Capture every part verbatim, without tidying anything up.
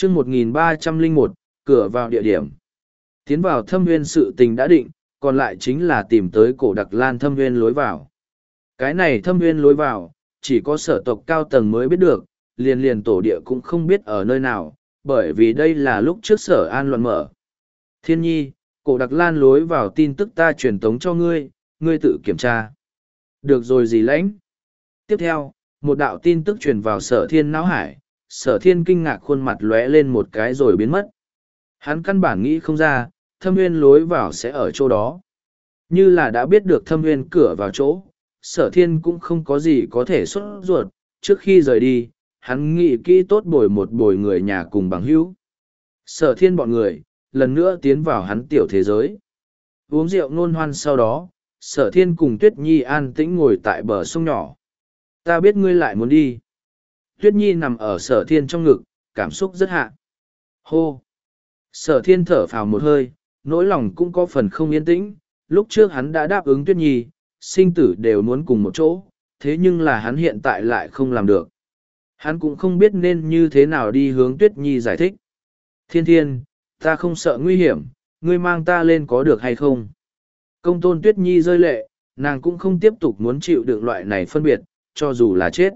chương một nghìn ba trăm lẻ một, cửa vào địa điểm. Tiến vào thâm viên sự tình đã định, còn lại chính là tìm tới cổ đặc lan thâm viên lối vào. Cái này thâm viên lối vào, chỉ có sở tộc cao tầng mới biết được, liền liền tổ địa cũng không biết ở nơi nào, bởi vì đây là lúc trước sở an luận mở. Thiên nhi, cổ đặc lan lối vào tin tức ta truyền tống cho ngươi, ngươi tự kiểm tra. Được rồi dì lãnh. Tiếp theo, một đạo tin tức truyền vào sở thiên não hải, sở thiên kinh ngạc khuôn mặt lóe lên một cái rồi biến mất. Hắn căn bản nghĩ không ra, thâm nguyên lối vào sẽ ở chỗ đó. Như là đã biết được thâm nguyên cửa vào chỗ, sở thiên cũng không có gì có thể xuất ruột. Trước khi rời đi, hắn nghĩ kỹ tốt bồi một bồi người nhà cùng bằng hữu. Sở thiên bọn người, lần nữa tiến vào hắn tiểu thế giới. Uống rượu ngôn hoan sau đó, sở thiên cùng Tuyết Nhi an tĩnh ngồi tại bờ sông nhỏ. Ta biết ngươi lại muốn đi. Tuyết Nhi nằm ở sở thiên trong ngực, cảm xúc rất hạ. Hô! Sở thiên thở phào một hơi, nỗi lòng cũng có phần không yên tĩnh. Lúc trước hắn đã đáp ứng Tuyết Nhi, sinh tử đều muốn cùng một chỗ, thế nhưng là hắn hiện tại lại không làm được. Hắn cũng không biết nên như thế nào đi hướng Tuyết Nhi giải thích. Thiên thiên, ta không sợ nguy hiểm, ngươi mang ta lên có được hay không? Công tôn Tuyết Nhi rơi lệ, nàng cũng không tiếp tục muốn chịu đựng loại này phân biệt, cho dù là chết.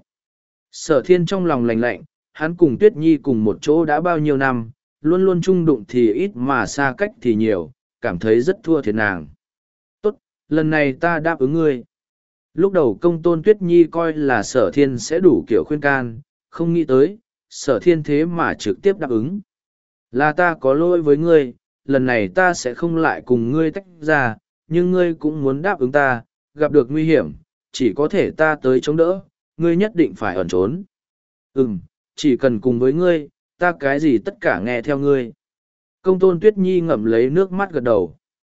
Sở thiên trong lòng lành lạnh, hắn cùng Tuyết Nhi cùng một chỗ đã bao nhiêu năm, luôn luôn chung đụng thì ít mà xa cách thì nhiều, cảm thấy rất thua thiệt nàng. Tốt, lần này ta đáp ứng ngươi. Lúc đầu công tôn Tuyết Nhi coi là sở thiên sẽ đủ kiểu khuyên can, không nghĩ tới, sở thiên thế mà trực tiếp đáp ứng. Là ta có lỗi với ngươi, lần này ta sẽ không lại cùng ngươi tách ra, nhưng ngươi cũng muốn đáp ứng ta, gặp được nguy hiểm, chỉ có thể ta tới chống đỡ, ngươi nhất định phải ẩn trốn. Ừm, chỉ cần cùng với ngươi, ta cái gì tất cả nghe theo ngươi. Công tôn Tuyết Nhi ngậm lấy nước mắt gật đầu.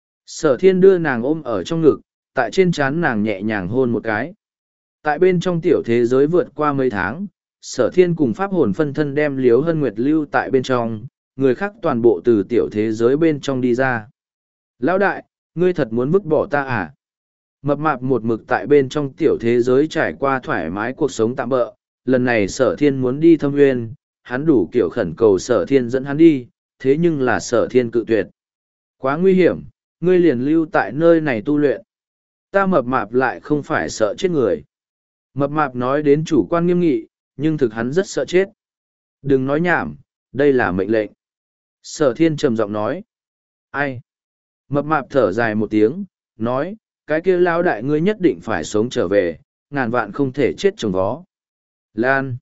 Sở thiên đưa nàng ôm ở trong ngực, tại trên trán nàng nhẹ nhàng hôn một cái. Tại bên trong tiểu thế giới vượt qua mấy tháng, sở thiên cùng pháp hồn phân thân đem Liếu Hân Nguyệt lưu tại bên trong, người khác toàn bộ từ tiểu thế giới bên trong đi ra. Lão đại, ngươi thật muốn vứt bỏ ta à? Mập mạp một mực tại bên trong tiểu thế giới trải qua thoải mái cuộc sống tạm bỡ, lần này sở thiên muốn đi thâm nguyên, hắn đủ kiểu khẩn cầu sở thiên dẫn hắn đi, thế nhưng là sở thiên cự tuyệt. Quá nguy hiểm, ngươi liền lưu tại nơi này tu luyện. Ta mập mạp lại không phải sợ chết người. Mập mạp nói đến chủ quan nghiêm nghị, nhưng thực hắn rất sợ chết. Đừng nói nhảm, đây là mệnh lệnh. Sở thiên trầm giọng nói. Ai? Mập mạp thở dài một tiếng, nói, cái kia lão đại ngươi nhất định phải sống trở về, ngàn vạn không thể chết trồng vó. Lan.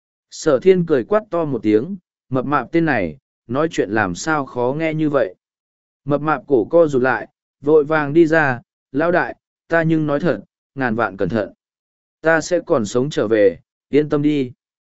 Sở thiên cười quát to một tiếng, mập mạp tên này, nói chuyện làm sao khó nghe như vậy. Mập mạp cổ co rụt lại, vội vàng đi ra, lão đại, ta nhưng nói thật, ngàn vạn cẩn thận. Ta sẽ còn sống trở về, yên tâm đi.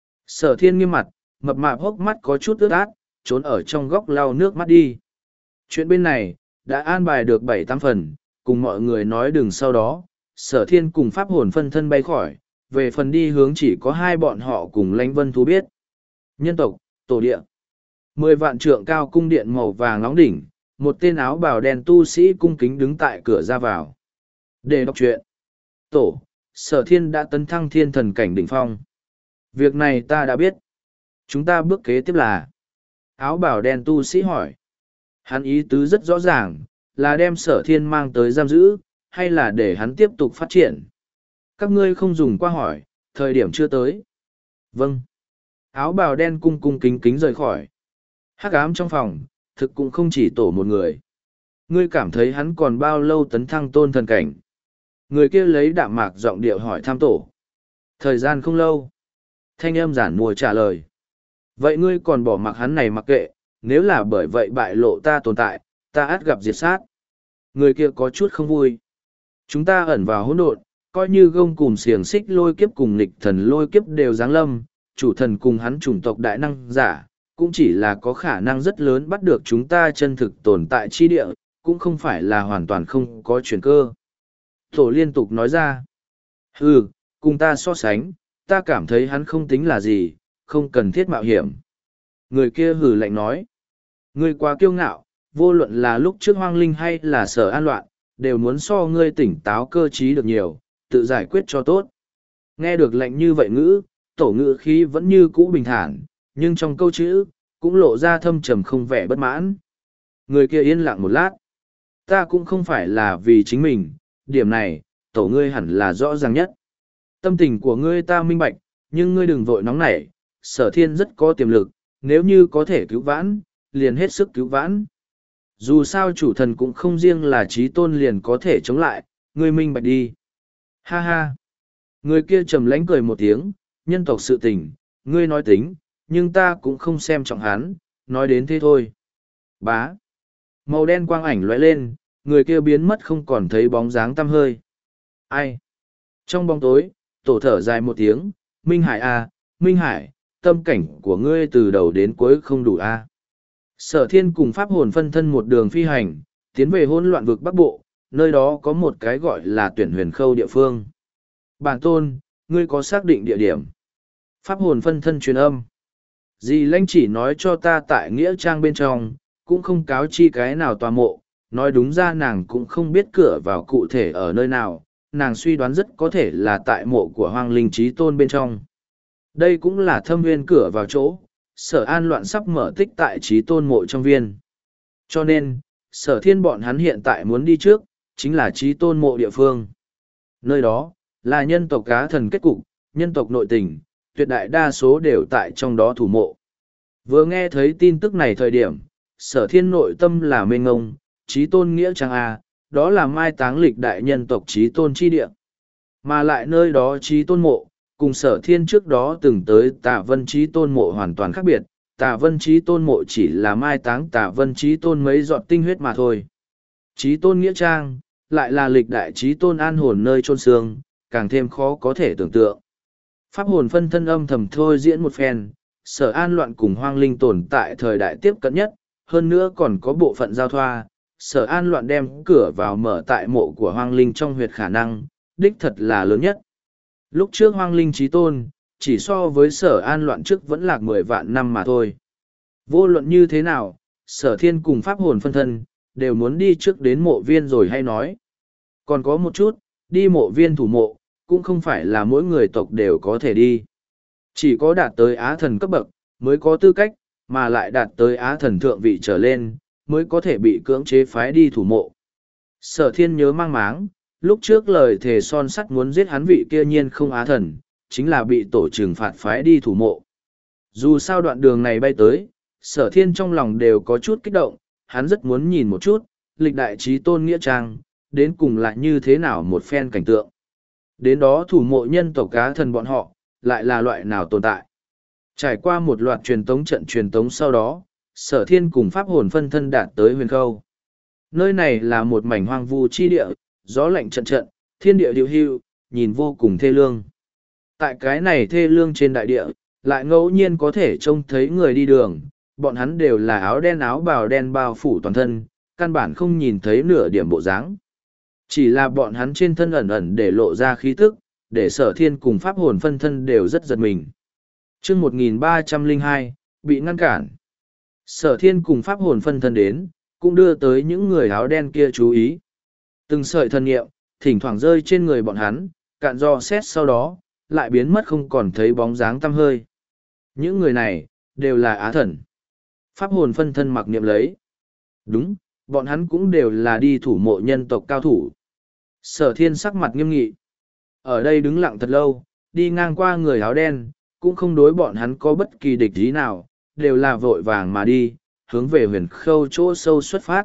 Sở thiên nghiêm mặt, mập mạp hốc mắt có chút ướt át, trốn ở trong góc lau nước mắt đi. Chuyện bên này, đã an bài được bảy tám phần, cùng mọi người nói đừng sau đó, sở thiên cùng pháp hồn phân thân bay khỏi, về phần đi hướng chỉ có hai bọn họ cùng lãnh vân thú biết. Nhân tộc, tổ địa. Mười vạn trượng cao cung điện màu vàng nóng đỉnh, một tên áo bào đen tu sĩ cung kính đứng tại cửa ra vào. Để đọc truyện. Tổ, sở thiên đã tấn thăng thiên thần cảnh đỉnh phong. Việc này ta đã biết. Chúng ta bước kế tiếp là. Áo bào đen tu sĩ hỏi. Hắn ý tứ rất rõ ràng, là đem sở thiên mang tới giam giữ, hay là để hắn tiếp tục phát triển. Các ngươi không dùng qua hỏi, thời điểm chưa tới. Vâng. Áo bào đen cung cung kính kính rời khỏi. Hắc ám trong phòng, thực cũng không chỉ tổ một người. Ngươi cảm thấy hắn còn bao lâu tấn thăng tôn thần cảnh? Người kia lấy đạm mạc giọng điệu hỏi tham tổ. Thời gian không lâu. Thanh âm giản mùa trả lời. Vậy ngươi còn bỏ mặc hắn này mặc kệ, nếu là bởi vậy bại lộ ta tồn tại, ta ắt gặp diệt sát. Người kia có chút không vui. Chúng ta ẩn vào hỗn độn, coi như gông cùng xiềng xích lôi kiếp cùng nghịch thần lôi kiếp đều giáng lâm, chủ thần cùng hắn chủng tộc đại năng giả, cũng chỉ là có khả năng rất lớn bắt được chúng ta chân thực tồn tại chi địa, cũng không phải là hoàn toàn không có chuyển cơ. Tổ liên tục nói ra. Ừ, cùng ta so sánh, ta cảm thấy hắn không tính là gì, không cần thiết mạo hiểm. Người kia hừ lạnh nói. Ngươi quá kiêu ngạo, vô luận là lúc trước hoang linh hay là sở an loạn, đều muốn so ngươi tỉnh táo cơ trí được nhiều, tự giải quyết cho tốt. Nghe được lệnh như vậy ngữ, tổ ngữ khí vẫn như cũ bình thản, nhưng trong câu chữ, cũng lộ ra thâm trầm không vẻ bất mãn. Người kia yên lặng một lát. Ta cũng không phải là vì chính mình, điểm này, tổ ngươi hẳn là rõ ràng nhất. Tâm tình của ngươi ta minh bạch, nhưng ngươi đừng vội nóng nảy, sở thiên rất có tiềm lực, nếu như có thể cứu vãn, liền hết sức cứu vãn. Dù sao chủ thần cũng không riêng là trí tôn liền có thể chống lại, ngươi minh bạch đi. Ha ha. Người kia trầm lánh cười một tiếng, nhân tộc sự tình, ngươi nói tính, nhưng ta cũng không xem trọng hắn, nói đến thế thôi. Bá. Màu đen quang ảnh lóe lên, người kia biến mất không còn thấy bóng dáng tăm hơi. Ai? Trong bóng tối, tổ thở dài một tiếng, Minh Hải à, Minh Hải, tâm cảnh của ngươi từ đầu đến cuối không đủ a. À. Sở thiên cùng pháp hồn phân thân một đường phi hành, tiến về hỗn loạn vực Bắc Bộ, nơi đó có một cái gọi là tuyển huyền khâu địa phương. Bản tôn, ngươi có xác định địa điểm. Pháp hồn phân thân truyền âm. Dì lãnh chỉ nói cho ta tại nghĩa trang bên trong, cũng không cáo chi cái nào tòa mộ, nói đúng ra nàng cũng không biết cửa vào cụ thể ở nơi nào, nàng suy đoán rất có thể là tại mộ của Hoàng Linh Chí Tôn bên trong. Đây cũng là thâm viên cửa vào chỗ, sở an loạn sắp mở tích tại Chí Tôn mộ trong viên. Cho nên, sở thiên bọn hắn hiện tại muốn đi trước, chính là Chí Tôn mộ địa phương. Nơi đó, là nhân tộc cá thần kết cục, nhân tộc nội tình, tuyệt đại đa số đều tại trong đó thủ mộ. Vừa nghe thấy tin tức này thời điểm, sở thiên nội tâm là mênh ngông, Chí Tôn nghĩa trang A, đó là mai táng lịch đại nhân tộc Chí Tôn chi địa. Mà lại nơi đó Chí Tôn mộ, cùng sở thiên trước đó từng tới Tả Vân Chí Tôn mộ hoàn toàn khác biệt, Tả Vân Chí Tôn mộ chỉ là mai táng Tả Vân Chí Tôn mấy giọt tinh huyết mà thôi. Chí Tôn nghĩa trang, lại là lịch đại Chí Tôn an hồn nơi chôn xương, càng thêm khó có thể tưởng tượng. Pháp hồn phân thân âm thầm thôi diễn một phen, sở an loạn cùng hoang linh tồn tại thời đại tiếp cận nhất, hơn nữa còn có bộ phận giao thoa, sở an loạn đem cửa vào mở tại mộ của hoang linh trong huyệt khả năng, đích thật là lớn nhất. Lúc trước hoang linh trí tôn, chỉ so với sở an loạn trước vẫn lạc mười vạn năm mà thôi. Vô luận như thế nào, sở thiên cùng pháp hồn phân thân, đều muốn đi trước đến mộ viên rồi hay nói. Còn có một chút, đi mộ viên thủ mộ, cũng không phải là mỗi người tộc đều có thể đi. Chỉ có đạt tới á thần cấp bậc, mới có tư cách, mà lại đạt tới á thần thượng vị trở lên, mới có thể bị cưỡng chế phái đi thủ mộ. Sở thiên nhớ mang máng, lúc trước lời thề son sắt muốn giết hắn vị kia nhiên không á thần, chính là bị tổ trừng phạt phái đi thủ mộ. Dù sao đoạn đường này bay tới, sở thiên trong lòng đều có chút kích động, hắn rất muốn nhìn một chút, lịch đại trí tôn nghĩa trang, đến cùng lại như thế nào một phen cảnh tượng. Đến đó thủ mộ nhân tộc cá thần bọn họ, lại là loại nào tồn tại. Trải qua một loạt truyền tống trận truyền tống sau đó, sở thiên cùng pháp hồn phân thân đạt tới huyền khâu. Nơi này là một mảnh hoang vu chi địa, gió lạnh trận trận, thiên địa điệu hưu, nhìn vô cùng thê lương. Tại cái này thê lương trên đại địa, lại ngẫu nhiên có thể trông thấy người đi đường, bọn hắn đều là áo đen áo bào đen bao phủ toàn thân, căn bản không nhìn thấy nửa điểm bộ dáng. Chỉ là bọn hắn trên thân ẩn ẩn để lộ ra khí tức, để sở thiên cùng pháp hồn phân thân đều rất giật mình. chương một nghìn ba trăm lẻ hai, bị ngăn cản. Sở thiên cùng pháp hồn phân thân đến, cũng đưa tới những người áo đen kia chú ý. Từng sợi thần nghiệm, thỉnh thoảng rơi trên người bọn hắn, cạn do xét sau đó, lại biến mất không còn thấy bóng dáng tăm hơi. Những người này, đều là á thần. Pháp hồn phân thân mặc niệm lấy. Đúng, bọn hắn cũng đều là đi thủ mộ nhân tộc cao thủ. Sở thiên sắc mặt nghiêm nghị. Ở đây đứng lặng thật lâu, đi ngang qua người áo đen, cũng không đối bọn hắn có bất kỳ địch ý nào, đều là vội vàng mà đi, hướng về huyền khâu chỗ sâu xuất phát.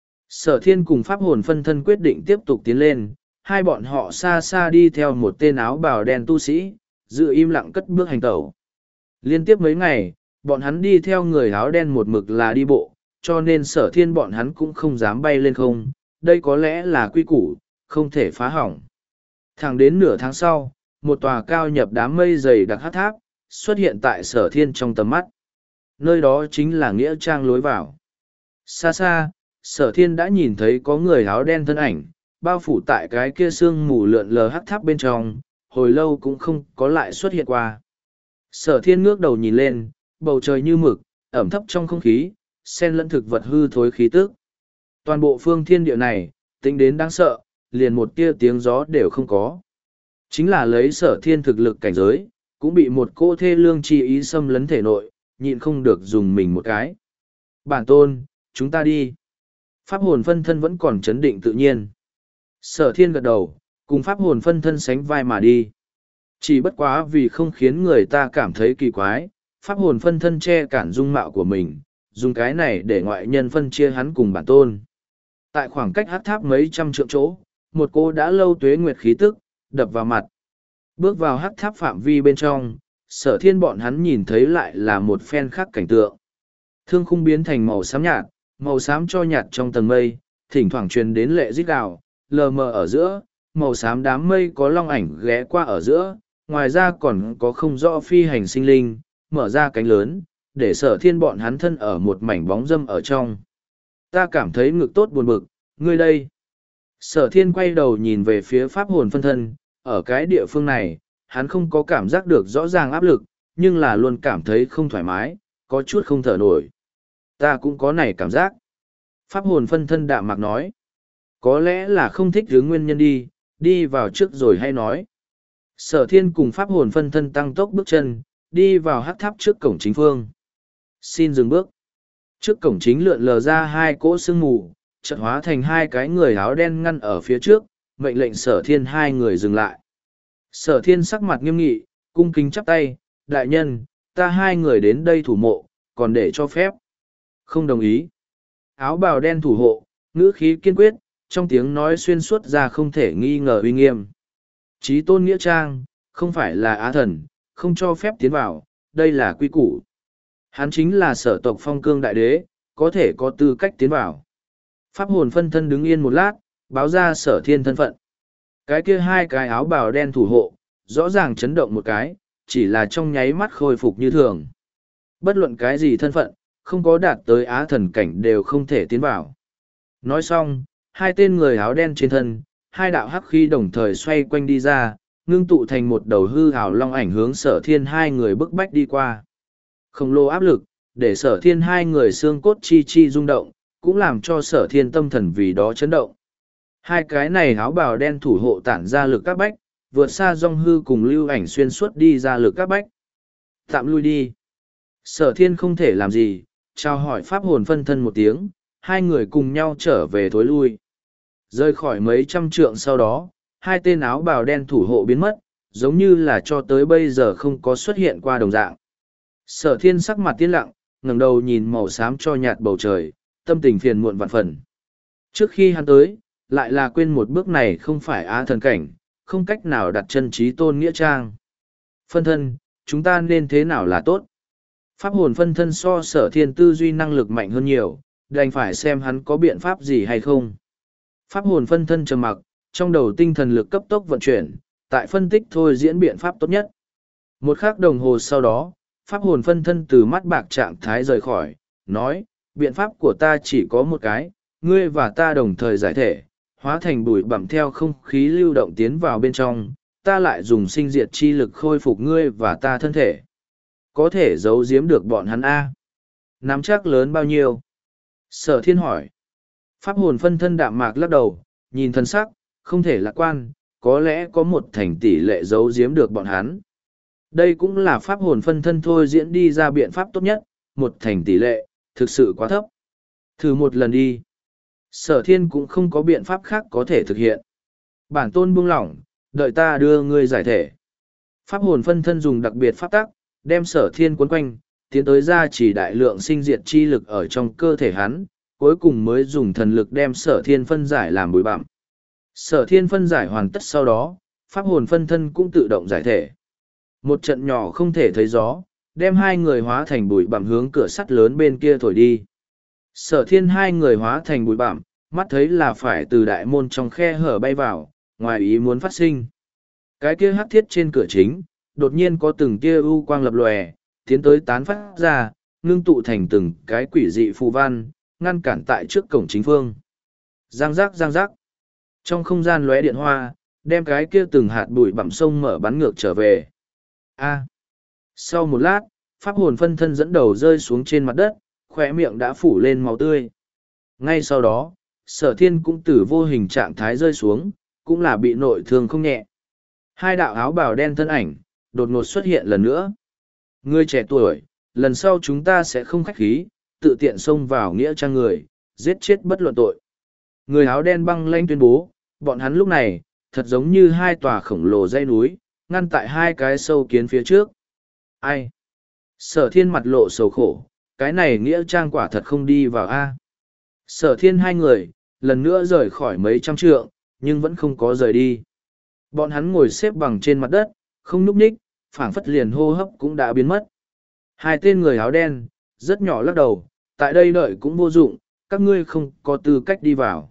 Sở thiên cùng pháp hồn phân thân quyết định tiếp tục tiến lên, hai bọn họ xa xa đi theo một tên áo bào đen tu sĩ, giữ im lặng cất bước hành tẩu. Liên tiếp mấy ngày, bọn hắn đi theo người áo đen một mực là đi bộ, cho nên sở thiên bọn hắn cũng không dám bay lên không, đây có lẽ là quy củ, không thể phá hỏng. Thẳng đến nửa tháng sau, một tòa cao nhập đám mây dày đặc hắc tháp, xuất hiện tại sở thiên trong tầm mắt. Nơi đó chính là nghĩa trang lối vào. Xa xa, sở thiên đã nhìn thấy có người áo đen thân ảnh, bao phủ tại cái kia sương mù lượn lờ hắc tháp bên trong, hồi lâu cũng không có lại xuất hiện qua. Sở thiên ngước đầu nhìn lên, bầu trời như mực, ẩm thấp trong không khí, xen lẫn thực vật hư thối khí tức. Toàn bộ phương thiên địa này, tính đến đáng sợ, liền một tia tiếng gió đều không có. Chính là lấy sở thiên thực lực cảnh giới, cũng bị một cô thê lương chi ý xâm lấn thể nội, nhịn không được dùng mình một cái. Bản tôn, chúng ta đi. Pháp hồn phân thân vẫn còn chấn định tự nhiên. Sở thiên gật đầu, cùng pháp hồn phân thân sánh vai mà đi. Chỉ bất quá vì không khiến người ta cảm thấy kỳ quái, pháp hồn phân thân che cản dung mạo của mình, dùng cái này để ngoại nhân phân chia hắn cùng bản tôn. Tại khoảng cách hát tháp mấy trăm trượng chỗ, một cô đã lâu tuế nguyệt khí tức, đập vào mặt. Bước vào hát tháp phạm vi bên trong, sở thiên bọn hắn nhìn thấy lại là một phen khác cảnh tượng. Thương khung biến thành màu xám nhạt, màu xám cho nhạt trong tầng mây, thỉnh thoảng truyền đến lệ rít gào, lờ mờ ở giữa, màu xám đám mây có long ảnh ghé qua ở giữa, ngoài ra còn có không rõ phi hành sinh linh, mở ra cánh lớn, để sở thiên bọn hắn thân ở một mảnh bóng dâm ở trong. Ta cảm thấy ngực tốt buồn bực, ngươi đây. Sở thiên quay đầu nhìn về phía pháp hồn phân thân, ở cái địa phương này, hắn không có cảm giác được rõ ràng áp lực, nhưng là luôn cảm thấy không thoải mái, có chút không thở nổi. Ta cũng có này cảm giác. Pháp hồn phân thân đạm mạc nói. Có lẽ là không thích hướng nguyên nhân đi, đi vào trước rồi hay nói. Sở thiên cùng pháp hồn phân thân tăng tốc bước chân, đi vào hắc tháp trước cổng chính phương. Xin dừng bước. Trước cổng chính lượn lờ ra hai cỗ sương mù, chợt hóa thành hai cái người áo đen ngăn ở phía trước, mệnh lệnh sở thiên hai người dừng lại. Sở thiên sắc mặt nghiêm nghị, cung kính chắp tay, đại nhân, ta hai người đến đây thủ mộ, còn để cho phép. Không đồng ý. Áo bào đen thủ hộ, ngữ khí kiên quyết, trong tiếng nói xuyên suốt ra không thể nghi ngờ uy nghiêm. Chí tôn nghĩa trang, không phải là á thần, không cho phép tiến vào, đây là quy củ. Hắn chính là sở tộc phong cương đại đế, có thể có tư cách tiến vào. Pháp hồn phân thân đứng yên một lát, báo ra sở thiên thân phận. Cái kia hai cái áo bào đen thủ hộ, rõ ràng chấn động một cái, chỉ là trong nháy mắt khôi phục như thường. Bất luận cái gì thân phận, không có đạt tới á thần cảnh đều không thể tiến vào. Nói xong, hai tên người áo đen trên thân, hai đạo hắc khí đồng thời xoay quanh đi ra, ngưng tụ thành một đầu hư hào long ảnh hướng sở thiên hai người bức bách đi qua. Khổng lồ áp lực, để sở thiên hai người xương cốt chi chi rung động, cũng làm cho sở thiên tâm thần vì đó chấn động. Hai cái này áo bào đen thủ hộ tản ra lực các bách, vượt xa dòng hư cùng lưu ảnh xuyên suốt đi ra lực các bách. Tạm lui đi. Sở thiên không thể làm gì, chào hỏi pháp hồn phân thân một tiếng, hai người cùng nhau trở về thối lui. Rơi khỏi mấy trăm trượng sau đó, hai tên áo bào đen thủ hộ biến mất, giống như là cho tới bây giờ không có xuất hiện qua đồng dạng. Sở thiên sắc mặt tiến lặng, ngẩng đầu nhìn màu xám cho nhạt bầu trời, tâm tình phiền muộn vạn phần. Trước khi hắn tới, lại là quên một bước này không phải á thần cảnh, không cách nào đặt chân trí tôn nghĩa trang. Phân thân, chúng ta nên thế nào là tốt? Pháp hồn phân thân so sở thiên tư duy năng lực mạnh hơn nhiều, đành phải xem hắn có biện pháp gì hay không. Pháp hồn phân thân trầm mặc, trong đầu tinh thần lực cấp tốc vận chuyển, tại phân tích thôi diễn biện pháp tốt nhất. Một khắc đồng hồ sau đó, pháp hồn phân thân từ mắt bạc trạng thái rời khỏi, nói, biện pháp của ta chỉ có một cái, ngươi và ta đồng thời giải thể, hóa thành bụi bặm theo không khí lưu động tiến vào bên trong, ta lại dùng sinh diệt chi lực khôi phục ngươi và ta thân thể. Có thể giấu giếm được bọn hắn A. Nắm chắc lớn bao nhiêu? Sở thiên hỏi. Pháp hồn phân thân đạm mạc lắc đầu, nhìn thân sắc, không thể lạc quan, có lẽ có một thành tỷ lệ giấu giếm được bọn hắn. Đây cũng là pháp hồn phân thân thôi diễn đi ra biện pháp tốt nhất, một thành tỷ lệ, thực sự quá thấp. Thử một lần đi. Sở thiên cũng không có biện pháp khác có thể thực hiện. Bản tôn buông lỏng, đợi ta đưa ngươi giải thể. Pháp hồn phân thân dùng đặc biệt pháp tắc, đem sở thiên cuốn quanh, tiến tới ra chỉ đại lượng sinh diệt chi lực ở trong cơ thể hắn, cuối cùng mới dùng thần lực đem sở thiên phân giải làm bụi bặm. Sở thiên phân giải hoàn tất sau đó, pháp hồn phân thân cũng tự động giải thể. Một trận nhỏ không thể thấy gió, đem hai người hóa thành bụi bặm hướng cửa sắt lớn bên kia thổi đi. Sở thiên hai người hóa thành bụi bặm, mắt thấy là phải từ đại môn trong khe hở bay vào, ngoài ý muốn phát sinh. Cái kia hắc thiết trên cửa chính, đột nhiên có từng tia u quang lập lòe, tiến tới tán phát ra, ngưng tụ thành từng cái quỷ dị phù văn, ngăn cản tại trước cổng chính phương. Giang giác giang giác. Trong không gian lóe điện hoa, đem cái kia từng hạt bụi bặm sông mở bắn ngược trở về. A. Sau một lát, pháp hồn phân thân dẫn đầu rơi xuống trên mặt đất, khóe miệng đã phủ lên máu tươi. Ngay sau đó, sở thiên cũng từ vô hình trạng thái rơi xuống, cũng là bị nội thương không nhẹ. Hai đạo áo bào đen thân ảnh, đột ngột xuất hiện lần nữa. Người trẻ tuổi, lần sau chúng ta sẽ không khách khí, tự tiện xông vào nghĩa trang người, giết chết bất luận tội. Người áo đen băng lanh tuyên bố, bọn hắn lúc này, thật giống như hai tòa khổng lồ dãy núi, ngăn tại hai cái sâu kiến phía trước. Ai? Sở thiên mặt lộ sầu khổ, cái này nghĩa trang quả thật không đi vào A. Sở thiên hai người, lần nữa rời khỏi mấy trăm trượng, nhưng vẫn không có rời đi. Bọn hắn ngồi xếp bằng trên mặt đất, không nhúc nhích, phảng phất liền hô hấp cũng đã biến mất. Hai tên người áo đen, rất nhỏ lắc đầu, tại đây đợi cũng vô dụng, các ngươi không có tư cách đi vào.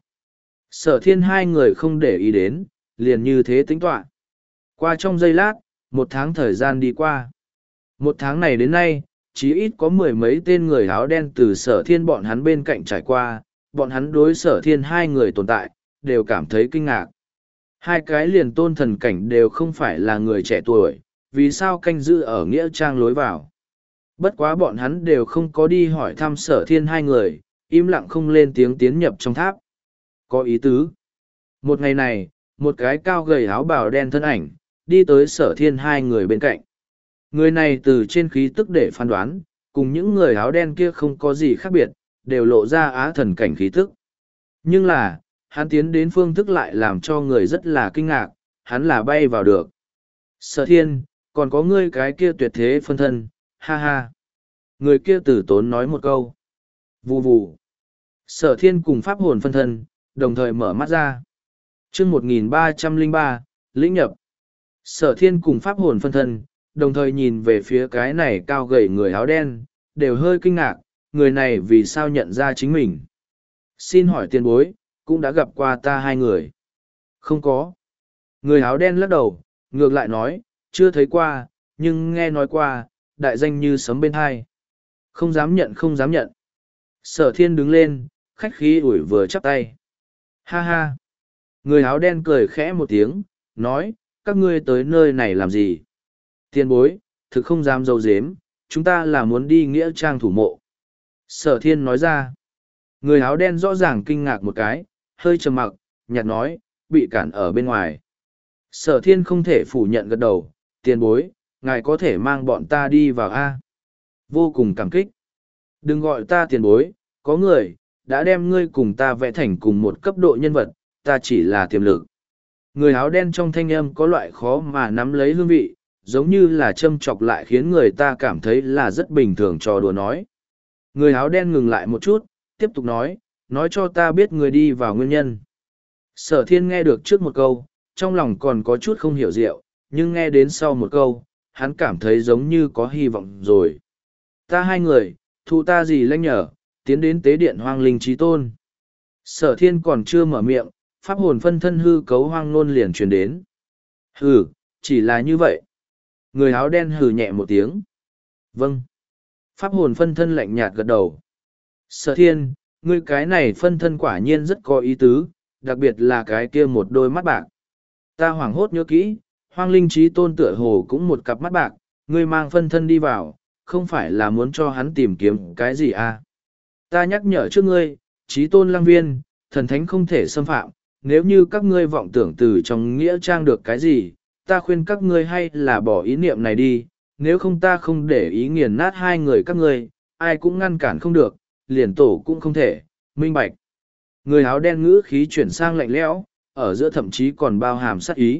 Sở thiên hai người không để ý đến, liền như thế tính toán. Qua trong giây lát, một tháng thời gian đi qua. Một tháng này đến nay, chí ít có mười mấy tên người áo đen từ sở thiên bọn hắn bên cạnh trải qua, bọn hắn đối sở thiên hai người tồn tại, đều cảm thấy kinh ngạc. Hai cái liền tôn thần cảnh đều không phải là người trẻ tuổi, vì sao canh giữ ở nghĩa trang lối vào. Bất quá bọn hắn đều không có đi hỏi thăm sở thiên hai người, im lặng không lên tiếng tiến nhập trong tháp. Có ý tứ. Một ngày này, một cái cao gầy áo bào đen thân ảnh, đi tới sở thiên hai người bên cạnh. Người này từ trên khí tức để phán đoán, cùng những người áo đen kia không có gì khác biệt, đều lộ ra á thần cảnh khí tức. Nhưng là, hắn tiến đến phương thức lại làm cho người rất là kinh ngạc, hắn là bay vào được. Sở thiên, còn có ngươi cái kia tuyệt thế phân thân, ha ha. Người kia tử tốn nói một câu. Vù vù. Sở thiên cùng pháp hồn phân thân, đồng thời mở mắt ra. chương một nghìn ba trăm lẻ ba, lĩnh nhập. Sở thiên cùng pháp hồn phân thân, đồng thời nhìn về phía cái này cao gầy người áo đen, đều hơi kinh ngạc, người này vì sao nhận ra chính mình. Xin hỏi tiền bối, cũng đã gặp qua ta hai người. Không có. Người áo đen lắc đầu, ngược lại nói, chưa thấy qua, nhưng nghe nói qua, đại danh như sấm bên hai. Không dám nhận không dám nhận. Sở thiên đứng lên, khách khí ủi vừa chắp tay. Ha ha. Người áo đen cười khẽ một tiếng, nói, các ngươi tới nơi này làm gì? Tiền bối, thực không dám dâu dếm, chúng ta là muốn đi nghĩa trang thủ mộ. Sở thiên nói ra. Người áo đen rõ ràng kinh ngạc một cái, hơi trầm mặc, nhạt nói, bị cản ở bên ngoài. Sở thiên không thể phủ nhận gật đầu, tiền bối, ngài có thể mang bọn ta đi vào A. Vô cùng cảm kích. Đừng gọi ta tiền bối, có người, đã đem ngươi cùng ta vẽ thành cùng một cấp độ nhân vật, ta chỉ là tiềm lực. Người áo đen trong thanh âm có loại khó mà nắm lấy hương vị, giống như là châm chọc lại khiến người ta cảm thấy là rất bình thường trò đùa nói. Người áo đen ngừng lại một chút, tiếp tục nói, nói cho ta biết người đi vào nguyên nhân. Sở thiên nghe được trước một câu, trong lòng còn có chút không hiểu diệu, nhưng nghe đến sau một câu, hắn cảm thấy giống như có hy vọng rồi. Ta hai người, thu ta gì lanh nhở, tiến đến tế điện hoang linh trí tôn. Sở thiên còn chưa mở miệng, pháp hồn phân thân hư cấu hoang nôn liền truyền đến. Hừ, chỉ là như vậy. Người áo đen hừ nhẹ một tiếng. Vâng. Pháp hồn phân thân lạnh nhạt gật đầu. Sở thiên, ngươi cái này phân thân quả nhiên rất có ý tứ, đặc biệt là cái kia một đôi mắt bạc. Ta hoảng hốt nhớ kỹ, hoang linh trí tôn tựa hồ cũng một cặp mắt bạc, ngươi mang phân thân đi vào, không phải là muốn cho hắn tìm kiếm cái gì à. Ta nhắc nhở trước ngươi, trí tôn lăng viên, thần thánh không thể xâm phạm, nếu như các ngươi vọng tưởng từ trong nghĩa trang được cái gì, ta khuyên các ngươi hay là bỏ ý niệm này đi, nếu không ta không để ý nghiền nát hai người các ngươi, ai cũng ngăn cản không được, liền tổ cũng không thể, minh bạch. Người áo đen ngữ khí chuyển sang lạnh lẽo, ở giữa thậm chí còn bao hàm sát ý.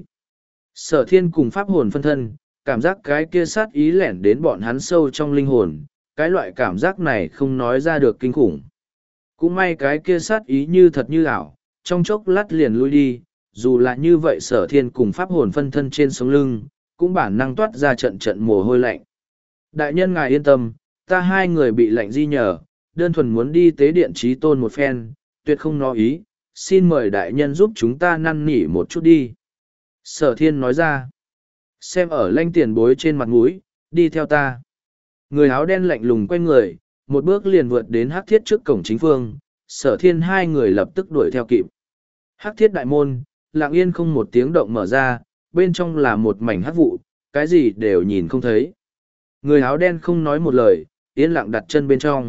Sở thiên cùng pháp hồn phân thân, cảm giác cái kia sát ý lẻn đến bọn hắn sâu trong linh hồn, cái loại cảm giác này không nói ra được kinh khủng. Cũng may cái kia sát ý như thật như ảo, trong chốc lát liền lui đi, dù là như vậy sở thiên cùng pháp hồn phân thân trên sống lưng, cũng bản năng toát ra trận trận mồ hôi lạnh. Đại nhân ngài yên tâm, ta hai người bị lạnh di nhờ, đơn thuần muốn đi tế điện trí tôn một phen, tuyệt không nói ý, xin mời đại nhân giúp chúng ta năn nỉ một chút đi. Sở thiên nói ra, xem ở lanh tiền bối trên mặt mũi, đi theo ta. Người áo đen lạnh lùng quay người, một bước liền vượt đến hắc thiết trước cổng chính phương, sở thiên hai người lập tức đuổi theo kịp. Hắc thiết đại môn, lặng yên không một tiếng động mở ra, bên trong là một mảnh hắc vụ, cái gì đều nhìn không thấy. Người áo đen không nói một lời, yên lặng đặt chân bên trong.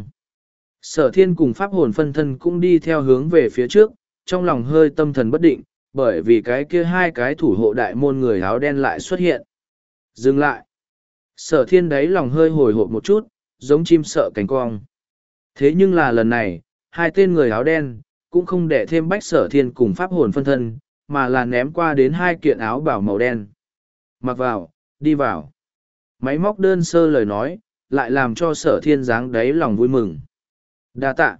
Sở thiên cùng pháp hồn phân thân cũng đi theo hướng về phía trước, trong lòng hơi tâm thần bất định, bởi vì cái kia hai cái thủ hộ đại môn người áo đen lại xuất hiện. Dừng lại. Sở thiên đấy lòng hơi hồi hộp một chút, giống chim sợ cánh cong. Thế nhưng là lần này, hai tên người áo đen, cũng không để thêm Bách Sở Thiên cùng pháp hồn phân thân, mà là ném qua đến hai kiện áo bảo màu đen. Mặc vào, đi vào. Máy móc đơn sơ lời nói, lại làm cho Sở Thiên dáng đáy lòng vui mừng. Đa tạ.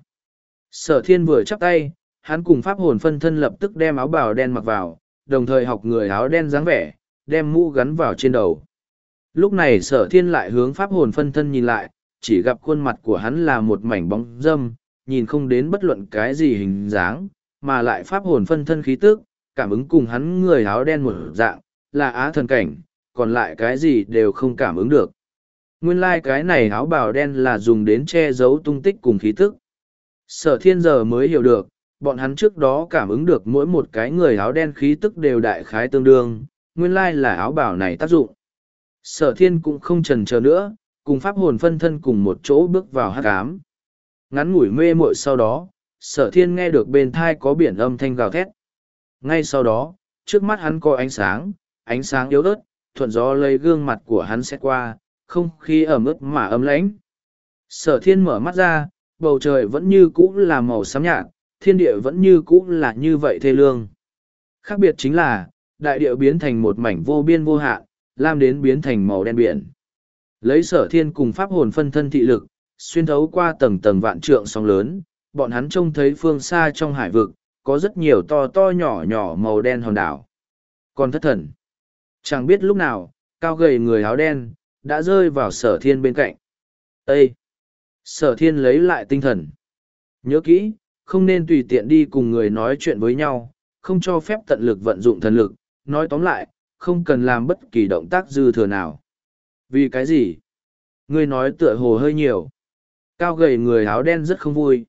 Sở Thiên vừa chắp tay, hắn cùng pháp hồn phân thân lập tức đem áo bào đen mặc vào, đồng thời học người áo đen dáng vẻ, đem mũ gắn vào trên đầu. Lúc này Sở Thiên lại hướng pháp hồn phân thân nhìn lại, chỉ gặp khuôn mặt của hắn là một mảnh bóng dâm, nhìn không đến bất luận cái gì hình dáng, mà lại pháp hồn phân thân khí tức, cảm ứng cùng hắn người áo đen một dạng, là á thần cảnh, còn lại cái gì đều không cảm ứng được. Nguyên lai like cái này áo bào đen là dùng đến che giấu tung tích cùng khí tức. Sở Thiên giờ mới hiểu được, bọn hắn trước đó cảm ứng được mỗi một cái người áo đen khí tức đều đại khái tương đương, nguyên lai like là áo bào này tác dụng. Sở Thiên cũng không chần chờ nữa, cùng pháp hồn phân thân cùng một chỗ bước vào hắc ám. Ngắn ngủi mê muội sau đó, Sở Thiên nghe được bên thai có biển âm thanh gào thét. Ngay sau đó, trước mắt hắn có ánh sáng, ánh sáng yếu ớt, thuận gió lấy gương mặt của hắn sẽ qua, không khí ẩm ướt mà ấm lãnh. Sở Thiên mở mắt ra, bầu trời vẫn như cũ là màu xám nhạt, thiên địa vẫn như cũ là như vậy thê lương. Khác biệt chính là, đại địa biến thành một mảnh vô biên vô hạn, lam đến biến thành màu đen biển. Lấy Sở Thiên cùng pháp hồn phân thân thị lực, xuyên thấu qua tầng tầng vạn trượng sóng lớn, bọn hắn trông thấy phương xa trong hải vực, có rất nhiều to to nhỏ nhỏ màu đen hòn đảo. Còn thất thần. Chẳng biết lúc nào, cao gầy người áo đen, đã rơi vào Sở Thiên bên cạnh. Ê! Sở Thiên lấy lại tinh thần. Nhớ kỹ, không nên tùy tiện đi cùng người nói chuyện với nhau, không cho phép tận lực vận dụng thần lực, nói tóm lại, không cần làm bất kỳ động tác dư thừa nào. Vì cái gì? Ngươi nói tựa hồ hơi nhiều. Cao gầy người áo đen rất không vui.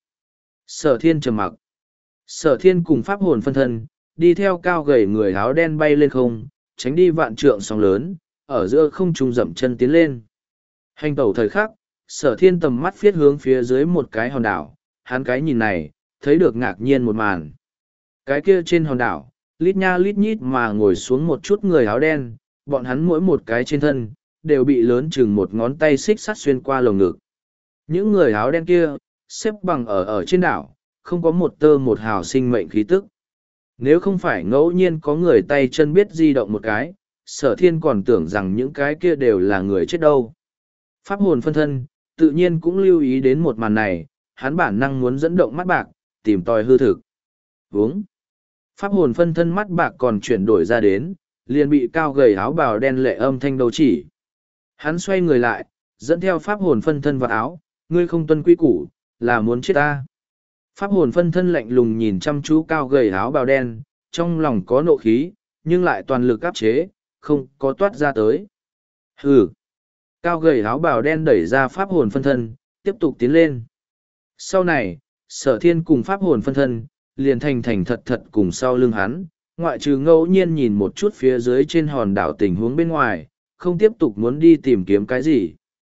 Sở Thiên trầm mặc. Sở Thiên cùng pháp hồn phân thân, đi theo cao gầy người áo đen bay lên không, tránh đi vạn trượng sóng lớn, ở giữa không trung dậm chân tiến lên. Hành tẩu thời khắc, Sở Thiên tầm mắt viết hướng phía dưới một cái hòn đảo, hắn cái nhìn này, thấy được ngạc nhiên một màn. Cái kia trên hòn đảo, lít nha lít nhít mà ngồi xuống một chút người áo đen, bọn hắn mỗi một cái trên thân, đều bị lớn chừng một ngón tay xích sắt xuyên qua lồng ngực. Những người áo đen kia, xếp bằng ở ở trên đảo, không có một tơ một hào sinh mệnh khí tức. Nếu không phải ngẫu nhiên có người tay chân biết di động một cái, Sở Thiên còn tưởng rằng những cái kia đều là người chết đâu. Pháp hồn phân thân, tự nhiên cũng lưu ý đến một màn này, hắn bản năng muốn dẫn động mắt bạc, tìm tòi hư thực. Vúng. Pháp hồn phân thân mắt bạc còn chuyển đổi ra đến, liền bị cao gầy áo bào đen lệ âm thanh đầu chỉ. Hắn xoay người lại, dẫn theo pháp hồn phân thân vào áo, ngươi không tuân quy củ, là muốn chết ta. Pháp hồn phân thân lạnh lùng nhìn chăm chú cao gầy áo bào đen, trong lòng có nộ khí, nhưng lại toàn lực áp chế, không có toát ra tới. Hừ. Cao gầy áo bào đen đẩy ra pháp hồn phân thân, tiếp tục tiến lên. Sau này, Sở Thiên cùng pháp hồn phân thân, liền thành thành thật thật cùng sau lưng hắn, ngoại trừ ngẫu nhiên nhìn một chút phía dưới trên hòn đảo tình huống bên ngoài, không tiếp tục muốn đi tìm kiếm cái gì.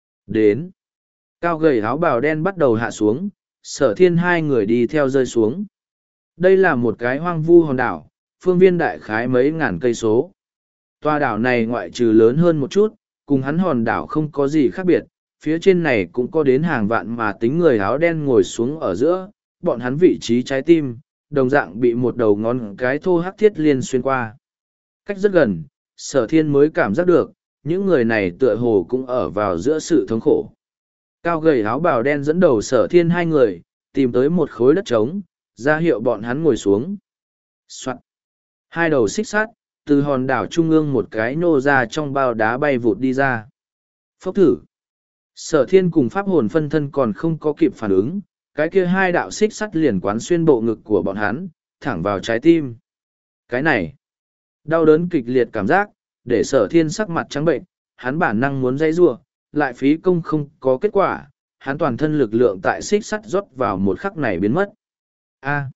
Đến. Cao gầy áo bào đen bắt đầu hạ xuống, Sở Thiên hai người đi theo rơi xuống. Đây là một cái hoang vu hòn đảo, phương viên đại khái mấy ngàn cây số. Tòa đảo này ngoại trừ lớn hơn một chút, cùng hắn hòn đảo không có gì khác biệt, phía trên này cũng có đến hàng vạn mà tính người áo đen ngồi xuống ở giữa, bọn hắn vị trí trái tim, đồng dạng bị một đầu ngón cái thô hắc thiết liên xuyên qua. Cách rất gần, Sở Thiên mới cảm giác được, những người này tựa hồ cũng ở vào giữa sự thống khổ. Cao gầy áo bào đen dẫn đầu Sở Thiên hai người, tìm tới một khối đất trống, ra hiệu bọn hắn ngồi xuống. Soạn. Hai đầu xích sắt, từ hòn đảo trung ương một cái nô ra trong bao đá bay vụt đi ra. Phốc thử. Sở Thiên cùng pháp hồn phân thân còn không có kịp phản ứng, cái kia hai đạo xích sắt liền quán xuyên bộ ngực của bọn hắn, thẳng vào trái tim. Cái này, đau đớn kịch liệt cảm giác, để Sở Thiên sắc mặt trắng bệnh, hắn bản năng muốn dây rua, lại phí công không có kết quả, hắn toàn thân lực lượng tại xích sắt rót vào một khắc này biến mất. A.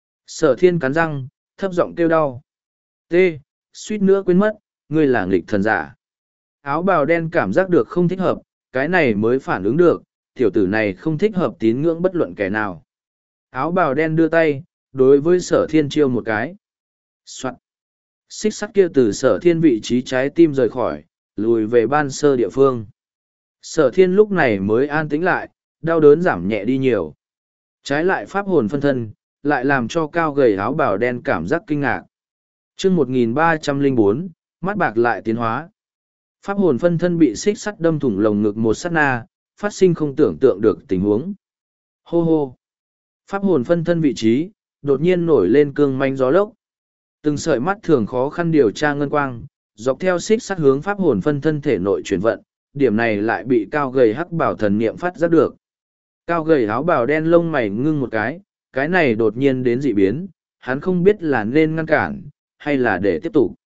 Sở Thiên cắn răng, thấp giọng kêu đau. T. Suýt nữa quên mất, ngươi là nghịch thần giả. Áo bào đen cảm giác được không thích hợp, cái này mới phản ứng được, tiểu tử này không thích hợp tín ngưỡng bất luận kẻ nào. Áo bào đen đưa tay, đối với Sở Thiên chiêu một cái. Soạn. Xích sắt kia từ Sở Thiên vị trí trái tim rời khỏi, lùi về ban sơ địa phương. Sở thiên lúc này mới an tĩnh lại, đau đớn giảm nhẹ đi nhiều. Trái lại pháp hồn phân thân, lại làm cho cao gầy áo bào đen cảm giác kinh ngạc. chương một nghìn ba trăm lẻ bốn, mắt bạc lại tiến hóa. Pháp hồn phân thân bị xích sắt đâm thủng lồng ngực một sát na, phát sinh không tưởng tượng được tình huống. Hô hô! Pháp hồn phân thân vị trí, đột nhiên nổi lên cương manh gió lốc. Từng sợi mắt thường khó khăn điều tra ngân quang, dọc theo xích sắt hướng pháp hồn phân thân thể nội chuyển vận, điểm này lại bị cao gầy hắc bảo thần niệm phát giác được. Cao gầy áo bào đen lông mày ngưng một cái, cái này đột nhiên đến dị biến, hắn không biết là nên ngăn cản, hay là để tiếp tục.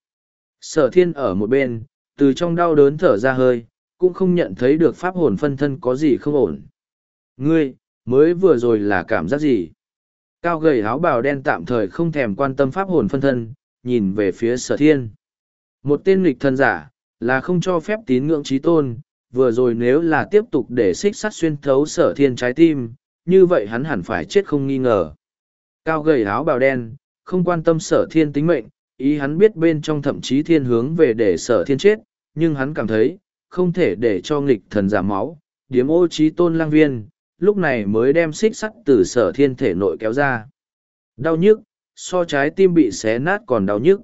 Sở thiên ở một bên, từ trong đau đớn thở ra hơi, cũng không nhận thấy được pháp hồn phân thân có gì không ổn. Ngươi, mới vừa rồi là cảm giác gì? Cao gầy áo bào đen tạm thời không thèm quan tâm pháp hồn phân thân, nhìn về phía sở thiên. Một tên nghịch thần giả, là không cho phép tín ngưỡng trí tôn, vừa rồi nếu là tiếp tục để xích sắt xuyên thấu sở thiên trái tim, như vậy hắn hẳn phải chết không nghi ngờ. Cao gầy áo bào đen, không quan tâm sở thiên tính mệnh, ý hắn biết bên trong thậm chí thiên hướng về để sở thiên chết, nhưng hắn cảm thấy, không thể để cho nghịch thần giả máu, điếm ô trí tôn lang viên, lúc này mới đem xích sắt từ sở thiên thể nội kéo ra. Đau nhức, so trái tim bị xé nát còn đau nhức.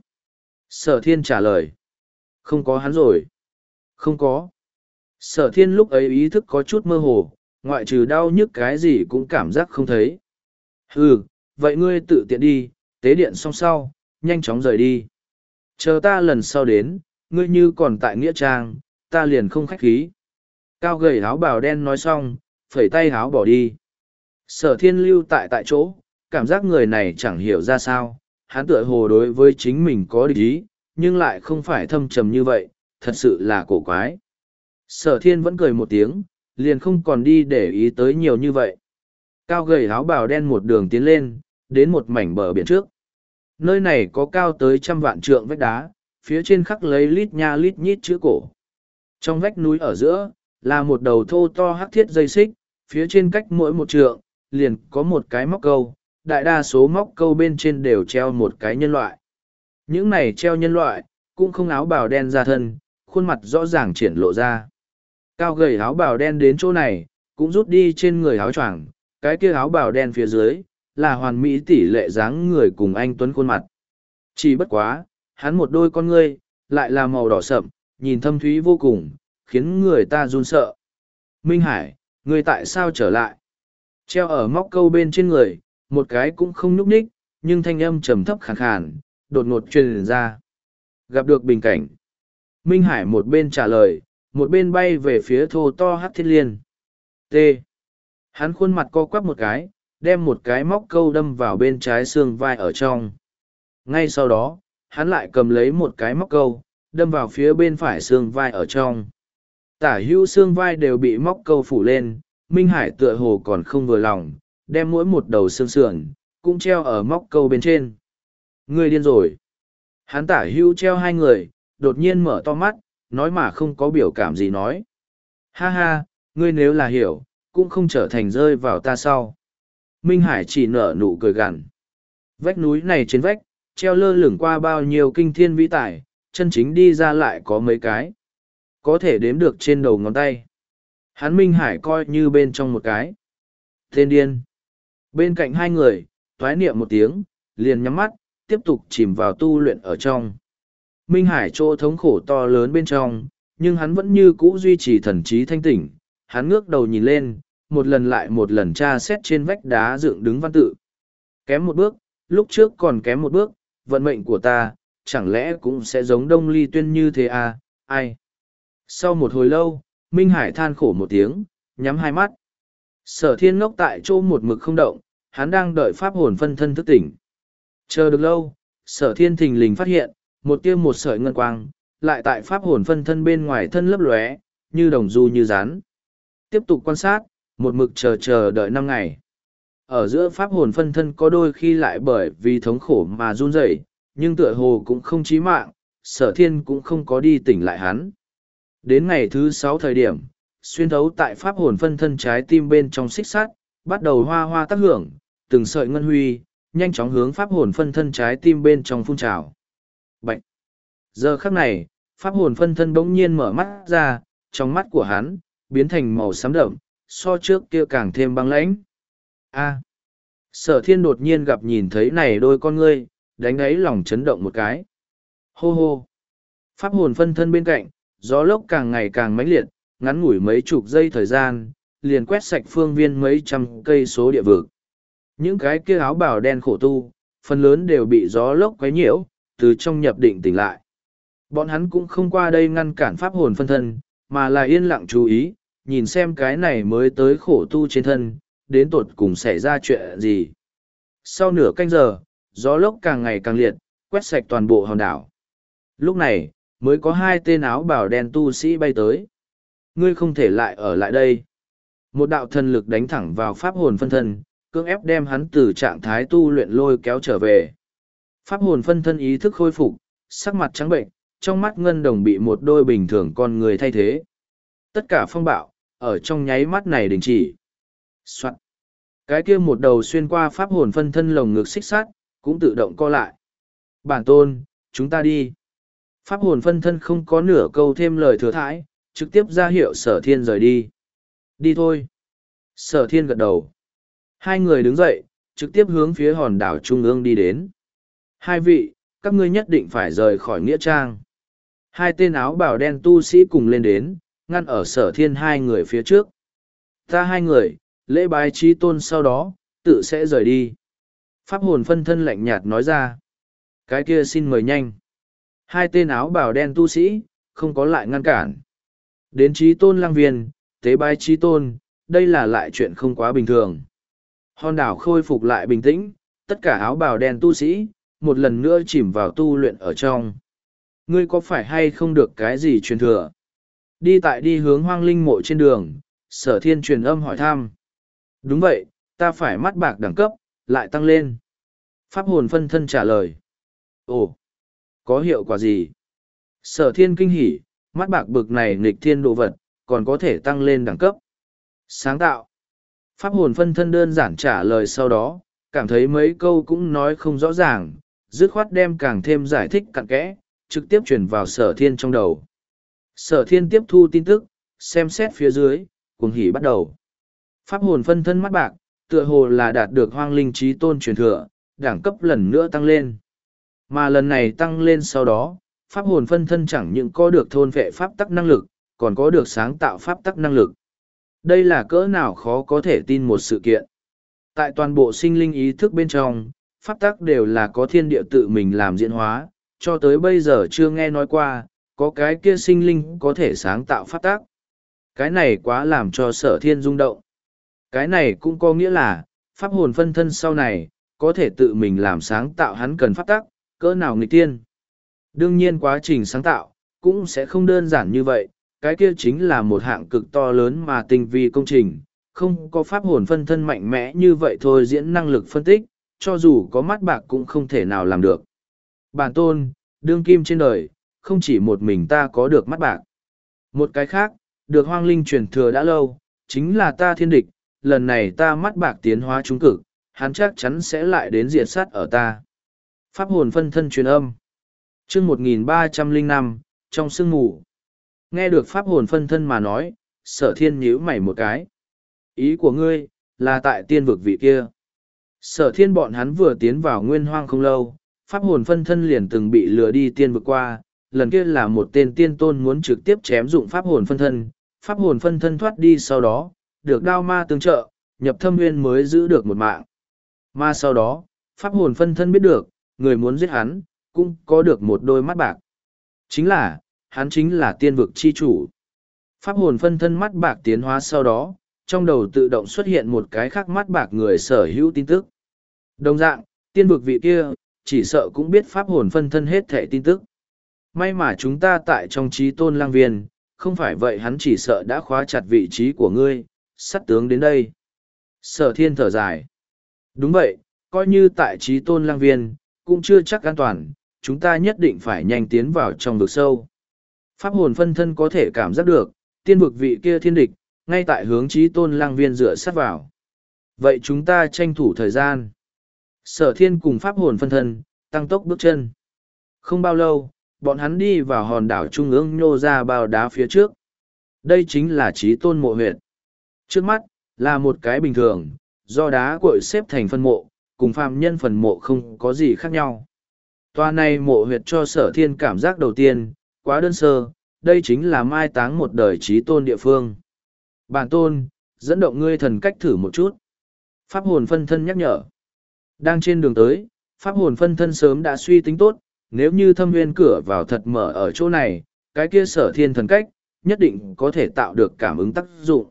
Sở thiên trả lời. Không có hắn rồi. Không có. Sở thiên lúc ấy ý thức có chút mơ hồ, ngoại trừ đau nhức cái gì cũng cảm giác không thấy. Ừ, vậy ngươi tự tiện đi, tế điện xong sau, nhanh chóng rời đi. Chờ ta lần sau đến, ngươi như còn tại Nghĩa Trang, ta liền không khách khí. Cao gầy áo bào đen nói xong, phẩy tay áo bỏ đi. Sở thiên lưu tại tại chỗ, cảm giác người này chẳng hiểu ra sao, hắn tựa hồ đối với chính mình có địch ý, nhưng lại không phải thâm trầm như vậy, thật sự là cổ quái. Sở thiên vẫn cười một tiếng, liền không còn đi để ý tới nhiều như vậy. Cao gầy áo bào đen một đường tiến lên, đến một mảnh bờ biển trước. Nơi này có cao tới trăm vạn trượng vách đá, phía trên khắc lấy lít nha lít nhít chữ cổ. Trong vách núi ở giữa, là một đầu thô to hắc thiết dây xích, phía trên cách mỗi một trượng, liền có một cái móc câu, đại đa số móc câu bên trên đều treo một cái nhân loại. Những này treo nhân loại, cũng không áo bào đen ra thân, khuôn mặt rõ ràng triển lộ ra. Cao gầy áo bào đen đến chỗ này, cũng rút đi trên người áo choàng, cái kia áo bào đen phía dưới, là hoàn mỹ tỷ lệ dáng người cùng anh tuấn khuôn mặt. Chỉ bất quá, hắn một đôi con ngươi, lại là màu đỏ sậm, nhìn thâm thúy vô cùng, khiến người ta run sợ. Minh Hải, ngươi tại sao trở lại? Treo ở móc câu bên trên người, một cái cũng không nhúc nhích, nhưng thanh âm trầm thấp khàn khàn, đột ngột truyền ra. Gặp được bình cảnh. Minh Hải một bên trả lời, một bên bay về phía thô to hắc thiết liên. T. Hắn khuôn mặt co quắp một cái, đem một cái móc câu đâm vào bên trái xương vai ở trong. Ngay sau đó, hắn lại cầm lấy một cái móc câu, đâm vào phía bên phải xương vai ở trong. Tả hữu xương vai đều bị móc câu phủ lên, Minh Hải tựa hồ còn không vừa lòng, đem mỗi một đầu xương sườn, cũng treo ở móc câu bên trên. Ngươi điên rồi. Hắn tả hữu treo hai người, đột nhiên mở to mắt, nói mà không có biểu cảm gì nói. Ha ha, ngươi nếu là hiểu, cũng không trở thành rơi vào ta sau. Minh Hải chỉ nở nụ cười gằn. Vách núi này trên vách, treo lơ lửng qua bao nhiêu kinh thiên vĩ tài, chân chính đi ra lại có mấy cái. Có thể đếm được trên đầu ngón tay. Hắn Minh Hải coi như bên trong một cái. Tên điên. Bên cạnh hai người, thoái niệm một tiếng, liền nhắm mắt, tiếp tục chìm vào tu luyện ở trong. Minh Hải chỗ thống khổ to lớn bên trong, nhưng hắn vẫn như cũ duy trì thần trí thanh tỉnh. Hắn ngước đầu nhìn lên, một lần lại một lần tra xét trên vách đá dựng đứng văn tự. Kém một bước, lúc trước còn kém một bước, vận mệnh của ta, chẳng lẽ cũng sẽ giống Đông Ly Tuyên như thế à, ai? Sau một hồi lâu, Minh Hải than khổ một tiếng, nhắm hai mắt. Sở thiên ngốc tại chỗ một mực không động, hắn đang đợi pháp hồn phân thân thức tỉnh. Chờ được lâu, sở thiên thình lình phát hiện, một tia một sợi ngân quang, lại tại pháp hồn phân thân bên ngoài thân lấp lóe, như đồng du như rán. Tiếp tục quan sát, một mực chờ chờ đợi năm ngày. Ở giữa pháp hồn phân thân có đôi khi lại bởi vì thống khổ mà run rẩy, nhưng tựa hồ cũng không chí mạng, sở thiên cũng không có đi tỉnh lại hắn. Đến ngày thứ sáu thời điểm, xuyên thấu tại pháp hồn phân thân trái tim bên trong xích sắt, bắt đầu hoa hoa tác hưởng, từng sợi ngân huy, nhanh chóng hướng pháp hồn phân thân trái tim bên trong phun trào. Bạch! Giờ khắc này, pháp hồn phân thân bỗng nhiên mở mắt ra, trong mắt của hắn, biến thành màu xám đậm, so trước kia càng thêm băng lãnh. A. Sở thiên đột nhiên gặp nhìn thấy này đôi con ngươi, đánh ấy lòng chấn động một cái. Hô hô. Pháp hồn phân thân bên cạnh, gió lốc càng ngày càng mãnh liệt, ngắn ngủi mấy chục giây thời gian, liền quét sạch phương viên mấy trăm cây số địa vực. Những cái kia áo bào đen khổ tu, phần lớn đều bị gió lốc quấy nhiễu, từ trong nhập định tỉnh lại. Bọn hắn cũng không qua đây ngăn cản pháp hồn phân thân, mà là yên lặng chú ý, nhìn xem cái này mới tới khổ tu trên thân, đến tột cùng xảy ra chuyện gì. Sau nửa canh giờ, gió lốc càng ngày càng liệt, quét sạch toàn bộ hòn đảo. Lúc này, mới có hai tên áo bào đen tu sĩ bay tới. Ngươi không thể lại ở lại đây. Một đạo thần lực đánh thẳng vào pháp hồn phân thân, cưỡng ép đem hắn từ trạng thái tu luyện lôi kéo trở về. Pháp hồn phân thân ý thức khôi phục, sắc mặt trắng bệnh, trong mắt ngân đồng bị một đôi bình thường con người thay thế. Tất cả phong bạo, ở trong nháy mắt này đình chỉ. Soạn. Cái kia một đầu xuyên qua pháp hồn phân thân lồng ngực xích sát, cũng tự động co lại. Bản tôn, chúng ta đi. Pháp hồn phân thân không có nửa câu thêm lời thừa thãi, trực tiếp ra hiệu sở thiên rời đi. Đi thôi. Sở thiên gật đầu. Hai người đứng dậy, trực tiếp hướng phía hòn đảo trung ương đi đến. Hai vị, các ngươi nhất định phải rời khỏi Nghĩa Trang. Hai tên áo bào đen tu sĩ cùng lên đến, ngăn ở sở thiên hai người phía trước. Ta hai người, lễ bái trí tôn sau đó, tự sẽ rời đi. Pháp hồn phân thân lạnh nhạt nói ra. Cái kia xin mời nhanh. Hai tên áo bào đen tu sĩ, không có lại ngăn cản. Đến trí tôn lang viên, tế bái trí tôn, đây là lại chuyện không quá bình thường. Hòn đảo khôi phục lại bình tĩnh, tất cả áo bào đen tu sĩ, một lần nữa chìm vào tu luyện ở trong. Ngươi có phải hay không được cái gì truyền thừa? Đi tại đi hướng hoang linh mộ trên đường, sở thiên truyền âm hỏi thăm. Đúng vậy, ta phải mắt bạc đẳng cấp, lại tăng lên. Pháp hồn phân thân trả lời. Ồ, có hiệu quả gì? Sở thiên kinh hỉ, mắt bạc bực này nghịch thiên đồ vật, còn có thể tăng lên đẳng cấp. Sáng tạo. Pháp hồn phân thân đơn giản trả lời sau đó, cảm thấy mấy câu cũng nói không rõ ràng, dứt khoát đem càng thêm giải thích cặn kẽ, trực tiếp chuyển vào sở thiên trong đầu. Sở thiên tiếp thu tin tức, xem xét phía dưới, cuồng hỉ bắt đầu. Pháp hồn phân thân mắt bạc, tựa hồ là đạt được hoang linh trí tôn truyền thừa, đẳng cấp lần nữa tăng lên. Mà lần này tăng lên sau đó, pháp hồn phân thân chẳng những có được thôn vệ pháp tắc năng lực, còn có được sáng tạo pháp tắc năng lực. Đây là cỡ nào khó có thể tin một sự kiện. Tại toàn bộ sinh linh ý thức bên trong, pháp tắc đều là có thiên địa tự mình làm diễn hóa, cho tới bây giờ chưa nghe nói qua, có cái kia sinh linh có thể sáng tạo pháp tắc. Cái này quá làm cho sở thiên rung động. Cái này cũng có nghĩa là, pháp hồn phân thân sau này, có thể tự mình làm sáng tạo hắn cần pháp tắc, cỡ nào nghịch tiên. Đương nhiên quá trình sáng tạo, cũng sẽ không đơn giản như vậy, cái kia chính là một hạng cực to lớn mà tinh vi công trình, không có pháp hồn phân thân mạnh mẽ như vậy thôi diễn năng lực phân tích, cho dù có mắt bạc cũng không thể nào làm được. Bản tôn, đương kim trên đời, không chỉ một mình ta có được mắt bạc. Một cái khác, được hoang linh truyền thừa đã lâu, chính là ta thiên địch, lần này ta mắt bạc tiến hóa trúng cực, hắn chắc chắn sẽ lại đến diệt sát ở ta. Pháp hồn phân thân truyền âm. chương một nghìn ba trăm lẻ năm, trong sương mù. Nghe được pháp hồn phân thân mà nói, sở thiên nhíu mày một cái. Ý của ngươi, là tại tiên vực vị kia. Sở thiên bọn hắn vừa tiến vào nguyên hoang không lâu, pháp hồn phân thân liền từng bị lừa đi tiên vực qua, lần kia là một tên tiên tôn muốn trực tiếp chém dụng pháp hồn phân thân, pháp hồn phân thân thoát đi sau đó, được đao ma tương trợ, nhập thâm nguyên mới giữ được một mạng. Mà sau đó, pháp hồn phân thân biết được, người muốn giết hắn, cũng có được một đôi mắt bạc. Chính là, hắn chính là tiên vực chi chủ. Pháp hồn phân thân mắt bạc tiến hóa sau đó, trong đầu tự động xuất hiện một cái khác mắt bạc người sở hữu tin tức. Đồng dạng, tiên vực vị kia, chỉ sợ cũng biết pháp hồn phân thân hết thẻ tin tức. May mà chúng ta tại trong trí tôn lang viên, không phải vậy hắn chỉ sợ đã khóa chặt vị trí của ngươi, sắt tướng đến đây. Sở thiên thở dài. Đúng vậy, coi như tại trí tôn lang viên, cũng chưa chắc an toàn, chúng ta nhất định phải nhanh tiến vào trong vực sâu. Pháp hồn phân thân có thể cảm giác được, tiên vực vị kia thiên địch, ngay tại hướng trí tôn lang viên dựa sát vào. Vậy chúng ta tranh thủ thời gian. Sở thiên cùng pháp hồn phân thân, tăng tốc bước chân. Không bao lâu, bọn hắn đi vào hòn đảo trung ương nhô ra bao đá phía trước. Đây chính là trí tôn mộ huyệt. Trước mắt, là một cái bình thường, do đá cuội xếp thành phân mộ, cùng phàm nhân phần mộ không có gì khác nhau. Tòa này mộ huyệt cho sở thiên cảm giác đầu tiên, quá đơn sơ, đây chính là mai táng một đời trí tôn địa phương. Bản tôn, dẫn động ngươi thần cách thử một chút. Pháp hồn phân thân nhắc nhở. Đang trên đường tới, pháp hồn phân thân sớm đã suy tính tốt, nếu như thâm nguyên cửa vào thật mở ở chỗ này, cái kia sở thiên thần cách, nhất định có thể tạo được cảm ứng tác dụng.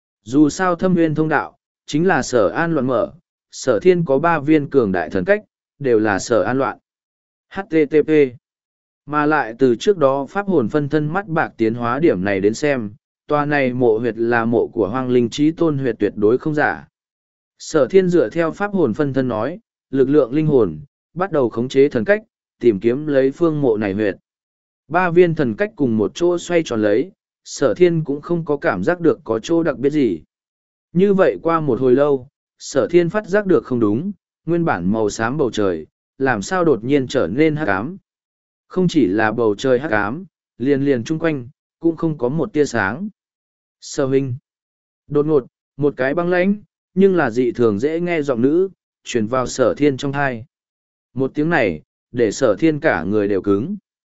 Dù sao thâm nguyên thông đạo, chính là sở an loạn mở, sở thiên có ba viên cường đại thần cách, đều là sở an loạn. hát tê tê pê Mà lại từ trước đó pháp hồn phân thân mắt bạc tiến hóa điểm này đến xem, tòa này mộ huyệt là mộ của hoang linh trí tôn huyệt tuyệt đối không giả. Sở thiên dựa theo pháp hồn phân thân nói, lực lượng linh hồn, bắt đầu khống chế thần cách, tìm kiếm lấy phương mộ này huyệt. Ba viên thần cách cùng một chỗ xoay tròn lấy, sở thiên cũng không có cảm giác được có chỗ đặc biệt gì. Như vậy qua một hồi lâu, sở thiên phát giác được không đúng, nguyên bản màu xám bầu trời, làm sao đột nhiên trở nên hắc ám. Không chỉ là bầu trời hắc ám, liền liền chung quanh, cũng không có một tia sáng. Sở huynh. Đột ngột, một cái băng lãnh, nhưng là dị thường dễ nghe giọng nữ, truyền vào sở thiên trong thai. Một tiếng này, để sở thiên cả người đều cứng.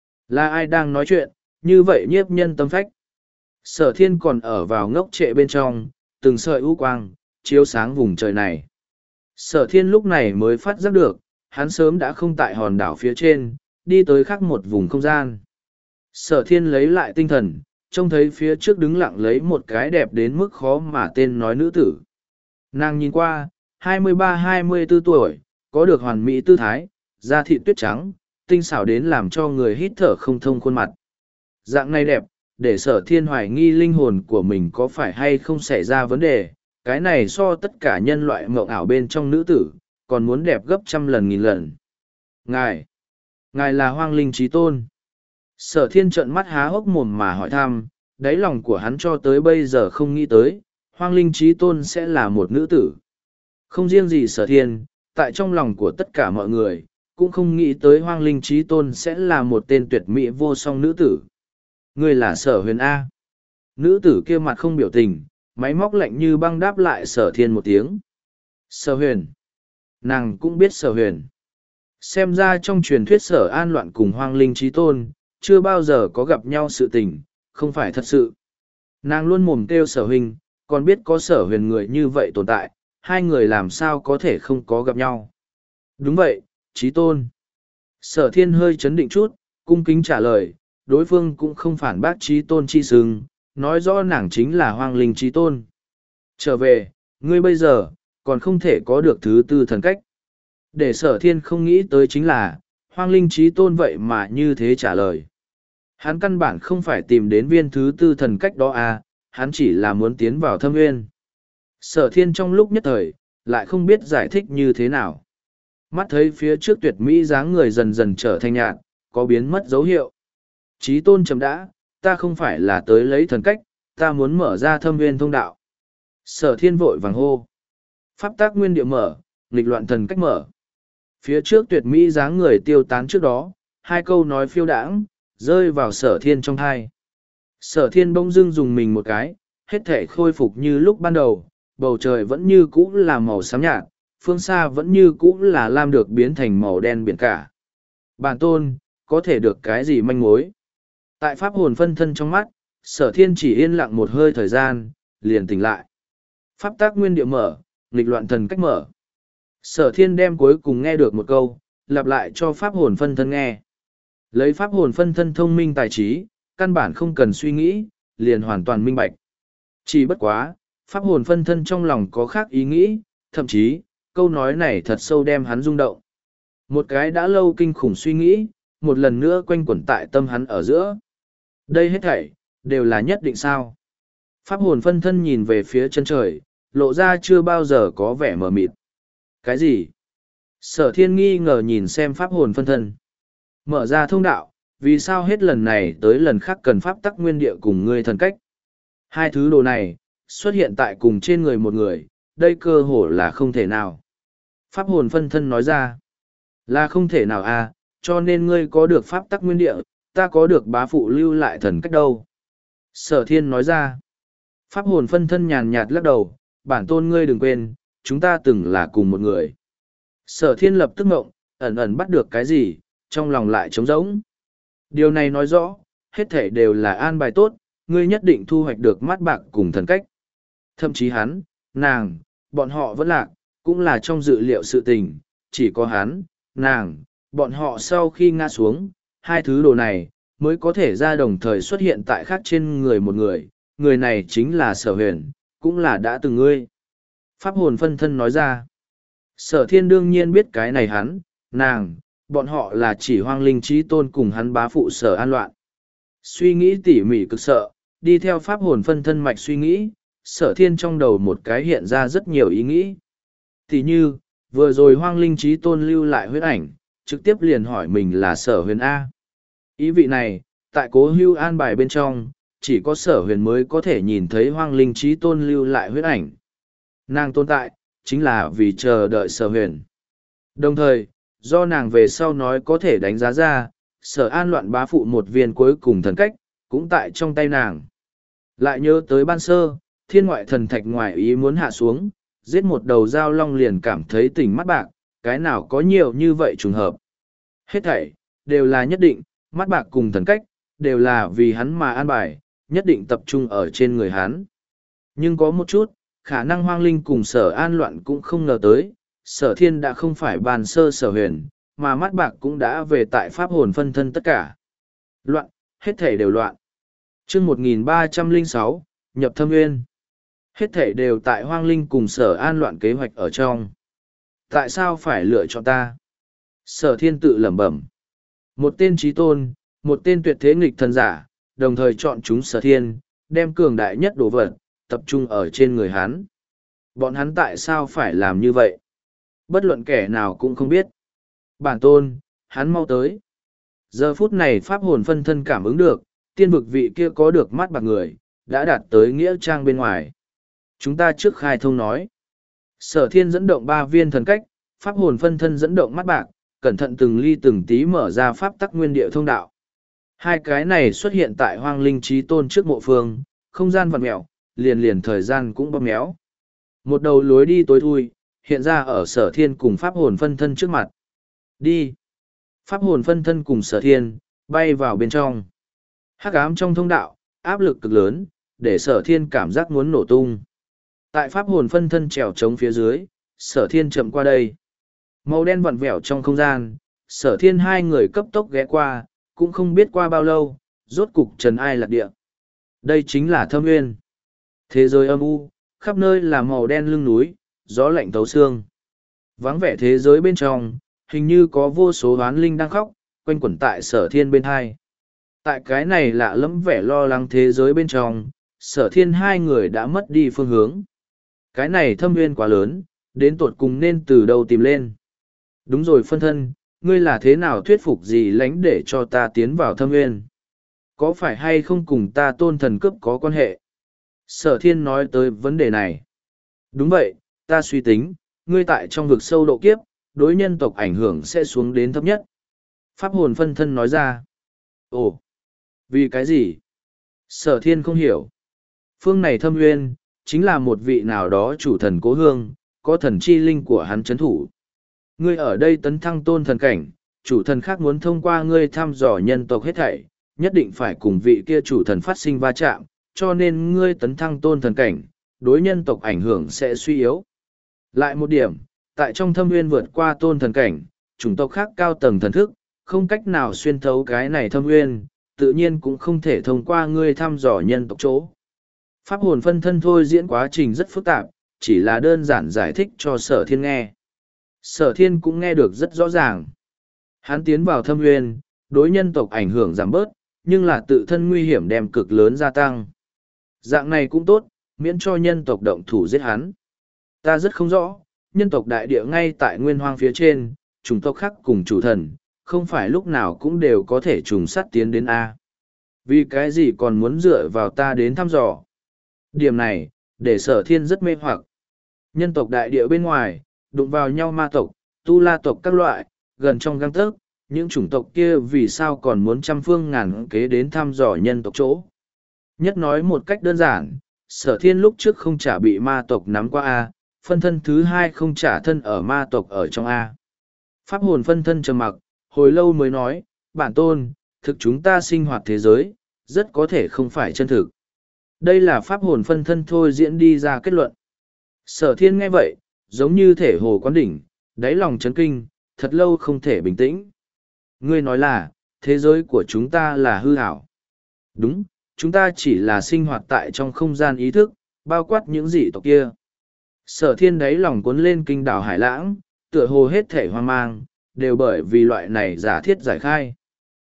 Là ai đang nói chuyện, như vậy nhiếp nhân tâm phách. Sở thiên còn ở vào ngốc trệ bên trong, từng sợi ưu quang, chiếu sáng vùng trời này. Sở thiên lúc này mới phát giác được, hắn sớm đã không tại hòn đảo phía trên, đi tới khác một vùng không gian. Sở thiên lấy lại tinh thần, trông thấy phía trước đứng lặng lấy một cái đẹp đến mức khó mà tên nói nữ tử. Nàng nhìn qua, hai mươi ba hai mươi bốn tuổi, có được hoàn mỹ tư thái, da thịt tuyết trắng, tinh xảo đến làm cho người hít thở không thông khuôn mặt. Dạng này đẹp, để sở thiên hoài nghi linh hồn của mình có phải hay không xảy ra vấn đề, cái này so tất cả nhân loại mộng ảo bên trong nữ tử, còn muốn đẹp gấp trăm lần nghìn lần. Ngài, ngài là hoang linh trí tôn. Sở thiên trợn mắt há hốc mồm mà hỏi thăm, đáy lòng của hắn cho tới bây giờ không nghĩ tới, hoang linh trí tôn sẽ là một nữ tử. Không riêng gì sở thiên, tại trong lòng của tất cả mọi người, cũng không nghĩ tới hoang linh trí tôn sẽ là một tên tuyệt mỹ vô song nữ tử. Người là sở huyền A. Nữ tử kia mặt không biểu tình, máy móc lạnh như băng đáp lại sở thiên một tiếng. Sở huyền. Nàng cũng biết sở huyền. Xem ra trong truyền thuyết sở an loạn cùng hoang linh trí tôn, chưa bao giờ có gặp nhau sự tình, không phải thật sự. Nàng luôn mồm kêu sở huynh, còn biết có sở huyền người như vậy tồn tại, hai người làm sao có thể không có gặp nhau. Đúng vậy, trí tôn. Sở thiên hơi chấn định chút, cung kính trả lời, đối phương cũng không phản bác trí tôn chi sừng, nói rõ nàng chính là hoang linh trí tôn. Trở về, ngươi bây giờ, còn không thể có được thứ tư thần cách. Để sở thiên không nghĩ tới chính là, hoang linh trí tôn vậy mà như thế trả lời. Hắn căn bản không phải tìm đến viên thứ tư thần cách đó à, hắn chỉ là muốn tiến vào thâm nguyên. Sở thiên trong lúc nhất thời, lại không biết giải thích như thế nào. Mắt thấy phía trước tuyệt mỹ dáng người dần dần trở thành nhạt, có biến mất dấu hiệu. Chí tôn chấm đã, ta không phải là tới lấy thần cách, ta muốn mở ra thâm nguyên thông đạo. Sở thiên vội vàng hô. Pháp tác nguyên địa mở, nghịch loạn thần cách mở. Phía trước tuyệt mỹ dáng người tiêu tán trước đó, hai câu nói phiêu đãng, rơi vào sở thiên trong thai. Sở thiên bỗng dưng dùng mình một cái, hết thể khôi phục như lúc ban đầu, bầu trời vẫn như cũ là màu xám nhạt, phương xa vẫn như cũ là lam được biến thành màu đen biển cả. Bản tôn, có thể được cái gì manh mối? Tại pháp hồn phân thân trong mắt, sở thiên chỉ yên lặng một hơi thời gian, liền tỉnh lại. Pháp tác nguyên địa mở, nghịch loạn thần cách mở. Sở thiên đem cuối cùng nghe được một câu, lặp lại cho pháp hồn phân thân nghe. Lấy pháp hồn phân thân thông minh tài trí, căn bản không cần suy nghĩ, liền hoàn toàn minh bạch. Chỉ bất quá, pháp hồn phân thân trong lòng có khác ý nghĩ, thậm chí, câu nói này thật sâu đem hắn rung động. Một cái đã lâu kinh khủng suy nghĩ, một lần nữa quanh quẩn tại tâm hắn ở giữa. Đây hết thảy, đều là nhất định sao. Pháp hồn phân thân nhìn về phía chân trời, lộ ra chưa bao giờ có vẻ mờ mịt. Cái gì? Sở thiên nghi ngờ nhìn xem pháp hồn phân thân. Mở ra thông đạo, vì sao hết lần này tới lần khác cần pháp tắc nguyên địa cùng ngươi thần cách? Hai thứ đồ này, xuất hiện tại cùng trên người một người, đây cơ hồ là không thể nào. Pháp hồn phân thân nói ra, là không thể nào à, cho nên ngươi có được pháp tắc nguyên địa, ta có được bá phụ lưu lại thần cách đâu. Sở thiên nói ra. Pháp hồn phân thân nhàn nhạt lắc đầu, bản tôn ngươi đừng quên, chúng ta từng là cùng một người. Sở thiên lập tức ngộng, ẩn ẩn bắt được cái gì, trong lòng lại trống rỗng. Điều này nói rõ, hết thể đều là an bài tốt, ngươi nhất định thu hoạch được mắt bạc cùng thần cách. Thậm chí hắn, nàng, bọn họ vẫn lạc, cũng là trong dự liệu sự tình, chỉ có hắn, nàng, bọn họ sau khi ngã xuống, hai thứ đồ này, mới có thể ra đồng thời xuất hiện tại khác trên người một người, người này chính là sở huyền, cũng là đã từng ngươi. Pháp hồn phân thân nói ra, sở thiên đương nhiên biết cái này hắn, nàng, bọn họ là chỉ hoang linh trí tôn cùng hắn bá phụ sở an loạn. Suy nghĩ tỉ mỉ cực sợ, đi theo pháp hồn phân thân mạch suy nghĩ, sở thiên trong đầu một cái hiện ra rất nhiều ý nghĩ. Thì như, vừa rồi hoang linh trí tôn lưu lại huyết ảnh, trực tiếp liền hỏi mình là sở huyền A. Ý vị này, tại cố hưu an bài bên trong, chỉ có sở huyền mới có thể nhìn thấy hoang linh trí tôn lưu lại huyết ảnh. Nàng tồn tại, chính là vì chờ đợi sở huyền. Đồng thời, do nàng về sau nói có thể đánh giá ra, sở an loạn bá phụ một viên cuối cùng thần cách, cũng tại trong tay nàng. Lại nhớ tới ban sơ, thiên ngoại thần thạch ngoài ý muốn hạ xuống, giết một đầu dao long liền cảm thấy tỉnh mắt bạc, cái nào có nhiều như vậy trùng hợp. Hết thảy, đều là nhất định, mắt bạc cùng thần cách, đều là vì hắn mà an bài, nhất định tập trung ở trên người hắn. Nhưng có một chút, khả năng hoang linh cùng sở an loạn cũng không ngờ tới, sở thiên đã không phải bàn sơ sở huyền, mà mắt bạc cũng đã về tại pháp hồn phân thân tất cả. Loạn, hết thể đều loạn. chương một nghìn ba trăm lẻ sáu, nhập thâm nguyên. Hết thể đều tại hoang linh cùng sở an loạn kế hoạch ở trong. Tại sao phải lựa chọn ta? Sở thiên tự lẩm bẩm. Một tên trí tôn, một tên tuyệt thế nghịch thần giả, đồng thời chọn chúng sở thiên, đem cường đại nhất đồ vật, tập trung ở trên người hắn. Bọn hắn tại sao phải làm như vậy? Bất luận kẻ nào cũng không biết. Bản tôn, hắn mau tới. Giờ phút này pháp hồn phân thân cảm ứng được, tiên vực vị kia có được mắt bạc người, đã đạt tới nghĩa trang bên ngoài. Chúng ta trước khai thông nói. Sở thiên dẫn động ba viên thần cách, pháp hồn phân thân dẫn động mắt bạc, cẩn thận từng ly từng tí mở ra pháp tắc nguyên địa thông đạo. Hai cái này xuất hiện tại hoang linh trí tôn trước mộ phương, không gian vặn mẹo, liền liền thời gian cũng bóp méo. Một đầu lối đi tối thui, hiện ra ở sở thiên cùng pháp hồn phân thân trước mặt. Đi! Pháp hồn phân thân cùng sở thiên, bay vào bên trong. Hắc ám trong thông đạo, áp lực cực lớn, để sở thiên cảm giác muốn nổ tung. Tại pháp hồn phân thân trèo trống phía dưới, sở thiên chậm qua đây. Màu đen vặn vẹo trong không gian, sở thiên hai người cấp tốc ghé qua, cũng không biết qua bao lâu, rốt cục trần ai lạc địa. Đây chính là thâm nguyên. Thế giới âm u, khắp nơi là màu đen lưng núi, gió lạnh thấu xương. Vắng vẻ thế giới bên trong, hình như có vô số oán linh đang khóc, quanh quẩn tại sở thiên bên hai. Tại cái này lạ lẫm vẻ lo lắng thế giới bên trong, sở thiên hai người đã mất đi phương hướng. Cái này thâm nguyên quá lớn, đến tột cùng nên từ đâu tìm lên. Đúng rồi phân thân, ngươi là thế nào thuyết phục gì lánh để cho ta tiến vào thâm nguyên? Có phải hay không cùng ta tôn thần cướp có quan hệ? Sở thiên nói tới vấn đề này. Đúng vậy, ta suy tính, ngươi tại trong vực sâu độ kiếp, đối nhân tộc ảnh hưởng sẽ xuống đến thấp nhất. Pháp hồn phân thân nói ra. Ồ, vì cái gì? Sở thiên không hiểu. Phương này thâm nguyên, chính là một vị nào đó chủ thần cố hương, có thần chi linh của hắn chấn thủ. Ngươi ở đây tấn thăng tôn thần cảnh, chủ thần khác muốn thông qua ngươi thăm dò nhân tộc hết thảy, nhất định phải cùng vị kia chủ thần phát sinh va chạm, cho nên ngươi tấn thăng tôn thần cảnh, đối nhân tộc ảnh hưởng sẽ suy yếu. Lại một điểm, tại trong thâm nguyên vượt qua tôn thần cảnh, chủng tộc khác cao tầng thần thức, không cách nào xuyên thấu cái này thâm nguyên, tự nhiên cũng không thể thông qua ngươi thăm dò nhân tộc chỗ. Pháp hồn phân thân thôi diễn quá trình rất phức tạp, chỉ là đơn giản giải thích cho sở thiên nghe. Sở thiên cũng nghe được rất rõ ràng. Hắn tiến vào thâm nguyên, đối nhân tộc ảnh hưởng giảm bớt, nhưng là tự thân nguy hiểm đem cực lớn gia tăng. Dạng này cũng tốt, miễn cho nhân tộc động thủ giết hắn. Ta rất không rõ, nhân tộc đại địa ngay tại nguyên hoang phía trên, chủng tộc khác cùng chủ thần, không phải lúc nào cũng đều có thể trùng sát tiến đến A. Vì cái gì còn muốn dựa vào ta đến thăm dò? Điểm này, để sở thiên rất mê hoặc. Nhân tộc đại địa bên ngoài, đụng vào nhau ma tộc, tu la tộc các loại, gần trong găng tấc, những chủng tộc kia vì sao còn muốn trăm phương ngàn kế đến thăm dò nhân tộc chỗ. Nhất nói một cách đơn giản, sở thiên lúc trước không trả bị ma tộc nắm qua A, phân thân thứ hai không trả thân ở ma tộc ở trong A. Pháp hồn phân thân trầm mặc, hồi lâu mới nói, bản tôn, thực chúng ta sinh hoạt thế giới, rất có thể không phải chân thực. Đây là pháp hồn phân thân thôi diễn đi ra kết luận. Sở thiên nghe vậy, giống như thể hồ quán đỉnh, đáy lòng chấn kinh, thật lâu không thể bình tĩnh. Ngươi nói là, thế giới của chúng ta là hư ảo. Đúng, chúng ta chỉ là sinh hoạt tại trong không gian ý thức, bao quát những dị tộc kia. Sở thiên đáy lòng cuốn lên kinh đảo hải lãng, tựa hồ hết thể hoang mang, đều bởi vì loại này giả thiết giải khai.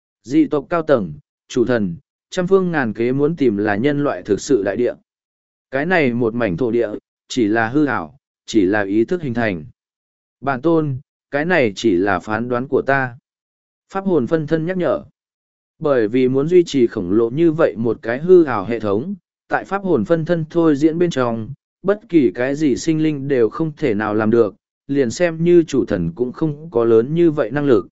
Dị tộc cao tầng, chủ thần, trăm phương ngàn kế muốn tìm là nhân loại thực sự đại địa. Cái này một mảnh thổ địa, chỉ là hư ảo, chỉ là ý thức hình thành. Bản tôn, cái này chỉ là phán đoán của ta. Pháp hồn phân thân nhắc nhở. Bởi vì muốn duy trì khổng lồ như vậy một cái hư ảo hệ thống, tại pháp hồn phân thân thôi diễn bên trong, bất kỳ cái gì sinh linh đều không thể nào làm được, liền xem như chủ thần cũng không có lớn như vậy năng lực.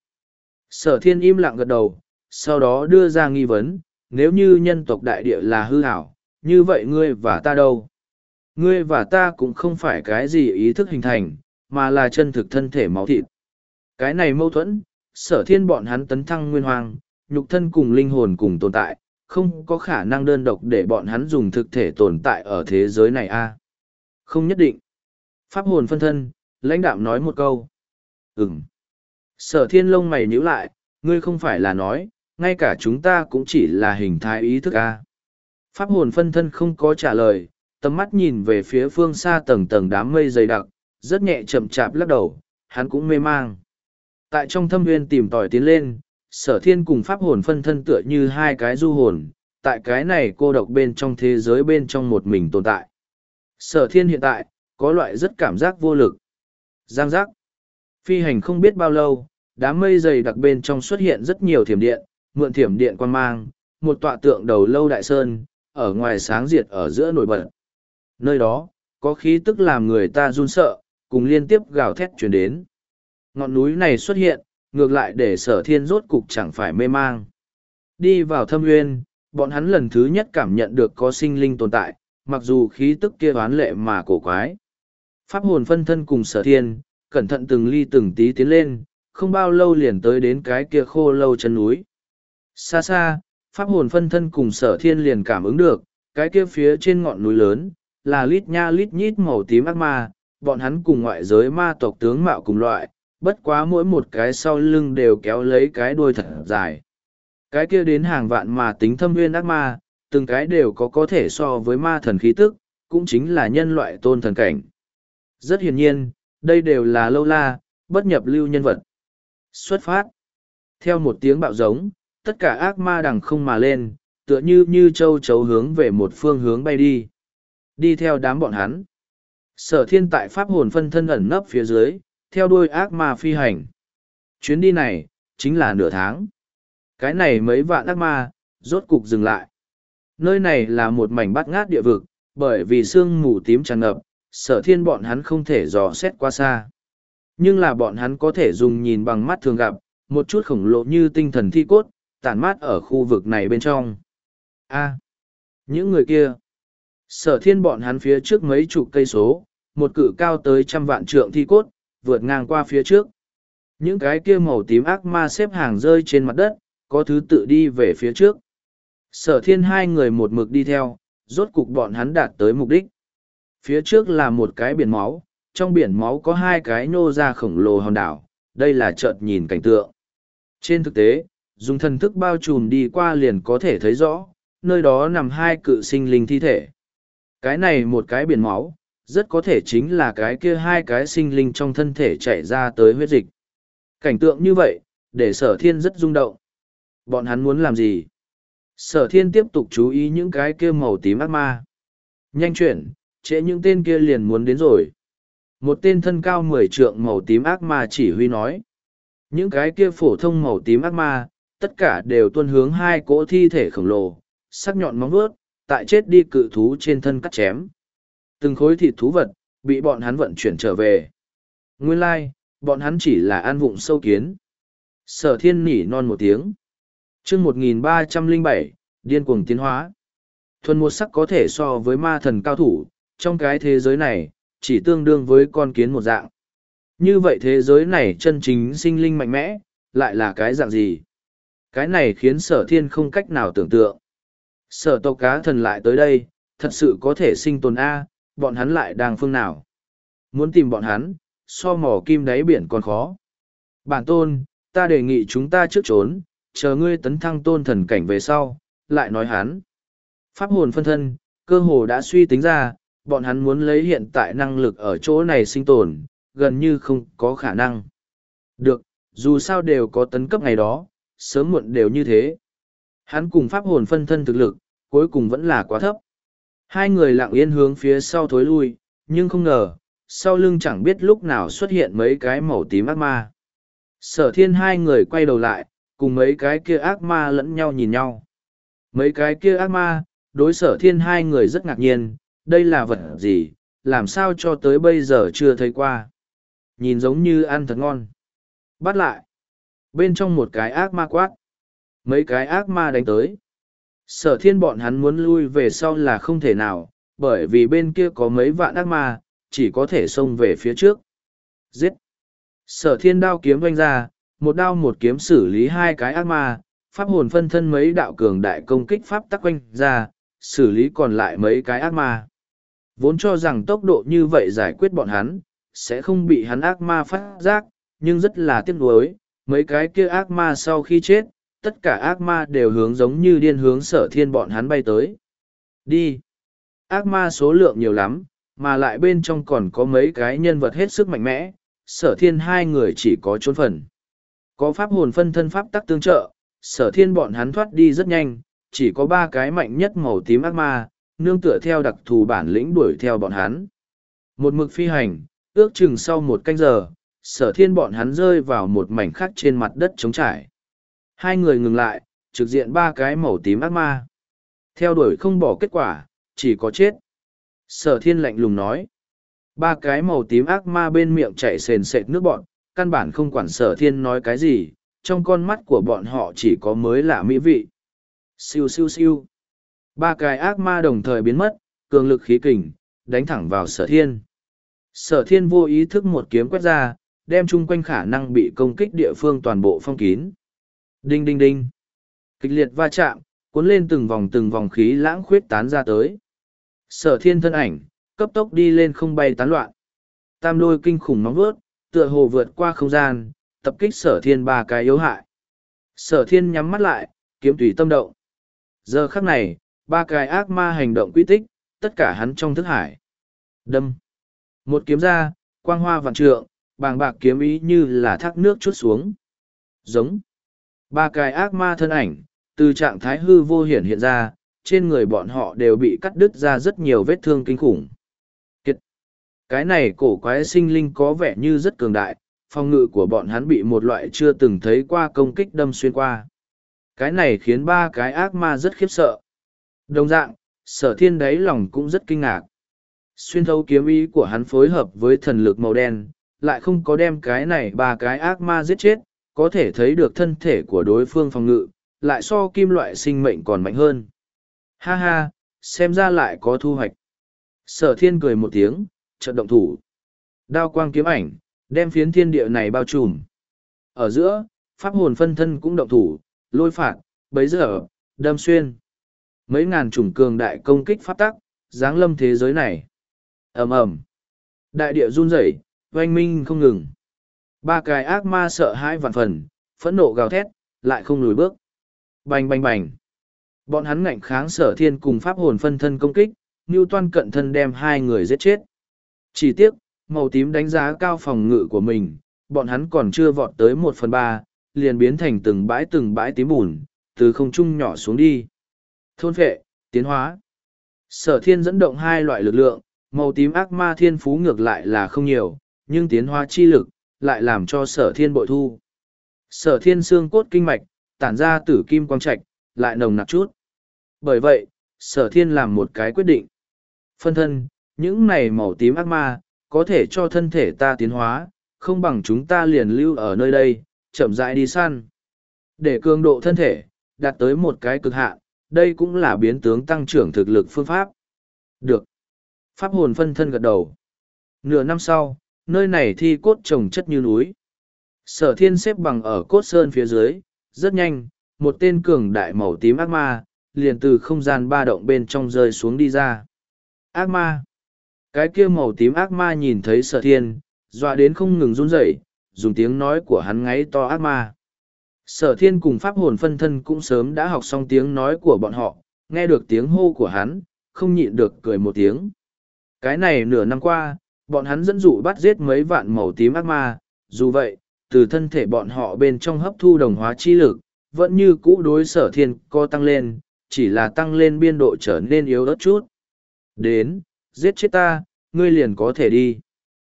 Sở thiên im lặng gật đầu, sau đó đưa ra nghi vấn, nếu như nhân tộc đại địa là hư ảo, như vậy ngươi và ta đâu? Ngươi và ta cũng không phải cái gì ý thức hình thành, mà là chân thực thân thể máu thịt. Cái này mâu thuẫn, sở thiên bọn hắn tấn thăng nguyên hoàng, nhục thân cùng linh hồn cùng tồn tại, không có khả năng đơn độc để bọn hắn dùng thực thể tồn tại ở thế giới này a Không nhất định. Pháp hồn phân thân, lãnh đạm nói một câu. Ừm. Sở thiên lông mày nhíu lại, ngươi không phải là nói, ngay cả chúng ta cũng chỉ là hình thái ý thức a Pháp hồn phân thân không có trả lời, tầm mắt nhìn về phía phương xa tầng tầng đám mây dày đặc, rất nhẹ chậm chạp lắc đầu, hắn cũng mê mang. Tại trong thâm nguyên tìm tòi tiến lên, sở thiên cùng pháp hồn phân thân tựa như hai cái du hồn, tại cái này cô độc bên trong thế giới bên trong một mình tồn tại. Sở thiên hiện tại, có loại rất cảm giác vô lực. Giang giác. Phi hành không biết bao lâu, đám mây dày đặc bên trong xuất hiện rất nhiều thiểm điện, mượn thiểm điện quan mang, một tọa tượng đầu lâu đại sơn, ở ngoài sáng diệt ở giữa nổi bật. Nơi đó, có khí tức làm người ta run sợ, cùng liên tiếp gào thét chuyển đến. Ngọn núi này xuất hiện, ngược lại để sở thiên rốt cục chẳng phải mê mang. Đi vào thâm nguyên, bọn hắn lần thứ nhất cảm nhận được có sinh linh tồn tại, mặc dù khí tức kia oán lệ mà cổ quái. Pháp hồn phân thân cùng sở thiên, cẩn thận từng ly từng tí tiến lên, không bao lâu liền tới đến cái kia khô lâu chân núi. Xa xa, pháp hồn phân thân cùng sở thiên liền cảm ứng được, cái kia phía trên ngọn núi lớn, là lít nha lít nhít màu tím ác ma, bọn hắn cùng ngoại giới ma tộc tướng mạo cùng loại, bất quá mỗi một cái sau lưng đều kéo lấy cái đuôi thật dài. Cái kia đến hàng vạn mà tính thâm nguyên ác ma, từng cái đều có có thể so với ma thần khí tức, cũng chính là nhân loại tôn thần cảnh. Rất hiển nhiên, đây đều là lâu la, bất nhập lưu nhân vật. Xuất phát. Theo một tiếng bạo giống, tất cả ác ma đằng không mà lên, tựa như như châu chấu hướng về một phương hướng bay đi. Đi theo đám bọn hắn. Sở thiên tại pháp hồn phân thân ẩn nấp phía dưới, theo đuôi ác ma phi hành. Chuyến đi này, chính là nửa tháng. Cái này mấy vạn ác ma, rốt cục dừng lại. Nơi này là một mảnh bát ngát địa vực, bởi vì sương mù tím tràn ngập, sở thiên bọn hắn không thể dò xét qua xa. Nhưng là bọn hắn có thể dùng nhìn bằng mắt thường gặp, một chút khổng lồ như tinh thần thi cốt, tản mát ở khu vực này bên trong. A, những người kia. Sở thiên bọn hắn phía trước mấy chục cây số, một cự cao tới trăm vạn trượng thi cốt, vượt ngang qua phía trước. Những cái kia màu tím ác ma xếp hàng rơi trên mặt đất, có thứ tự đi về phía trước. Sở thiên hai người một mực đi theo, rốt cục bọn hắn đạt tới mục đích. Phía trước là một cái biển máu, trong biển máu có hai cái nô ra khổng lồ hòn đảo, đây là chợt nhìn cảnh tượng. Trên thực tế, dùng thần thức bao trùm đi qua liền có thể thấy rõ, nơi đó nằm hai cự sinh linh thi thể. Cái này một cái biển máu, rất có thể chính là cái kia hai cái sinh linh trong thân thể chảy ra tới huyết dịch. Cảnh tượng như vậy, để sở thiên rất rung động. Bọn hắn muốn làm gì? Sở thiên tiếp tục chú ý những cái kia màu tím ác ma. Nhanh chuyển, trễ những tên kia liền muốn đến rồi. Một tên thân cao mười trượng màu tím ác ma chỉ huy nói. Những cái kia phổ thông màu tím ác ma, tất cả đều tuân hướng hai cỗ thi thể khổng lồ, sắc nhọn móng vuốt, tại chết đi cự thú trên thân cắt chém. Từng khối thịt thú vật, bị bọn hắn vận chuyển trở về. Nguyên lai, like, bọn hắn chỉ là ăn vụng sâu kiến. Sở thiên nỉ non một tiếng. chương một nghìn ba trăm lẻ bảy, điên cuồng tiến hóa. Thuần một sắc có thể so với ma thần cao thủ, trong cái thế giới này, chỉ tương đương với con kiến một dạng. Như vậy thế giới này chân chính sinh linh mạnh mẽ, lại là cái dạng gì? Cái này khiến sở thiên không cách nào tưởng tượng. Sở tộc cá thần lại tới đây, thật sự có thể sinh tồn A, bọn hắn lại đang phương nào? Muốn tìm bọn hắn, so mỏ kim đáy biển còn khó. Bản tôn, ta đề nghị chúng ta trước trốn, chờ ngươi tấn thăng tôn thần cảnh về sau, lại nói hắn. Pháp hồn phân thân, cơ hồ đã suy tính ra, bọn hắn muốn lấy hiện tại năng lực ở chỗ này sinh tồn, gần như không có khả năng. Được, dù sao đều có tấn cấp ngày đó, sớm muộn đều như thế. Hắn cùng pháp hồn phân thân thực lực, cuối cùng vẫn là quá thấp. Hai người lặng yên hướng phía sau thối lui, nhưng không ngờ, sau lưng chẳng biết lúc nào xuất hiện mấy cái màu tím ác ma. Sở thiên hai người quay đầu lại, cùng mấy cái kia ác ma lẫn nhau nhìn nhau. Mấy cái kia ác ma, đối sở thiên hai người rất ngạc nhiên, đây là vật gì, làm sao cho tới bây giờ chưa thấy qua. Nhìn giống như ăn thật ngon. Bắt lại. Bên trong một cái ác ma quát. Mấy cái ác ma đánh tới. Sở thiên bọn hắn muốn lui về sau là không thể nào, bởi vì bên kia có mấy vạn ác ma, chỉ có thể xông về phía trước. Giết! Sở thiên đao kiếm vanh ra, một đao một kiếm xử lý hai cái ác ma, pháp hồn phân thân mấy đạo cường đại công kích pháp tắc quanh ra, xử lý còn lại mấy cái ác ma. Vốn cho rằng tốc độ như vậy giải quyết bọn hắn, sẽ không bị hắn ác ma phát giác, nhưng rất là tiếc nuối, mấy cái kia ác ma sau khi chết, tất cả ác ma đều hướng giống như điên hướng sở thiên bọn hắn bay tới. Đi! Ác ma số lượng nhiều lắm, mà lại bên trong còn có mấy cái nhân vật hết sức mạnh mẽ, sở thiên hai người chỉ có trốn phần. Có pháp hồn phân thân pháp tắc tương trợ, sở thiên bọn hắn thoát đi rất nhanh, chỉ có ba cái mạnh nhất màu tím ác ma, nương tựa theo đặc thù bản lĩnh đuổi theo bọn hắn. Một mực phi hành, ước chừng sau một canh giờ, sở thiên bọn hắn rơi vào một mảnh khác trên mặt đất trống trải. Hai người ngừng lại, trực diện ba cái màu tím ác ma. Theo đuổi không bỏ kết quả, chỉ có chết. Sở thiên lạnh lùng nói. Ba cái màu tím ác ma bên miệng chảy sền sệt nước bọn, căn bản không quản sở thiên nói cái gì, trong con mắt của bọn họ chỉ có mới lạ mỹ vị. Siêu siêu siêu. Ba cái ác ma đồng thời biến mất, cường lực khí kình, đánh thẳng vào sở thiên. Sở thiên vô ý thức một kiếm quét ra, đem chung quanh khả năng bị công kích địa phương toàn bộ phong kín. Đinh đinh đinh. Kịch liệt va chạm, cuốn lên từng vòng từng vòng khí lãng khuyết tán ra tới. Sở thiên thân ảnh, cấp tốc đi lên không bay tán loạn. Tam đôi kinh khủng nóng vuốt, tựa hồ vượt qua không gian, tập kích sở thiên ba cái yếu hại. Sở thiên nhắm mắt lại, kiếm tùy tâm động. Giờ khắc này, ba cái ác ma hành động quy tích, tất cả hắn trong thức hải. Đâm. Một kiếm ra, quang hoa vạn trượng, bàng bạc kiếm ý như là thác nước chút xuống. Giống. Ba cái ác ma thân ảnh, từ trạng thái hư vô hiển hiện ra, trên người bọn họ đều bị cắt đứt ra rất nhiều vết thương kinh khủng. Kiệt. Cái này cổ quái sinh linh có vẻ như rất cường đại, phòng ngự của bọn hắn bị một loại chưa từng thấy qua công kích đâm xuyên qua. Cái này khiến ba cái ác ma rất khiếp sợ. Đồng dạng, sở thiên đáy lòng cũng rất kinh ngạc. Xuyên thấu kiếm ý của hắn phối hợp với thần lực màu đen, lại không có đem cái này ba cái ác ma giết chết, có thể thấy được thân thể của đối phương phòng ngự, lại so kim loại sinh mệnh còn mạnh hơn. Ha ha, xem ra lại có thu hoạch. Sở thiên cười một tiếng, chợt động thủ. Đao quang kiếm ảnh, đem phiến thiên địa này bao trùm. Ở giữa, pháp hồn phân thân cũng động thủ, lôi phạt, bấy giờ, đâm xuyên. Mấy ngàn chủng cường đại công kích pháp tắc, giáng lâm thế giới này. Ầm ầm, đại địa run rẩy, oanh minh không ngừng. Ba cái ác ma sợ hãi vạn phần, phẫn nộ gào thét, lại không lùi bước. Bành bành bành. Bọn hắn ngạnh kháng sở thiên cùng pháp hồn phân thân công kích, Newton cận thân đem hai người giết chết. Chỉ tiếc, màu tím đánh giá cao phòng ngự của mình, bọn hắn còn chưa vọt tới một phần ba, liền biến thành từng bãi từng bãi tím bùn, từ không trung nhỏ xuống đi. Thôn phệ, tiến hóa. Sở thiên dẫn động hai loại lực lượng, màu tím ác ma thiên phú ngược lại là không nhiều, nhưng tiến hóa chi lực, lại làm cho sở thiên bội thu. Sở thiên xương cốt kinh mạch, tản ra tử kim quang trạch, lại nồng nặc chút. Bởi vậy, sở thiên làm một cái quyết định. Phân thân, những này màu tím ác ma, có thể cho thân thể ta tiến hóa, không bằng chúng ta liền lưu ở nơi đây, chậm rãi đi săn. Để cường độ thân thể, đạt tới một cái cực hạn, đây cũng là biến tướng tăng trưởng thực lực phương pháp. Được. Pháp hồn phân thân gật đầu. Nửa năm sau, nơi này thi cốt trồng chất như núi. Sở thiên xếp bằng ở cốt sơn phía dưới, rất nhanh, một tên cường đại màu tím ác ma, liền từ không gian ba động bên trong rơi xuống đi ra. Ác ma. Cái kia màu tím ác ma nhìn thấy sở thiên, dọa đến không ngừng run rẩy, dùng tiếng nói của hắn ngáy to ác ma. Sở thiên cùng pháp hồn phân thân cũng sớm đã học xong tiếng nói của bọn họ, nghe được tiếng hô của hắn, không nhịn được cười một tiếng. Cái này nửa năm qua, bọn hắn dẫn dụ bắt giết mấy vạn màu tím ác ma, dù vậy, từ thân thể bọn họ bên trong hấp thu đồng hóa chi lực, vẫn như cũ đối sở thiên co tăng lên, chỉ là tăng lên biên độ trở nên yếu ớt chút. Đến, giết chết ta, ngươi liền có thể đi.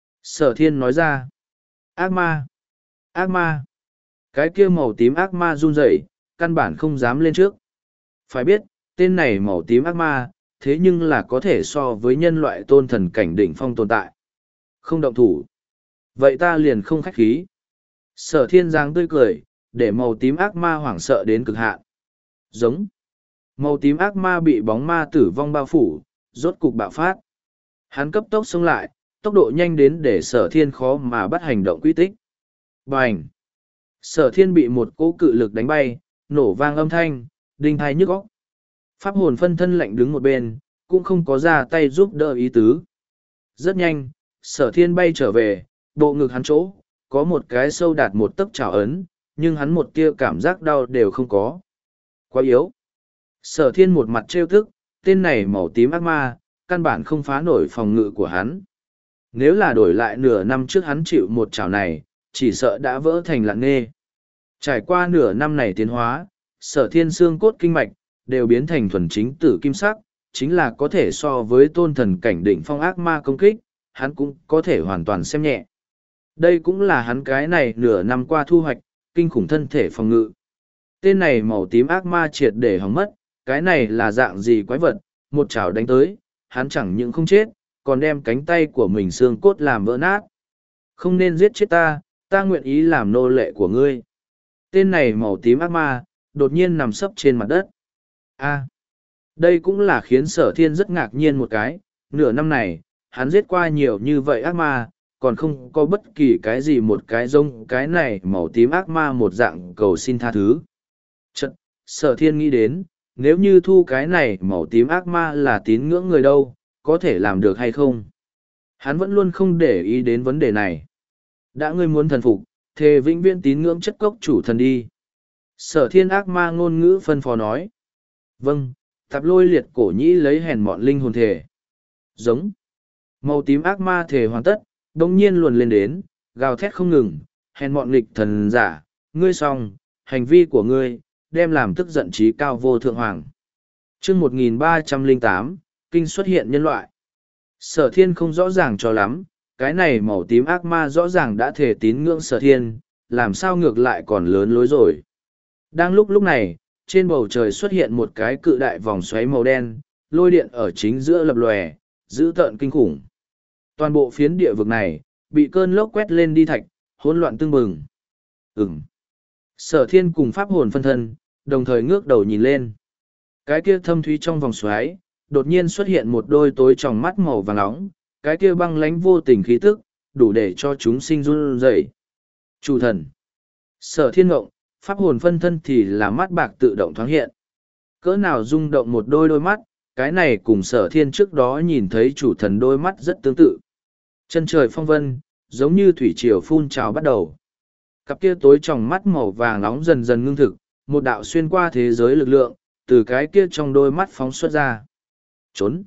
Sở thiên nói ra. Ác ma! Ác ma! Cái kia màu tím ác ma run rẩy, căn bản không dám lên trước. Phải biết, tên này màu tím ác ma, thế nhưng là có thể so với nhân loại tôn thần cảnh đỉnh phong tồn tại. Không động thủ. Vậy ta liền không khách khí. Sở thiên giáng tươi cười, để màu tím ác ma hoảng sợ đến cực hạn. Giống. Màu tím ác ma bị bóng ma tử vong bao phủ, rốt cục bạo phát. Hắn cấp tốc xông lại, tốc độ nhanh đến để sở thiên khó mà bắt hành động quy tích. Bành! Sở thiên bị một cỗ cự lực đánh bay, nổ vang âm thanh, đinh thai nhức óc. Pháp hồn phân thân lạnh đứng một bên, cũng không có ra tay giúp đỡ ý tứ. Rất nhanh, sở thiên bay trở về, bộ ngực hắn chỗ, có một cái sâu đạt một tấc trào ấn, nhưng hắn một tia cảm giác đau đều không có. Quá yếu. Sở thiên một mặt trêu thức, tên này màu tím ác ma, căn bản không phá nổi phòng ngự của hắn. Nếu là đổi lại nửa năm trước hắn chịu một chảo này, chỉ sợ đã vỡ thành lạng nê. Trải qua nửa năm này tiến hóa, sở thiên xương cốt kinh mạch, đều biến thành thuần chính tử kim sắc, chính là có thể so với tôn thần cảnh đỉnh phong ác ma công kích, hắn cũng có thể hoàn toàn xem nhẹ. Đây cũng là hắn cái này nửa năm qua thu hoạch, kinh khủng thân thể phòng ngự. Tên này màu tím ác ma triệt để hỏng mất, cái này là dạng gì quái vật, một chảo đánh tới, hắn chẳng những không chết, còn đem cánh tay của mình xương cốt làm vỡ nát. Không nên giết chết ta, ta nguyện ý làm nô lệ của ngươi. Tên này màu tím ác ma, đột nhiên nằm sấp trên mặt đất. A, đây cũng là khiến sở thiên rất ngạc nhiên một cái, nửa năm này, hắn giết qua nhiều như vậy ác ma, còn không có bất kỳ cái gì một cái giống cái này màu tím ác ma một dạng cầu xin tha thứ. Chật, sở thiên nghĩ đến, nếu như thu cái này màu tím ác ma là tín ngưỡng người đâu, có thể làm được hay không? Hắn vẫn luôn không để ý đến vấn đề này. Đã ngươi muốn thần phục, thề vĩnh viễn tín ngưỡng chất cốc chủ thần đi. Sở thiên ác ma ngôn ngữ phân phó nói. Vâng, tạp lôi liệt cổ nhĩ lấy hèn mọn linh hồn thể. Giống. Màu tím ác ma thể hoàn tất, đồng nhiên luồn lên đến, gào thét không ngừng, hèn mọn nghịch thần giả, ngươi xong, hành vi của ngươi, đem làm tức giận trí cao vô thượng hoàng. chương một nghìn ba trăm lẻ tám, kinh xuất hiện nhân loại. Sở thiên không rõ ràng cho lắm, cái này màu tím ác ma rõ ràng đã thể tín ngưỡng sở thiên, làm sao ngược lại còn lớn lối rồi. Đang lúc lúc này, trên bầu trời xuất hiện một cái cự đại vòng xoáy màu đen, lôi điện ở chính giữa lập lòe, dữ tợn kinh khủng. Toàn bộ phiến địa vực này, bị cơn lốc quét lên đi thạch, hỗn loạn tương bừng. Ừm. Sở thiên cùng pháp hồn phân thân, đồng thời ngước đầu nhìn lên. Cái kia thâm thúy trong vòng xoáy, đột nhiên xuất hiện một đôi tối tròng mắt màu vàng nóng, cái kia băng lánh vô tình khí tức, đủ để cho chúng sinh run rẩy. Chủ thần. Sở thiên ngộng, pháp hồn phân thân thì là mắt bạc tự động thoáng hiện. Cỡ nào rung động một đôi đôi mắt, cái này cùng sở thiên trước đó nhìn thấy chủ thần đôi mắt rất tương tự. Chân trời phong vân, giống như thủy triều phun trào bắt đầu. Cặp kia tối tròng mắt màu vàng nóng dần dần ngưng thực, một đạo xuyên qua thế giới lực lượng, từ cái kia trong đôi mắt phóng xuất ra. Trốn.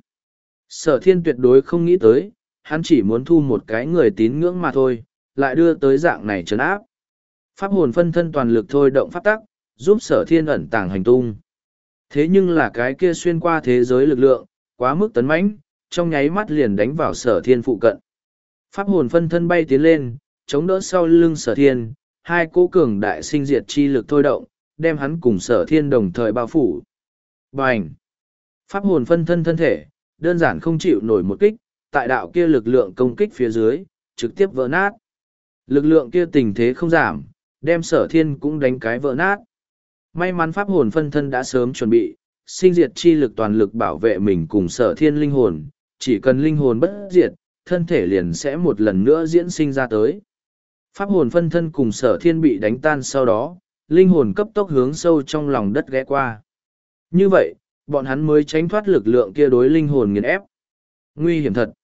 Sở thiên tuyệt đối không nghĩ tới, hắn chỉ muốn thu một cái người tín ngưỡng mà thôi, lại đưa tới dạng này trấn áp. Pháp hồn phân thân toàn lực thôi động pháp tắc, giúp sở thiên ẩn tàng hành tung. Thế nhưng là cái kia xuyên qua thế giới lực lượng, quá mức tấn mãnh, trong nháy mắt liền đánh vào sở thiên phụ cận. Pháp hồn phân thân bay tiến lên, chống đỡ sau lưng sở thiên, hai cỗ cường đại sinh diệt chi lực thôi động, đem hắn cùng sở thiên đồng thời bao phủ. Bành! Pháp hồn phân thân thân thể, đơn giản không chịu nổi một kích, tại đạo kia lực lượng công kích phía dưới, trực tiếp vỡ nát. Lực lượng kia tình thế không giảm, đem sở thiên cũng đánh cái vỡ nát. May mắn pháp hồn phân thân đã sớm chuẩn bị, sinh diệt chi lực toàn lực bảo vệ mình cùng sở thiên linh hồn, chỉ cần linh hồn bất diệt, thân thể liền sẽ một lần nữa diễn sinh ra tới. Pháp hồn phân thân cùng sở thiên bị đánh tan sau đó, linh hồn cấp tốc hướng sâu trong lòng đất ghé qua. Như vậy, bọn hắn mới tránh thoát lực lượng kia đối linh hồn nghiền ép. Nguy hiểm thật.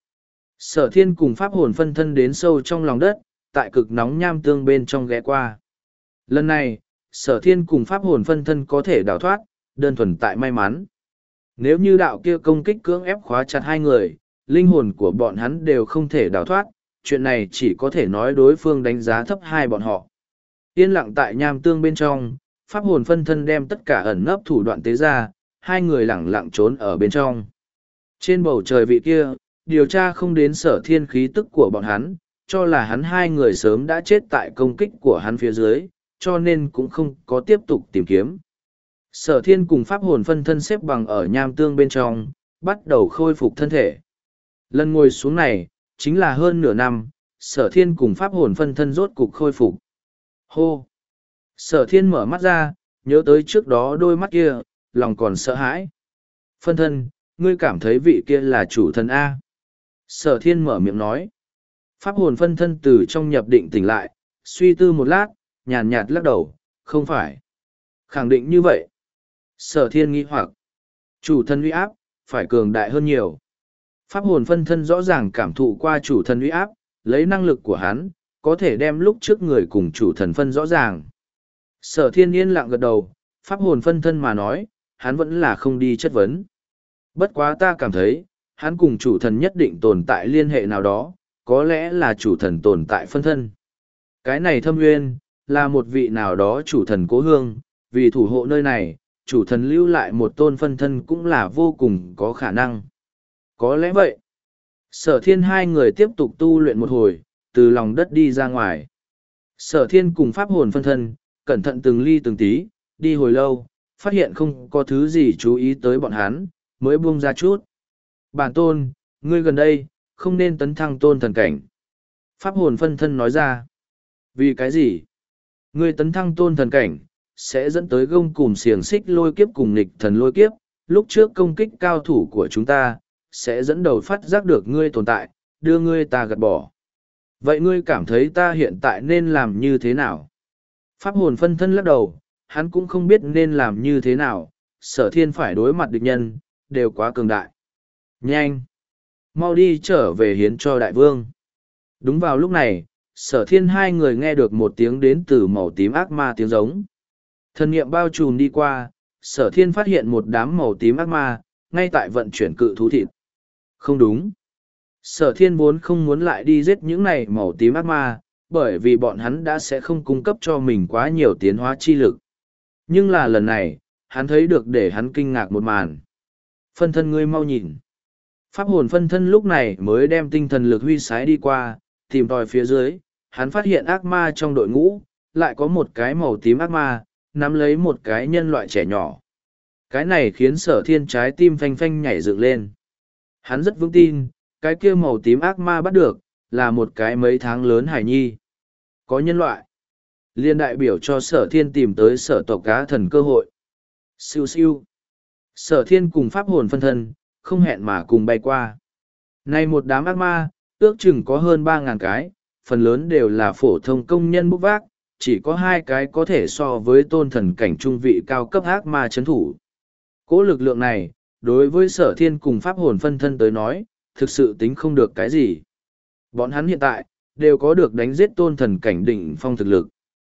Sở thiên cùng pháp hồn phân thân đến sâu trong lòng đất, tại cực nóng nham tương bên trong ghé qua. Lần này, sở thiên cùng pháp hồn phân thân có thể đào thoát, đơn thuần tại may mắn. Nếu như đạo kia công kích cưỡng ép khóa chặt hai người, linh hồn của bọn hắn đều không thể đào thoát, chuyện này chỉ có thể nói đối phương đánh giá thấp hai bọn họ. Yên lặng tại nham tương bên trong, pháp hồn phân thân đem tất cả ẩn nấp thủ đoạn tế ra, hai người lẳng lặng trốn ở bên trong. Trên bầu trời vị kia, điều tra không đến sở thiên khí tức của bọn hắn, cho là hắn hai người sớm đã chết tại công kích của hắn phía dưới, cho nên cũng không có tiếp tục tìm kiếm. Sở thiên cùng pháp hồn phân thân xếp bằng ở nham tương bên trong, bắt đầu khôi phục thân thể. Lần ngồi xuống này, chính là hơn nửa năm, sở thiên cùng pháp hồn phân thân rốt cục khôi phục. Hô! Sở thiên mở mắt ra, nhớ tới trước đó đôi mắt kia, lòng còn sợ hãi. Phân thân, ngươi cảm thấy vị kia là chủ thần A. Sở thiên mở miệng nói. Pháp hồn phân thân từ trong nhập định tỉnh lại, suy tư một lát, nhàn nhạt lắc đầu, không phải. Khẳng định như vậy. Sở thiên nghi hoặc. Chủ thần uy áp, phải cường đại hơn nhiều. Pháp hồn phân thân rõ ràng cảm thụ qua chủ thần uy áp, lấy năng lực của hắn, có thể đem lúc trước người cùng chủ thần phân rõ ràng. Sở thiên yên lặng gật đầu, pháp hồn phân thân mà nói, hắn vẫn là không đi chất vấn. Bất quá ta cảm thấy, hắn cùng chủ thần nhất định tồn tại liên hệ nào đó, có lẽ là chủ thần tồn tại phân thân. Cái này thâm nguyên, là một vị nào đó chủ thần cố hương, vì thủ hộ nơi này, chủ thần lưu lại một tôn phân thân cũng là vô cùng có khả năng. Có lẽ vậy. Sở thiên hai người tiếp tục tu luyện một hồi, từ lòng đất đi ra ngoài. Sở thiên cùng pháp hồn phân thân, cẩn thận từng ly từng tí, đi hồi lâu, phát hiện không có thứ gì chú ý tới bọn hắn, mới buông ra chút. Bản tôn, ngươi gần đây, không nên tấn thăng tôn thần cảnh. Pháp hồn phân thân nói ra. Vì cái gì? Ngươi tấn thăng tôn thần cảnh, sẽ dẫn tới gông cùm xiềng xích lôi kiếp cùng nghịch thần lôi kiếp, lúc trước công kích cao thủ của chúng ta, sẽ dẫn đầu phát giác được ngươi tồn tại, đưa ngươi ta gạt bỏ. Vậy ngươi cảm thấy ta hiện tại nên làm như thế nào? Pháp hồn phân thân lắc đầu, hắn cũng không biết nên làm như thế nào, sở thiên phải đối mặt địch nhân, đều quá cường đại. Nhanh! Mau đi trở về hiến cho đại vương. Đúng vào lúc này, sở thiên hai người nghe được một tiếng đến từ màu tím ác ma tiếng giống. Thần niệm bao trùm đi qua, sở thiên phát hiện một đám màu tím ác ma, ngay tại vận chuyển cự thú thịt. Không đúng. Sở thiên vốn không muốn lại đi giết những này màu tím ác ma, bởi vì bọn hắn đã sẽ không cung cấp cho mình quá nhiều tiến hóa chi lực. Nhưng là lần này, hắn thấy được để hắn kinh ngạc một màn. Phân thân ngươi mau nhìn. Pháp hồn phân thân lúc này mới đem tinh thần lực huy sái đi qua, tìm tòi phía dưới, hắn phát hiện ác ma trong đội ngũ, lại có một cái màu tím ác ma, nắm lấy một cái nhân loại trẻ nhỏ. Cái này khiến sở thiên trái tim phanh phanh nhảy dựng lên. Hắn rất vững tin, cái kia màu tím ác ma bắt được, là một cái mấy tháng lớn hải nhi. Có nhân loại. Liên đại biểu cho sở thiên tìm tới sở tộc cá thần cơ hội. Siêu siêu. Sở thiên cùng pháp hồn phân thân, không hẹn mà cùng bay qua. Này một đám ác ma, ước chừng có hơn ba ngàn cái, phần lớn đều là phổ thông công nhân bốc vác, chỉ có hai cái có thể so với tôn thần cảnh trung vị cao cấp ác ma chấn thủ. Cố lực lượng này, đối với sở thiên cùng pháp hồn phân thân tới nói, thực sự tính không được cái gì. Bọn hắn hiện tại, đều có được đánh giết tôn thần cảnh đỉnh phong thực lực.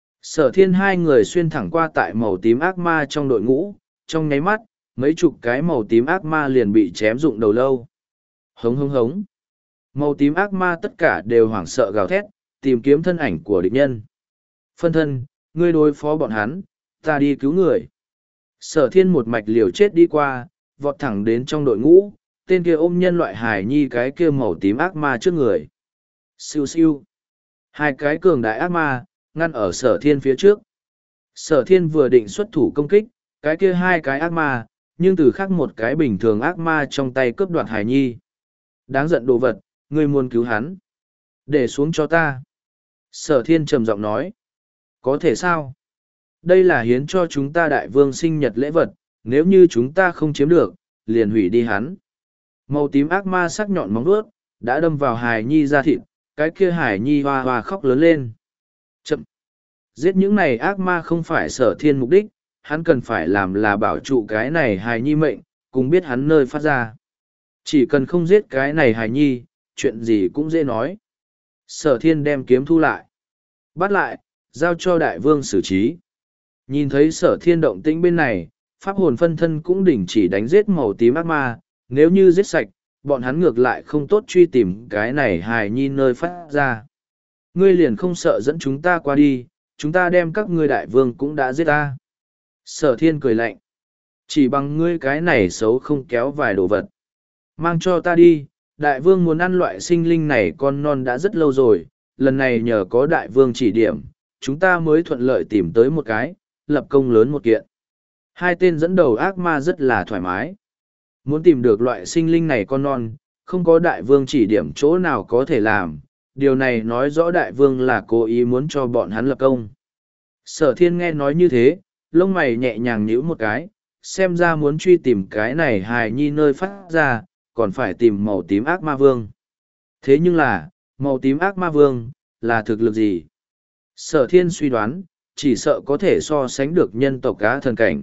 Sở thiên hai người xuyên thẳng qua tại màu tím ác ma trong đội ngũ, trong nháy mắt, mấy chục cái màu tím ác ma liền bị chém rụng đầu lâu. Hống hống hống. Màu tím ác ma tất cả đều hoảng sợ gào thét, tìm kiếm thân ảnh của địch nhân. Phân thân, ngươi đối phó bọn hắn, ta đi cứu người. Sở thiên một mạch liều chết đi qua, vọt thẳng đến trong đội ngũ, tên kia ôm nhân loại hài nhi cái kia màu tím ác ma trước người. Siêu siêu. Hai cái cường đại ác ma, ngăn ở sở thiên phía trước. Sở thiên vừa định xuất thủ công kích, cái kia hai cái ác ma, nhưng từ khác một cái bình thường ác ma trong tay cướp đoạt hài nhi. Đáng giận đồ vật, ngươi muốn cứu hắn. Để xuống cho ta. Sở thiên trầm giọng nói. Có thể sao? Đây là hiến cho chúng ta đại vương sinh nhật lễ vật, nếu như chúng ta không chiếm được, liền hủy đi hắn. Màu tím ác ma sắc nhọn móng vuốt đã đâm vào Hải Nhi da thịt, cái kia Hải Nhi hoa hoa khóc lớn lên. Chậm! Giết những này ác ma không phải Sở Thiên mục đích, hắn cần phải làm là bảo trụ cái này Hải Nhi mệnh, cùng biết hắn nơi phát ra. Chỉ cần không giết cái này Hải Nhi, chuyện gì cũng dễ nói. Sở Thiên đem kiếm thu lại. Bắt lại, giao cho đại vương xử trí. Nhìn thấy Sở Thiên động tĩnh bên này, pháp hồn phân thân cũng đình chỉ đánh giết màu tím ác ma, nếu như giết sạch, bọn hắn ngược lại không tốt truy tìm cái này hài nhi nơi phát ra. Ngươi liền không sợ dẫn chúng ta qua đi, chúng ta đem các ngươi đại vương cũng đã giết ta. Sở Thiên cười lạnh. Chỉ bằng ngươi cái này xấu không kéo vài đồ vật. Mang cho ta đi, đại vương muốn ăn loại sinh linh này con non đã rất lâu rồi, lần này nhờ có đại vương chỉ điểm, chúng ta mới thuận lợi tìm tới một cái, lập công lớn một kiện. Hai tên dẫn đầu ác ma rất là thoải mái. Muốn tìm được loại sinh linh này con non, không có đại vương chỉ điểm chỗ nào có thể làm, điều này nói rõ đại vương là cố ý muốn cho bọn hắn lập công. Sở Thiên nghe nói như thế, lông mày nhẹ nhàng nhíu một cái, xem ra muốn truy tìm cái này hài nhi nơi phát ra, còn phải tìm màu tím ác ma vương. Thế nhưng là, màu tím ác ma vương, là thực lực gì? Sở Thiên suy đoán, chỉ sợ có thể so sánh được nhân tộc cá thần cảnh.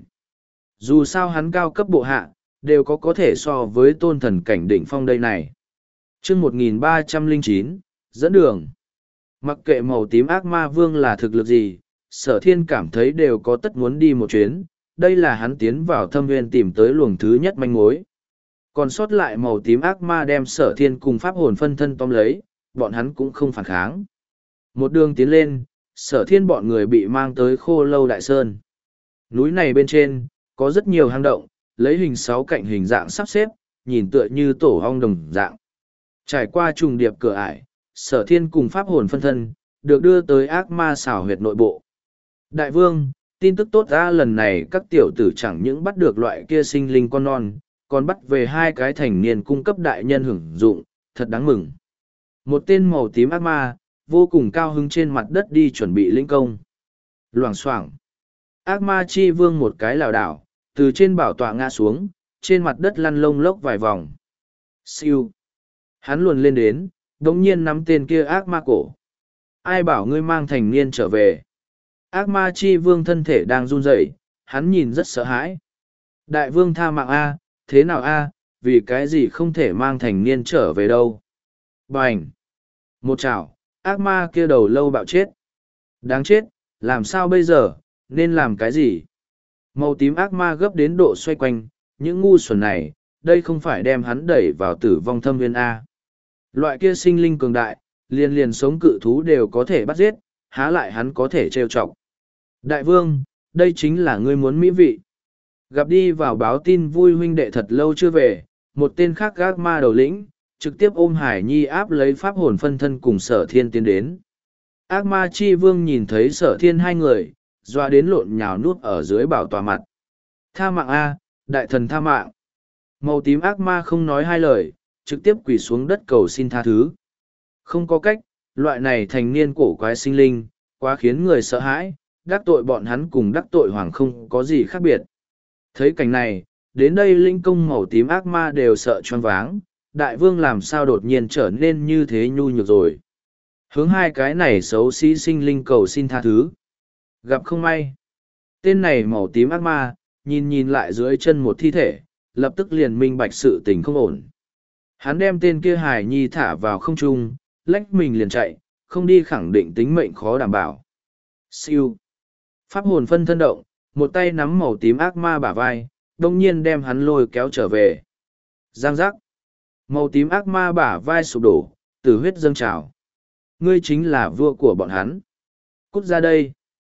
Dù sao hắn cao cấp bộ hạ, đều có có thể so với tôn thần cảnh đỉnh phong đây này. chương một nghìn ba trăm lẻ chín, dẫn đường. Mặc kệ màu tím ác ma vương là thực lực gì, Sở Thiên cảm thấy đều có tất muốn đi một chuyến, đây là hắn tiến vào thâm nguyên tìm tới luồng thứ nhất manh mối. Còn sót lại màu tím ác ma đem Sở Thiên cùng pháp hồn phân thân tóm lấy, bọn hắn cũng không phản kháng. Một đường tiến lên, Sở Thiên bọn người bị mang tới Khô Lâu Đại Sơn. Núi này bên trên, có rất nhiều hang động, lấy hình sáu cạnh hình dạng sắp xếp, nhìn tựa như tổ ong đồng dạng. Trải qua trùng điệp cửa ải, Sở Thiên cùng pháp hồn phân thân, được đưa tới ác ma xảo huyệt nội bộ. Đại vương, tin tức tốt ra lần này các tiểu tử chẳng những bắt được loại kia sinh linh con non, còn bắt về hai cái thành niên cung cấp đại nhân hưởng dụng, thật đáng mừng. Một tên màu tím ác ma, vô cùng cao hứng trên mặt đất đi chuẩn bị lĩnh công. Loảng xoảng. Ác ma chi vương một cái lảo đảo, từ trên bảo tọa ngã xuống, trên mặt đất lăn lông lốc vài vòng. Siêu. Hắn luồn lên đến, đống nhiên nắm tên kia ác ma cổ. Ai bảo ngươi mang thành niên trở về? Ác ma chi vương thân thể đang run rẩy, hắn nhìn rất sợ hãi. Đại vương tha mạng A, thế nào A, vì cái gì không thể mang thành niên trở về đâu? Bành! Một chảo, ác ma kia đầu lâu bạo chết. Đáng chết, làm sao bây giờ, nên làm cái gì? Màu tím ác ma gấp đến độ xoay quanh, những ngu xuẩn này, đây không phải đem hắn đẩy vào tử vong thâm nguyên A. Loại kia sinh linh cường đại, liền liền sống cự thú đều có thể bắt giết, há lại hắn có thể trêu chọc. Đại vương, đây chính là ngươi muốn mỹ vị. Gặp đi vào báo tin vui huynh đệ thật lâu chưa về, một tên khác ác ma đầu lĩnh, trực tiếp ôm Hải Nhi áp lấy pháp hồn phân thân cùng Sở Thiên tiến đến. Ác ma chi vương nhìn thấy Sở Thiên hai người, doa đến lộn nhào nuốt ở dưới bảo tòa mặt. Tha mạng A, đại thần tha mạng. Màu tím ác ma không nói hai lời, trực tiếp quỳ xuống đất cầu xin tha thứ. Không có cách, loại này thành niên cổ quái sinh linh, quá khiến người sợ hãi, đắc tội bọn hắn cùng đắc tội hoàng không có gì khác biệt. Thấy cảnh này, đến đây linh công màu tím ác ma đều sợ choáng váng, đại vương làm sao đột nhiên trở nên như thế nhu nhược rồi. Hướng hai cái này xấu xí sinh linh cầu xin tha thứ. Gặp không may. Tên này màu tím ác ma, nhìn nhìn lại dưới chân một thi thể, lập tức liền minh bạch sự tình không ổn. Hắn đem tên kia hài nhi thả vào không trung, lách mình liền chạy, không đi khẳng định tính mệnh khó đảm bảo. Siêu. Pháp hồn phân thân động, một tay nắm màu tím ác ma bả vai, đông nhiên đem hắn lôi kéo trở về. Giang giác. Màu tím ác ma bả vai sụp đổ, tử huyết dâng trào. Ngươi chính là vua của bọn hắn. Cút ra đây.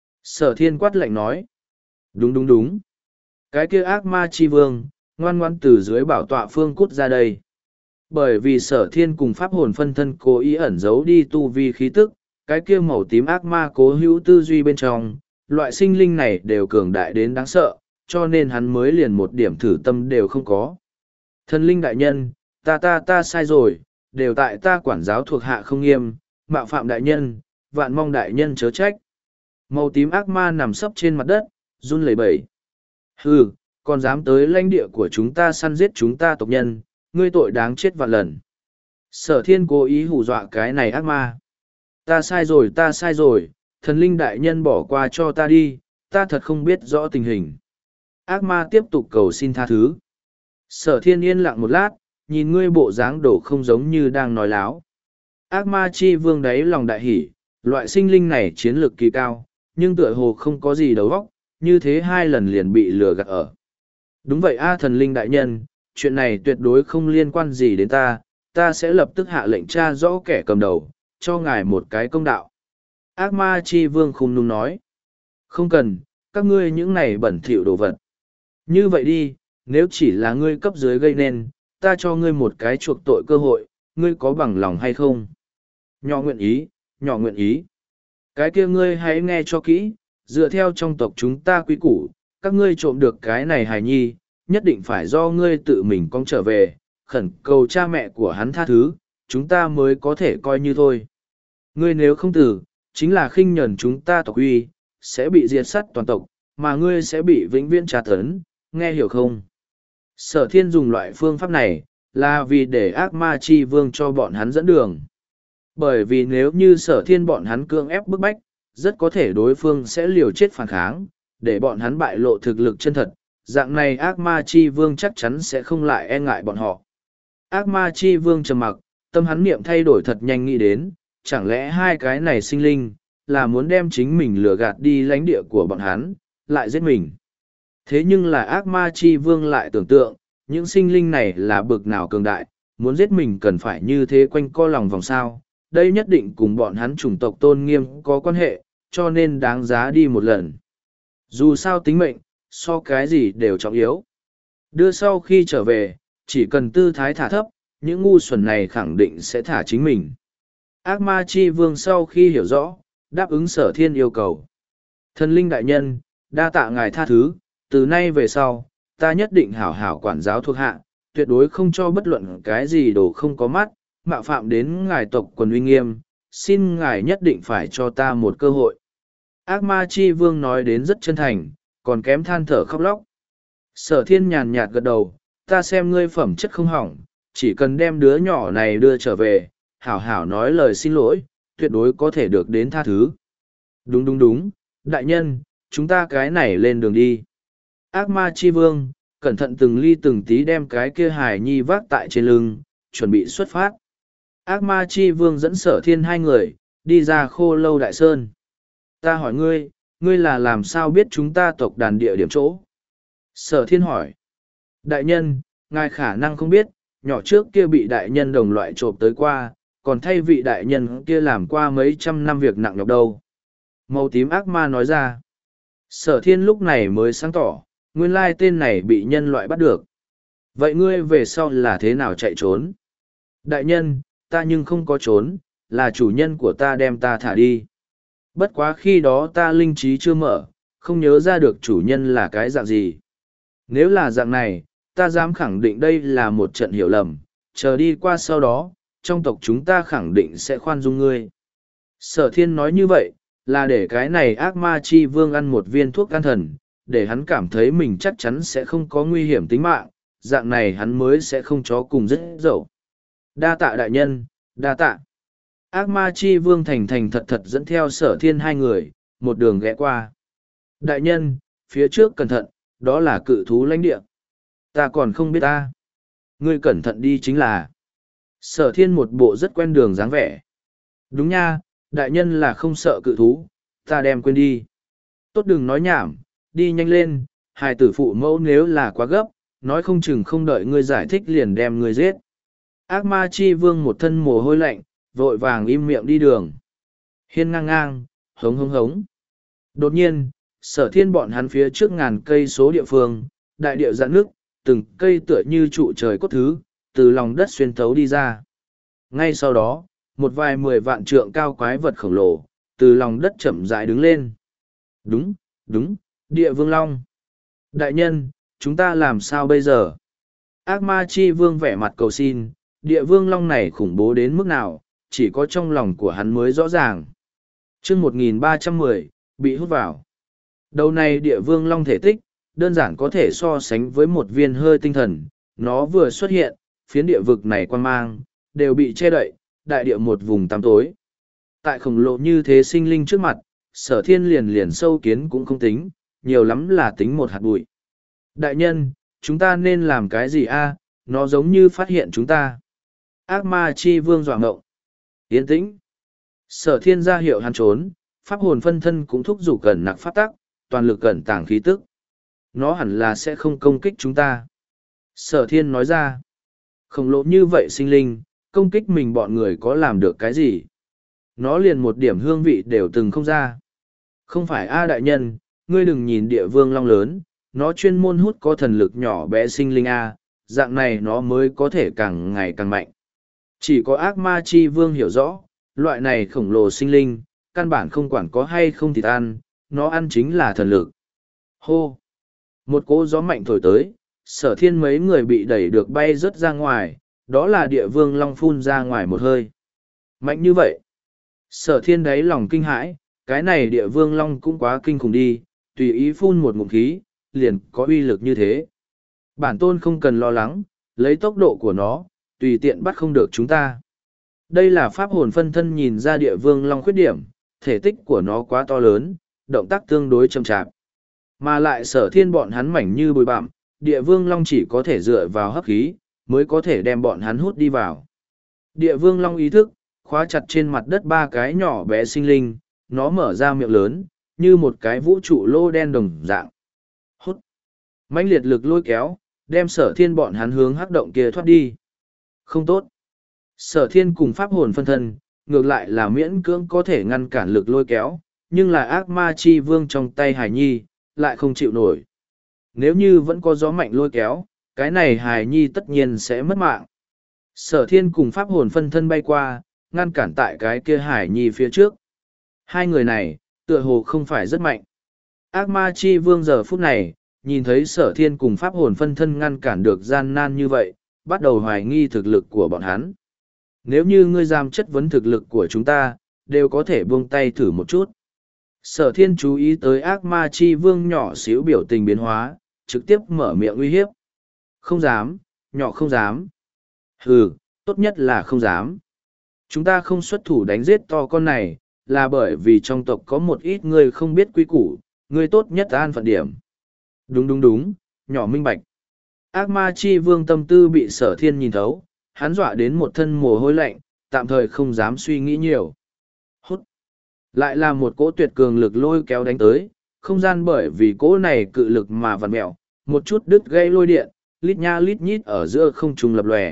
Sở Thiên quát lạnh nói. Đúng đúng đúng. Cái kia ác ma chi vương, ngoan ngoan từ dưới bảo tọa phương cút ra đây. Bởi vì Sở Thiên cùng pháp hồn phân thân cố ý ẩn giấu đi tu vi khí tức, cái kia màu tím ác ma cố hữu tư duy bên trong, loại sinh linh này đều cường đại đến đáng sợ, cho nên hắn mới liền một điểm thử tâm đều không có. Thần linh đại nhân, ta ta ta sai rồi, đều tại ta quản giáo thuộc hạ không nghiêm, mạo phạm đại nhân, vạn mong đại nhân chớ trách. Màu tím ác ma nằm sấp trên mặt đất, run lẩy bẩy. Hừ, còn dám tới lãnh địa của chúng ta săn giết chúng ta tộc nhân, ngươi tội đáng chết vạn lần. Sở thiên cố ý hù dọa cái này ác ma. Ta sai rồi, ta sai rồi, thần linh đại nhân bỏ qua cho ta đi, ta thật không biết rõ tình hình. Ác ma tiếp tục cầu xin tha thứ. Sở thiên yên lặng một lát, nhìn ngươi bộ dáng đổ không giống như đang nói láo. Ác ma chi vương đáy lòng đại hỉ, loại sinh linh này chiến lược kỳ cao, nhưng tựa hồ không có gì đầu óc, như thế hai lần liền bị lừa gạt ở. Đúng vậy a thần linh đại nhân, chuyện này tuyệt đối không liên quan gì đến ta, ta sẽ lập tức hạ lệnh tra rõ kẻ cầm đầu, cho ngài một cái công đạo. Ác ma chi vương khung nung nói. Không cần, các ngươi những này bẩn thỉu đồ vật. Như vậy đi, nếu chỉ là ngươi cấp dưới gây nên, ta cho ngươi một cái chuộc tội cơ hội, ngươi có bằng lòng hay không? Nhỏ nguyện ý, nhỏ nguyện ý. Cái kia ngươi hãy nghe cho kỹ, dựa theo trong tộc chúng ta quý củ, các ngươi trộm được cái này hài nhi, nhất định phải do ngươi tự mình con trở về, khẩn cầu cha mẹ của hắn tha thứ, chúng ta mới có thể coi như thôi. Ngươi nếu không tử, chính là khinh nhẫn chúng ta tộc uy, sẽ bị diệt sát toàn tộc, mà ngươi sẽ bị vĩnh viễn tra tấn, nghe hiểu không? Sở thiên dùng loại phương pháp này, là vì để ác ma chi vương cho bọn hắn dẫn đường. Bởi vì nếu như sở thiên bọn hắn cưỡng ép bức bách, rất có thể đối phương sẽ liều chết phản kháng, để bọn hắn bại lộ thực lực chân thật, dạng này ác ma chi vương chắc chắn sẽ không lại e ngại bọn họ. Ác ma chi vương trầm mặc, tâm hắn niệm thay đổi thật nhanh nghĩ đến, chẳng lẽ hai cái này sinh linh, là muốn đem chính mình lừa gạt đi lãnh địa của bọn hắn, lại giết mình. Thế nhưng là ác ma chi vương lại tưởng tượng, những sinh linh này là bực nào cường đại, muốn giết mình cần phải như thế quanh co lòng vòng sao, đây nhất định cùng bọn hắn chủng tộc tôn nghiêm có quan hệ, cho nên đáng giá đi một lần. Dù sao tính mệnh, so cái gì đều trọng yếu. Đưa sau khi trở về, chỉ cần tư thái thả thấp, những ngu xuẩn này khẳng định sẽ thả chính mình. Ác ma chi vương sau khi hiểu rõ, đáp ứng sở thiên yêu cầu. Thần linh đại nhân, đa tạ ngài tha thứ, từ nay về sau, ta nhất định hảo hảo quản giáo thuộc hạ, tuyệt đối không cho bất luận cái gì đồ không có mắt, mạo phạm đến ngài tộc quần uy nghiêm, xin ngài nhất định phải cho ta một cơ hội. Ác ma chi vương nói đến rất chân thành, còn kém than thở khóc lóc. Sở thiên nhàn nhạt gật đầu, ta xem ngươi phẩm chất không hỏng, chỉ cần đem đứa nhỏ này đưa trở về, hảo hảo nói lời xin lỗi, tuyệt đối có thể được đến tha thứ. Đúng đúng đúng, đại nhân, chúng ta cái này lên đường đi. Ác ma chi vương, cẩn thận từng ly từng tí đem cái kia hài nhi vác tại trên lưng, chuẩn bị xuất phát. Ác ma chi vương dẫn sở thiên hai người, đi ra khô lâu đại sơn. Ta hỏi ngươi, ngươi là làm sao biết chúng ta tộc đàn địa điểm chỗ? Sở thiên hỏi. Đại nhân, ngài khả năng không biết, nhỏ trước kia bị đại nhân đồng loại trộm tới qua, còn thay vị đại nhân kia làm qua mấy trăm năm việc nặng nhọc đâu. Màu tím ác ma nói ra. Sở thiên lúc này mới sáng tỏ, nguyên lai tên này bị nhân loại bắt được. Vậy ngươi về sau là thế nào chạy trốn? Đại nhân, ta nhưng không có trốn, là chủ nhân của ta đem ta thả đi. Bất quá khi đó ta linh trí chưa mở, không nhớ ra được chủ nhân là cái dạng gì. Nếu là dạng này, ta dám khẳng định đây là một trận hiểu lầm, chờ đi qua sau đó, trong tộc chúng ta khẳng định sẽ khoan dung ngươi. Sở thiên nói như vậy, là để cái này ác ma chi vương ăn một viên thuốc can thần, để hắn cảm thấy mình chắc chắn sẽ không có nguy hiểm tính mạng, dạng này hắn mới sẽ không chó cùng rất dậu. Đa tạ đại nhân, đa tạ. Ác ma chi vương thành thành thật thật dẫn theo sở thiên hai người, một đường ghé qua. Đại nhân, phía trước cẩn thận, đó là cự thú lãnh địa. Ta còn không biết ta. Ngươi cẩn thận đi chính là. Sở thiên một bộ rất quen đường dáng vẻ. Đúng nha, đại nhân là không sợ cự thú, ta đem quên đi. Tốt đừng nói nhảm, đi nhanh lên, hài tử phụ mẫu nếu là quá gấp, nói không chừng không đợi ngươi giải thích liền đem ngươi giết. Ác ma chi vương một thân mồ hôi lạnh, vội vàng im miệng đi đường. Hiên ngang ngang, hống hống hống. Đột nhiên, sở thiên bọn hắn phía trước ngàn cây số địa phương, đại địa dạn nước, từng cây tựa như trụ trời cốt thứ, từ lòng đất xuyên thấu đi ra. Ngay sau đó, một vài mười vạn trượng cao quái vật khổng lồ, từ lòng đất chậm rãi đứng lên. Đúng, đúng, địa vương long. Đại nhân, chúng ta làm sao bây giờ? Ác ma chi vương vẻ mặt cầu xin, địa vương long này khủng bố đến mức nào, chỉ có trong lòng của hắn mới rõ ràng. chương một nghìn ba trăm mười, bị hút vào. Đầu này địa vương long thể tích, đơn giản có thể so sánh với một viên hơi tinh thần. Nó vừa xuất hiện, phiến địa vực này quan mang, đều bị che đậy, đại địa một vùng tăm tối. Tại khổng lồ như thế sinh linh trước mặt, sở thiên liền liền sâu kiến cũng không tính, nhiều lắm là tính một hạt bụi. Đại nhân, chúng ta nên làm cái gì a? Nó giống như phát hiện chúng ta. Ác ma chi vương dọa ngộng. Yên tĩnh. Sở thiên ra hiệu hắn trốn, pháp hồn phân thân cũng thúc giục cẩn nặc pháp tắc, toàn lực cẩn tàng khí tức. Nó hẳn là sẽ không công kích chúng ta. Sở thiên nói ra. Khổng lồ như vậy sinh linh, công kích mình bọn người có làm được cái gì? Nó liền một điểm hương vị đều từng không ra. Không phải A đại nhân, ngươi đừng nhìn địa vương long lớn, nó chuyên môn hút có thần lực nhỏ bé sinh linh A, dạng này nó mới có thể càng ngày càng mạnh. Chỉ có ác ma chi vương hiểu rõ, loại này khổng lồ sinh linh, căn bản không quản có hay không thịt ăn, nó ăn chính là thần lực. Hô! Một cỗ gió mạnh thổi tới, sở thiên mấy người bị đẩy được bay rớt ra ngoài, đó là địa vương long phun ra ngoài một hơi. Mạnh như vậy! Sở thiên đáy lòng kinh hãi, cái này địa vương long cũng quá kinh khủng đi, tùy ý phun một ngụm khí, liền có uy lực như thế. Bản tôn không cần lo lắng, lấy tốc độ của nó, tùy tiện bắt không được chúng ta. Đây là pháp hồn phân thân nhìn ra địa vương long khuyết điểm, thể tích của nó quá to lớn, động tác tương đối chậm chạp. Mà lại sở thiên bọn hắn mảnh như bụi bặm, địa vương long chỉ có thể dựa vào hấp khí, mới có thể đem bọn hắn hút đi vào. Địa vương long ý thức, khóa chặt trên mặt đất ba cái nhỏ bé sinh linh, nó mở ra miệng lớn, như một cái vũ trụ lô đen đồng dạng. Hút! Mãnh liệt lực lôi kéo, đem sở thiên bọn hắn hướng hắc động kia thoát đi. Không tốt! Sở thiên cùng pháp hồn phân thân, ngược lại là miễn cưỡng có thể ngăn cản lực lôi kéo, nhưng là ác ma chi vương trong tay Hải Nhi, lại không chịu nổi. Nếu như vẫn có gió mạnh lôi kéo, cái này Hải Nhi tất nhiên sẽ mất mạng. Sở thiên cùng pháp hồn phân thân bay qua, ngăn cản tại cái kia Hải Nhi phía trước. Hai người này, tựa hồ không phải rất mạnh. Ác ma chi vương giờ phút này, nhìn thấy sở thiên cùng pháp hồn phân thân ngăn cản được gian nan như vậy, bắt đầu hoài nghi thực lực của bọn hắn. Nếu như ngươi dám chất vấn thực lực của chúng ta, đều có thể buông tay thử một chút. Sở thiên chú ý tới ác ma chi vương nhỏ xíu biểu tình biến hóa, trực tiếp mở miệng uy hiếp. Không dám, nhỏ không dám. Hừ, tốt nhất là không dám. Chúng ta không xuất thủ đánh giết to con này, là bởi vì trong tộc có một ít người không biết quý củ, người tốt nhất an phận điểm. Đúng đúng đúng, nhỏ minh bạch. Ác ma chi vương tâm tư bị sở thiên nhìn thấu, hắn dọa đến một thân mồ hôi lạnh, tạm thời không dám suy nghĩ nhiều. Hút! Lại là một cỗ tuyệt cường lực lôi kéo đánh tới, không gian bởi vì cỗ này cự lực mà vặn mẹo, một chút đứt gây lôi điện, lít nha lít nhít ở giữa không trung lập lòe.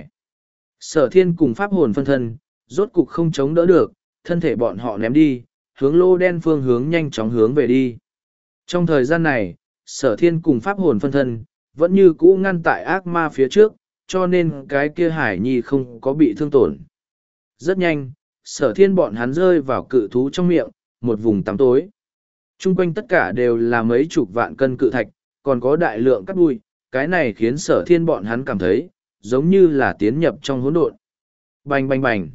Sở thiên cùng pháp hồn phân thân, rốt cục không chống đỡ được, thân thể bọn họ ném đi, hướng lô đen phương hướng nhanh chóng hướng về đi. Trong thời gian này, sở thiên cùng pháp hồn phân thân, vẫn như cũ ngăn tại ác ma phía trước, cho nên cái kia Hải Nhi không có bị thương tổn. Rất nhanh, sở thiên bọn hắn rơi vào cự thú trong miệng, một vùng tăm tối. Trung quanh tất cả đều là mấy chục vạn cân cự thạch, còn có đại lượng cát bụi, cái này khiến sở thiên bọn hắn cảm thấy, giống như là tiến nhập trong hỗn độn. Bành bành bành.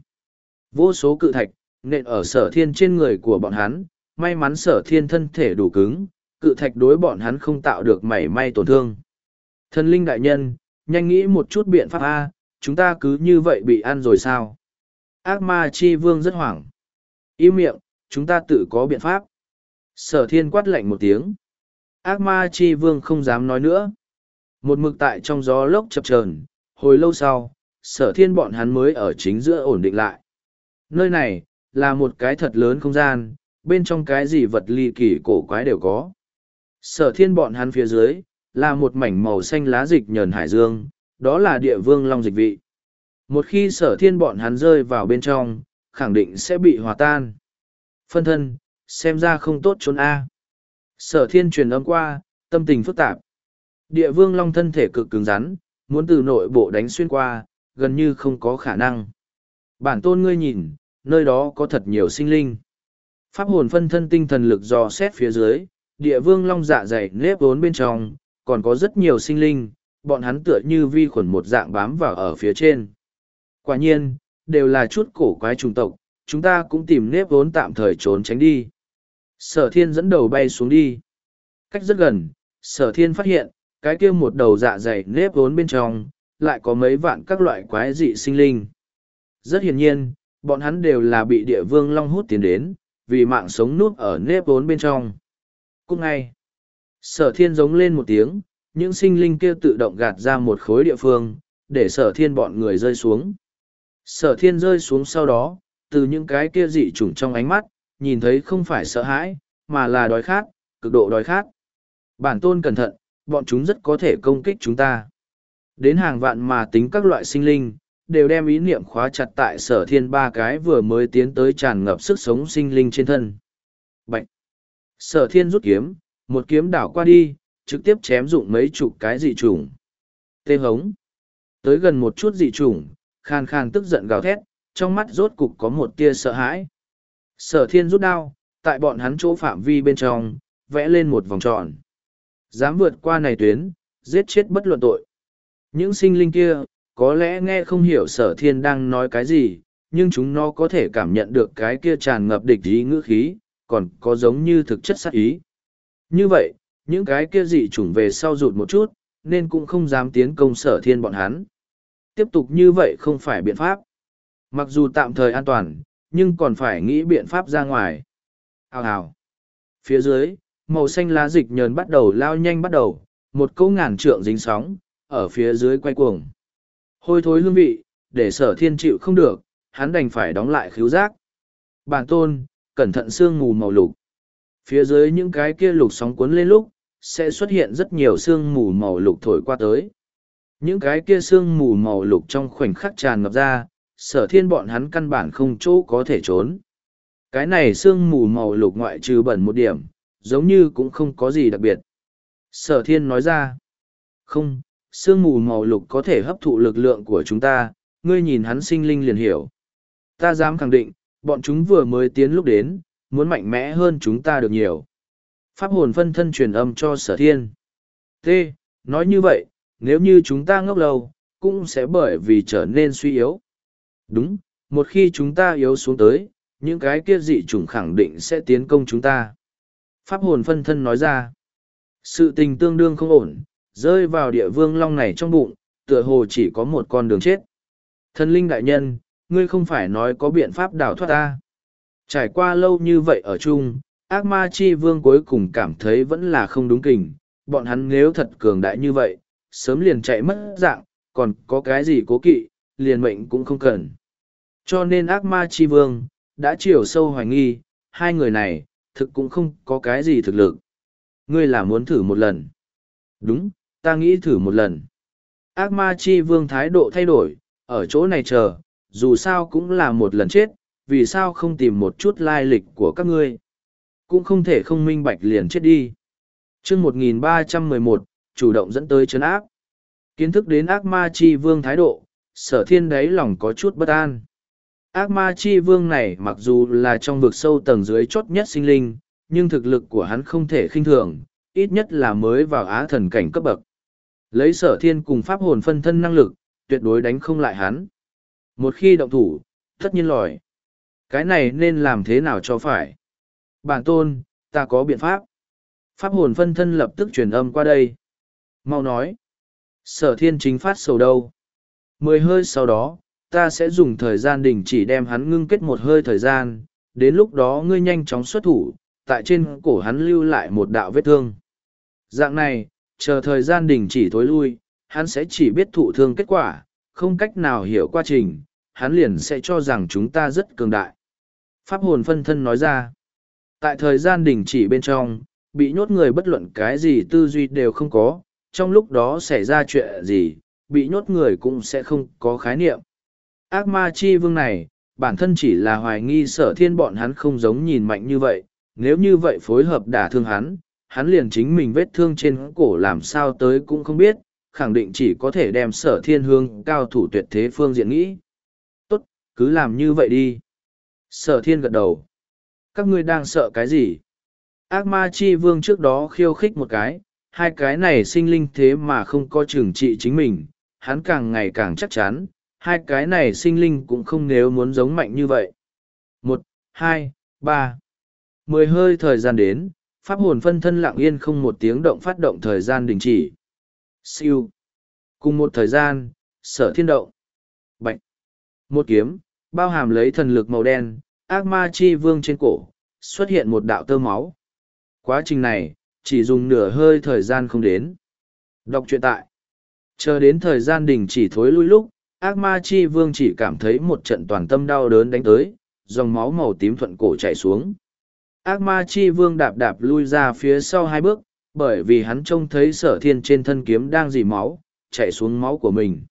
Vô số cự thạch, nện ở sở thiên trên người của bọn hắn, may mắn sở thiên thân thể đủ cứng, cự thạch đối bọn hắn không tạo được mảy may tổn thương. Thần linh đại nhân, nhanh nghĩ một chút biện pháp A, chúng ta cứ như vậy bị ăn rồi sao? Ác ma chi vương rất hoảng. Im miệng, chúng ta tự có biện pháp. Sở thiên quát lạnh một tiếng. Ác ma chi vương không dám nói nữa. Một mực tại trong gió lốc chập chờn, hồi lâu sau, sở thiên bọn hắn mới ở chính giữa ổn định lại. Nơi này, là một cái thật lớn không gian, bên trong cái gì vật ly kỳ cổ quái đều có. Sở thiên bọn hắn phía dưới, là một mảnh màu xanh lá dịch nhờn hải dương, đó là địa vương long dịch vị. Một khi sở thiên bọn hắn rơi vào bên trong, khẳng định sẽ bị hòa tan. Phân thân, xem ra không tốt trốn A. Sở thiên truyền âm qua, tâm tình phức tạp. Địa vương long thân thể cực cứng rắn, muốn từ nội bộ đánh xuyên qua, gần như không có khả năng. Bản tôn ngươi nhìn, nơi đó có thật nhiều sinh linh. Pháp hồn phân thân tinh thần lực dò xét phía dưới, địa vương long dạ dày nếp vốn bên trong, còn có rất nhiều sinh linh, bọn hắn tựa như vi khuẩn một dạng bám vào ở phía trên. Quả nhiên, đều là chút cổ quái trùng tộc, chúng ta cũng tìm nếp vốn tạm thời trốn tránh đi. Sở thiên dẫn đầu bay xuống đi. Cách rất gần, Sở thiên phát hiện, cái kia một đầu dạ dày nếp vốn bên trong, lại có mấy vạn các loại quái dị sinh linh. Rất hiển nhiên, bọn hắn đều là bị địa vương long hút tiến đến, vì mạng sống núp ở nếp vốn bên trong. Cúc ngay, sở thiên giống lên một tiếng, những sinh linh kia tự động gạt ra một khối địa phương, để sở thiên bọn người rơi xuống. Sở thiên rơi xuống sau đó, từ những cái kia dị chủng trong ánh mắt, nhìn thấy không phải sợ hãi, mà là đói khát, cực độ đói khát. Bản tôn cẩn thận, bọn chúng rất có thể công kích chúng ta. Đến hàng vạn mà tính các loại sinh linh, đều đem ý niệm khóa chặt tại sở thiên ba cái vừa mới tiến tới tràn ngập sức sống sinh linh trên thân. Bạch! Sở thiên rút kiếm, một kiếm đảo qua đi, trực tiếp chém dụng mấy chục cái dị chủng. Tê hống! Tới gần một chút dị chủng, khàn khàn tức giận gào thét, trong mắt rốt cục có một tia sợ hãi. Sở thiên rút đao, tại bọn hắn chỗ phạm vi bên trong, vẽ lên một vòng tròn. Dám vượt qua này tuyến, giết chết bất luận tội. Những sinh linh kia, có lẽ nghe không hiểu sở thiên đang nói cái gì, nhưng chúng nó có thể cảm nhận được cái kia tràn ngập địch ý ngữ khí, còn có giống như thực chất sát ý. Như vậy, những cái kia dị chủng về sau rụt một chút, nên cũng không dám tiến công sở thiên bọn hắn. Tiếp tục như vậy không phải biện pháp. Mặc dù tạm thời an toàn, nhưng còn phải nghĩ biện pháp ra ngoài. Hào hào. Phía dưới, màu xanh lá dịch nhờn bắt đầu lao nhanh bắt đầu, một câu ngàn trượng dính sóng, ở phía dưới quay cuồng. Hôi thối hương vị, để sở thiên chịu không được, hắn đành phải đóng lại khứu giác. Bản tôn, cẩn thận sương mù màu lục. Phía dưới những cái kia lục sóng cuốn lên lúc, sẽ xuất hiện rất nhiều sương mù màu lục thổi qua tới. Những cái kia sương mù màu lục trong khoảnh khắc tràn ngập ra, sở thiên bọn hắn căn bản không chỗ có thể trốn. Cái này sương mù màu lục ngoại trừ bẩn một điểm, giống như cũng không có gì đặc biệt. Sở thiên nói ra, không, sương mù màu lục có thể hấp thụ lực lượng của chúng ta, ngươi nhìn hắn sinh linh liền hiểu. Ta dám khẳng định, bọn chúng vừa mới tiến lúc đến, muốn mạnh mẽ hơn chúng ta được nhiều. Pháp hồn phân thân truyền âm cho sở thiên. T. Nói như vậy, nếu như chúng ta ngốc lâu, cũng sẽ bởi vì trở nên suy yếu. Đúng, một khi chúng ta yếu xuống tới, những cái kia dị chủng khẳng định sẽ tiến công chúng ta. Pháp hồn phân thân nói ra. Sự tình tương đương không ổn, rơi vào địa vương long này trong bụng, tựa hồ chỉ có một con đường chết. Thần linh đại nhân, ngươi không phải nói có biện pháp đào thoát ta. Trải qua lâu như vậy ở chung, ác ma chi vương cuối cùng cảm thấy vẫn là không đúng kình, bọn hắn nếu thật cường đại như vậy, sớm liền chạy mất dạng, còn có cái gì cố kỵ, liền mệnh cũng không cần. Cho nên ác ma chi vương, đã chiều sâu hoài nghi, hai người này, thực cũng không có cái gì thực lực. Ngươi là muốn thử một lần. Đúng, ta nghĩ thử một lần. Ác ma chi vương thái độ thay đổi, ở chỗ này chờ, dù sao cũng là một lần chết, vì sao không tìm một chút lai lịch của các ngươi. Cũng không thể không minh bạch liền chết đi. chương một nghìn ba trăm mười một, chủ động dẫn tới trấn áp. Kiến thức đến ác ma chi vương thái độ, sở thiên đáy lòng có chút bất an. Ác ma chi vương này mặc dù là trong vực sâu tầng dưới chốt nhất sinh linh, nhưng thực lực của hắn không thể khinh thường, ít nhất là mới vào á thần cảnh cấp bậc. Lấy sở thiên cùng pháp hồn phân thân năng lực, tuyệt đối đánh không lại hắn. Một khi động thủ, tất nhiên lòi. Cái này nên làm thế nào cho phải? Bản tôn, ta có biện pháp. Pháp hồn phân thân lập tức truyền âm qua đây. Mau nói. Sở thiên chính phát sầu đâu. Mười hơi sau đó, ta sẽ dùng thời gian đình chỉ đem hắn ngưng kết một hơi thời gian. Đến lúc đó ngươi nhanh chóng xuất thủ, tại trên cổ hắn lưu lại một đạo vết thương. Dạng này, chờ thời gian đình chỉ thối lui, hắn sẽ chỉ biết thụ thương kết quả, không cách nào hiểu quá trình, hắn liền sẽ cho rằng chúng ta rất cường đại. Pháp hồn phân thân nói ra, tại thời gian đình chỉ bên trong, bị nhốt người bất luận cái gì tư duy đều không có, trong lúc đó xảy ra chuyện gì, bị nhốt người cũng sẽ không có khái niệm. Ác ma chi vương này, bản thân chỉ là hoài nghi sở thiên bọn hắn không giống nhìn mạnh như vậy, nếu như vậy phối hợp đả thương hắn, hắn liền chính mình vết thương trên cổ làm sao tới cũng không biết, khẳng định chỉ có thể đem sở thiên hương cao thủ tuyệt thế phương diện nghĩ. Tốt, cứ làm như vậy đi. Sở thiên gật đầu. Các ngươi đang sợ cái gì? Ác ma chi vương trước đó khiêu khích một cái, hai cái này sinh linh thế mà không có trừng trị chính mình, hắn càng ngày càng chắc chắn, hai cái này sinh linh cũng không nếu muốn giống mạnh như vậy. Một, hai, ba. Mười hơi thời gian đến, pháp hồn phân thân lặng yên không một tiếng động phát động thời gian đình chỉ. Siêu. Cùng một thời gian, sở thiên động. Bạch. Một kiếm, bao hàm lấy thần lực màu đen, ác ma chi vương trên cổ, xuất hiện một đạo tơ máu. Quá trình này, chỉ dùng nửa hơi thời gian không đến. Đọc truyện tại. Chờ đến thời gian đình chỉ thối lui lúc, ác ma chi vương chỉ cảm thấy một trận toàn tâm đau đớn đánh tới, dòng máu màu tím thuận cổ chảy xuống. Ác ma chi vương đạp đạp lui ra phía sau hai bước, bởi vì hắn trông thấy sở thiên trên thân kiếm đang dì máu, chảy xuống máu của mình.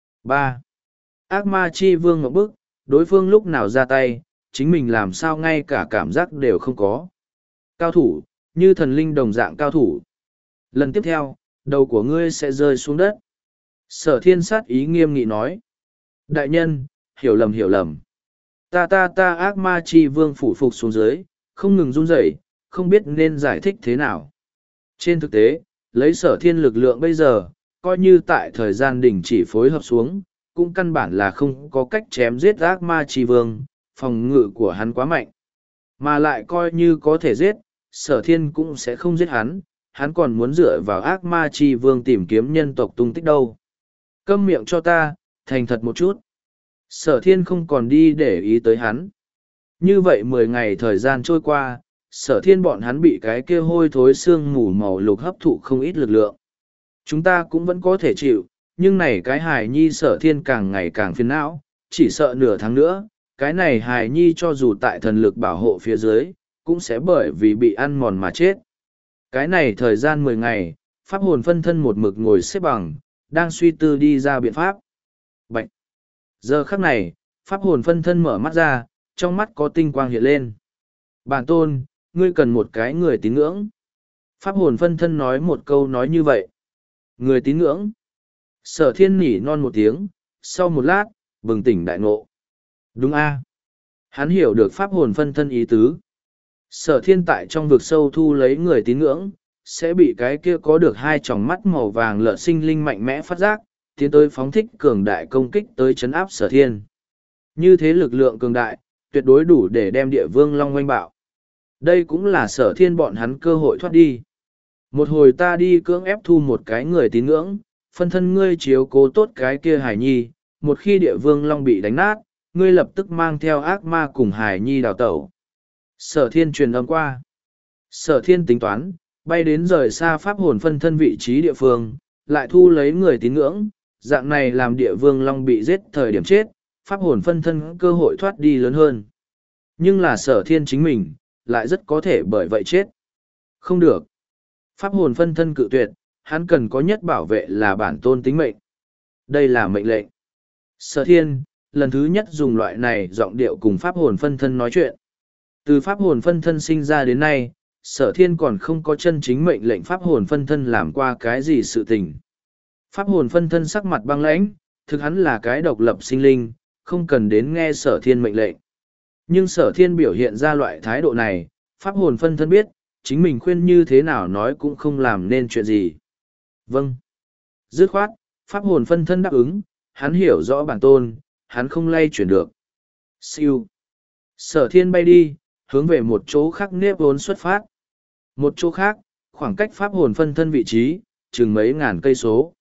ba. Ác ma chi vương ngậm bức, đối phương lúc nào ra tay, chính mình làm sao ngay cả cảm giác đều không có. Cao thủ, như thần linh đồng dạng cao thủ. Lần tiếp theo, đầu của ngươi sẽ rơi xuống đất. Sở thiên sát ý nghiêm nghị nói. Đại nhân, hiểu lầm hiểu lầm. Ta ta ta ác ma chi vương phủ phục xuống dưới, không ngừng run rẩy, không biết nên giải thích thế nào. Trên thực tế, lấy sở thiên lực lượng bây giờ, coi như tại thời gian đình chỉ phối hợp xuống, cũng căn bản là không có cách chém giết ác ma chi vương, phòng ngự của hắn quá mạnh. Mà lại coi như có thể giết, sở thiên cũng sẽ không giết hắn, hắn còn muốn dựa vào ác ma chi vương tìm kiếm nhân tộc tung tích đâu. Câm miệng cho ta, thành thật một chút. Sở thiên không còn đi để ý tới hắn. Như vậy mười ngày thời gian trôi qua, sở thiên bọn hắn bị cái kia hôi thối xương mù màu lục hấp thụ không ít lực lượng. Chúng ta cũng vẫn có thể chịu, nhưng này cái hài nhi sở thiên càng ngày càng phiền não, chỉ sợ nửa tháng nữa, cái này hài nhi cho dù tại thần lực bảo hộ phía dưới, cũng sẽ bởi vì bị ăn mòn mà chết. Cái này thời gian mười ngày, pháp hồn phân thân một mực ngồi xếp bằng, đang suy tư đi ra biện pháp. Bạch! Giờ khắc này, pháp hồn phân thân mở mắt ra, trong mắt có tinh quang hiện lên. Bản tôn, ngươi cần một cái người tín ngưỡng. Pháp hồn phân thân nói một câu nói như vậy. Người tín ngưỡng. Sở thiên nỉ non một tiếng, sau một lát, bừng tỉnh đại ngộ. Đúng a Hắn hiểu được pháp hồn phân thân ý tứ. Sở thiên tại trong vực sâu thu lấy người tín ngưỡng, sẽ bị cái kia có được hai tròng mắt màu vàng lợn sinh linh mạnh mẽ phát giác, tiến tới phóng thích cường đại công kích tới chấn áp sở thiên. Như thế lực lượng cường đại, tuyệt đối đủ để đem địa vương long oanh bạo. Đây cũng là sở thiên bọn hắn cơ hội thoát đi. Một hồi ta đi cưỡng ép thu một cái người tín ngưỡng, phân thân ngươi chiếu cố tốt cái kia hải nhi, một khi địa vương long bị đánh nát, ngươi lập tức mang theo ác ma cùng hải nhi đào tẩu. Sở thiên truyền âm qua. Sở thiên tính toán, bay đến rời xa pháp hồn phân thân vị trí địa phương, lại thu lấy người tín ngưỡng, dạng này làm địa vương long bị giết thời điểm chết, pháp hồn phân thân cơ hội thoát đi lớn hơn. Nhưng là sở thiên chính mình, lại rất có thể bởi vậy chết. Không được. Pháp hồn phân thân cự tuyệt, hắn cần có nhất bảo vệ là bản tôn tính mệnh. Đây là mệnh lệnh. Sở thiên, lần thứ nhất dùng loại này giọng điệu cùng pháp hồn phân thân nói chuyện. Từ pháp hồn phân thân sinh ra đến nay, sở thiên còn không có chân chính mệnh lệnh pháp hồn phân thân làm qua cái gì sự tình. Pháp hồn phân thân sắc mặt băng lãnh, thực hắn là cái độc lập sinh linh, không cần đến nghe sở thiên mệnh lệnh. Nhưng sở thiên biểu hiện ra loại thái độ này, pháp hồn phân thân biết, chính mình khuyên như thế nào nói cũng không làm nên chuyện gì. Vâng. Dứt khoát, pháp hồn phân thân đáp ứng, hắn hiểu rõ bản tôn, hắn không lay chuyển được. Siêu. Sở thiên bay đi, hướng về một chỗ khác nếp vốn xuất phát. Một chỗ khác, khoảng cách pháp hồn phân thân vị trí, chừng mấy ngàn cây số.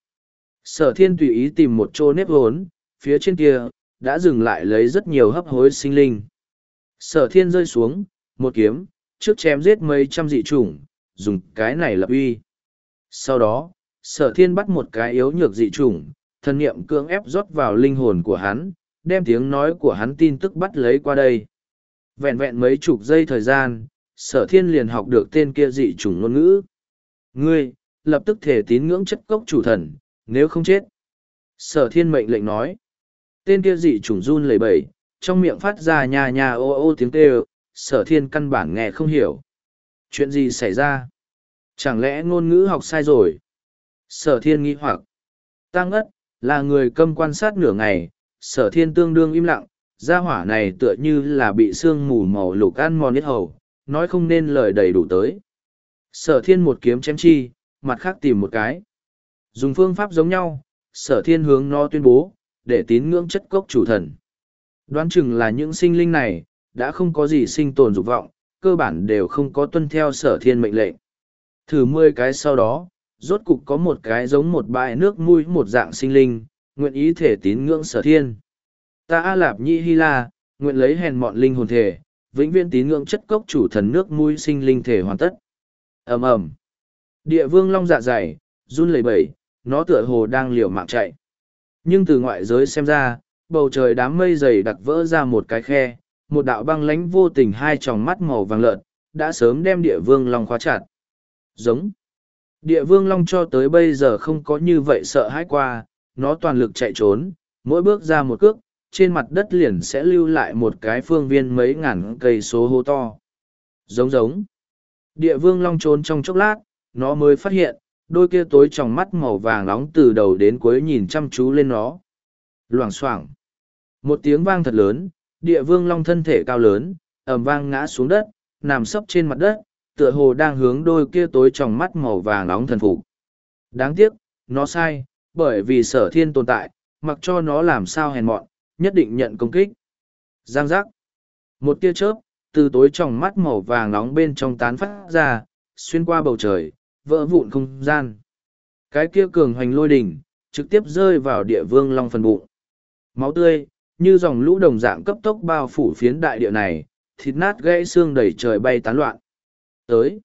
Sở thiên tùy ý tìm một chỗ nếp vốn, phía trên kia, đã dừng lại lấy rất nhiều hấp hối sinh linh. Sở thiên rơi xuống, một kiếm, trước chém giết mấy trăm dị chủng, dùng cái này lập uy. Sau đó, sở thiên bắt một cái yếu nhược dị chủng, thần niệm cưỡng ép rót vào linh hồn của hắn, đem tiếng nói của hắn tin tức bắt lấy qua đây. Vẹn vẹn mấy chục giây thời gian, sở thiên liền học được tên kia dị chủng ngôn ngữ. Ngươi, lập tức thể tín ngưỡng chất cốc chủ thần, nếu không chết. Sở thiên mệnh lệnh nói. Tên kia dị chủng run lẩy bẩy, trong miệng phát ra nha nha ô ô tiếng kêu, sở thiên căn bản nghe không hiểu. Chuyện gì xảy ra? Chẳng lẽ ngôn ngữ học sai rồi? Sở thiên nghĩ hoặc. Tăng ất, là người câm quan sát nửa ngày, sở thiên tương đương im lặng, gia hỏa này tựa như là bị sương mù màu lục ăn mòn hết hầu, nói không nên lời đầy đủ tới. Sở thiên một kiếm chém chi, mặt khác tìm một cái. Dùng phương pháp giống nhau, sở thiên hướng nó tuyên bố, để tín ngưỡng chất cốc chủ thần. Đoán chừng là những sinh linh này, đã không có gì sinh tồn dục vọng, cơ bản đều không có tuân theo sở thiên mệnh lệnh. Thử mười cái sau đó, rốt cục có một cái giống một bãi nước mũi một dạng sinh linh, nguyện ý thể tín ngưỡng sở thiên. Ta A Lạp Nhĩ Hy La, nguyện lấy hèn mọn linh hồn thể, vĩnh viễn tín ngưỡng chất cốc chủ thần nước mũi sinh linh thể hoàn tất. ầm ầm, địa vương long dạ dày, run lẩy bẩy, nó tựa hồ đang liều mạng chạy. Nhưng từ ngoại giới xem ra, bầu trời đám mây dày đặc vỡ ra một cái khe, một đạo băng lánh vô tình hai tròng mắt màu vàng lợn, đã sớm đem địa vương long khóa chặt. Giống. Địa vương long cho tới bây giờ không có như vậy sợ hãi qua, nó toàn lực chạy trốn, mỗi bước ra một cước, trên mặt đất liền sẽ lưu lại một cái phương viên mấy ngàn cây số hố to. Giống giống. Địa vương long trốn trong chốc lát, nó mới phát hiện, đôi kia tối trong mắt màu vàng nóng từ đầu đến cuối nhìn chăm chú lên nó. Loảng xoảng. Một tiếng vang thật lớn, địa vương long thân thể cao lớn, ầm vang ngã xuống đất, nằm sấp trên mặt đất, tựa hồ đang hướng đôi kia tối trong mắt màu vàng nóng thần phục. Đáng tiếc, nó sai, bởi vì sở thiên tồn tại, mặc cho nó làm sao hèn mọn, nhất định nhận công kích. Giang giác. Một tia chớp, từ tối trong mắt màu vàng nóng bên trong tán phát ra, xuyên qua bầu trời, vỡ vụn không gian. Cái kia cường hoành lôi đỉnh, trực tiếp rơi vào địa vương long phần bụng. Máu tươi, như dòng lũ đồng dạng cấp tốc bao phủ phiến đại địa này, thịt nát gãy xương đầy trời bay tán loạn. Tới.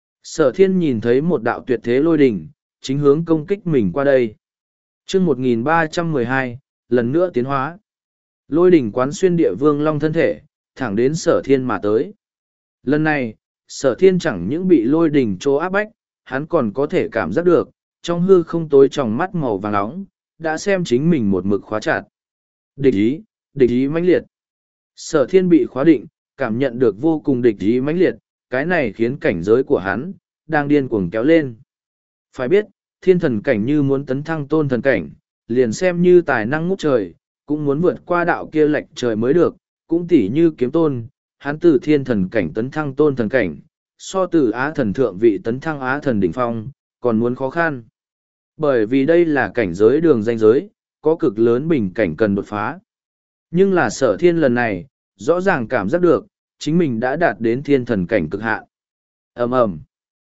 Sở thiên nhìn thấy một đạo tuyệt thế lôi đỉnh, chính hướng công kích mình qua đây. chương một nghìn ba trăm mười hai, lần nữa tiến hóa. Lôi đỉnh quán xuyên địa vương long thân thể, thẳng đến sở thiên mà tới. Lần này, sở thiên chẳng những bị lôi đỉnh trô áp bách, hắn còn có thể cảm giác được, trong hư không tối trong mắt màu vàng nóng, đã xem chính mình một mực khóa chặt. Địch ý, địch ý mãnh liệt. Sở thiên bị khóa định, cảm nhận được vô cùng địch ý mãnh liệt, cái này khiến cảnh giới của hắn, đang điên cuồng kéo lên. Phải biết, thiên thần cảnh như muốn tấn thăng tôn thần cảnh, liền xem như tài năng ngút trời, cũng muốn vượt qua đạo kia lệch trời mới được, cũng tỉ như kiếm tôn, hắn từ thiên thần cảnh tấn thăng tôn thần cảnh, so từ á thần thượng vị tấn thăng á thần đỉnh phong, còn muốn khó khăn. Bởi vì đây là cảnh giới đường ranh giới, có cực lớn bình cảnh cần đột phá. Nhưng là sở thiên lần này, rõ ràng cảm giác được, chính mình đã đạt đến thiên thần cảnh cực hạn. ầm ầm,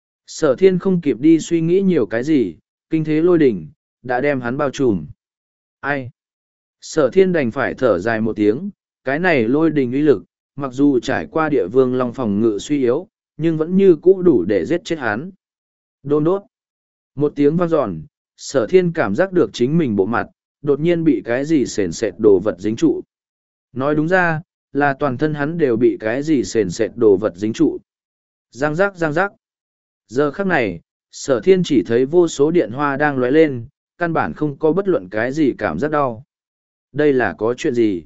sở thiên không kịp đi suy nghĩ nhiều cái gì, kinh thế lôi đỉnh, đã đem hắn bao trùm. Ai? Sở thiên đành phải thở dài một tiếng, cái này lôi đỉnh uy lực, mặc dù trải qua địa vương long phòng ngự suy yếu, nhưng vẫn như cũ đủ để giết chết hắn. Đôn đốt. Một tiếng vang dọn, sở thiên cảm giác được chính mình bộ mặt, đột nhiên bị cái gì sền sệt đồ vật dính trụ. Nói đúng ra, là toàn thân hắn đều bị cái gì sền sệt đồ vật dính trụ. Giang giác giang giác. Giờ khắc này, sở thiên chỉ thấy vô số điện hoa đang lóe lên, căn bản không có bất luận cái gì cảm giác đau. Đây là có chuyện gì?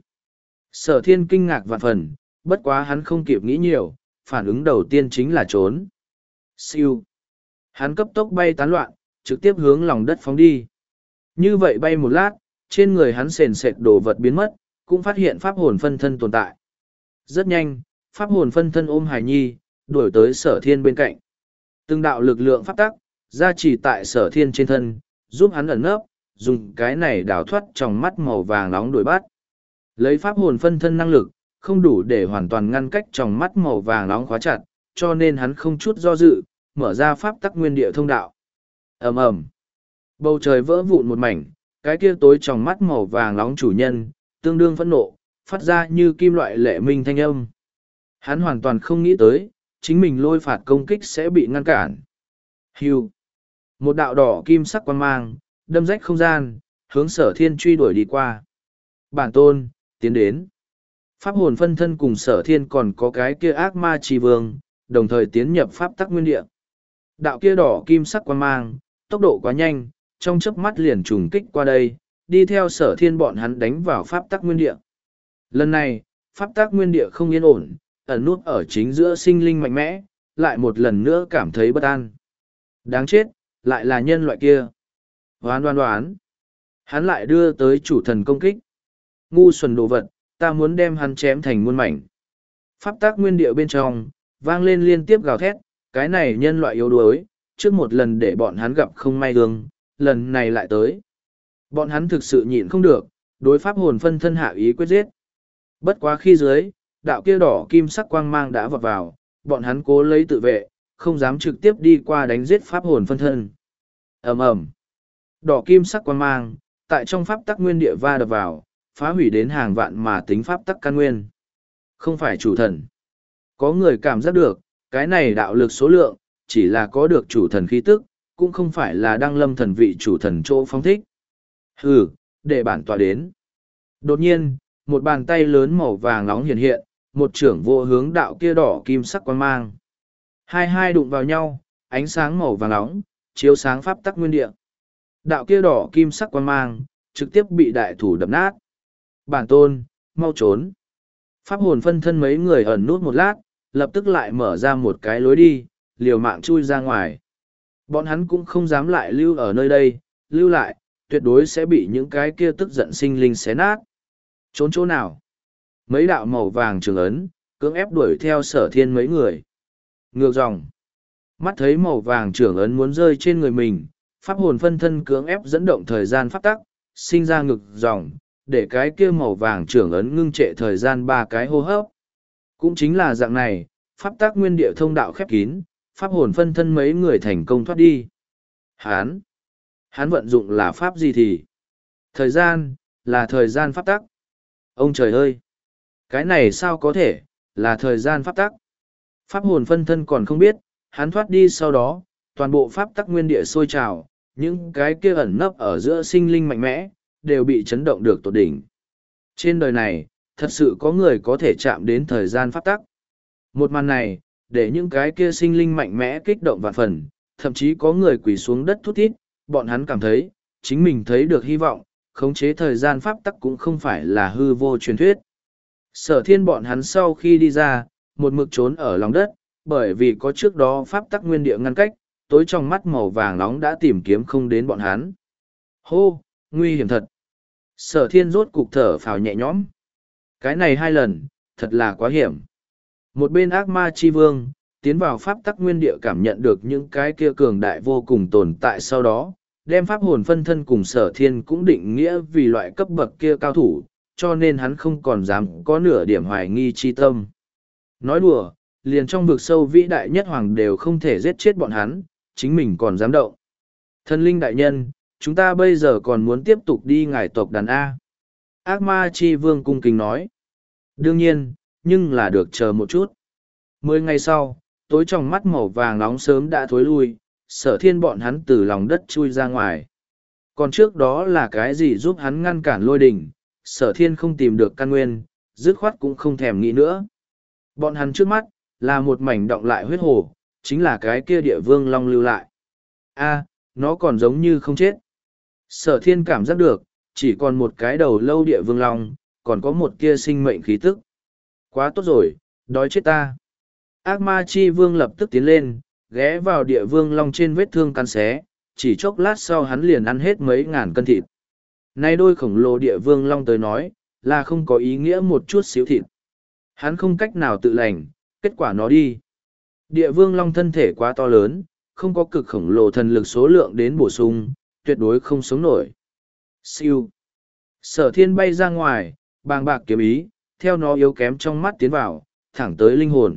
Sở thiên kinh ngạc vạn phần, bất quá hắn không kịp nghĩ nhiều, phản ứng đầu tiên chính là trốn. Siêu. Hắn cấp tốc bay tán loạn, trực tiếp hướng lòng đất phóng đi. Như vậy bay một lát, trên người hắn sền sệt đồ vật biến mất, cũng phát hiện pháp hồn phân thân tồn tại. Rất nhanh, pháp hồn phân thân ôm Hải Nhi, đuổi tới sở thiên bên cạnh. Từng đạo lực lượng pháp tắc, gia trì tại sở thiên trên thân, giúp hắn ẩn nấp, dùng cái này đào thoát trong mắt màu vàng nóng đuổi bắt. Lấy pháp hồn phân thân năng lực, không đủ để hoàn toàn ngăn cách trong mắt màu vàng nóng khóa chặt, cho nên hắn không chút do dự, mở ra pháp tắc nguyên địa thông đạo. ầm ầm, bầu trời vỡ vụn một mảnh, cái kia tối trong mắt màu vàng nóng chủ nhân, tương đương phẫn nộ, phát ra như kim loại lệ minh thanh âm. Hắn hoàn toàn không nghĩ tới, chính mình lôi phạt công kích sẽ bị ngăn cản. Hưu. Một đạo đỏ kim sắc quang mang, đâm rách không gian, hướng sở thiên truy đuổi đi qua. Bản tôn, tiến đến. Pháp hồn phân thân cùng sở thiên còn có cái kia ác ma trì vương, đồng thời tiến nhập pháp tắc nguyên địa. Đạo kia đỏ kim sắc quang mang, tốc độ quá nhanh, trong chớp mắt liền trùng kích qua đây, đi theo sở thiên bọn hắn đánh vào pháp tắc nguyên địa. Lần này, pháp tắc nguyên địa không yên ổn, ẩn nút ở chính giữa sinh linh mạnh mẽ, lại một lần nữa cảm thấy bất an. Đáng chết, lại là nhân loại kia. Hoán đoán đoán. Hắn lại đưa tới chủ thần công kích. Ngu xuẩn đồ vật, ta muốn đem hắn chém thành muôn mảnh. Pháp tắc nguyên địa bên trong, vang lên liên tiếp gào thét, cái này nhân loại yếu đuối, trước một lần để bọn hắn gặp không may thương, lần này lại tới. Bọn hắn thực sự nhịn không được, đối pháp hồn phân thân hạ ý quyết giết. Bất quá khi dưới, đạo kia đỏ kim sắc quang mang đã vọt vào, bọn hắn cố lấy tự vệ, không dám trực tiếp đi qua đánh giết pháp hồn phân thân. ầm ầm, đỏ kim sắc quang mang, tại trong pháp tắc nguyên địa va đập vào, phá hủy đến hàng vạn mà tính pháp tắc căn nguyên. Không phải chủ thần. Có người cảm giác được, cái này đạo lực số lượng, chỉ là có được chủ thần khí tức, cũng không phải là đăng lâm thần vị chủ thần chỗ phong thích. Hừ, để bản tọa đến. Đột nhiên, một bàn tay lớn màu vàng nóng hiện hiện, một trưởng vô hướng đạo kia đỏ kim sắc quang mang. Hai hai đụng vào nhau, ánh sáng màu vàng nóng, chiếu sáng pháp tắc nguyên địa. Đạo kia đỏ kim sắc quang mang, trực tiếp bị đại thủ đập nát. Bản tôn, mau trốn. Pháp hồn phân thân mấy người ẩn nút một lát, lập tức lại mở ra một cái lối đi, liều mạng chui ra ngoài. Bọn hắn cũng không dám lại lưu ở nơi đây, lưu lại, tuyệt đối sẽ bị những cái kia tức giận sinh linh xé nát. Trốn chỗ nào? Mấy đạo màu vàng trường ấn, cưỡng ép đuổi theo sở thiên mấy người. Ngược dòng. Mắt thấy màu vàng trưởng ấn muốn rơi trên người mình, pháp hồn phân thân cưỡng ép dẫn động thời gian pháp tắc, sinh ra ngược dòng, để cái kia màu vàng trưởng ấn ngưng trệ thời gian ba cái hô hấp. Cũng chính là dạng này, pháp tắc nguyên địa thông đạo khép kín, pháp hồn phân thân mấy người thành công thoát đi. Hán! Hán vận dụng là pháp gì thì? Thời gian, là thời gian pháp tắc. Ông trời ơi! Cái này sao có thể, là thời gian pháp tắc? Pháp hồn phân thân còn không biết, hắn thoát đi sau đó, toàn bộ pháp tắc nguyên địa sôi trào, những cái kia ẩn nấp ở giữa sinh linh mạnh mẽ, đều bị chấn động được tột đỉnh. Trên đời này, thật sự có người có thể chạm đến thời gian pháp tắc. Một màn này, để những cái kia sinh linh mạnh mẽ kích động vạn phần, thậm chí có người quỳ xuống đất thút thít, bọn hắn cảm thấy, chính mình thấy được hy vọng, khống chế thời gian pháp tắc cũng không phải là hư vô truyền thuyết. Sở thiên bọn hắn sau khi đi ra, một mực trốn ở lòng đất, bởi vì có trước đó pháp tắc nguyên địa ngăn cách, tối trong mắt màu vàng nóng đã tìm kiếm không đến bọn hắn. Hô, nguy hiểm thật. Sở thiên rốt cục thở phào nhẹ nhõm. Cái này hai lần, thật là quá hiểm. Một bên ác ma chi vương, tiến vào pháp tắc nguyên địa cảm nhận được những cái kia cường đại vô cùng tồn tại sau đó, đem pháp hồn phân thân cùng sở thiên cũng định nghĩa vì loại cấp bậc kia cao thủ, cho nên hắn không còn dám có nửa điểm hoài nghi chi tâm. Nói đùa, liền trong vực sâu vĩ đại nhất hoàng đều không thể giết chết bọn hắn, chính mình còn dám động. Thần linh đại nhân, chúng ta bây giờ còn muốn tiếp tục đi ngải tộc đàn A. Ác ma chi vương cung kính nói. Đương nhiên, nhưng là được chờ một chút. Mười ngày sau, tối trong mắt màu vàng nóng sớm đã thối lui, sở thiên bọn hắn từ lòng đất chui ra ngoài. Còn trước đó là cái gì giúp hắn ngăn cản lôi đỉnh, sở thiên không tìm được căn nguyên, dứt khoát cũng không thèm nghĩ nữa. Bọn hắn trước mắt, là một mảnh động lại huyết hồ, chính là cái kia địa vương long lưu lại. A, nó còn giống như không chết. Sở thiên cảm giác được, chỉ còn một cái đầu lâu địa vương long, còn có một kia sinh mệnh khí tức. Quá tốt rồi, đói chết ta. Ác ma chi vương lập tức tiến lên, ghé vào địa vương long trên vết thương cắn xé, chỉ chốc lát sau hắn liền ăn hết mấy ngàn cân thịt. Nay đôi khổng lồ địa vương long tới nói, là không có ý nghĩa một chút xíu thịt. Hắn không cách nào tự lành, kết quả nó đi. Địa vương long thân thể quá to lớn, không có cực khổng lồ thần lực số lượng đến bổ sung, tuyệt đối không sống nổi. Siêu. Sở thiên bay ra ngoài, bàng bạc kiếm ý, theo nó yếu kém trong mắt tiến vào, thẳng tới linh hồn.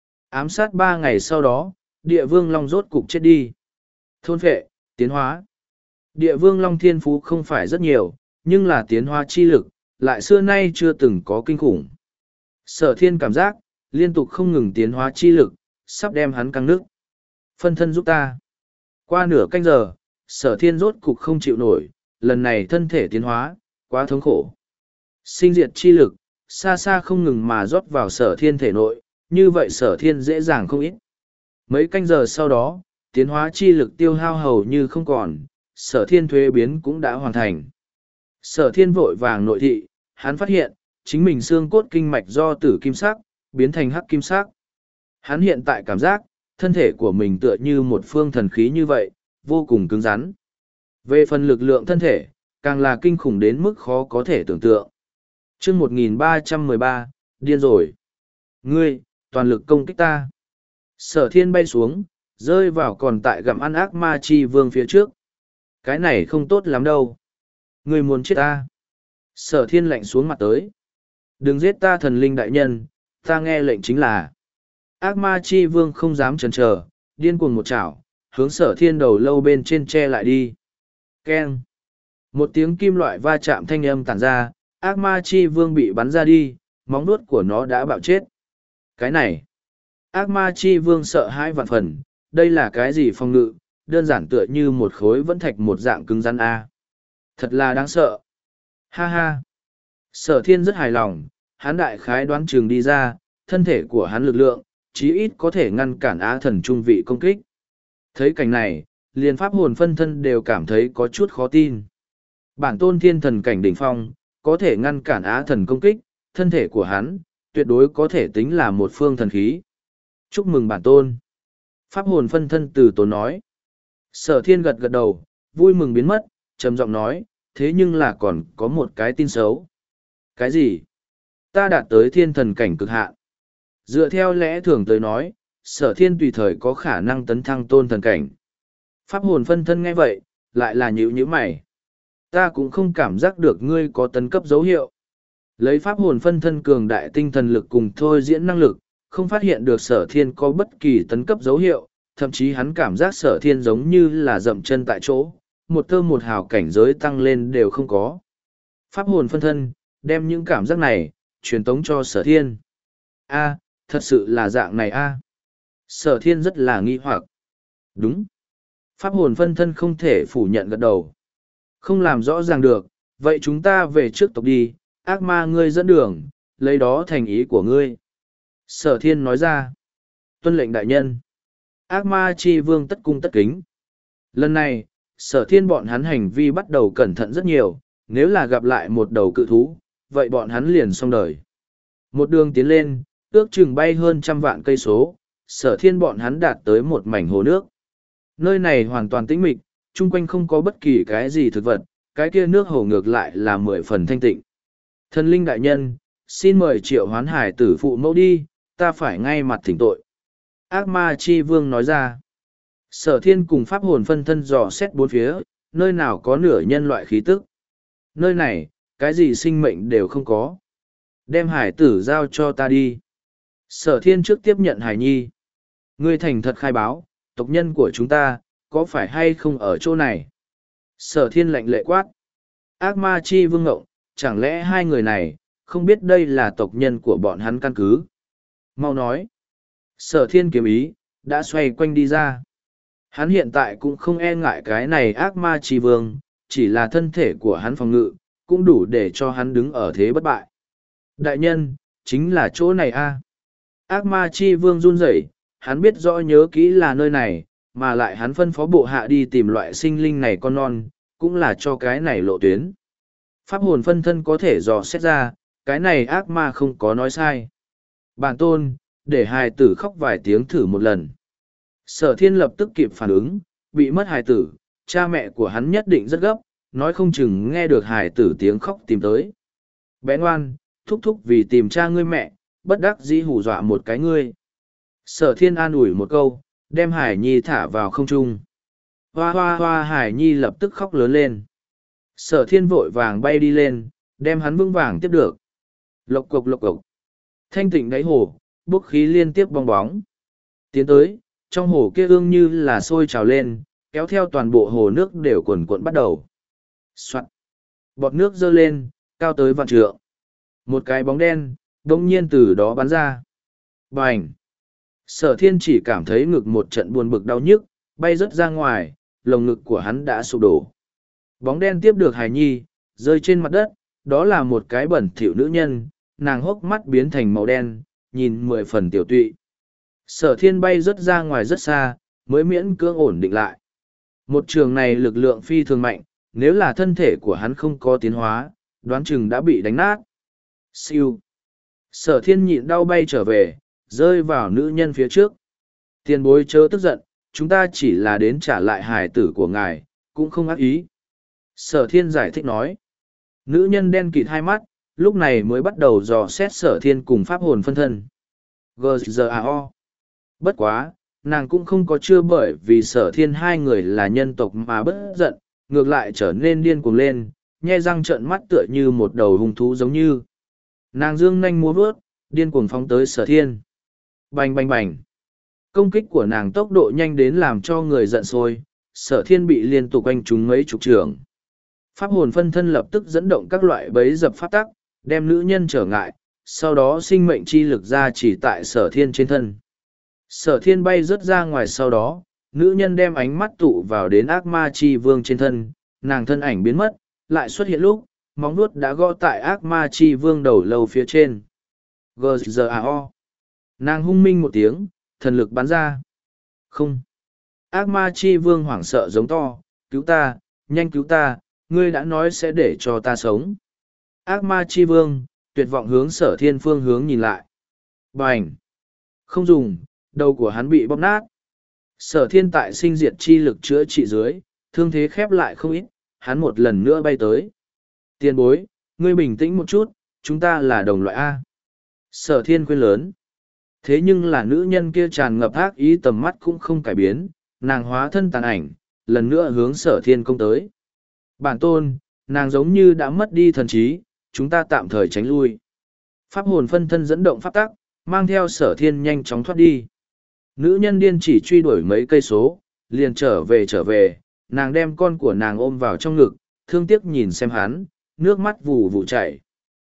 Ám sát ba ngày sau đó, địa vương long rốt cục chết đi. Thôn phệ, tiến hóa. Địa vương long thiên phú không phải rất nhiều, nhưng là tiến hóa chi lực, lại xưa nay chưa từng có kinh khủng. Sở thiên cảm giác, liên tục không ngừng tiến hóa chi lực, sắp đem hắn căng nước. Phân thân giúp ta. Qua nửa canh giờ, sở thiên rốt cục không chịu nổi, lần này thân thể tiến hóa, quá thống khổ. Sinh diệt chi lực, xa xa không ngừng mà rót vào sở thiên thể nội, như vậy sở thiên dễ dàng không ít. Mấy canh giờ sau đó, tiến hóa chi lực tiêu hao hầu như không còn, sở thiên thuế biến cũng đã hoàn thành. Sở thiên vội vàng nội thị, hắn phát hiện, chính mình xương cốt kinh mạch do tử kim sắc, biến thành hắc kim sắc. Hắn hiện tại cảm giác, thân thể của mình tựa như một phương thần khí như vậy, vô cùng cứng rắn. Về phần lực lượng thân thể, càng là kinh khủng đến mức khó có thể tưởng tượng. Chương một nghìn ba trăm mười ba, điên rồi. Ngươi, toàn lực công kích ta. Sở thiên bay xuống, rơi vào còn tại gặm ăn ác ma chi vương phía trước. Cái này không tốt lắm đâu. Ngươi muốn chết ta. Sở thiên lạnh xuống mặt tới. Đừng giết ta thần linh đại nhân, ta nghe lệnh chính là. Ác ma chi vương không dám chần chờ, điên cuồng một chảo, hướng sở thiên đầu lâu bên trên che lại đi. Keng! Một tiếng kim loại va chạm thanh âm tản ra, ác ma chi vương bị bắn ra đi, móng nuốt của nó đã bạo chết. Cái này! Ác ma chi vương sợ hãi vạn phần, đây là cái gì phong ngự, đơn giản tựa như một khối vẫn thạch một dạng cứng rắn A. Thật là đáng sợ. Ha ha! Sở thiên rất hài lòng, hắn đại khái đoán chừng đi ra, thân thể của hắn lực lượng, chí ít có thể ngăn cản á thần trung vị công kích. Thấy cảnh này, liền pháp hồn phân thân đều cảm thấy có chút khó tin. Bản tôn thiên thần cảnh đỉnh phong, có thể ngăn cản á thần công kích, thân thể của hắn, tuyệt đối có thể tính là một phương thần khí. Chúc mừng bản tôn. Pháp hồn phân thân từ tốn nói. Sở thiên gật gật đầu, vui mừng biến mất, trầm giọng nói, thế nhưng là còn có một cái tin xấu. Cái gì? Ta đạt tới thiên thần cảnh cực hạn. Dựa theo lẽ thường tới nói, sở thiên tùy thời có khả năng tấn thăng tôn thần cảnh. Pháp hồn phân thân nghe vậy, lại là nhữ nhữ mày. Ta cũng không cảm giác được ngươi có tấn cấp dấu hiệu. Lấy pháp hồn phân thân cường đại tinh thần lực cùng thôi diễn năng lực, không phát hiện được sở thiên có bất kỳ tấn cấp dấu hiệu, thậm chí hắn cảm giác sở thiên giống như là dậm chân tại chỗ, một tơ một hào cảnh giới tăng lên đều không có. Pháp hồn phân thân, đem những cảm giác này, truyền tống cho sở thiên. A, thật sự là dạng này a. Sở thiên rất là nghi hoặc. Đúng. Pháp hồn phân thân không thể phủ nhận gật đầu. Không làm rõ ràng được, vậy chúng ta về trước tộc đi, ác ma ngươi dẫn đường, lấy đó thành ý của ngươi. Sở thiên nói ra. Tuân lệnh đại nhân. Ác ma chi vương tất cung tất kính. Lần này, sở thiên bọn hắn hành vi bắt đầu cẩn thận rất nhiều, nếu là gặp lại một đầu cự thú, vậy bọn hắn liền xong đời. Một đường tiến lên, ước chừng bay hơn trăm vạn cây số, sở thiên bọn hắn đạt tới một mảnh hồ nước. Nơi này hoàn toàn tĩnh mịch, chung quanh không có bất kỳ cái gì thực vật, cái kia nước hồ ngược lại là mười phần thanh tịnh. Thần linh đại nhân, xin mời triệu hoán hải tử phụ mẫu đi, ta phải ngay mặt thỉnh tội. Ác ma chi vương nói ra. Sở thiên cùng pháp hồn phân thân dò xét bốn phía, nơi nào có nửa nhân loại khí tức. Nơi này, cái gì sinh mệnh đều không có. Đem hải tử giao cho ta đi. Sở thiên trước tiếp nhận hải nhi. Ngươi thành thật khai báo, tộc nhân của chúng ta, có phải hay không ở chỗ này? Sở thiên lạnh lệ quát. Ác ma chi vương ngộng, chẳng lẽ hai người này, không biết đây là tộc nhân của bọn hắn căn cứ? Mau nói. Sở thiên kiếm ý, đã xoay quanh đi ra. Hắn hiện tại cũng không e ngại cái này ác ma chi vương, chỉ là thân thể của hắn phòng ngự, cũng đủ để cho hắn đứng ở thế bất bại. Đại nhân, chính là chỗ này a. Ác ma chi vương run rẩy, hắn biết rõ nhớ kỹ là nơi này, mà lại hắn phân phó bộ hạ đi tìm loại sinh linh này con non, cũng là cho cái này lộ tuyến. Pháp hồn phân thân có thể dò xét ra, cái này ác ma không có nói sai. Bản tôn, để hài tử khóc vài tiếng thử một lần. Sở thiên lập tức kịp phản ứng, bị mất hài tử, cha mẹ của hắn nhất định rất gấp, nói không chừng nghe được hài tử tiếng khóc tìm tới. Bé ngoan, thúc thúc vì tìm cha ngươi mẹ, bất đắc dĩ hù dọa một cái ngươi. Sở thiên an ủi một câu, đem hải nhi thả vào không trung. Hoa hoa hoa hải nhi lập tức khóc lớn lên. Sở thiên vội vàng bay đi lên, đem hắn vững vàng tiếp được. Lộc cộc lộc cộc. Thanh tịnh đáy hồ, bốc khí liên tiếp bong bóng. Tiến tới, trong hồ kia ương như là sôi trào lên, kéo theo toàn bộ hồ nước đều cuồn cuộn bắt đầu. Soạn. Bọt nước dơ lên, cao tới vạn trượng. Một cái bóng đen, đông nhiên từ đó bắn ra. Bành! Sở thiên chỉ cảm thấy ngực một trận buồn bực đau nhức, bay rớt ra ngoài, lồng ngực của hắn đã sụp đổ. Bóng đen tiếp được hài nhi, rơi trên mặt đất, đó là một cái bẩn thỉu nữ nhân, nàng hốc mắt biến thành màu đen, nhìn mười phần tiểu tụy. Sở thiên bay rớt ra ngoài rất xa, mới miễn cưỡng ổn định lại. Một trường này lực lượng phi thường mạnh, nếu là thân thể của hắn không có tiến hóa, đoán chừng đã bị đánh nát. Siêu. Sở thiên nhịn đau bay trở về, rơi vào nữ nhân phía trước. Tiền bối chớ tức giận, chúng ta chỉ là đến trả lại hài tử của ngài, cũng không ác ý. Sở thiên giải thích nói. Nữ nhân đen kịt hai mắt, lúc này mới bắt đầu dò xét sở thiên cùng pháp hồn phân thân. giê giê a o. Bất quá, nàng cũng không có chưa bởi vì sở thiên hai người là nhân tộc mà bất giận, ngược lại trở nên điên cuồng lên, nhe răng trợn mắt tựa như một đầu hung thú giống như. Nàng dương nanh múa vớt, điên cuồng phóng tới sở thiên. Bành bành bành. Công kích của nàng tốc độ nhanh đến làm cho người giận sôi, sở thiên bị liên tục anh trúng mấy chục trường. Pháp hồn phân thân lập tức dẫn động các loại bẫy dập pháp tắc, đem nữ nhân trở ngại, sau đó sinh mệnh chi lực ra chỉ tại sở thiên trên thân. Sở thiên bay rớt ra ngoài sau đó, nữ nhân đem ánh mắt tụ vào đến ác ma chi vương trên thân, nàng thân ảnh biến mất, lại xuất hiện lúc, móng vuốt đã gõ tại ác ma chi vương đầu lâu phía trên. giê giê a o. Nàng hung minh một tiếng, thần lực bắn ra. Không. Ác ma chi vương hoảng sợ giống to, cứu ta, nhanh cứu ta, ngươi đã nói sẽ để cho ta sống. Ác ma chi vương, tuyệt vọng hướng sở thiên phương hướng nhìn lại. Bành! Không dùng, đầu của hắn bị bóp nát. Sở thiên tại sinh diệt chi lực chữa trị dưới, thương thế khép lại không ít, hắn một lần nữa bay tới. Tiền bối, ngươi bình tĩnh một chút, chúng ta là đồng loại A. Sở thiên khuyên lớn. Thế nhưng là nữ nhân kia tràn ngập ác ý, tầm mắt cũng không cải biến, nàng hóa thân tàn ảnh, lần nữa hướng sở thiên công tới. Bản tôn, nàng giống như đã mất đi thần trí, chúng ta tạm thời tránh lui. Pháp hồn phân thân dẫn động pháp tắc, mang theo sở thiên nhanh chóng thoát đi. Nữ nhân điên chỉ truy đuổi mấy cây số, liền trở về trở về, nàng đem con của nàng ôm vào trong ngực, thương tiếc nhìn xem hắn, nước mắt vù vù chảy.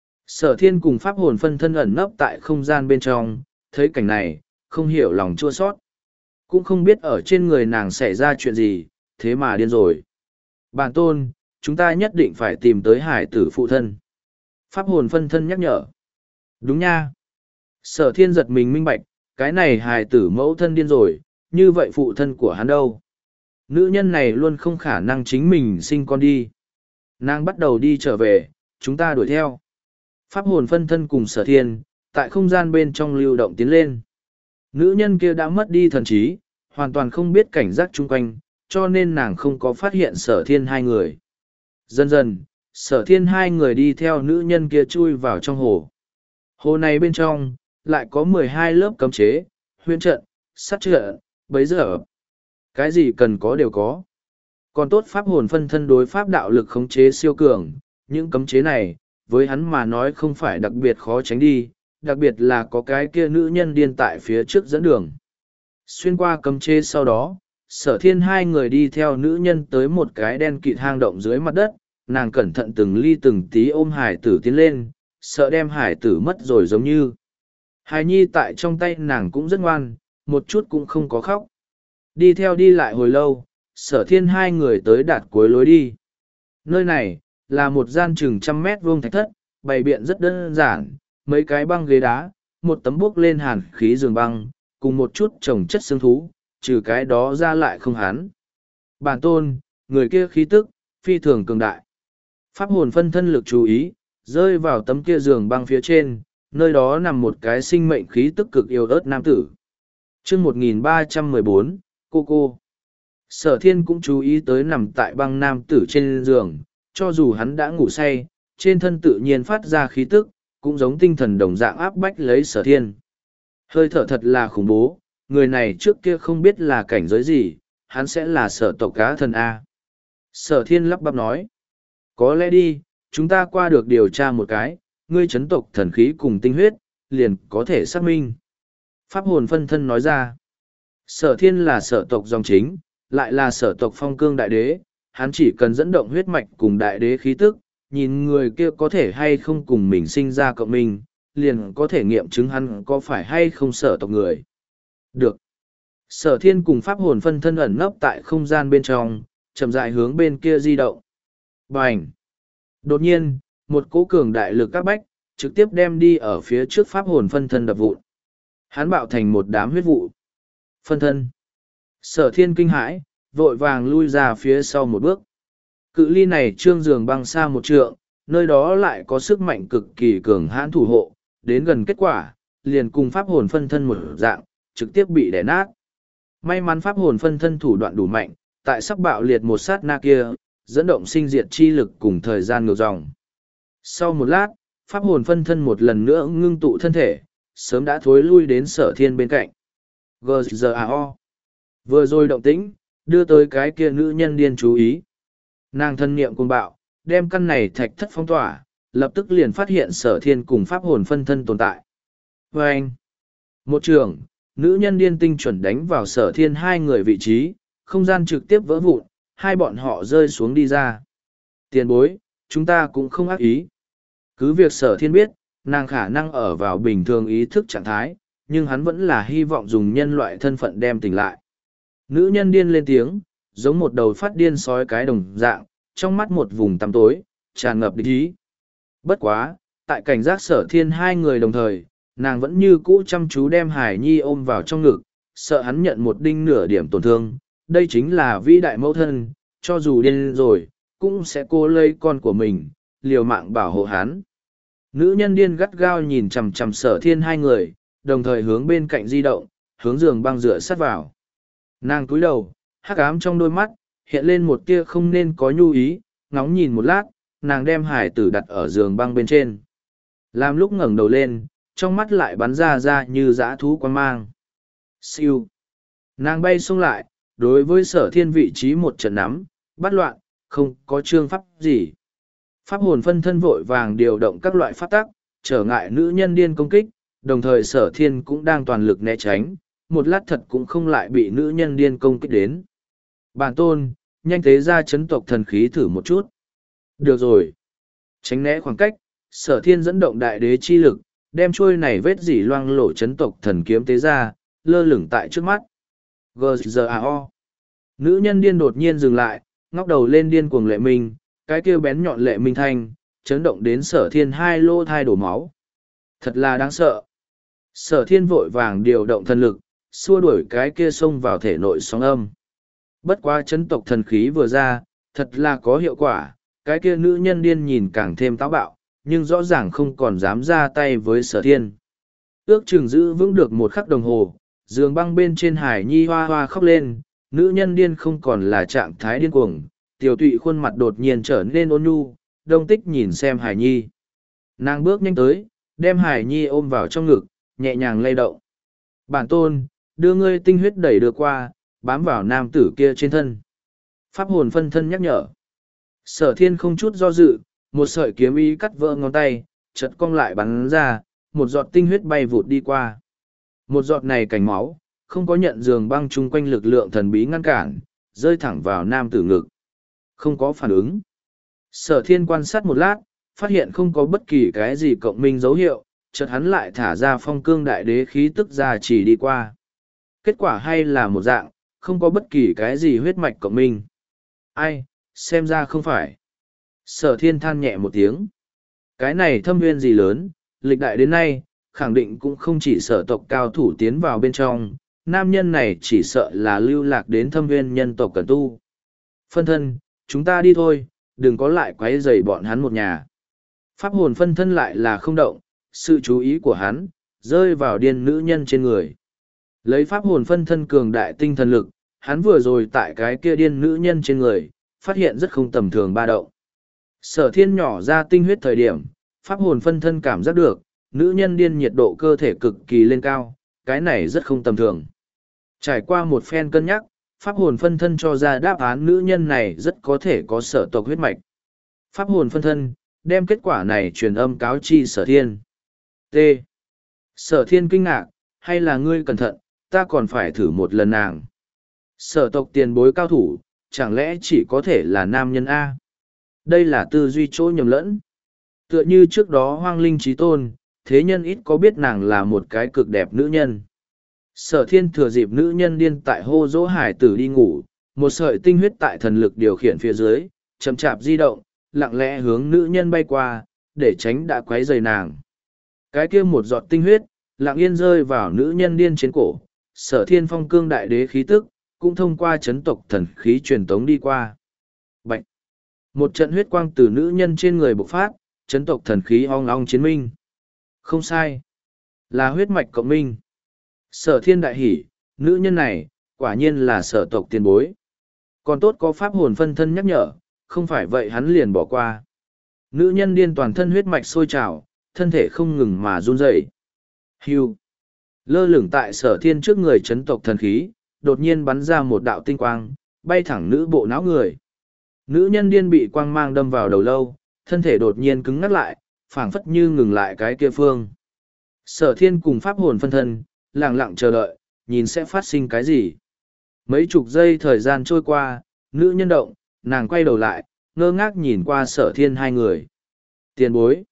Sở thiên cùng pháp hồn phân thân ẩn nấp tại không gian bên trong, thấy cảnh này, không hiểu lòng chua sót. Cũng không biết ở trên người nàng xảy ra chuyện gì, thế mà điên rồi. Bản tôn, chúng ta nhất định phải tìm tới hải tử phụ thân. Pháp hồn phân thân nhắc nhở. Đúng nha. Sở thiên giật mình minh bạch, cái này hài tử mẫu thân điên rồi, như vậy phụ thân của hắn đâu? Nữ nhân này luôn không khả năng chính mình sinh con đi. Nàng bắt đầu đi trở về, chúng ta đuổi theo. Pháp hồn phân thân cùng sở thiên, tại không gian bên trong lưu động tiến lên. Nữ nhân kia đã mất đi thần trí, hoàn toàn không biết cảnh giác chung quanh, cho nên nàng không có phát hiện sở thiên hai người. Dần dần, sở thiên hai người đi theo nữ nhân kia chui vào trong hồ. Hồ này bên trong, lại có mười hai lớp cấm chế, huyễn trận, sát trận, bấy giờ. Cái gì cần có đều có. Còn tốt pháp hồn phân thân đối pháp đạo lực khống chế siêu cường, những cấm chế này, với hắn mà nói không phải đặc biệt khó tránh đi, đặc biệt là có cái kia nữ nhân điên tại phía trước dẫn đường. Xuyên qua cấm chế sau đó, sở thiên hai người đi theo nữ nhân tới một cái đen kịt hang động dưới mặt đất, nàng cẩn thận từng ly từng tí ôm hải tử tiến lên, sợ đem hải tử mất rồi giống như. Hài nhi tại trong tay nàng cũng rất ngoan, một chút cũng không có khóc. Đi theo đi lại hồi lâu, sở thiên hai người tới đạt cuối lối đi. Nơi này, là một gian chừng trăm mét vuông thạch thất, bày biện rất đơn giản, mấy cái băng ghế đá, một tấm buốc lên hàn khí giường băng, cùng một chút trồng chất xương thú, trừ cái đó ra lại không hắn. Bản tôn, người kia khí tức, phi thường cường đại. Pháp hồn phân thân lực chú ý, rơi vào tấm kia giường băng phía trên, nơi đó nằm một cái sinh mệnh khí tức cực yêu ớt nam tử. chương một nghìn ba trăm mười bốn, cô cô. Sở thiên cũng chú ý tới nằm tại băng nam tử trên giường, cho dù hắn đã ngủ say, trên thân tự nhiên phát ra khí tức, cũng giống tinh thần đồng dạng áp bách lấy sở thiên. Hơi thở thật là khủng bố, người này trước kia không biết là cảnh giới gì, hắn sẽ là sở tộc cá thần A. Sở thiên lắp bắp nói, có lẽ đi, chúng ta qua được điều tra một cái, ngươi chấn tộc thần khí cùng tinh huyết, liền có thể xác minh. Pháp hồn phân thân nói ra, sở thiên là sở tộc dòng chính, lại là sở tộc phong cương đại đế, hắn chỉ cần dẫn động huyết mạch cùng đại đế khí tức, nhìn người kia có thể hay không cùng mình sinh ra cộng minh, liền có thể nghiệm chứng hắn có phải hay không sở tộc người. Được. Sở thiên cùng pháp hồn phân thân ẩn nấp tại không gian bên trong, chậm rãi hướng bên kia di động. Bành! Đột nhiên, một cỗ cường đại lực các bách, trực tiếp đem đi ở phía trước pháp hồn phân thân đập vụn. Hắn bạo thành một đám huyết vụ. Phân thân. Sở thiên kinh hãi, vội vàng lui ra phía sau một bước. Cự ly này trương giường băng xa một trượng, nơi đó lại có sức mạnh cực kỳ cường hãn thủ hộ, đến gần kết quả, liền cùng pháp hồn phân thân một dạng, trực tiếp bị đè nát. May mắn pháp hồn phân thân thủ đoạn đủ mạnh, tại sắc bạo liệt một sát na kia, dẫn động sinh diệt chi lực cùng thời gian ngược dòng. Sau một lát, pháp hồn phân thân một lần nữa ngưng tụ thân thể, sớm đã thối lui đến sở thiên bên cạnh. giê giê a o. Vừa rồi động tĩnh, đưa tới cái kia nữ nhân điên chú ý. Nàng thân niệm cuồng bạo, đem căn này thạch thất phong tỏa, lập tức liền phát hiện sở thiên cùng pháp hồn phân thân tồn tại. Và anh, một trường, nữ nhân điên tinh chuẩn đánh vào sở thiên hai người vị trí, không gian trực tiếp vỡ vụn, hai bọn họ rơi xuống đi ra. Tiền bối, chúng ta cũng không ác ý. Cứ việc sở thiên biết, nàng khả năng ở vào bình thường ý thức trạng thái, nhưng hắn vẫn là hy vọng dùng nhân loại thân phận đem tỉnh lại. Nữ nhân điên lên tiếng, giống một đầu phát điên sói cái đồng dạng, trong mắt một vùng tăm tối, tràn ngập địch ý. Bất quá, tại cảnh giác sở thiên hai người đồng thời, nàng vẫn như cũ chăm chú đem Hải Nhi ôm vào trong ngực, sợ hắn nhận một đinh nửa điểm tổn thương. Đây chính là vĩ đại mẫu thân, cho dù điên rồi, cũng sẽ cố lấy con của mình, liều mạng bảo hộ hắn. Nữ nhân điên gắt gao nhìn chằm chằm sở thiên hai người, đồng thời hướng bên cạnh di động, hướng giường băng dựa sát vào. Nàng cúi đầu, hắc ám trong đôi mắt, hiện lên một tia không nên có nhu ý, ngóng nhìn một lát, nàng đem hải tử đặt ở giường băng bên trên. Làm lúc ngẩng đầu lên, trong mắt lại bắn ra ra như dã thú quan mang. Siêu. Nàng bay xông lại, đối với sở thiên vị trí một trận nắm, bắt loạn, không có chương pháp gì. Pháp hồn phân thân vội vàng điều động các loại pháp tắc, trở ngại nữ nhân điên công kích, đồng thời sở thiên cũng đang toàn lực né tránh, một lát thật cũng không lại bị nữ nhân điên công kích đến. Bản tôn, nhanh tế ra chấn tộc thần khí thử một chút. Được rồi. Tránh né khoảng cách, sở thiên dẫn động đại đế chi lực, đem trôi này vết dỉ loang lổ chấn tộc thần kiếm tế ra, lơ lửng tại trước mắt. giê giê a o. Nữ nhân điên đột nhiên dừng lại, ngóc đầu lên điên cuồng lệ minh, cái kêu bén nhọn lệ minh thanh, chấn động đến sở thiên hai lô thai đổ máu. Thật là đáng sợ. Sở thiên vội vàng điều động thần lực, xua đuổi cái kia xông vào thể nội sóng âm. Bất quá chấn tộc thần khí vừa ra, thật là có hiệu quả, cái kia nữ nhân điên nhìn càng thêm táo bạo, nhưng rõ ràng không còn dám ra tay với sở thiên. Ước chừng giữ vững được một khắc đồng hồ, giường băng bên trên Hải Nhi hoa hoa khóc lên, nữ nhân điên không còn là trạng thái điên cuồng, tiểu tụy khuôn mặt đột nhiên trở nên ôn nhu, đông tích nhìn xem Hải Nhi. Nàng bước nhanh tới, đem Hải Nhi ôm vào trong ngực, nhẹ nhàng lay động. Bản tôn, đưa ngươi tinh huyết đẩy đưa qua, bám vào nam tử kia trên thân. Pháp hồn phân thân nhắc nhở. Sở thiên không chút do dự, một sợi kiếm ý cắt vỡ ngón tay, chật cong lại bắn ra, một giọt tinh huyết bay vụt đi qua. Một giọt này cảnh máu, không có nhận giường băng chung quanh lực lượng thần bí ngăn cản, rơi thẳng vào nam tử ngực. Không có phản ứng. Sở thiên quan sát một lát, phát hiện không có bất kỳ cái gì cộng minh dấu hiệu, chợt hắn lại thả ra phong cương đại đế khí tức ra chỉ đi qua. Kết quả hay là một dạng, không có bất kỳ cái gì huyết mạch cộng minh. Ai, xem ra không phải. Sở thiên than nhẹ một tiếng. Cái này thâm nguyên gì lớn, lịch đại đến nay, khẳng định cũng không chỉ sở tộc cao thủ tiến vào bên trong, nam nhân này chỉ sợ là lưu lạc đến thâm nguyên nhân tộc cần tu. Phân thân, chúng ta đi thôi, đừng có lại quấy rầy bọn hắn một nhà. Pháp hồn phân thân lại là không động, sự chú ý của hắn, rơi vào điên nữ nhân trên người. Lấy pháp hồn phân thân cường đại tinh thần lực, hắn vừa rồi tại cái kia điên nữ nhân trên người, phát hiện rất không tầm thường ba động. Sở thiên nhỏ ra tinh huyết thời điểm, pháp hồn phân thân cảm giác được, nữ nhân điên nhiệt độ cơ thể cực kỳ lên cao, cái này rất không tầm thường. Trải qua một phen cân nhắc, pháp hồn phân thân cho ra đáp án nữ nhân này rất có thể có sở tộc huyết mạch. Pháp hồn phân thân, đem kết quả này truyền âm cáo chi sở thiên. T. Sở thiên kinh ngạc, hay là ngươi cẩn thận, ta còn phải thử một lần nàng. Sở tộc tiền bối cao thủ, chẳng lẽ chỉ có thể là nam nhân A? Đây là tư duy chỗ nhầm lẫn. Tựa như trước đó hoang linh trí tôn, thế nhân ít có biết nàng là một cái cực đẹp nữ nhân. Sở thiên thừa dịp nữ nhân điên tại hô dỗ hải tử đi ngủ, một sợi tinh huyết tại thần lực điều khiển phía dưới, chậm chạp di động, lặng lẽ hướng nữ nhân bay qua, để tránh đã quấy rầy nàng. Cái kia một giọt tinh huyết, lặng yên rơi vào nữ nhân điên trên cổ, sở thiên phong cương đại đế khí tức, cũng thông qua chấn tộc thần khí truyền tống đi qua. Bạch! Một trận huyết quang từ nữ nhân trên người bộc phát, chấn tộc thần khí ong ong chiến minh. Không sai. Là huyết mạch cộng minh. Sở thiên đại hỉ, nữ nhân này, quả nhiên là sở tộc tiền bối. Còn tốt có pháp hồn phân thân nhắc nhở, không phải vậy hắn liền bỏ qua. Nữ nhân điên toàn thân huyết mạch sôi trào, thân thể không ngừng mà run rẩy. Hưu. Lơ lửng tại sở thiên trước người chấn tộc thần khí, đột nhiên bắn ra một đạo tinh quang, bay thẳng nữ bộ não người. Nữ nhân điên bị quang mang đâm vào đầu lâu, thân thể đột nhiên cứng ngắt lại, phảng phất như ngừng lại cái kia phương. Sở thiên cùng pháp hồn phân thân, lặng lặng chờ đợi, nhìn sẽ phát sinh cái gì. Mấy chục giây thời gian trôi qua, nữ nhân động, nàng quay đầu lại, ngơ ngác nhìn qua sở thiên hai người. Tiền bối.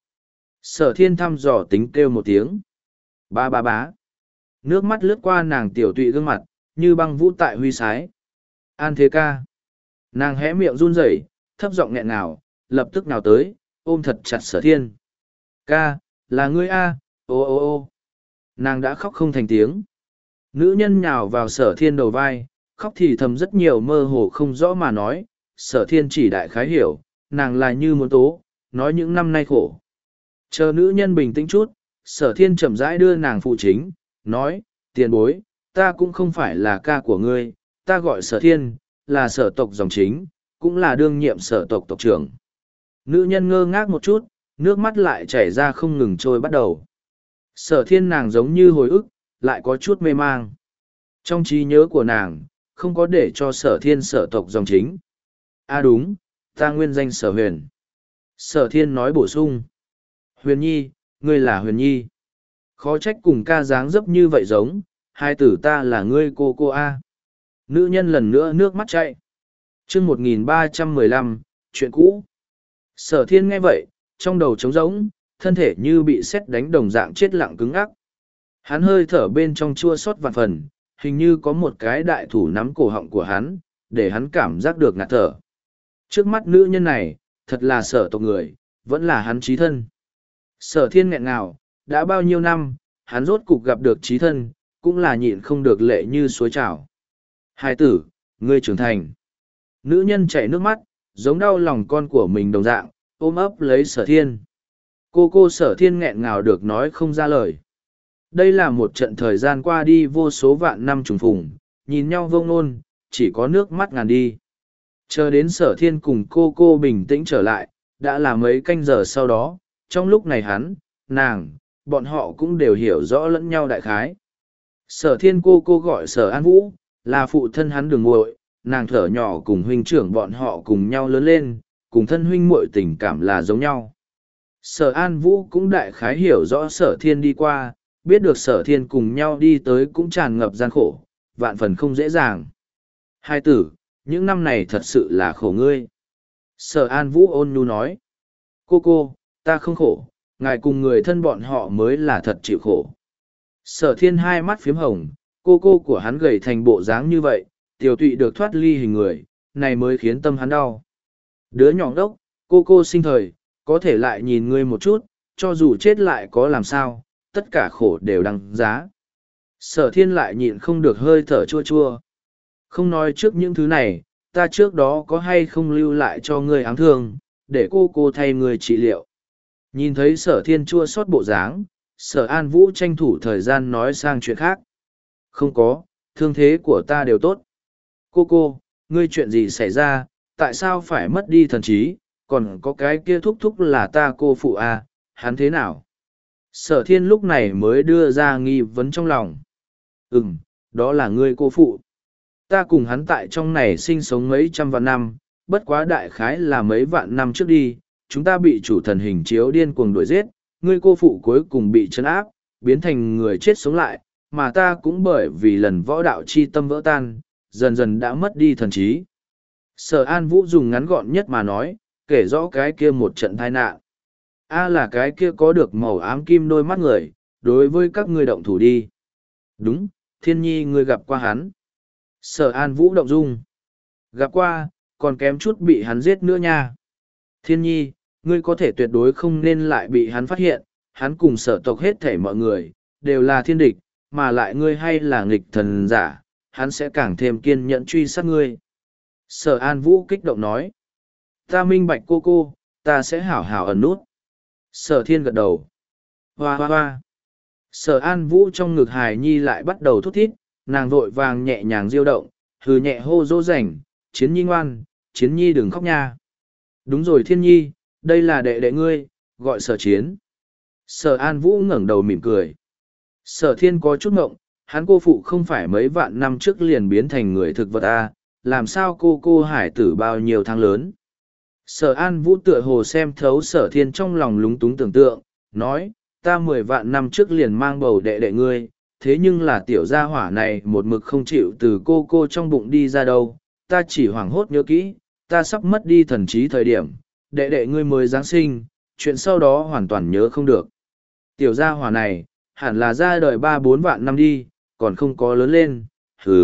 Sở thiên thăm dò tính kêu một tiếng. Ba ba bá. Nước mắt lướt qua nàng tiểu tụy gương mặt, như băng vũ tại huy sái. An thế ca. Nàng hé miệng run rẩy, thấp giọng nghẹn ngào, lập tức nào tới, ôm thật chặt sở thiên. Ca, là ngươi a, ô ô ô. Nàng đã khóc không thành tiếng. Nữ nhân nhào vào sở thiên đầu vai, khóc thì thầm rất nhiều mơ hồ không rõ mà nói. Sở thiên chỉ đại khái hiểu, nàng là như muốn tố, nói những năm nay khổ. Chờ nữ nhân bình tĩnh chút, sở thiên chậm rãi đưa nàng phụ chính, nói, tiền bối, ta cũng không phải là ca của ngươi, ta gọi sở thiên, là sở tộc dòng chính, cũng là đương nhiệm sở tộc tộc trưởng. Nữ nhân ngơ ngác một chút, nước mắt lại chảy ra không ngừng trôi bắt đầu. Sở thiên nàng giống như hồi ức, lại có chút mê mang. Trong trí nhớ của nàng, không có để cho sở thiên sở tộc dòng chính. À đúng, ta nguyên danh sở huyền. Sở thiên nói bổ sung. Huyền nhi, ngươi là huyền nhi. Khó trách cùng ca dáng dấp như vậy giống, hai tử ta là ngươi cô cô A. Nữ nhân lần nữa nước mắt chạy. chương một nghìn ba trăm mười lăm, chuyện cũ. Sở thiên nghe vậy, trong đầu trống rỗng, thân thể như bị sét đánh đồng dạng chết lặng cứng ngắc. Hắn hơi thở bên trong chua xót vạn phần, hình như có một cái đại thủ nắm cổ họng của hắn, để hắn cảm giác được ngạt thở. Trước mắt nữ nhân này, thật là sở tộc người, vẫn là hắn chí thân. Sở thiên nghẹn ngào, đã bao nhiêu năm, hắn rốt cục gặp được chí thân, cũng là nhịn không được lệ như suối trào. Hai tử, ngươi trưởng thành. Nữ nhân chảy nước mắt, giống đau lòng con của mình đồng dạng, ôm ấp lấy sở thiên. Cô cô sở thiên nghẹn ngào được nói không ra lời. Đây là một trận thời gian qua đi vô số vạn năm trùng phùng, nhìn nhau vô ngôn, chỉ có nước mắt ngàn đi. Chờ đến sở thiên cùng cô cô bình tĩnh trở lại, đã là mấy canh giờ sau đó, trong lúc này hắn, nàng, bọn họ cũng đều hiểu rõ lẫn nhau đại khái. Sở thiên cô cô gọi sở An Vũ, là phụ thân hắn đường muội, nàng thở nhỏ cùng huynh trưởng bọn họ cùng nhau lớn lên, cùng thân huynh muội tình cảm là giống nhau. Sở An Vũ cũng đại khái hiểu rõ sở thiên đi qua, biết được sở thiên cùng nhau đi tới cũng tràn ngập gian khổ, vạn phần không dễ dàng. Hai tử, những năm này thật sự là khổ ngươi. Sở An Vũ ôn nhu nói. Cô cô, ta không khổ, ngài cùng người thân bọn họ mới là thật chịu khổ. Sở thiên hai mắt phiếm hồng, cô cô của hắn gầy thành bộ dáng như vậy, tiểu tụy được thoát ly hình người, này mới khiến tâm hắn đau. Đứa nhỏ đốc, cô cô sinh thời, có thể lại nhìn ngươi một chút, cho dù chết lại có làm sao, tất cả khổ đều đăng giá. Sở thiên lại nhịn không được hơi thở chua chua. Không nói trước những thứ này, ta trước đó có hay không lưu lại cho ngươi áng thương, để cô cô thay ngươi trị liệu. Nhìn thấy sở thiên chua xót bộ dáng, sở An Vũ tranh thủ thời gian nói sang chuyện khác. Không có, thương thế của ta đều tốt. Cô cô, ngươi chuyện gì xảy ra, tại sao phải mất đi thần trí, còn có cái kia thúc thúc là ta cô phụ à, hắn thế nào? Sở thiên lúc này mới đưa ra nghi vấn trong lòng. Ừm, đó là ngươi cô phụ. Ta cùng hắn tại trong này sinh sống mấy trăm vạn năm, bất quá đại khái là mấy vạn năm trước đi, chúng ta bị chủ thần hình chiếu điên cuồng đuổi giết, ngươi cô phụ cuối cùng bị trấn áp, biến thành người chết sống lại, mà ta cũng bởi vì lần võ đạo chi tâm vỡ tan, dần dần đã mất đi thần trí. Sở An Vũ dùng ngắn gọn nhất mà nói, kể rõ cái kia một trận tai nạn. A là cái kia có được màu ám kim đôi mắt người, đối với các ngươi động thủ đi. Đúng, thiên nhi ngươi gặp qua hắn. Sở An Vũ động dung. Gặp qua, còn kém chút bị hắn giết nữa nha. Thiên nhi, ngươi có thể tuyệt đối không nên lại bị hắn phát hiện, hắn cùng sở tộc hết thảy mọi người, đều là thiên địch, mà lại ngươi hay là nghịch thần giả, hắn sẽ càng thêm kiên nhẫn truy sát ngươi. Sở An Vũ kích động nói. Ta minh bạch cô cô, ta sẽ hảo hảo ẩn nút. Sở thiên gật đầu. Hoa hoa hoa. Sở An Vũ trong ngực hài nhi lại bắt đầu thút thít, nàng vội vàng nhẹ nhàng diêu động, hừ nhẹ hô dỗ rảnh, chiến nhi ngoan, chiến nhi đừng khóc nha. Đúng rồi thiên nhi, đây là đệ đệ ngươi, gọi sở chiến. Sở An Vũ ngẩng đầu mỉm cười. Sở thiên có chút ngộng, hắn cô phụ không phải mấy vạn năm trước liền biến thành người thực vật à, làm sao cô cô hải tử bao nhiêu tháng lớn. Sở An Vũ tựa hồ xem thấu sở thiên trong lòng lúng túng tưởng tượng, nói, ta mười vạn năm trước liền mang bầu đệ đệ ngươi, thế nhưng là tiểu gia hỏa này một mực không chịu từ cô cô trong bụng đi ra đâu, ta chỉ hoảng hốt nhớ kỹ, ta sắp mất đi thần trí thời điểm, đệ đệ ngươi mới Giáng sinh, chuyện sau đó hoàn toàn nhớ không được. Tiểu gia hỏa này, hẳn là ra đời ba bốn vạn năm đi, còn không có lớn lên, hừ.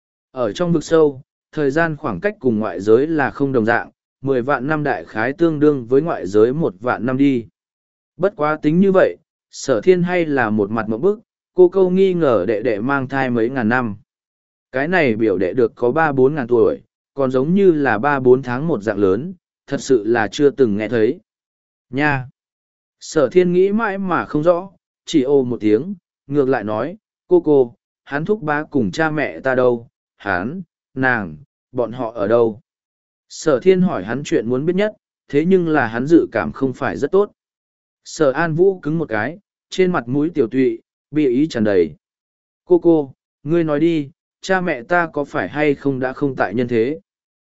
Ở trong vực sâu, thời gian khoảng cách cùng ngoại giới là không đồng dạng, mười vạn năm đại khái tương đương với ngoại giới một vạn năm đi. Bất quá tính như vậy, sở thiên hay là một mặt mẫu bức, cô câu nghi ngờ đệ đệ mang thai mấy ngàn năm. Cái này biểu đệ được có ba bốn ngàn tuổi, còn giống như là ba bốn tháng một dạng lớn, thật sự là chưa từng nghe thấy. Nha! Sở thiên nghĩ mãi mà không rõ, chỉ ô một tiếng, ngược lại nói, cô cô, hắn thúc bá cùng cha mẹ ta đâu, hắn, nàng, bọn họ ở đâu. Sở thiên hỏi hắn chuyện muốn biết nhất, thế nhưng là hắn dự cảm không phải rất tốt. Sở an vũ cứng một cái, trên mặt mũi tiểu tụy, bị ý tràn đầy. Cô cô, ngươi nói đi, cha mẹ ta có phải hay không đã không tại nhân thế?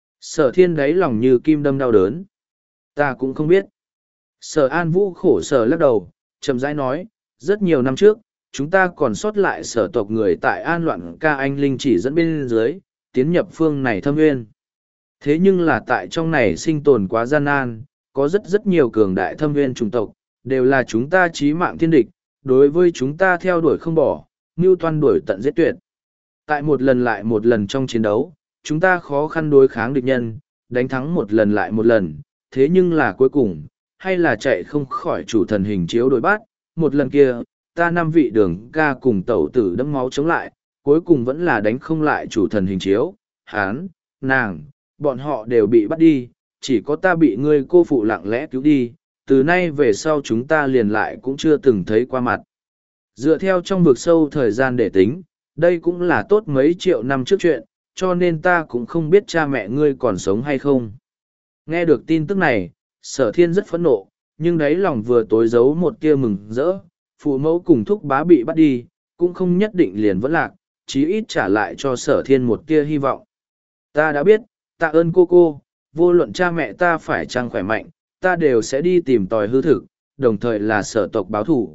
Sở thiên đáy lòng như kim đâm đau đớn. Ta cũng không biết. Sở an vũ khổ sở lắc đầu, chậm rãi nói, rất nhiều năm trước, chúng ta còn sót lại sở tộc người tại an loạn ca anh linh chỉ dẫn bên dưới, tiến nhập phương này thâm nguyên. Thế nhưng là tại trong này sinh tồn quá gian nan, có rất rất nhiều cường đại thâm nguyên chủng tộc, đều là chúng ta chí mạng thiên địch, đối với chúng ta theo đuổi không bỏ, mưu toan đuổi tận giết tuyệt. Tại một lần lại một lần trong chiến đấu, chúng ta khó khăn đối kháng địch nhân, đánh thắng một lần lại một lần, thế nhưng là cuối cùng, hay là chạy không khỏi chủ thần hình chiếu đối bát, một lần kia, ta năm vị đường ca cùng tẩu tử đẫm máu chống lại, cuối cùng vẫn là đánh không lại chủ thần hình chiếu, hán, nàng, bọn họ đều bị bắt đi, chỉ có ta bị ngươi cô phụ lặng lẽ cứu đi, từ nay về sau chúng ta liền lại cũng chưa từng thấy qua mặt. Dựa theo trong vực sâu thời gian để tính, đây cũng là tốt mấy triệu năm trước chuyện, cho nên ta cũng không biết cha mẹ ngươi còn sống hay không. Nghe được tin tức này, sở thiên rất phẫn nộ, nhưng đáy lòng vừa tối giấu một tia mừng rỡ, phụ mẫu cùng thúc bá bị bắt đi, cũng không nhất định liền vẫn lạc, chí ít trả lại cho sở thiên một tia hy vọng. Ta đã biết, tạ ơn cô cô, vô luận cha mẹ ta phải chăng khỏe mạnh, ta đều sẽ đi tìm tòi hư thực, đồng thời là sở tộc báo thủ.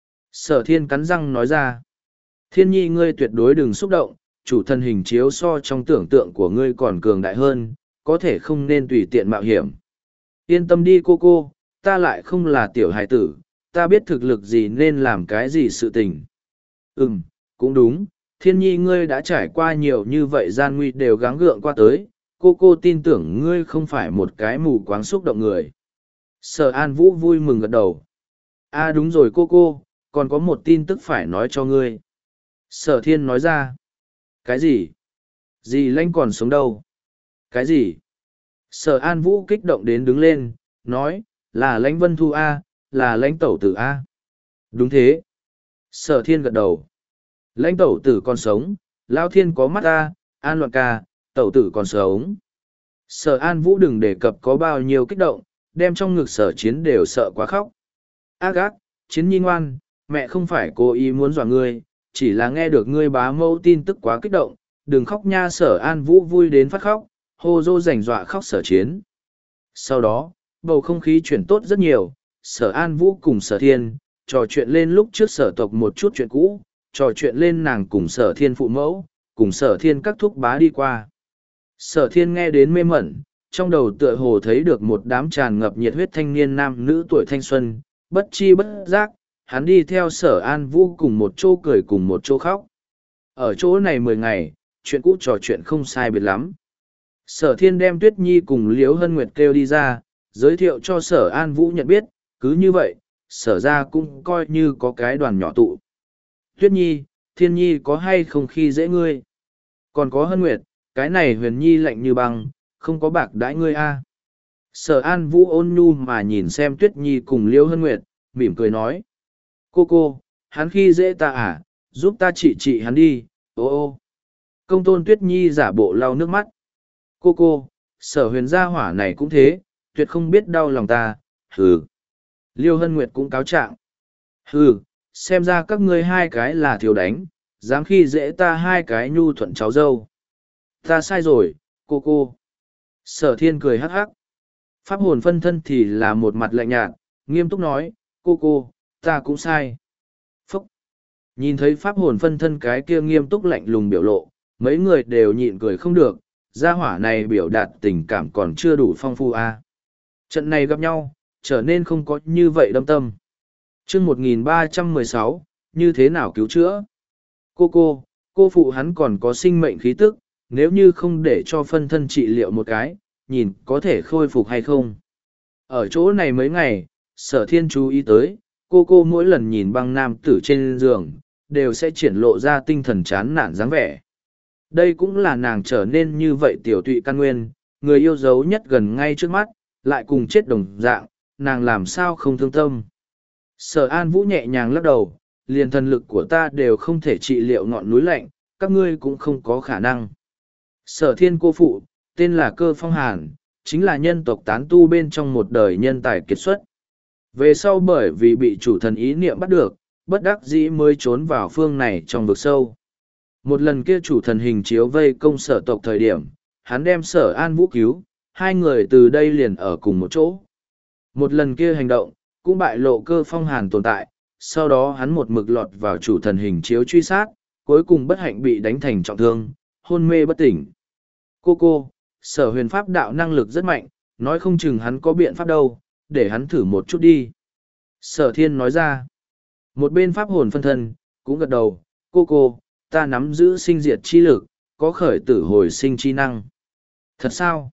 Sở thiên cắn răng nói ra, thiên nhi ngươi tuyệt đối đừng xúc động, chủ thân hình chiếu so trong tưởng tượng của ngươi còn cường đại hơn, có thể không nên tùy tiện mạo hiểm. Yên tâm đi cô cô, ta lại không là tiểu hài tử, ta biết thực lực gì nên làm cái gì sự tình. Ừm, cũng đúng, thiên nhi ngươi đã trải qua nhiều như vậy gian nguy đều gắng gượng qua tới, cô cô tin tưởng ngươi không phải một cái mù quáng xúc động người. Sở An Vũ vui mừng gật đầu. À đúng rồi cô cô, còn có một tin tức phải nói cho ngươi. Sở Thiên nói ra. Cái gì? Dì Lanh còn sống đâu? Cái gì? Sở An Vũ kích động đến đứng lên, nói, là Lãnh Vân Thu A, là Lãnh Tẩu Tử A. Đúng thế. Sở Thiên gật đầu. Lãnh Tẩu Tử còn sống, Lao Thiên có mắt A, An Loạn Ca, Tẩu Tử còn sống. Sở An Vũ đừng đề cập có bao nhiêu kích động, đem trong ngực sở chiến đều sợ quá khóc. Ác ác, chiến nhi ngoan, mẹ không phải cố ý muốn dọa ngươi, chỉ là nghe được ngươi bá mẫu tin tức quá kích động, đừng khóc nha. Sở An Vũ vui đến phát khóc, hô dô rảnh dọa khóc sở chiến. Sau đó, bầu không khí chuyển tốt rất nhiều, sở An Vũ cùng sở thiên, trò chuyện lên lúc trước sở tộc một chút chuyện cũ, trò chuyện lên nàng cùng sở thiên phụ mẫu, cùng sở thiên các thúc bá đi qua. Sở thiên nghe đến mê mẩn, trong đầu tựa hồ thấy được một đám tràn ngập nhiệt huyết thanh niên nam nữ tuổi thanh xuân, bất chi bất giác, hắn đi theo sở An Vũ cùng một chỗ cười cùng một chỗ khóc. Ở chỗ này mười ngày, chuyện cũ trò chuyện không sai biệt lắm. Sở thiên đem Tuyết Nhi cùng Liễu Hân Nguyệt kêu đi ra, giới thiệu cho sở An Vũ nhận biết, cứ như vậy, sở ra cũng coi như có cái đoàn nhỏ tụ. Tuyết Nhi, Thiên Nhi có hay không khi dễ ngươi? Còn có Hân Nguyệt, cái này Huyền Nhi lạnh như băng, không có bạc đãi ngươi a. Sở An Vũ ôn nhu mà nhìn xem Tuyết Nhi cùng Liễu Hân Nguyệt, mỉm cười nói. Cô cô, hắn khi dễ ta à, giúp ta trị trị hắn đi, ô ô. Công tôn Tuyết Nhi giả bộ lau nước mắt. Cô cô, sở huyền gia hỏa này cũng thế, tuyệt không biết đau lòng ta, hừ. Liêu Hân Nguyệt cũng cáo trạng. Hừ, xem ra các ngươi hai cái là thiếu đánh, dám khi dễ ta hai cái nhu thuận cháu dâu. Ta sai rồi, cô cô. Sở thiên cười hắc hắc. Pháp hồn phân thân thì là một mặt lạnh nhạt, nghiêm túc nói, cô cô, ta cũng sai. Phúc. Nhìn thấy pháp hồn phân thân cái kia nghiêm túc lạnh lùng biểu lộ, mấy người đều nhịn cười không được, gia hỏa này biểu đạt tình cảm còn chưa đủ phong phú à. Trận này gặp nhau, trở nên không có như vậy đâm tâm. chương một nghìn ba trăm mười sáu, như thế nào cứu chữa? Cô cô, cô phụ hắn còn có sinh mệnh khí tức, nếu như không để cho phân thân trị liệu một cái, nhìn có thể khôi phục hay không? Ở chỗ này mấy ngày, sở thiên chú ý tới, cô cô mỗi lần nhìn băng nam tử trên giường, đều sẽ triển lộ ra tinh thần chán nản dáng vẻ. Đây cũng là nàng trở nên như vậy tiểu tụy căn nguyên, người yêu dấu nhất gần ngay trước mắt, lại cùng chết đồng dạng, nàng làm sao không thương tâm. Sở An Vũ nhẹ nhàng lắc đầu, liền thần lực của ta đều không thể trị liệu ngọn núi lạnh, các ngươi cũng không có khả năng. Sở thiên cô phụ, tên là Cơ Phong Hàn, chính là nhân tộc tán tu bên trong một đời nhân tài kiệt xuất. Về sau bởi vì bị chủ thần ý niệm bắt được, bất đắc dĩ mới trốn vào phương này trong vực sâu. Một lần kia chủ thần hình chiếu vây công sở tộc thời điểm, hắn đem sở An Vũ cứu, hai người từ đây liền ở cùng một chỗ. Một lần kia hành động, cũng bại lộ Cơ Phong Hàn tồn tại, sau đó hắn một mực lọt vào chủ thần hình chiếu truy sát, cuối cùng bất hạnh bị đánh thành trọng thương, hôn mê bất tỉnh. Cô cô, sở huyền pháp đạo năng lực rất mạnh, nói không chừng hắn có biện pháp đâu, để hắn thử một chút đi. Sở thiên nói ra, một bên pháp hồn phân thân, cũng gật đầu, cô cô, ta nắm giữ sinh diệt chi lực, có khởi tử hồi sinh chi năng. Thật sao?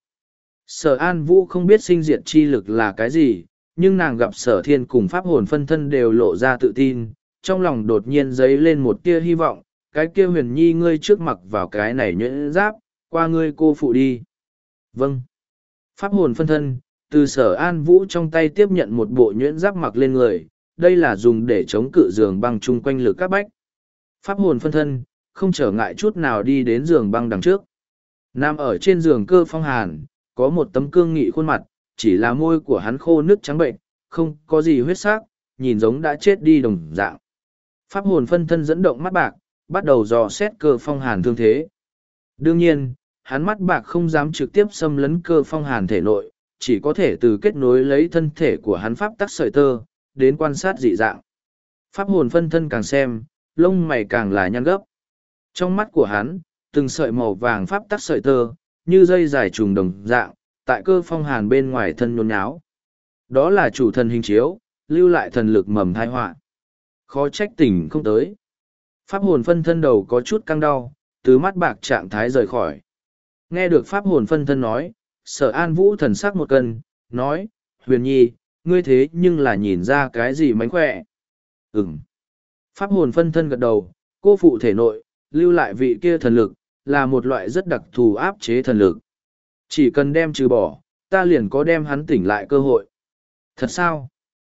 Sở An Vũ không biết sinh diệt chi lực là cái gì, nhưng nàng gặp sở thiên cùng pháp hồn phân thân đều lộ ra tự tin, trong lòng đột nhiên dấy lên một tia hy vọng, cái kia huyền nhi ngươi trước mặc vào cái này nhuyễn giáp, qua ngươi cô phụ đi. Vâng. Pháp hồn phân thân, từ sở An Vũ trong tay tiếp nhận một bộ nhuyễn giáp mặc lên người, đây là dùng để chống cự giường băng chung quanh lực các bách. Pháp hồn phân thân, không trở ngại chút nào đi đến giường băng đằng trước. Nằm ở trên giường Cơ Phong Hàn, có một tấm cương nghị khuôn mặt, chỉ là môi của hắn khô nước trắng bệnh, không có gì huyết sắc, nhìn giống đã chết đi đồng dạng. Pháp hồn phân thân dẫn động mắt bạc, bắt đầu dò xét Cơ Phong Hàn thương thế. Đương nhiên, hắn mắt bạc không dám trực tiếp xâm lấn Cơ Phong Hàn thể nội, chỉ có thể từ kết nối lấy thân thể của hắn pháp tắc sợi tơ, đến quan sát dị dạng. Pháp hồn phân thân càng xem, lông mày càng là nhăn gấp. Trong mắt của hắn, từng sợi màu vàng pháp tắc sợi tơ, như dây dài trùng đồng dạng, tại Cơ Phong Hàn bên ngoài thân nhốn nháo. Đó là chủ thần hình chiếu, lưu lại thần lực mầm thai họa. Khó trách tỉnh không tới. Pháp hồn phân thân đầu có chút căng đau, từ mắt bạc trạng thái rời khỏi. Nghe được pháp hồn phân thân nói, sở An Vũ thần sắc một cân, nói, huyền nhi, ngươi thế nhưng là nhìn ra cái gì mánh khỏe. Ừm. Pháp hồn phân thân gật đầu, cô phụ thể nội, lưu lại vị kia thần lực, là một loại rất đặc thù áp chế thần lực. Chỉ cần đem trừ bỏ, ta liền có đem hắn tỉnh lại cơ hội. Thật sao?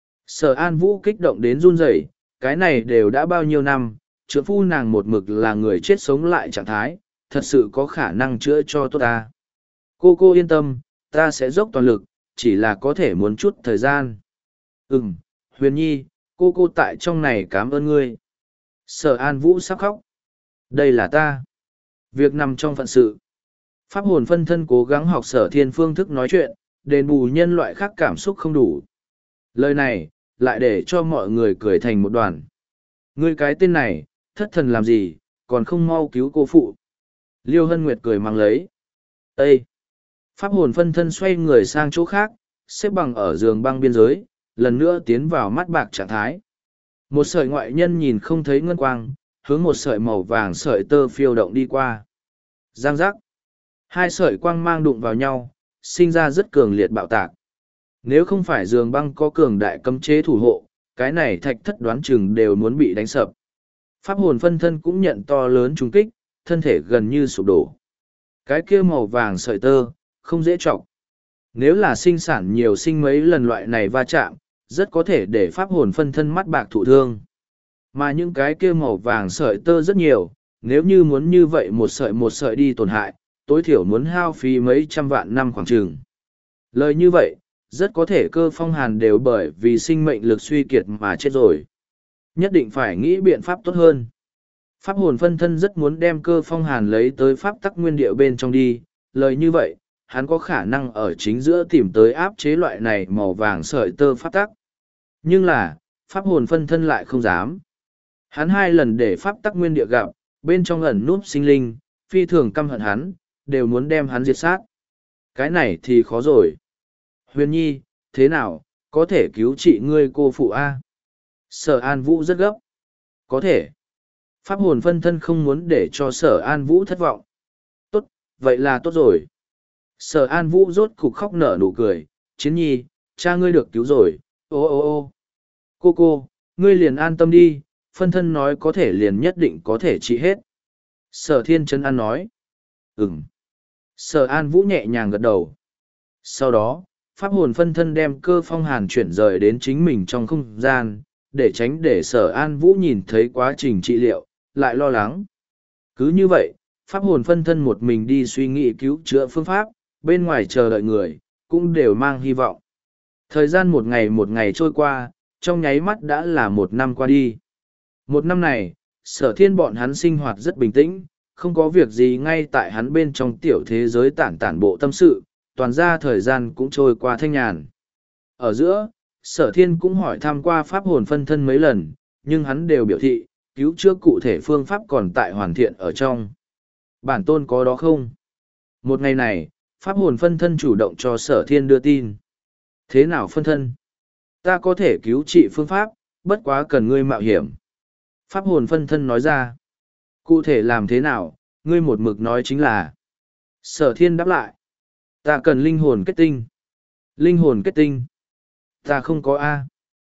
Sở An Vũ kích động đến run rẩy, cái này đều đã bao nhiêu năm, trượng phu nàng một mực là người chết sống lại trạng thái, thật sự có khả năng chữa cho tốt ta. Cô cô yên tâm, ta sẽ dốc toàn lực, chỉ là có thể muốn chút thời gian. Ừm, huyền nhi, cô cô tại trong này cảm ơn ngươi. Sở An Vũ sắp khóc. Đây là ta. Việc nằm trong phận sự. Pháp hồn phân thân cố gắng học sở thiên phương thức nói chuyện, đền bù nhân loại khác cảm xúc không đủ. Lời này, lại để cho mọi người cười thành một đoàn. Ngươi cái tên này, thất thần làm gì, còn không mau cứu cô phụ. Liêu Hân Nguyệt cười mang lấy. Ê! Pháp hồn phân thân xoay người sang chỗ khác, xếp bằng ở giường băng biên giới, lần nữa tiến vào mắt bạc trạng thái. Một sợi ngoại nhân nhìn không thấy ngân quang, hướng một sợi màu vàng sợi tơ phiêu động đi qua. Giang giác. Hai sợi quang mang đụng vào nhau, sinh ra rất cường liệt bạo tạc. Nếu không phải giường băng có cường đại cấm chế thủ hộ, cái này thạch thất đoán chừng đều muốn bị đánh sập. Pháp hồn phân thân cũng nhận to lớn trúng kích, thân thể gần như sụp đổ. Cái kia màu vàng sợi tơ, không dễ chọc. Nếu là sinh sản nhiều sinh mấy lần loại này va chạm, rất có thể để pháp hồn phân thân mắt bạc thụ thương. Mà những cái kia màu vàng sợi tơ rất nhiều, nếu như muốn như vậy một sợi một sợi đi tổn hại, tối thiểu muốn hao phí mấy trăm vạn năm khoảng trường. Lời như vậy, rất có thể Cơ Phong Hàn đều bởi vì sinh mệnh lực suy kiệt mà chết rồi. Nhất định phải nghĩ biện pháp tốt hơn. Pháp hồn phân thân rất muốn đem Cơ Phong Hàn lấy tới pháp tắc nguyên địa bên trong đi, lời như vậy, hắn có khả năng ở chính giữa tìm tới áp chế loại này màu vàng sợi tơ pháp tắc. Nhưng là, pháp hồn phân thân lại không dám. Hắn hai lần để pháp tắc nguyên địa gặp, bên trong ẩn núp sinh linh, phi thường căm hận hắn, đều muốn đem hắn diệt sát. Cái này thì khó rồi. Huyền Nhi, thế nào, có thể cứu trị ngươi cô phụ A? Sở An Vũ rất gấp. Có thể. Pháp hồn phân thân không muốn để cho Sở An Vũ thất vọng. Tốt, vậy là tốt rồi. Sở An Vũ rốt cục khóc nở nụ cười. Chiến Nhi, cha ngươi được cứu rồi. Ô ô ô cô cô, ngươi liền an tâm đi, phân thân nói có thể liền nhất định có thể trị hết. Sở Thiên Trấn An nói. Ừm. Sở An Vũ nhẹ nhàng gật đầu. Sau đó, pháp hồn phân thân đem cơ phong hàn chuyển rời đến chính mình trong không gian, để tránh để Sở An Vũ nhìn thấy quá trình trị liệu, lại lo lắng. Cứ như vậy, pháp hồn phân thân một mình đi suy nghĩ cứu chữa phương pháp, bên ngoài chờ đợi người, cũng đều mang hy vọng. Thời gian một ngày một ngày trôi qua, trong nháy mắt đã là một năm qua đi. Một năm này, Sở Thiên bọn hắn sinh hoạt rất bình tĩnh, không có việc gì ngay tại hắn bên trong tiểu thế giới tản tản bộ tâm sự, toàn ra thời gian cũng trôi qua thanh nhàn. Ở giữa, Sở Thiên cũng hỏi thăm qua pháp hồn phân thân mấy lần, nhưng hắn đều biểu thị, cứu chữa cụ thể phương pháp còn tại hoàn thiện ở trong. Bản tôn có đó không? Một ngày này, pháp hồn phân thân chủ động cho Sở Thiên đưa tin. Thế nào phân thân? Ta có thể cứu trị phương pháp, bất quá cần ngươi mạo hiểm. Pháp hồn phân thân nói ra. Cụ thể làm thế nào, ngươi một mực nói chính là. Sở Thiên đáp lại. Ta cần linh hồn kết tinh. Linh hồn kết tinh. Ta không có A.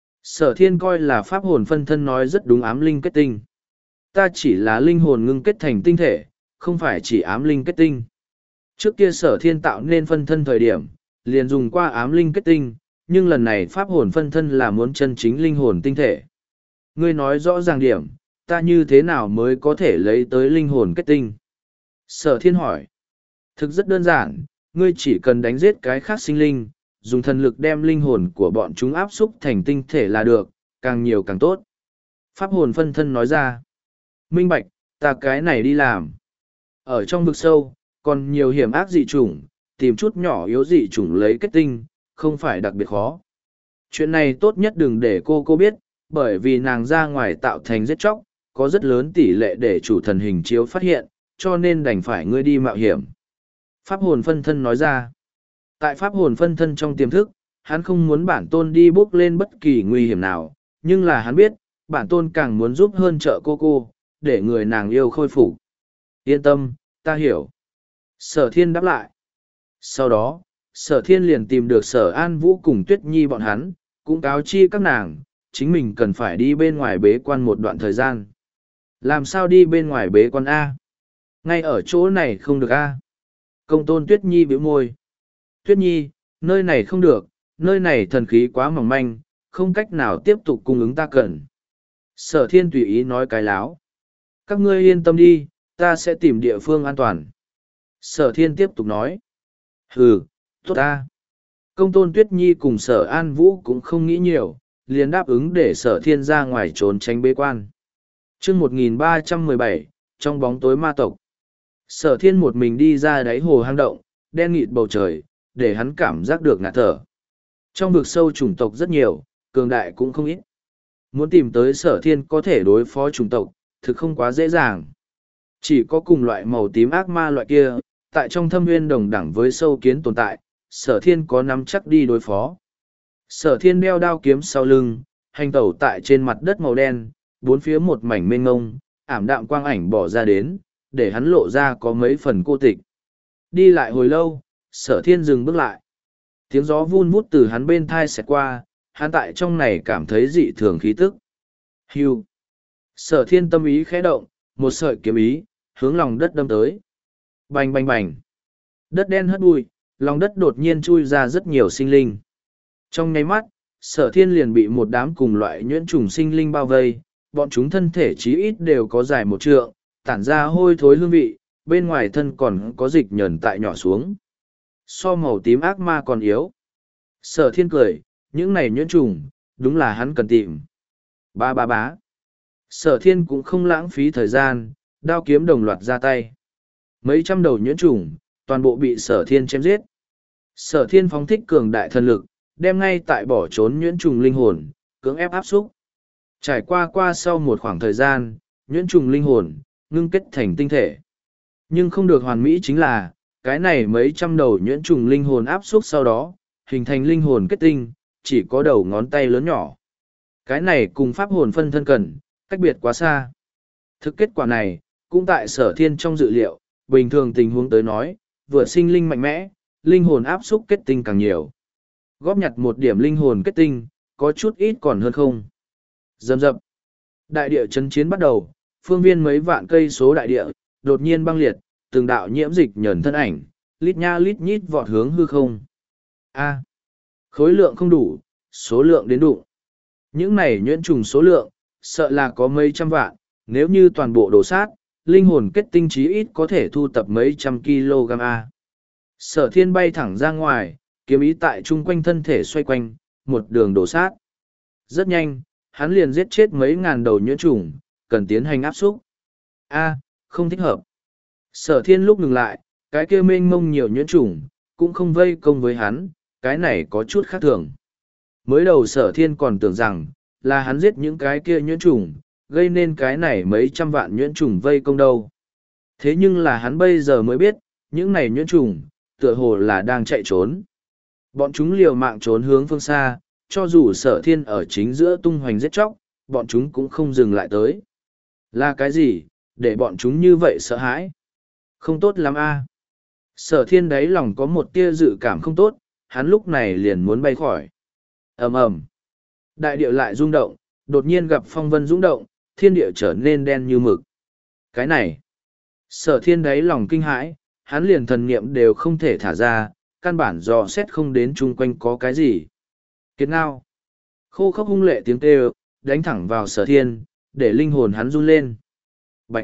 Sở Thiên coi là pháp hồn phân thân nói rất đúng ám linh kết tinh. Ta chỉ là linh hồn ngưng kết thành tinh thể, không phải chỉ ám linh kết tinh. Trước kia Sở Thiên tạo nên phân thân thời điểm, liền dùng qua ám linh kết tinh, nhưng lần này pháp hồn phân thân là muốn chân chính linh hồn tinh thể. Ngươi nói rõ ràng điểm, ta như thế nào mới có thể lấy tới linh hồn kết tinh? Sở Thiên hỏi. Thực rất đơn giản, ngươi chỉ cần đánh giết cái khác sinh linh, dùng thần lực đem linh hồn của bọn chúng áp xúc thành tinh thể là được, càng nhiều càng tốt. Pháp hồn phân thân nói ra. Minh bạch, ta cái này đi làm. Ở trong vực sâu, còn nhiều hiểm ác dị chủng, tìm chút nhỏ yếu dị chủng lấy kết tinh, không phải đặc biệt khó. Chuyện này tốt nhất đừng để cô cô biết, bởi vì nàng ra ngoài tạo thành giết chóc, có rất lớn tỷ lệ để chủ thần hình chiếu phát hiện, cho nên đành phải ngươi đi mạo hiểm. Pháp hồn phân thân nói ra. Tại pháp hồn phân thân trong tiềm thức, hắn không muốn bản tôn đi bước lên bất kỳ nguy hiểm nào, nhưng là hắn biết, bản tôn càng muốn giúp hơn trợ cô cô, để người nàng yêu khôi phục. Yên tâm, ta hiểu. Sở Thiên đáp lại. Sau đó, Sở Thiên liền tìm được Sở An Vũ cùng Tuyết Nhi bọn hắn, cũng cáo chi các nàng, chính mình cần phải đi bên ngoài bế quan một đoạn thời gian. Làm sao đi bên ngoài bế quan A? Ngay ở chỗ này không được A. Công tôn Tuyết Nhi bĩu môi. Tuyết Nhi, nơi này không được, nơi này thần khí quá mỏng manh, không cách nào tiếp tục cung ứng ta cần. Sở Thiên tùy ý nói cái láo. Các ngươi yên tâm đi, ta sẽ tìm địa phương an toàn. Sở Thiên tiếp tục nói. Hừ, tốt ta. Công tôn Tuyết Nhi cùng Sở An Vũ cũng không nghĩ nhiều, liền đáp ứng để Sở Thiên ra ngoài trốn tránh bế quan. chương một nghìn ba trăm mười bảy, trong bóng tối ma tộc. Sở Thiên một mình đi ra đáy hồ hang động, đen nghịt bầu trời, để hắn cảm giác được ngạt thở. Trong vực sâu chủng tộc rất nhiều, cường đại cũng không ít. Muốn tìm tới Sở Thiên có thể đối phó chủng tộc, thực không quá dễ dàng. Chỉ có cùng loại màu tím ác ma loại kia, tại trong thâm nguyên đồng đẳng với sâu kiến tồn tại, Sở Thiên có nắm chắc đi đối phó. Sở Thiên đeo đao kiếm sau lưng, hành tẩu tại trên mặt đất màu đen, bốn phía một mảnh mênh ngông, ảm đạm quang ảnh bỏ ra đến, để hắn lộ ra có mấy phần cô tịch. Đi lại hồi lâu, Sở Thiên dừng bước lại. Tiếng gió vun vút từ hắn bên thai xẹt qua, hắn tại trong này cảm thấy dị thường khí tức. Hưu. Sở Thiên tâm ý khẽ động, một sợi kiếm ý, hướng lòng đất đâm tới. Bành bành bành. Đất đen hất bụi, lòng đất đột nhiên chui ra rất nhiều sinh linh. Trong nháy mắt, Sở Thiên liền bị một đám cùng loại nhuyễn trùng sinh linh bao vây, bọn chúng thân thể chí ít đều có dài một trượng, tản ra hôi thối hương vị, bên ngoài thân còn có dịch nhờn tại nhỏ xuống. So màu tím ác ma còn yếu. Sở Thiên cười, những này nhuyễn trùng, đúng là hắn cần tìm. Ba ba bá. Sở Thiên cũng không lãng phí thời gian, đao kiếm đồng loạt ra tay. Mấy trăm đầu nhuyễn trùng, toàn bộ bị Sở Thiên chém giết. Sở Thiên phóng thích cường đại thần lực, đem ngay tại bỏ trốn nhuyễn trùng linh hồn, cưỡng ép áp xúc. Trải qua qua sau một khoảng thời gian, nhuyễn trùng linh hồn, ngưng kết thành tinh thể. Nhưng không được hoàn mỹ chính là, cái này mấy trăm đầu nhuyễn trùng linh hồn áp xúc sau đó, hình thành linh hồn kết tinh, chỉ có đầu ngón tay lớn nhỏ. Cái này cùng pháp hồn phân thân cần, cách biệt quá xa. Thực kết quả này, cũng tại sở thiên trong dự liệu, bình thường tình huống tới nói, vừa sinh linh mạnh mẽ, linh hồn áp xúc kết tinh càng nhiều. Góp nhặt một điểm linh hồn kết tinh, có chút ít còn hơn không. Dầm dập. Đại địa chấn chiến bắt đầu, phương viên mấy vạn cây số đại địa, đột nhiên băng liệt, từng đạo nhiễm dịch nhờn thân ảnh, lít nha lít nhít vọt hướng hư không. A. Khối lượng không đủ, số lượng đến đủ. Những này nhuyễn trùng số lượng, sợ là có mấy trăm vạn, nếu như toàn bộ đổ sát, linh hồn kết tinh chí ít có thể thu tập mấy trăm kg A. Sở thiên bay thẳng ra ngoài, kiếm ý tại chung quanh thân thể xoay quanh, một đường đổ sát. Rất nhanh, hắn liền giết chết mấy ngàn đầu nhuyễn trùng, cần tiến hành áp xúc. A, không thích hợp. Sở thiên lúc ngừng lại, cái kia mênh mông nhiều nhuyễn trùng, cũng không vây công với hắn, cái này có chút khác thường. Mới đầu sở thiên còn tưởng rằng, là hắn giết những cái kia nhuyễn trùng, gây nên cái này mấy trăm vạn nhuyễn trùng vây công đâu. Thế nhưng là hắn bây giờ mới biết, những này nhuyễn trùng, tựa hồ là đang chạy trốn. Bọn chúng liều mạng trốn hướng phương xa, cho dù sở thiên ở chính giữa tung hoành giết chóc, bọn chúng cũng không dừng lại tới. Là cái gì, để bọn chúng như vậy sợ hãi? Không tốt lắm a. Sở thiên đáy lòng có một tia dự cảm không tốt, hắn lúc này liền muốn bay khỏi. Ầm ầm. Đại địa lại rung động, đột nhiên gặp phong vân rung động, thiên địa trở nên đen như mực. Cái này, sở thiên đáy lòng kinh hãi, hắn liền thần niệm đều không thể thả ra, căn bản dò xét không đến chung quanh có cái gì. Kiệt ngao. Khô khốc hung lệ tiếng kêu, đánh thẳng vào sở thiên, để linh hồn hắn run lên. Bạch.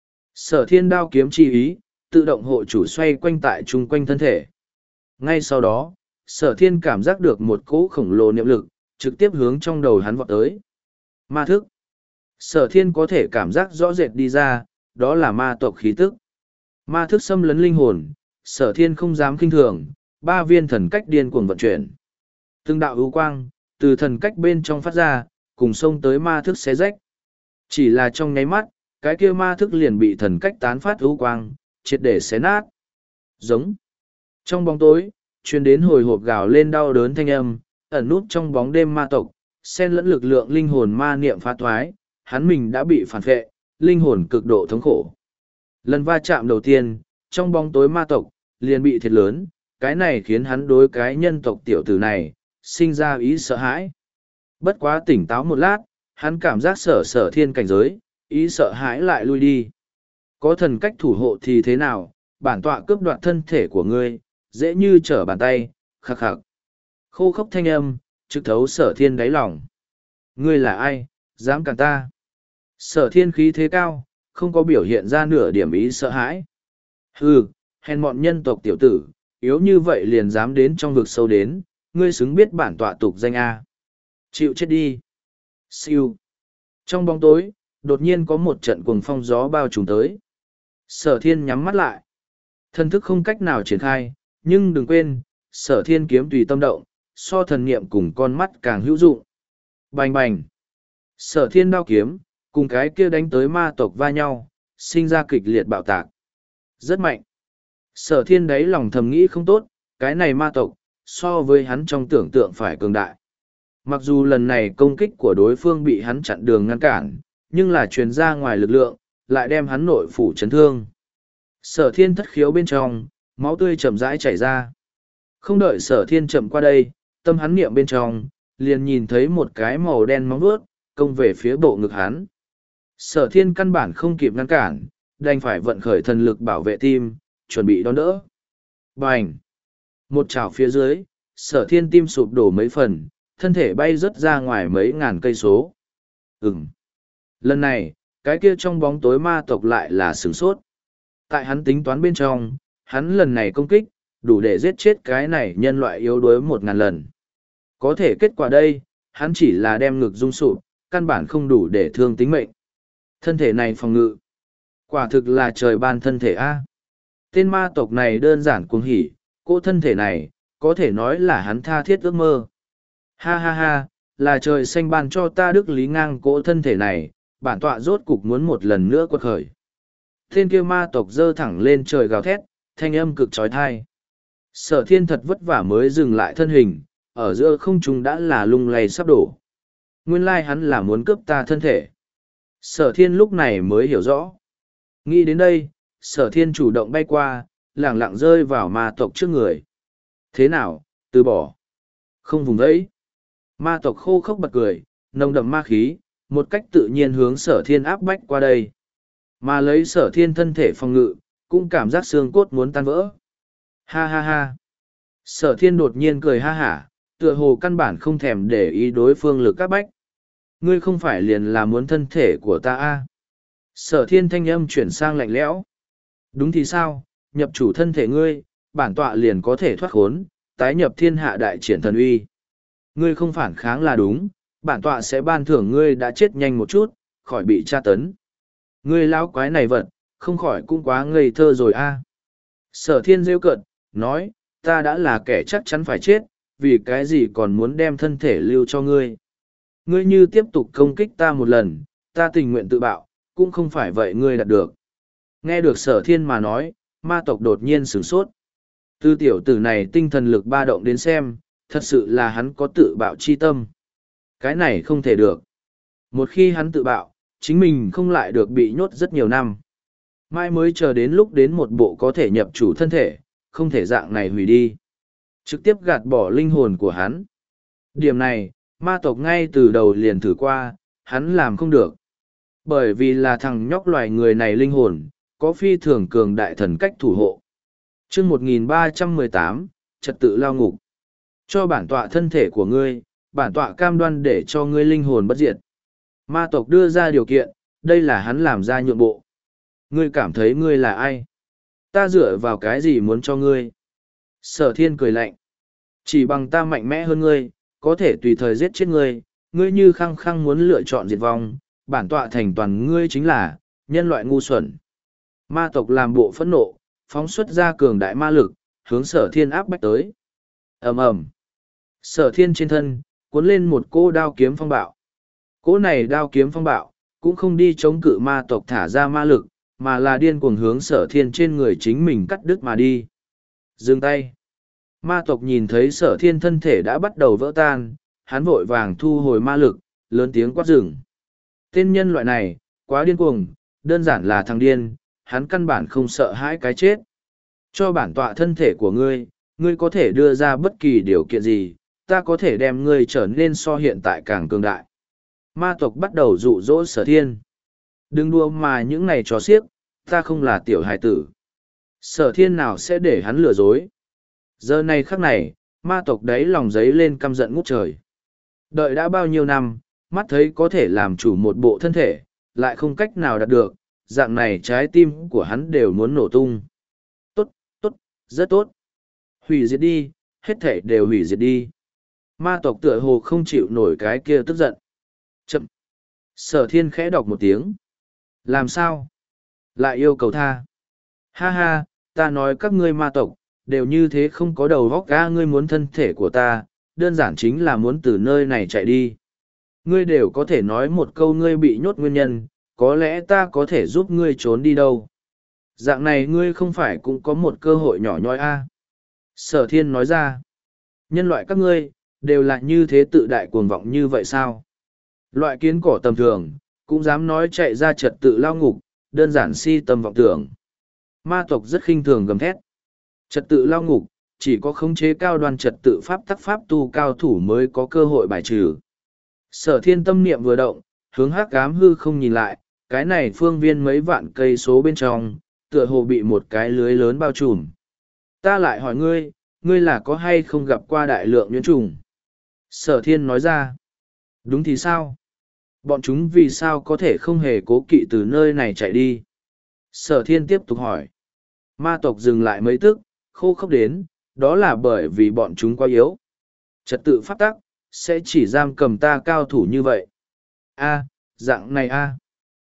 Sở thiên đao kiếm chi ý, tự động hộ chủ xoay quanh tại chung quanh thân thể. Ngay sau đó, sở thiên cảm giác được một cỗ khổng lồ niệm lực, trực tiếp hướng trong đầu hắn vọt tới. Ma thức. Sở thiên có thể cảm giác rõ rệt đi ra, đó là ma tộc khí tức. Ma thức xâm lấn linh hồn, sở thiên không dám kinh thường, ba viên thần cách điên cuồng vận chuyển. Từng đạo ưu quang, từ thần cách bên trong phát ra, cùng xông tới ma thức xé rách. Chỉ là trong nháy mắt, cái kia ma thức liền bị thần cách tán phát ưu quang, triệt để xé nát. Giống. Trong bóng tối, truyền đến hồi hộp gào lên đau đớn thanh âm, ẩn nút trong bóng đêm ma tộc, xen lẫn lực lượng linh hồn ma niệm phá thoái, hắn mình đã bị phản vệ, linh hồn cực độ thống khổ. Lần va chạm đầu tiên, trong bóng tối ma tộc, liền bị thiệt lớn, cái này khiến hắn đối cái nhân tộc tiểu tử này, sinh ra ý sợ hãi. Bất quá tỉnh táo một lát, hắn cảm giác sở sở thiên cảnh giới, ý sợ hãi lại lui đi. Có thần cách thủ hộ thì thế nào, bản tọa cướp đoạt thân thể của ngươi, dễ như trở bàn tay, khắc khắc. Khô khốc thanh âm, trực thấu sở thiên đáy lòng. Ngươi là ai, dám cản ta? Sở thiên khí thế cao, không có biểu hiện ra nửa điểm ý sợ hãi. Hừ, hèn mọn nhân tộc tiểu tử, yếu như vậy liền dám đến trong vực sâu đến, ngươi xứng biết bản tọa tục danh A. Chịu chết đi. Siêu. Trong bóng tối, đột nhiên có một trận cuồng phong gió bao trùm tới. Sở thiên nhắm mắt lại. Thần thức không cách nào triển khai, nhưng đừng quên, sở thiên kiếm tùy tâm động, so thần niệm cùng con mắt càng hữu dụng. Bành bành. Sở thiên đao kiếm, cùng cái kia đánh tới ma tộc va nhau, sinh ra kịch liệt bạo tạc. Rất mạnh. Sở thiên đấy lòng thầm nghĩ không tốt, cái này ma tộc, so với hắn trong tưởng tượng phải cường đại. Mặc dù lần này công kích của đối phương bị hắn chặn đường ngăn cản, nhưng là truyền ra ngoài lực lượng, lại đem hắn nội phủ chấn thương. Sở thiên thất khiếu bên trong, máu tươi chậm rãi chảy ra. Không đợi sở thiên chậm qua đây, tâm hắn niệm bên trong, liền nhìn thấy một cái màu đen móng vuốt công về phía bộ ngực hắn. Sở thiên căn bản không kịp ngăn cản, đành phải vận khởi thần lực bảo vệ tim, chuẩn bị đón đỡ. Bành! Một chảo phía dưới, sở thiên tim sụp đổ mấy phần, thân thể bay rớt ra ngoài mấy ngàn cây số. Ừm! Lần này, cái kia trong bóng tối ma tộc lại là sửng sốt. Tại hắn tính toán bên trong, hắn lần này công kích, đủ để giết chết cái này nhân loại yếu đuối một ngàn lần. Có thể kết quả đây, hắn chỉ là đem ngực rung sụp, căn bản không đủ để thương tính mệnh. Thân thể này phòng ngự. Quả thực là trời ban thân thể A. Tên ma tộc này đơn giản cuồng hỉ, cô thân thể này, có thể nói là hắn tha thiết ước mơ. Ha ha ha, là trời xanh ban cho ta đức lý ngang cỗ thân thể này, bản tọa rốt cục muốn một lần nữa quật khởi. Tên kia ma tộc giơ thẳng lên trời gào thét, thanh âm cực trói thai. Sở thiên thật vất vả mới dừng lại thân hình, ở giữa không trung đã là lung lay sắp đổ. Nguyên lai hắn là muốn cướp ta thân thể. Sở thiên lúc này mới hiểu rõ. Nghĩ đến đây, sở thiên chủ động bay qua, lẳng lặng rơi vào ma tộc trước người. Thế nào, từ bỏ. Không vùng đấy. Ma tộc khô khốc bật cười, nồng đậm ma khí, một cách tự nhiên hướng sở thiên áp bách qua đây. Mà lấy sở thiên thân thể phòng ngự, cũng cảm giác xương cốt muốn tan vỡ. Ha ha ha. Sở thiên đột nhiên cười ha hả, tựa hồ căn bản không thèm để ý đối phương lực áp bách. Ngươi không phải liền là muốn thân thể của ta a? Sở thiên thanh âm chuyển sang lạnh lẽo. Đúng thì sao, nhập chủ thân thể ngươi, bản tọa liền có thể thoát khốn, tái nhập thiên hạ đại triển thần uy. Ngươi không phản kháng là đúng, bản tọa sẽ ban thưởng ngươi đã chết nhanh một chút, khỏi bị tra tấn. Ngươi lão quái này vật, không khỏi cũng quá ngây thơ rồi a. Sở thiên rêu cợt, nói, ta đã là kẻ chắc chắn phải chết, vì cái gì còn muốn đem thân thể lưu cho ngươi. Ngươi như tiếp tục công kích ta một lần, ta tình nguyện tự bạo, cũng không phải vậy ngươi đạt được. Nghe được sở thiên mà nói, ma tộc đột nhiên sửng sốt. Từ tiểu tử này tinh thần lực ba động đến xem, thật sự là hắn có tự bạo chi tâm. Cái này không thể được. Một khi hắn tự bạo, chính mình không lại được bị nhốt rất nhiều năm. Mai mới chờ đến lúc đến một bộ có thể nhập chủ thân thể, không thể dạng này hủy đi. Trực tiếp gạt bỏ linh hồn của hắn. Điểm này, ma tộc ngay từ đầu liền thử qua, hắn làm không được. Bởi vì là thằng nhóc loài người này linh hồn, có phi thường cường đại thần cách thủ hộ. chương một nghìn ba trăm mười tám, trật tự lao ngục. Cho bản tọa thân thể của ngươi, bản tọa cam đoan để cho ngươi linh hồn bất diệt. Ma tộc đưa ra điều kiện, đây là hắn làm ra nhượng bộ. Ngươi cảm thấy ngươi là ai? Ta dựa vào cái gì muốn cho ngươi? Sở thiên cười lạnh. Chỉ bằng ta mạnh mẽ hơn ngươi, có thể tùy thời giết chết ngươi, ngươi như khăng khăng muốn lựa chọn diệt vong, bản tọa thành toàn ngươi chính là nhân loại ngu xuẩn. Ma tộc làm bộ phẫn nộ, phóng xuất ra cường đại ma lực, hướng sở thiên áp bách tới. Ầm ầm. Sở thiên trên thân, cuốn lên một cỗ đao kiếm phong bạo. Cỗ này đao kiếm phong bạo, cũng không đi chống cự ma tộc thả ra ma lực, mà là điên cuồng hướng sở thiên trên người chính mình cắt đứt mà đi. Dừng tay. Ma tộc nhìn thấy sở thiên thân thể đã bắt đầu vỡ tan, hắn vội vàng thu hồi ma lực, lớn tiếng quát rừng. Tên nhân loại này, quá điên cuồng, đơn giản là thằng điên, hắn căn bản không sợ hãi cái chết. Cho bản tọa thân thể của ngươi, ngươi có thể đưa ra bất kỳ điều kiện gì, ta có thể đem ngươi trở nên so hiện tại càng cường đại. Ma tộc bắt đầu dụ dỗ sở thiên. Đừng đua mà những này trò xiếc, ta không là tiểu hài tử. Sở thiên nào sẽ để hắn lừa dối. Giờ này khắc này, ma tộc đấy lòng giấy lên căm giận ngút trời. Đợi đã bao nhiêu năm, mắt thấy có thể làm chủ một bộ thân thể, lại không cách nào đạt được, dạng này trái tim của hắn đều muốn nổ tung. Tốt, tốt, rất tốt. Hủy diệt đi, hết thể đều hủy diệt đi. Ma tộc tựa hồ không chịu nổi cái kia tức giận. Chậm. Sở thiên khẽ đọc một tiếng. Làm sao? Lại yêu cầu tha. Ha ha, ta nói các ngươi ma tộc, đều như thế không có đầu góc ga, ngươi muốn thân thể của ta, đơn giản chính là muốn từ nơi này chạy đi. Ngươi đều có thể nói một câu ngươi bị nhốt nguyên nhân, có lẽ ta có thể giúp ngươi trốn đi đâu. Dạng này ngươi không phải cũng có một cơ hội nhỏ nhoi a? Sở thiên nói ra. Nhân loại các ngươi, đều là như thế tự đại cuồng vọng như vậy sao? Loại kiến cỏ tầm thường, cũng dám nói chạy ra trật tự lao ngục, đơn giản si tâm vọng tưởng. Ma tộc rất khinh thường gầm thét. Trật tự lao ngục, chỉ có khống chế cao đoan trật tự pháp tắc pháp tu cao thủ mới có cơ hội bài trừ. Sở thiên tâm niệm vừa động, hướng hắc ám hư không nhìn lại, cái này phương viên mấy vạn cây số bên trong, tựa hồ bị một cái lưới lớn bao trùm. Ta lại hỏi ngươi, ngươi là có hay không gặp qua đại lượng nhuyễn trùng? Sở thiên nói ra. Đúng thì sao? Bọn chúng vì sao có thể không hề cố kỵ từ nơi này chạy đi? Sở thiên tiếp tục hỏi. Ma tộc dừng lại mấy tức, khô khốc đến, đó là bởi vì bọn chúng quá yếu. Trật tự pháp tắc, sẽ chỉ giam cầm ta cao thủ như vậy. A, dạng này a.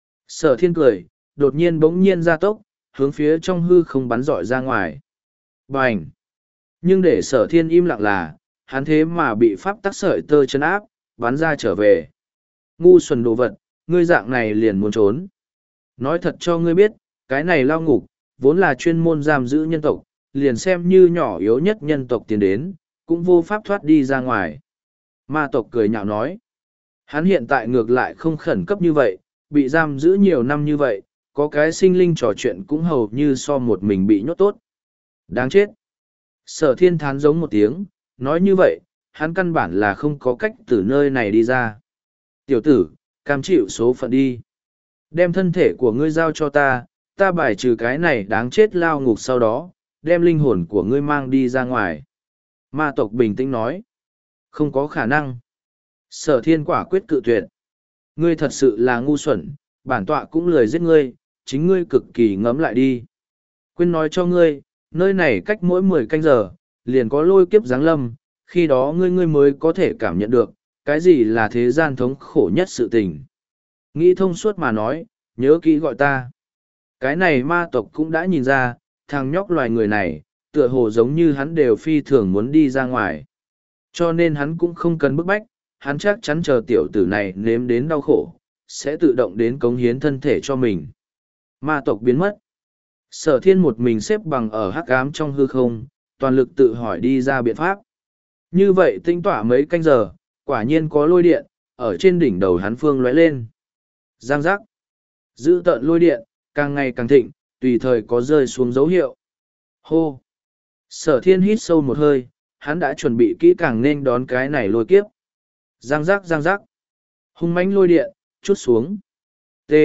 Sở thiên cười, đột nhiên bỗng nhiên ra tốc, hướng phía trong hư không bắn rọi ra ngoài. Bành! Nhưng để sở thiên im lặng là, hắn thế mà bị pháp tắc sợi tơ chân áp, bắn ra trở về. Ngu xuẩn đồ vật, ngươi dạng này liền muốn trốn. Nói thật cho ngươi biết, cái này lao ngục, vốn là chuyên môn giam giữ nhân tộc, liền xem như nhỏ yếu nhất nhân tộc tiến đến, cũng vô pháp thoát đi ra ngoài. Ma tộc cười nhạo nói, hắn hiện tại ngược lại không khẩn cấp như vậy, bị giam giữ nhiều năm như vậy, có cái sinh linh trò chuyện cũng hầu như so một mình bị nhốt tốt. Đáng chết. Sở thiên thán giống một tiếng, nói như vậy, hắn căn bản là không có cách từ nơi này đi ra. Tiểu tử, cam chịu số phận đi. Đem thân thể của ngươi giao cho ta, ta bài trừ cái này đáng chết lao ngục sau đó, đem linh hồn của ngươi mang đi ra ngoài. Ma tộc bình tĩnh nói. Không có khả năng. Sở thiên quả quyết cự tuyệt. Ngươi thật sự là ngu xuẩn, bản tọa cũng lười giết ngươi, chính ngươi cực kỳ ngấm lại đi. Quên nói cho ngươi, nơi này cách mỗi mười canh giờ, liền có lôi kiếp giáng lâm, khi đó ngươi ngươi mới có thể cảm nhận được, cái gì là thế gian thống khổ nhất sự tình. Nghĩ thông suốt mà nói, nhớ kỹ gọi ta. Cái này ma tộc cũng đã nhìn ra, thằng nhóc loài người này, tựa hồ giống như hắn đều phi thường muốn đi ra ngoài. Cho nên hắn cũng không cần bức bách, hắn chắc chắn chờ tiểu tử này nếm đến đau khổ, sẽ tự động đến cống hiến thân thể cho mình. Ma tộc biến mất. Sở thiên một mình xếp bằng ở hắc ám trong hư không, toàn lực tự hỏi đi ra biện pháp. Như vậy tinh tỏa mấy canh giờ, quả nhiên có lôi điện, ở trên đỉnh đầu hắn phương lóe lên. Giang giác. Giữ tợn lôi điện, càng ngày càng thịnh, tùy thời có rơi xuống dấu hiệu. Hô. Sở thiên hít sâu một hơi, hắn đã chuẩn bị kỹ càng nên đón cái này lôi kiếp. Giang giác giang giác. Hung mãnh lôi điện, chút xuống. T.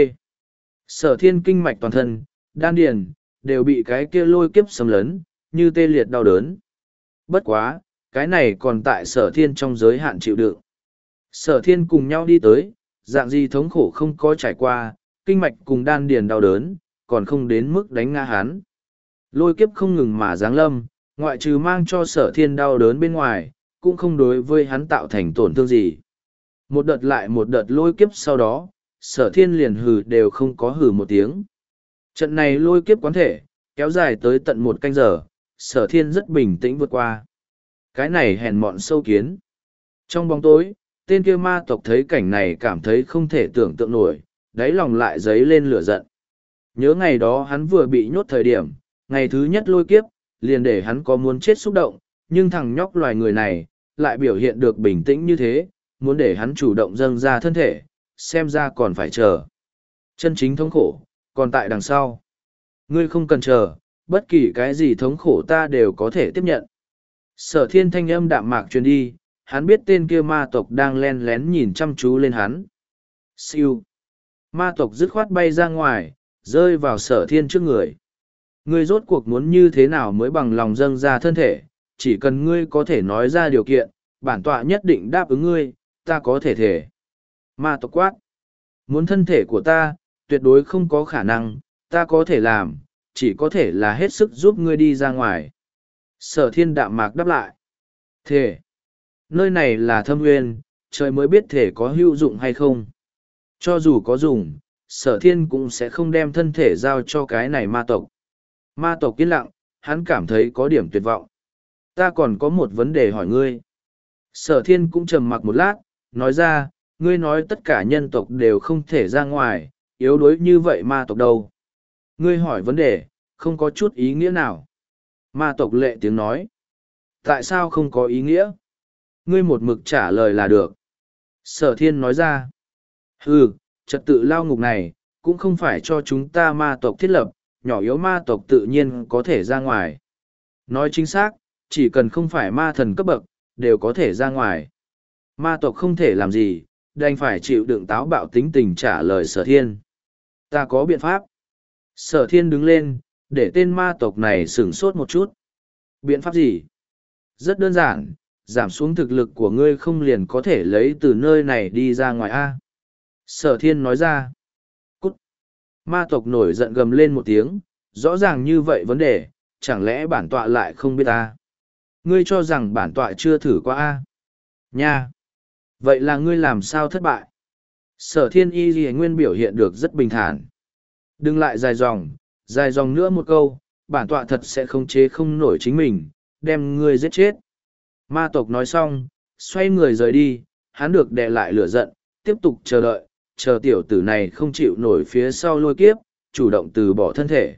Sở thiên kinh mạch toàn thân, đan điền, đều bị cái kia lôi kiếp xâm lấn, như tê liệt đau đớn. Bất quá, cái này còn tại sở thiên trong giới hạn chịu đựng. Sở thiên cùng nhau đi tới, dạng gì thống khổ không có trải qua, kinh mạch cùng đan điền đau đớn, còn không đến mức đánh ngã hắn. Lôi kiếp không ngừng mà giáng lâm, ngoại trừ mang cho sở thiên đau đớn bên ngoài, cũng không đối với hắn tạo thành tổn thương gì. Một đợt lại một đợt lôi kiếp sau đó, sở thiên liền hừ đều không có hừ một tiếng. Trận này lôi kiếp quán thể, kéo dài tới tận một canh giờ, sở thiên rất bình tĩnh vượt qua. Cái này hèn mọn sâu kiến. Trong bóng tối, tên kia ma tộc thấy cảnh này cảm thấy không thể tưởng tượng nổi, đáy lòng lại dấy lên lửa giận. Nhớ ngày đó hắn vừa bị nhốt thời điểm, ngày thứ nhất lôi kiếp, liền để hắn có muốn chết xúc động, nhưng thằng nhóc loài người này, lại biểu hiện được bình tĩnh như thế, muốn để hắn chủ động dâng ra thân thể, xem ra còn phải chờ. Chân chính thống khổ, còn tại đằng sau. Ngươi không cần chờ, bất kỳ cái gì thống khổ ta đều có thể tiếp nhận. Sở thiên thanh âm đạm mạc truyền đi, hắn biết tên kia ma tộc đang len lén nhìn chăm chú lên hắn. Siêu. Ma tộc dứt khoát bay ra ngoài, rơi vào sở thiên trước người. Ngươi rốt cuộc muốn như thế nào mới bằng lòng dâng ra thân thể, chỉ cần ngươi có thể nói ra điều kiện, bản tọa nhất định đáp ứng ngươi, ta có thể thể. Ma tộc quát. Muốn thân thể của ta, tuyệt đối không có khả năng, ta có thể làm, chỉ có thể là hết sức giúp ngươi đi ra ngoài. Sở thiên đạm mạc đáp lại. Thể. Nơi này là thâm nguyên, trời mới biết thể có hữu dụng hay không. Cho dù có dùng, sở thiên cũng sẽ không đem thân thể giao cho cái này ma tộc. Ma tộc yên lặng, hắn cảm thấy có điểm tuyệt vọng. Ta còn có một vấn đề hỏi ngươi. Sở thiên cũng trầm mặc một lát, nói ra, ngươi nói tất cả nhân tộc đều không thể ra ngoài, yếu đuối như vậy ma tộc đâu. Ngươi hỏi vấn đề, không có chút ý nghĩa nào. Ma tộc lệ tiếng nói. Tại sao không có ý nghĩa? Ngươi một mực trả lời là được. Sở thiên nói ra. Ừ, trật tự lao ngục này, cũng không phải cho chúng ta ma tộc thiết lập, nhỏ yếu ma tộc tự nhiên có thể ra ngoài. Nói chính xác, chỉ cần không phải ma thần cấp bậc, đều có thể ra ngoài. Ma tộc không thể làm gì, đành phải chịu đựng táo bạo tính tình trả lời sở thiên. Ta có biện pháp. Sở thiên đứng lên, để tên ma tộc này sửng sốt một chút. Biện pháp gì? Rất đơn giản, giảm xuống thực lực của ngươi không liền có thể lấy từ nơi này đi ra ngoài A. Sở thiên nói ra. Cút. Ma tộc nổi giận gầm lên một tiếng, rõ ràng như vậy vấn đề, chẳng lẽ bản tọa lại không biết A? Ngươi cho rằng bản tọa chưa thử qua A? Nha! Vậy là ngươi làm sao thất bại? Sở thiên y ghi nguyên biểu hiện được rất bình thản. Đừng lại dài dòng, dài dòng nữa một câu, bản tọa thật sẽ không chế không nổi chính mình, đem ngươi giết chết. Ma tộc nói xong, xoay người rời đi, hắn được đè lại lửa giận, tiếp tục chờ đợi, chờ tiểu tử này không chịu nổi phía sau lôi kiếp, chủ động từ bỏ thân thể.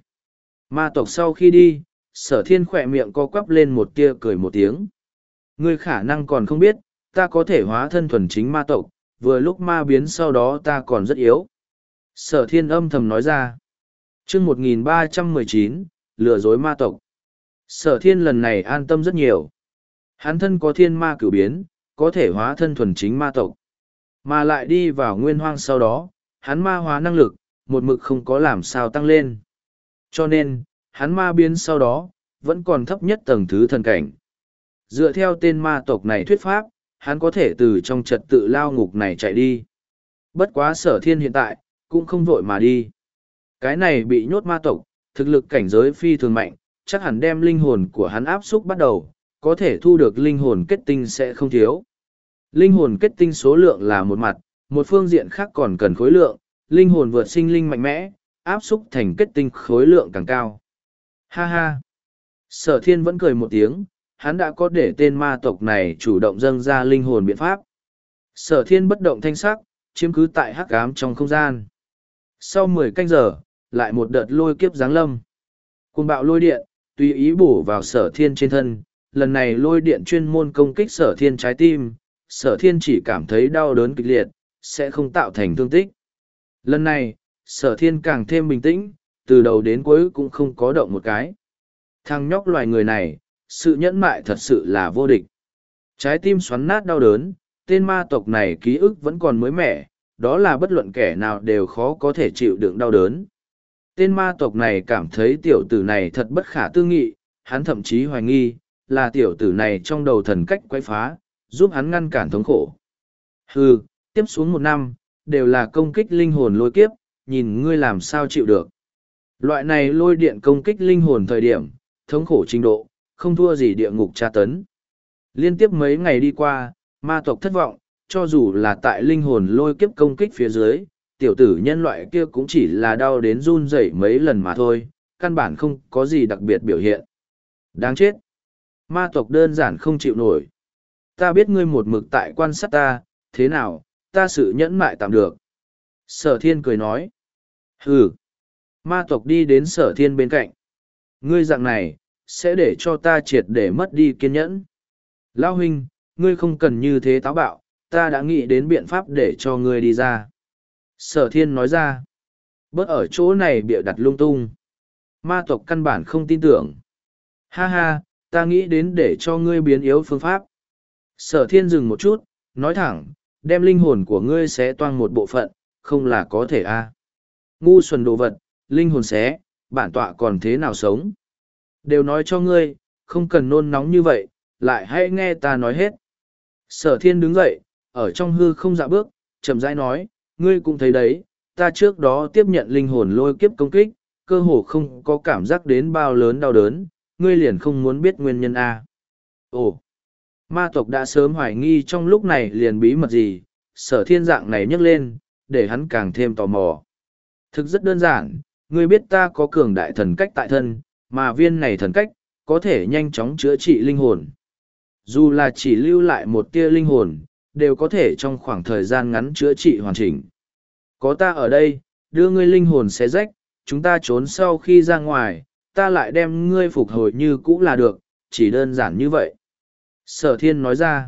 Ma tộc sau khi đi, sở thiên khỏe miệng co quắp lên một tia cười một tiếng. Ngươi khả năng còn không biết, ta có thể hóa thân thuần chính ma tộc, vừa lúc ma biến sau đó ta còn rất yếu. Sở thiên âm thầm nói ra. chương một nghìn ba trăm mười chín, lừa dối ma tộc. Sở thiên lần này an tâm rất nhiều. Hắn thân có thiên ma cửu biến, có thể hóa thân thuần chính ma tộc. Mà lại đi vào nguyên hoang sau đó, hắn ma hóa năng lực, một mực không có làm sao tăng lên. Cho nên, hắn ma biến sau đó, vẫn còn thấp nhất tầng thứ thần cảnh. Dựa theo tên ma tộc này thuyết pháp, hắn có thể từ trong trật tự lao ngục này chạy đi. Bất quá sở thiên hiện tại, cũng không vội mà đi. Cái này bị nhốt ma tộc, thực lực cảnh giới phi thường mạnh, chắc hẳn đem linh hồn của hắn áp xúc bắt đầu, có thể thu được linh hồn kết tinh sẽ không thiếu. Linh hồn kết tinh số lượng là một mặt, một phương diện khác còn cần khối lượng, linh hồn vượt sinh linh mạnh mẽ, áp xúc thành kết tinh khối lượng càng cao. Ha ha! Sở thiên vẫn cười một tiếng, hắn đã có để tên ma tộc này chủ động dâng ra linh hồn biện pháp. Sở thiên bất động thanh sắc, chiếm cứ tại hắc ám trong không gian. Sau mười canh giờ, lại một đợt lôi kiếp giáng lâm. Cuồng bạo lôi điện, tùy ý bổ vào sở thiên trên thân, lần này lôi điện chuyên môn công kích sở thiên trái tim, sở thiên chỉ cảm thấy đau đớn kịch liệt, sẽ không tạo thành thương tích. Lần này, sở thiên càng thêm bình tĩnh, từ đầu đến cuối cũng không có động một cái. Thằng nhóc loài người này, sự nhẫn mại thật sự là vô địch. Trái tim xoắn nát đau đớn, tên ma tộc này ký ức vẫn còn mới mẻ, đó là bất luận kẻ nào đều khó có thể chịu đựng đau đớn. Tên ma tộc này cảm thấy tiểu tử này thật bất khả tư nghị, hắn thậm chí hoài nghi, là tiểu tử này trong đầu thần cách quay phá, giúp hắn ngăn cản thống khổ. Hừ, tiếp xuống một năm, đều là công kích linh hồn lôi kiếp, nhìn ngươi làm sao chịu được. Loại này lôi điện công kích linh hồn thời điểm, thống khổ trình độ, không thua gì địa ngục tra tấn. Liên tiếp mấy ngày đi qua, ma tộc thất vọng, cho dù là tại linh hồn lôi kiếp công kích phía dưới, tiểu tử nhân loại kia cũng chỉ là đau đến run rẩy mấy lần mà thôi, căn bản không có gì đặc biệt biểu hiện. Đáng chết! Ma tộc đơn giản không chịu nổi. Ta biết ngươi một mực tại quan sát ta, thế nào, ta sự nhẫn mại tạm được. Sở thiên cười nói. Hừ! Ma tộc đi đến sở thiên bên cạnh. Ngươi dạng này, sẽ để cho ta triệt để mất đi kiên nhẫn. Lão huynh, ngươi không cần như thế táo bạo, ta đã nghĩ đến biện pháp để cho ngươi đi ra. Sở thiên nói ra. Bớt ở chỗ này bịa đặt lung tung. Ma tộc căn bản không tin tưởng. Ha ha, ta nghĩ đến để cho ngươi biến yếu phương pháp. Sở thiên dừng một chút, nói thẳng, đem linh hồn của ngươi xé toang một bộ phận, không là có thể a à. Ngu xuẩn đồ vật, linh hồn xé, bản tọa còn thế nào sống. Đều nói cho ngươi, không cần nôn nóng như vậy, lại hãy nghe ta nói hết. Sở thiên đứng dậy, ở trong hư không dạ bước, chậm rãi nói, ngươi cũng thấy đấy, ta trước đó tiếp nhận linh hồn lôi kiếp công kích, cơ hồ không có cảm giác đến bao lớn đau đớn, ngươi liền không muốn biết nguyên nhân a. Ồ, ma tộc đã sớm hoài nghi trong lúc này liền bí mật gì, sở thiên dạng này nhấc lên, để hắn càng thêm tò mò. Thực rất đơn giản, ngươi biết ta có cường đại thần cách tại thân, mà viên này thần cách, có thể nhanh chóng chữa trị linh hồn. Dù là chỉ lưu lại một tia linh hồn, đều có thể trong khoảng thời gian ngắn chữa trị hoàn chỉnh. Có ta ở đây, đưa ngươi linh hồn xé rách, chúng ta trốn sau khi ra ngoài, ta lại đem ngươi phục hồi như cũ là được, chỉ đơn giản như vậy. Sở thiên nói ra,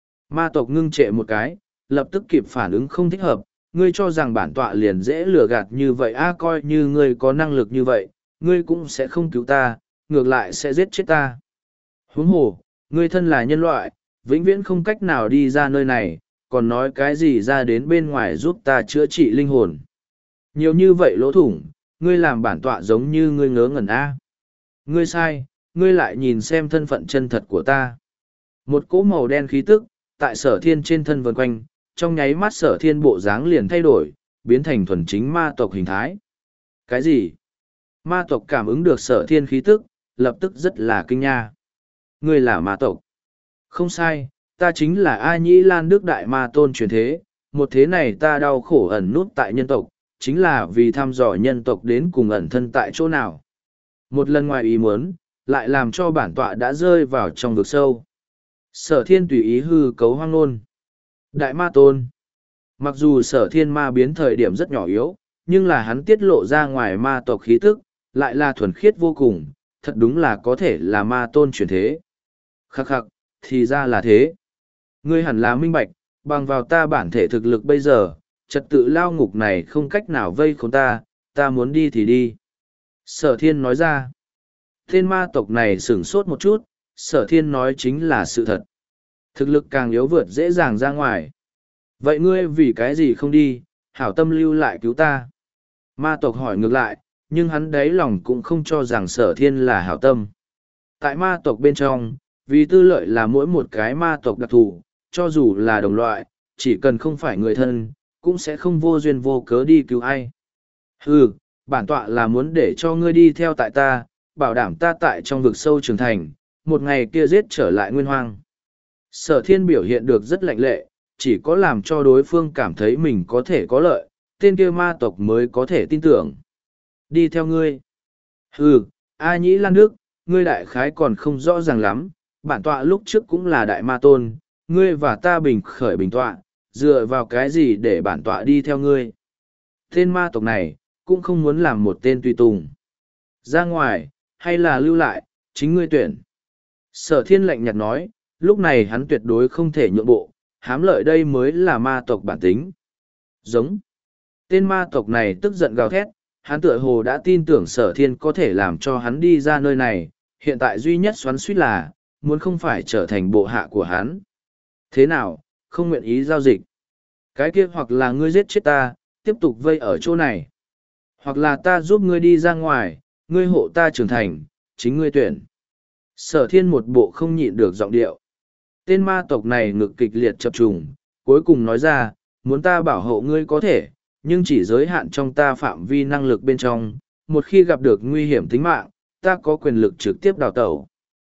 ma tộc ngưng trệ một cái, lập tức kịp phản ứng không thích hợp, ngươi cho rằng bản tọa liền dễ lừa gạt như vậy a à, coi như ngươi có năng lực như vậy, ngươi cũng sẽ không cứu ta, ngược lại sẽ giết chết ta. Huống hồ, ngươi thân là nhân loại, vĩnh viễn không cách nào đi ra nơi này, còn nói cái gì ra đến bên ngoài giúp ta chữa trị linh hồn. Nhiều như vậy lỗ thủng, ngươi làm bản tọa giống như ngươi ngớ ngẩn a. Ngươi sai, ngươi lại nhìn xem thân phận chân thật của ta. Một cỗ màu đen khí tức, tại sở thiên trên thân vần quanh, trong nháy mắt sở thiên bộ dáng liền thay đổi, biến thành thuần chính ma tộc hình thái. Cái gì? Ma tộc cảm ứng được sở thiên khí tức, lập tức rất là kinh nha. Ngươi là ma tộc. Không sai, ta chính là A Nhĩ Lan Đức Đại Ma Tôn truyền thế, một thế này ta đau khổ ẩn nút tại nhân tộc, chính là vì thăm dò nhân tộc đến cùng ẩn thân tại chỗ nào. Một lần ngoài ý muốn, lại làm cho bản tọa đã rơi vào trong vực sâu. Sở thiên tùy ý hư cấu hoang nôn. Đại ma tôn. Mặc dù sở thiên ma biến thời điểm rất nhỏ yếu, nhưng là hắn tiết lộ ra ngoài ma tộc khí tức, lại là thuần khiết vô cùng, thật đúng là có thể là ma tôn chuyển thế. Khắc khắc, thì ra là thế. Ngươi hẳn là minh bạch, bằng vào ta bản thể thực lực bây giờ, trật tự lao ngục này không cách nào vây khốn ta, ta muốn đi thì đi. Sở thiên nói ra. Tên ma tộc này sửng sốt một chút, sở thiên nói chính là sự thật. Thực lực càng yếu vượt dễ dàng ra ngoài. Vậy ngươi vì cái gì không đi, hảo tâm lưu lại cứu ta? Ma tộc hỏi ngược lại, nhưng hắn đáy lòng cũng không cho rằng sở thiên là hảo tâm. Tại ma tộc bên trong, vì tư lợi là mỗi một cái ma tộc đặc thù, cho dù là đồng loại, chỉ cần không phải người thân, cũng sẽ không vô duyên vô cớ đi cứu ai. Ừ, bản tọa là muốn để cho ngươi đi theo tại ta, bảo đảm ta tại trong vực sâu trưởng thành, một ngày kia giết trở lại nguyên hoang. Sở thiên biểu hiện được rất lạnh lệ, chỉ có làm cho đối phương cảm thấy mình có thể có lợi, tên kia ma tộc mới có thể tin tưởng. Đi theo ngươi. Ừ, A Nhĩ Lan Đức, ngươi đại khái còn không rõ ràng lắm, bản tọa lúc trước cũng là đại ma tôn, ngươi và ta bình khởi bình tọa, dựa vào cái gì để bản tọa đi theo ngươi. Tên ma tộc này, cũng không muốn làm một tên tùy tùng. Ra ngoài, hay là lưu lại, chính ngươi tuyển. Sở thiên lạnh nhạt nói, lúc này hắn tuyệt đối không thể nhượng bộ, hám lợi đây mới là ma tộc bản tính. Giống. Tên ma tộc này tức giận gào thét, hắn tựa hồ đã tin tưởng sở thiên có thể làm cho hắn đi ra nơi này, hiện tại duy nhất xoắn suýt là, muốn không phải trở thành bộ hạ của hắn. Thế nào, không nguyện ý giao dịch. Cái kia hoặc là ngươi giết chết ta, tiếp tục vây ở chỗ này. Hoặc là ta giúp ngươi đi ra ngoài, ngươi hộ ta trưởng thành, chính ngươi tuyển. Sở thiên một bộ không nhịn được giọng điệu. Tên ma tộc này ngực kịch liệt chập trùng, cuối cùng nói ra, muốn ta bảo hộ ngươi có thể, nhưng chỉ giới hạn trong ta phạm vi năng lực bên trong, một khi gặp được nguy hiểm tính mạng, ta có quyền lực trực tiếp đào tẩu.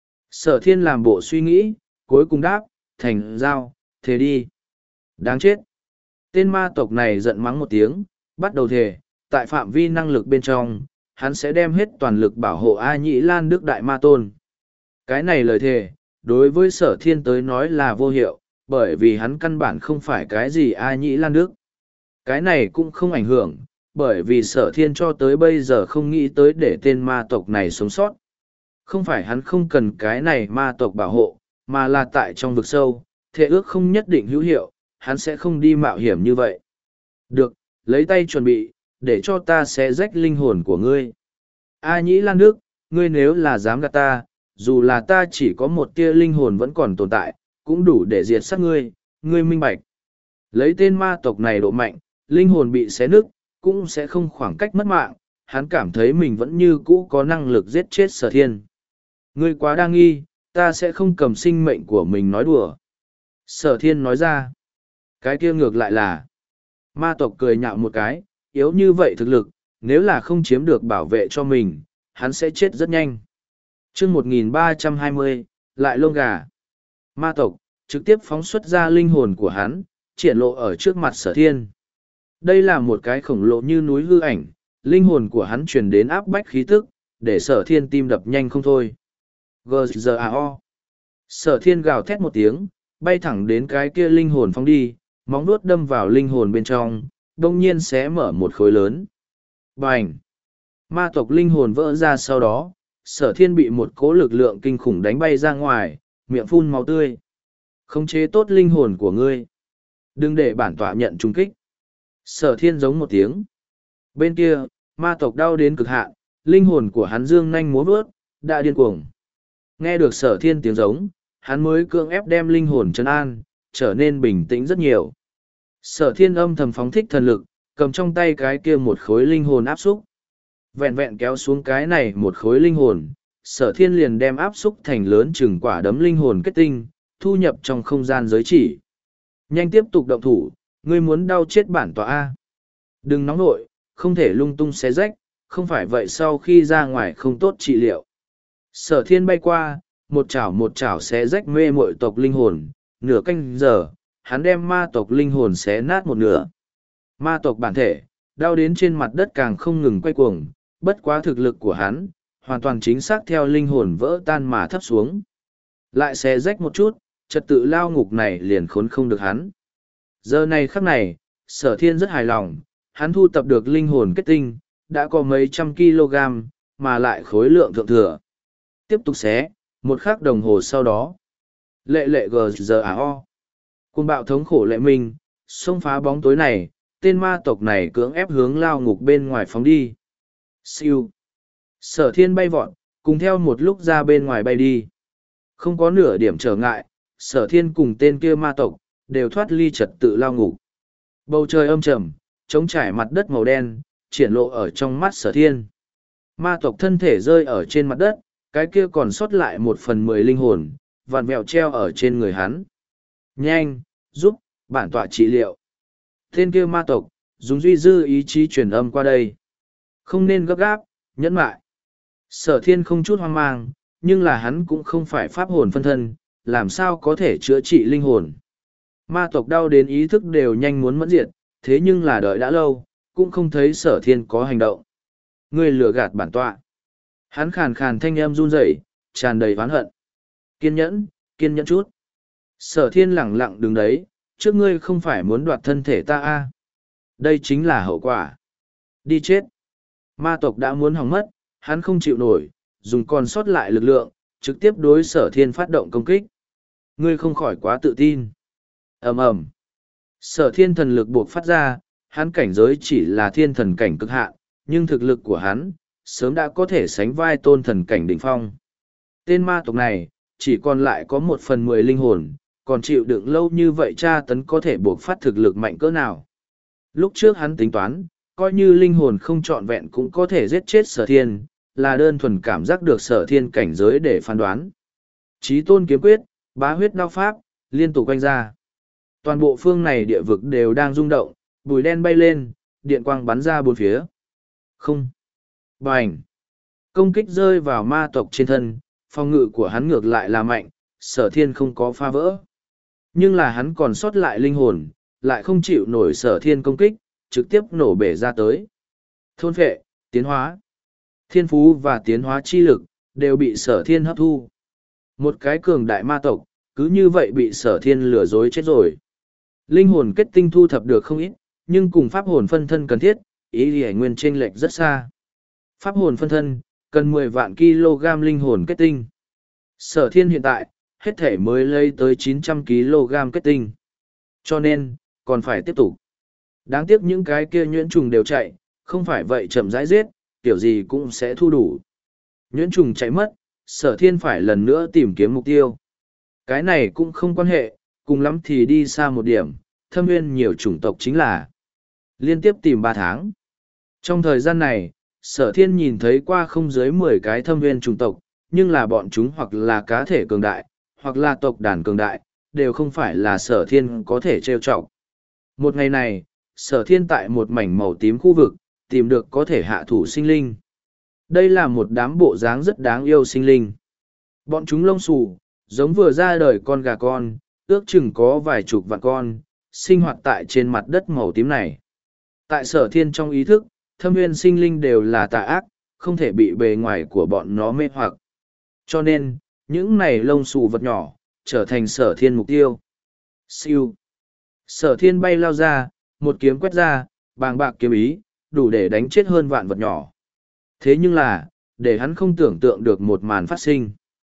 Sở thiên làm bộ suy nghĩ, cuối cùng đáp, thành giao, thế đi. Đáng chết. Tên ma tộc này giận mắng một tiếng, bắt đầu thề, tại phạm vi năng lực bên trong, hắn sẽ đem hết toàn lực bảo hộ A Nhĩ Lan Đức Đại Ma Tôn. Cái này lời thề, đối với sở thiên tới nói là vô hiệu, bởi vì hắn căn bản không phải cái gì A Nhĩ Lan Đức. Cái này cũng không ảnh hưởng, bởi vì sở thiên cho tới bây giờ không nghĩ tới để tên ma tộc này sống sót. Không phải hắn không cần cái này ma tộc bảo hộ, mà là tại trong vực sâu, thệ ước không nhất định hữu hiệu, hắn sẽ không đi mạo hiểm như vậy. Được, lấy tay chuẩn bị, để cho ta xé rách linh hồn của ngươi. A Nhĩ Lan Đức, ngươi nếu là dám gạt ta, dù là ta chỉ có một tia linh hồn vẫn còn tồn tại, cũng đủ để diệt sát ngươi, ngươi minh bạch. Lấy tên ma tộc này độ mạnh, linh hồn bị xé nứt, cũng sẽ không khoảng cách mất mạng, hắn cảm thấy mình vẫn như cũ có năng lực giết chết sở thiên. Ngươi quá đa nghi, ta sẽ không cầm sinh mệnh của mình nói đùa. Sở thiên nói ra, cái kia ngược lại là, ma tộc cười nhạo một cái, yếu như vậy thực lực, nếu là không chiếm được bảo vệ cho mình, hắn sẽ chết rất nhanh. chương một nghìn ba trăm hai mươi, lại lông gà. Ma tộc, trực tiếp phóng xuất ra linh hồn của hắn, triển lộ ở trước mặt sở thiên. Đây là một cái khổng lồ như núi hư ảnh, linh hồn của hắn truyền đến áp bách khí tức, để sở thiên tim đập nhanh không thôi. giê giê a o. Sở thiên gào thét một tiếng, bay thẳng đến cái kia linh hồn phóng đi, móng vuốt đâm vào linh hồn bên trong, đông nhiên xé mở một khối lớn. Bành! Ma tộc linh hồn vỡ ra sau đó, sở thiên bị một cỗ lực lượng kinh khủng đánh bay ra ngoài, miệng phun máu tươi. Khống chế tốt linh hồn của ngươi. Đừng để bản tọa nhận trung kích. Sở thiên giống một tiếng. Bên kia, ma tộc đau đến cực hạn, linh hồn của hắn dương nhanh múa vớt, đã điên cuồng. Nghe được sở thiên tiếng giống, hắn mới cưỡng ép đem linh hồn trấn an, trở nên bình tĩnh rất nhiều. Sở thiên âm thầm phóng thích thần lực, cầm trong tay cái kia một khối linh hồn áp xúc. Vẹn vẹn kéo xuống cái này một khối linh hồn, sở thiên liền đem áp xúc thành lớn chừng quả đấm linh hồn kết tinh, thu nhập trong không gian giới chỉ. Nhanh tiếp tục động thủ, ngươi muốn đau chết bản tọa A. Đừng nóng nội, không thể lung tung xé rách, không phải vậy sau khi ra ngoài không tốt trị liệu. Sở thiên bay qua, một chảo một chảo xé rách mê mội tộc linh hồn, nửa canh giờ, hắn đem ma tộc linh hồn xé nát một nửa. Ma tộc bản thể, đau đến trên mặt đất càng không ngừng quay cuồng, bất quá thực lực của hắn, hoàn toàn chính xác theo linh hồn vỡ tan mà thấp xuống. Lại xé rách một chút, trật tự lao ngục này liền khốn không được hắn. Giờ này khắc này, sở thiên rất hài lòng, hắn thu tập được linh hồn kết tinh, đã có mấy trăm kg, mà lại khối lượng thượng thừa. Tiếp tục xé, một khắc đồng hồ sau đó. Lệ lệ gờ giờ à o. Cuồng bạo thống khổ lệ minh, xông phá bóng tối này, tên ma tộc này cưỡng ép hướng lao ngục bên ngoài phóng đi. Siêu. Sở thiên bay vọt, cùng theo một lúc ra bên ngoài bay đi. Không có nửa điểm trở ngại, sở thiên cùng tên kia ma tộc, đều thoát ly trật tự lao ngục. Bầu trời âm trầm, trống trải mặt đất màu đen, triển lộ ở trong mắt sở thiên. Ma tộc thân thể rơi ở trên mặt đất, cái kia còn sót lại một phần mười linh hồn, vằn vẹo treo ở trên người hắn. Nhanh, giúp, bản tọa trị liệu. Tên kia ma tộc, dùng duy dư ý chí truyền âm qua đây. Không nên gấp gáp, nhẫn mại. Sở thiên không chút hoang mang, nhưng là hắn cũng không phải pháp hồn phân thân, làm sao có thể chữa trị linh hồn. Ma tộc đau đến ý thức đều nhanh muốn mẫn diệt, thế nhưng là đợi đã lâu, cũng không thấy sở thiên có hành động. Ngươi lừa gạt bản tọa. Hắn khàn khàn thanh âm run rẩy, tràn đầy oán hận. Kiên nhẫn, kiên nhẫn chút. Sở thiên lẳng lặng đứng đấy, trước ngươi không phải muốn đoạt thân thể ta à. Đây chính là hậu quả. Đi chết. Ma tộc đã muốn hỏng mất, hắn không chịu nổi, dùng còn sót lại lực lượng, trực tiếp đối sở thiên phát động công kích. Ngươi không khỏi quá tự tin. Ầm ầm. Sở thiên thần lực buộc phát ra, hắn cảnh giới chỉ là thiên thần cảnh cực hạn, nhưng thực lực của hắn, sớm đã có thể sánh vai tôn thần cảnh đỉnh phong. Tên ma tộc này, chỉ còn lại có một phần mười linh hồn, còn chịu đựng lâu như vậy tra tấn có thể buộc phát thực lực mạnh cỡ nào. Lúc trước hắn tính toán, coi như linh hồn không trọn vẹn cũng có thể giết chết sở thiên, là đơn thuần cảm giác được sở thiên cảnh giới để phán đoán. Chí tôn kiếm quyết, bá huyết đao pháp, liên tục quanh ra. Toàn bộ phương này địa vực đều đang rung động, bùi đen bay lên, điện quang bắn ra bốn phía. Không. Bành. Công kích rơi vào ma tộc trên thân, phòng ngự của hắn ngược lại là mạnh, sở thiên không có phá vỡ. Nhưng là hắn còn sót lại linh hồn, lại không chịu nổi sở thiên công kích, trực tiếp nổ bể ra tới. Thôn phệ, tiến hóa. Thiên phú và tiến hóa chi lực, đều bị sở thiên hấp thu. Một cái cường đại ma tộc, cứ như vậy bị sở thiên lừa dối chết rồi. Linh hồn kết tinh thu thập được không ít, nhưng cùng pháp hồn phân thân cần thiết, ý lý hải nguyên chênh lệch rất xa. Pháp hồn phân thân, cần mười vạn kg linh hồn kết tinh. Sở thiên hiện tại, hết thể mới lấy tới chín trăm kg kết tinh. Cho nên, còn phải tiếp tục. Đáng tiếc những cái kia nhuyễn trùng đều chạy, không phải vậy chậm rãi giết, kiểu gì cũng sẽ thu đủ. Nhuyễn trùng chạy mất, sở thiên phải lần nữa tìm kiếm mục tiêu. Cái này cũng không quan hệ, cùng lắm thì đi xa một điểm, thâm nguyên nhiều chủng tộc chính là liên tiếp tìm ba tháng. Trong thời gian này, sở thiên nhìn thấy qua không dưới mười cái thâm nguyên chủng tộc, nhưng là bọn chúng hoặc là cá thể cường đại, hoặc là tộc đàn cường đại, đều không phải là sở thiên có thể trêu chọc. Một ngày này, sở thiên tại một mảnh màu tím khu vực, tìm được có thể hạ thủ sinh linh. Đây là một đám bộ dáng rất đáng yêu sinh linh. Bọn chúng lông xù, giống vừa ra đời con gà con, ước chừng có vài chục vạn con, sinh hoạt tại trên mặt đất màu tím này. Tại sở thiên trong ý thức, thâm nguyên sinh linh đều là tà ác, không thể bị bề ngoài của bọn nó mê hoặc. Cho nên, những này lông xù vật nhỏ, trở thành sở thiên mục tiêu. Siêu. Sở thiên bay lao ra, một kiếm quét ra, bàng bạc kiếm ý, đủ để đánh chết hơn vạn vật nhỏ. Thế nhưng là, để hắn không tưởng tượng được một màn phát sinh.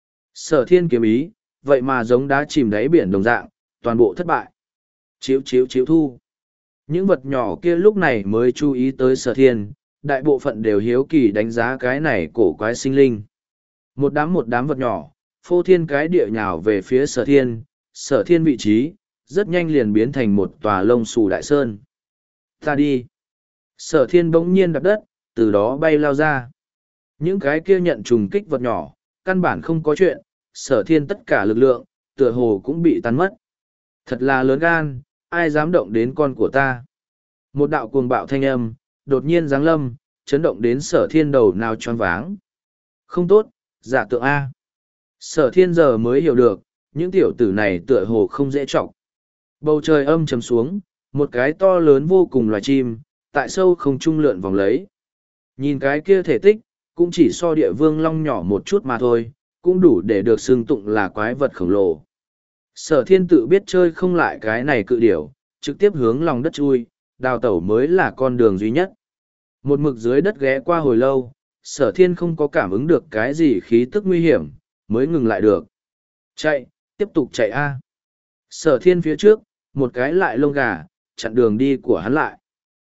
Sở thiên kiếm ý, vậy mà giống đá chìm đáy biển đồng dạng, toàn bộ thất bại. Chiếu chiếu chiếu thu. Những vật nhỏ kia lúc này mới chú ý tới sở thiên, đại bộ phận đều hiếu kỳ đánh giá cái này cổ quái sinh linh. Một đám một đám vật nhỏ, phô thiên cái địa nhào về phía sở thiên, sở thiên vị trí, rất nhanh liền biến thành một tòa lông xù đại sơn. Ta đi. Sở thiên bỗng nhiên đập đất, từ đó bay lao ra. Những cái kia nhận trùng kích vật nhỏ, căn bản không có chuyện, sở thiên tất cả lực lượng, tựa hồ cũng bị tan mất. Thật là lớn gan, ai dám động đến con của ta. Một đạo cuồng bạo thanh âm, đột nhiên giáng lâm, chấn động đến sở thiên đầu nào choáng váng. Không tốt, giả tượng A. Sở thiên giờ mới hiểu được, những tiểu tử này tựa hồ không dễ trọng. Bầu trời âm trầm xuống, một cái to lớn vô cùng loài chim, tại sâu không trung lượn vòng lấy. Nhìn cái kia thể tích, cũng chỉ so địa vương long nhỏ một chút mà thôi, cũng đủ để được xưng tụng là quái vật khổng lồ. Sở thiên tự biết chơi không lại cái này cự điểu, trực tiếp hướng lòng đất chui, đào tẩu mới là con đường duy nhất. Một mực dưới đất ghé qua hồi lâu, sở thiên không có cảm ứng được cái gì khí tức nguy hiểm, mới ngừng lại được. Chạy, tiếp tục chạy a. Sở thiên phía trước, một cái lại lông gà, chặn đường đi của hắn lại.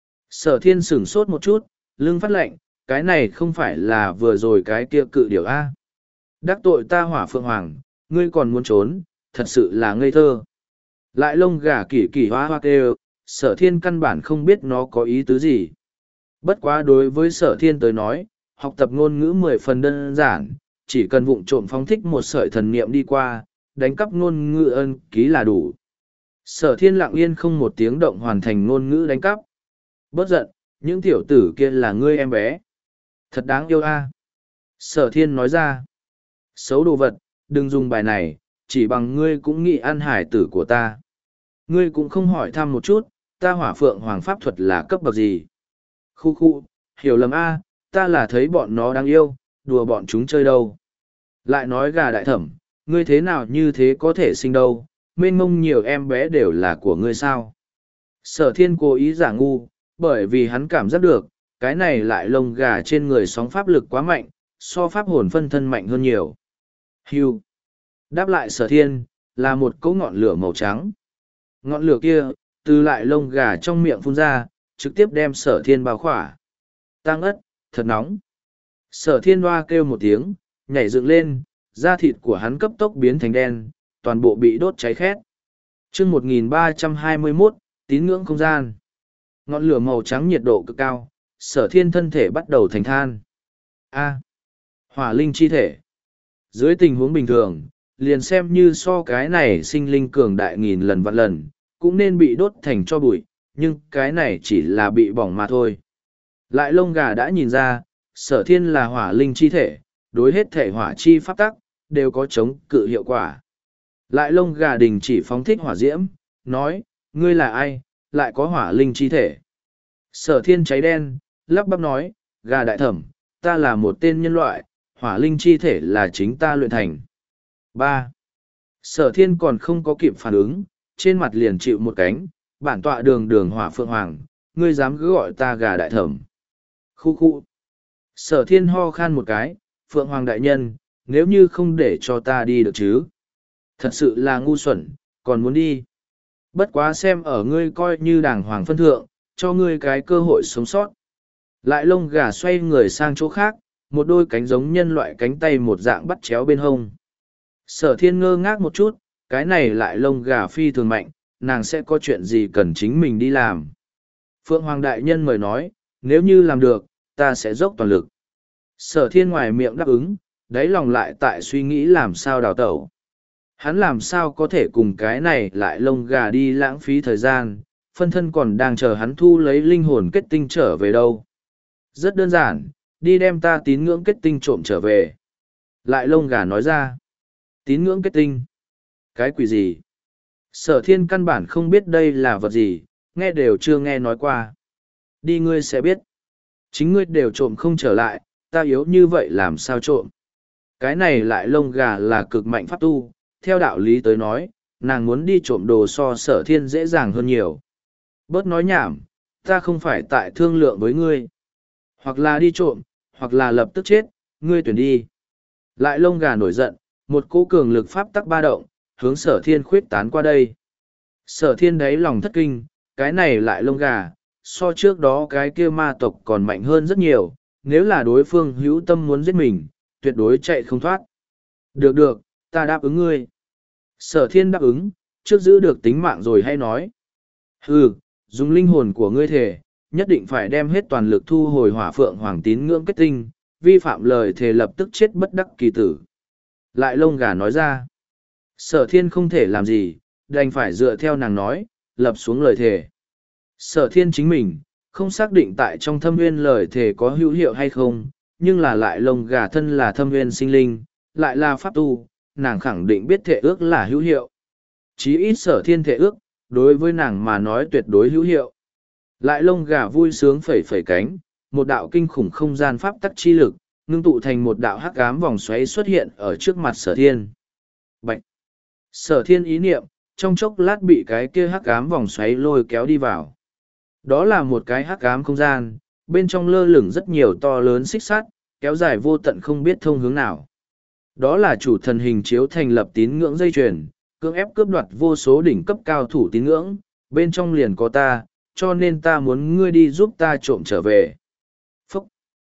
Sở thiên sửng sốt một chút, lưng phát lạnh, cái này không phải là vừa rồi cái kia cự điểu a. Đắc tội ta Hỏa Phượng Hoàng, ngươi còn muốn trốn, thật sự là ngây thơ. Lại lông gà kỳ kỳ hoa hoa kêu, sở thiên căn bản không biết nó có ý tứ gì. Bất quá đối với sở thiên tới nói, học tập ngôn ngữ mười phần đơn giản, chỉ cần vụng trộm phóng thích một sợi thần niệm đi qua, đánh cắp ngôn ngữ ân ký là đủ. Sở thiên lặng yên không một tiếng động hoàn thành ngôn ngữ đánh cắp. Bớt giận, những tiểu tử kia là ngươi em bé. Thật đáng yêu a. Sở thiên nói ra. Xấu đồ vật, đừng dùng bài này, chỉ bằng ngươi cũng nghĩ ăn hải tử của ta. Ngươi cũng không hỏi thăm một chút, ta Hỏa Phượng Hoàng pháp thuật là cấp bậc gì. Khu khu, hiểu lầm a, ta là thấy bọn nó đáng yêu, đùa bọn chúng chơi đâu. Lại nói gà đại thẩm, ngươi thế nào như thế có thể sinh đâu, mênh mông nhiều em bé đều là của ngươi sao. Sở thiên cố ý giả ngu, bởi vì hắn cảm giác được, cái này lại lông gà trên người sóng pháp lực quá mạnh, so pháp hồn phân thân mạnh hơn nhiều. Hưu. Đáp lại sở thiên, là một cỗ ngọn lửa màu trắng. Ngọn lửa kia, từ lại lông gà trong miệng phun ra, trực tiếp đem sở thiên bao khỏa. Tăng ất, thật nóng. Sở thiên hoa kêu một tiếng, nhảy dựng lên, da thịt của hắn cấp tốc biến thành đen, toàn bộ bị đốt cháy khét. chương một nghìn ba trăm hai mươi mốt, tín ngưỡng không gian. Ngọn lửa màu trắng nhiệt độ cực cao, sở thiên thân thể bắt đầu thành than. A. Hỏa linh chi thể. Dưới tình huống bình thường, liền xem như so cái này sinh linh cường đại nghìn lần vạn lần, cũng nên bị đốt thành cho bụi, nhưng cái này chỉ là bị bỏng mà thôi. Lại lông gà đã nhìn ra, sở thiên là hỏa linh chi thể, đối hết thể hỏa chi pháp tắc, đều có chống cự hiệu quả. Lại lông gà đình chỉ phóng thích hỏa diễm, nói, ngươi là ai, lại có hỏa linh chi thể. Sở thiên cháy đen, lắp bắp nói, gà đại thẩm, ta là một tên nhân loại, hỏa linh chi thể là chính ta luyện thành. ba. Sở thiên còn không có kịp phản ứng, trên mặt liền chịu một cánh, bản tọa đường đường Hỏa Phượng Hoàng, ngươi dám cứ gọi ta gà đại thẩm. Khu khu. Sở thiên ho khan một cái, Phượng Hoàng đại nhân, nếu như không để cho ta đi được chứ. Thật sự là ngu xuẩn, còn muốn đi. Bất quá xem ở ngươi coi như đàng hoàng phân thượng, cho ngươi cái cơ hội sống sót. Lại lông gà xoay người sang chỗ khác, một đôi cánh giống nhân loại cánh tay một dạng bắt chéo bên hông. Sở thiên ngơ ngác một chút, cái này lại lông gà phi thường mạnh, nàng sẽ có chuyện gì cần chính mình đi làm. Phượng Hoàng đại nhân mời nói, nếu như làm được, ta sẽ dốc toàn lực. Sở thiên ngoài miệng đáp ứng, đáy lòng lại tại suy nghĩ làm sao đào tẩu. Hắn làm sao có thể cùng cái này lại lông gà đi lãng phí thời gian, phân thân còn đang chờ hắn thu lấy linh hồn kết tinh trở về đâu. Rất đơn giản, đi đem ta tín ngưỡng kết tinh trộm trở về. Lại lông gà nói ra. Tín ngưỡng kết tinh? Cái quỷ gì? Sở thiên căn bản không biết đây là vật gì, nghe đều chưa nghe nói qua. Đi ngươi sẽ biết. Chính ngươi đều trộm không trở lại, ta yếu như vậy làm sao trộm? Cái này lại lông gà là cực mạnh pháp tu, theo đạo lý tới nói, nàng muốn đi trộm đồ so sở thiên dễ dàng hơn nhiều. Bớt nói nhảm, ta không phải tại thương lượng với ngươi. Hoặc là đi trộm, hoặc là lập tức chết, ngươi tuyển đi. Lại lông gà nổi giận, một cỗ cường lực pháp tắc ba động, hướng sở thiên khuyết tán qua đây. Sở thiên đáy lòng thất kinh, cái này lại lông gà, so trước đó cái kia ma tộc còn mạnh hơn rất nhiều, nếu là đối phương hữu tâm muốn giết mình, tuyệt đối chạy không thoát. Được được, ta đáp ứng ngươi. Sở thiên đáp ứng, trước giữ được tính mạng rồi hay nói. Hừ, dùng linh hồn của ngươi thể, nhất định phải đem hết toàn lực thu hồi Hỏa Phượng Hoàng tín ngưỡng kết tinh, vi phạm lời thề lập tức chết bất đắc kỳ tử. Lại lông gà nói ra. Sở thiên không thể làm gì, đành phải dựa theo nàng nói, lập xuống lời thề. Sở thiên chính mình, không xác định tại trong thâm nguyên lời thề có hữu hiệu hay không, nhưng là lại lông gà thân là thâm nguyên sinh linh, lại là pháp tu, nàng khẳng định biết thệ ước là hữu hiệu. Chí ít sở thiên thệ ước, đối với nàng mà nói tuyệt đối hữu hiệu. Lại lông gà vui sướng phẩy phẩy cánh, một đạo kinh khủng không gian pháp tắc chi lực, ngưng tụ thành một đạo hắc ám vòng xoáy xuất hiện ở trước mặt sở thiên. Bạch! Sở thiên ý niệm, trong chốc lát bị cái kia hắc ám vòng xoáy lôi kéo đi vào. Đó là một cái hắc ám không gian, bên trong lơ lửng rất nhiều to lớn xích sắt, kéo dài vô tận không biết thông hướng nào. Đó là chủ thần hình chiếu thành lập tín ngưỡng dây chuyền, cưỡng ép cướp đoạt vô số đỉnh cấp cao thủ tín ngưỡng, bên trong liền có ta, cho nên ta muốn ngươi đi giúp ta trộm trở về. Phúc!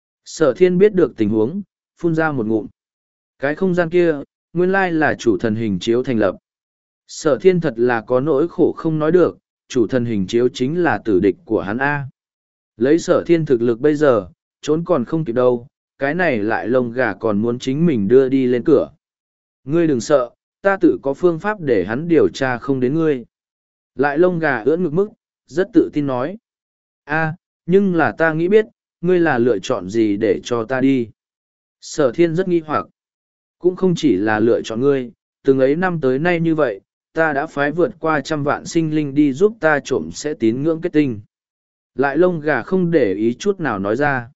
Sở thiên biết được tình huống, phun ra một ngụm. Cái không gian kia, nguyên lai là chủ thần hình chiếu thành lập. Sở thiên thật là có nỗi khổ không nói được, chủ thần hình chiếu chính là tử địch của hắn A. Lấy sở thiên thực lực bây giờ, trốn còn không kịp đâu, cái này lại lông gà còn muốn chính mình đưa đi lên cửa. Ngươi đừng sợ, ta tự có phương pháp để hắn điều tra không đến ngươi. Lại lông gà ưỡn ngực mức, rất tự tin nói. A, nhưng là ta nghĩ biết, ngươi là lựa chọn gì để cho ta đi. Sở thiên rất nghi hoặc. Cũng không chỉ là lựa chọn ngươi, từng ấy năm tới nay như vậy, ta đã phái vượt qua trăm vạn sinh linh đi giúp ta trộm sẽ tín ngưỡng kết tinh. Lại lông gà không để ý chút nào nói ra.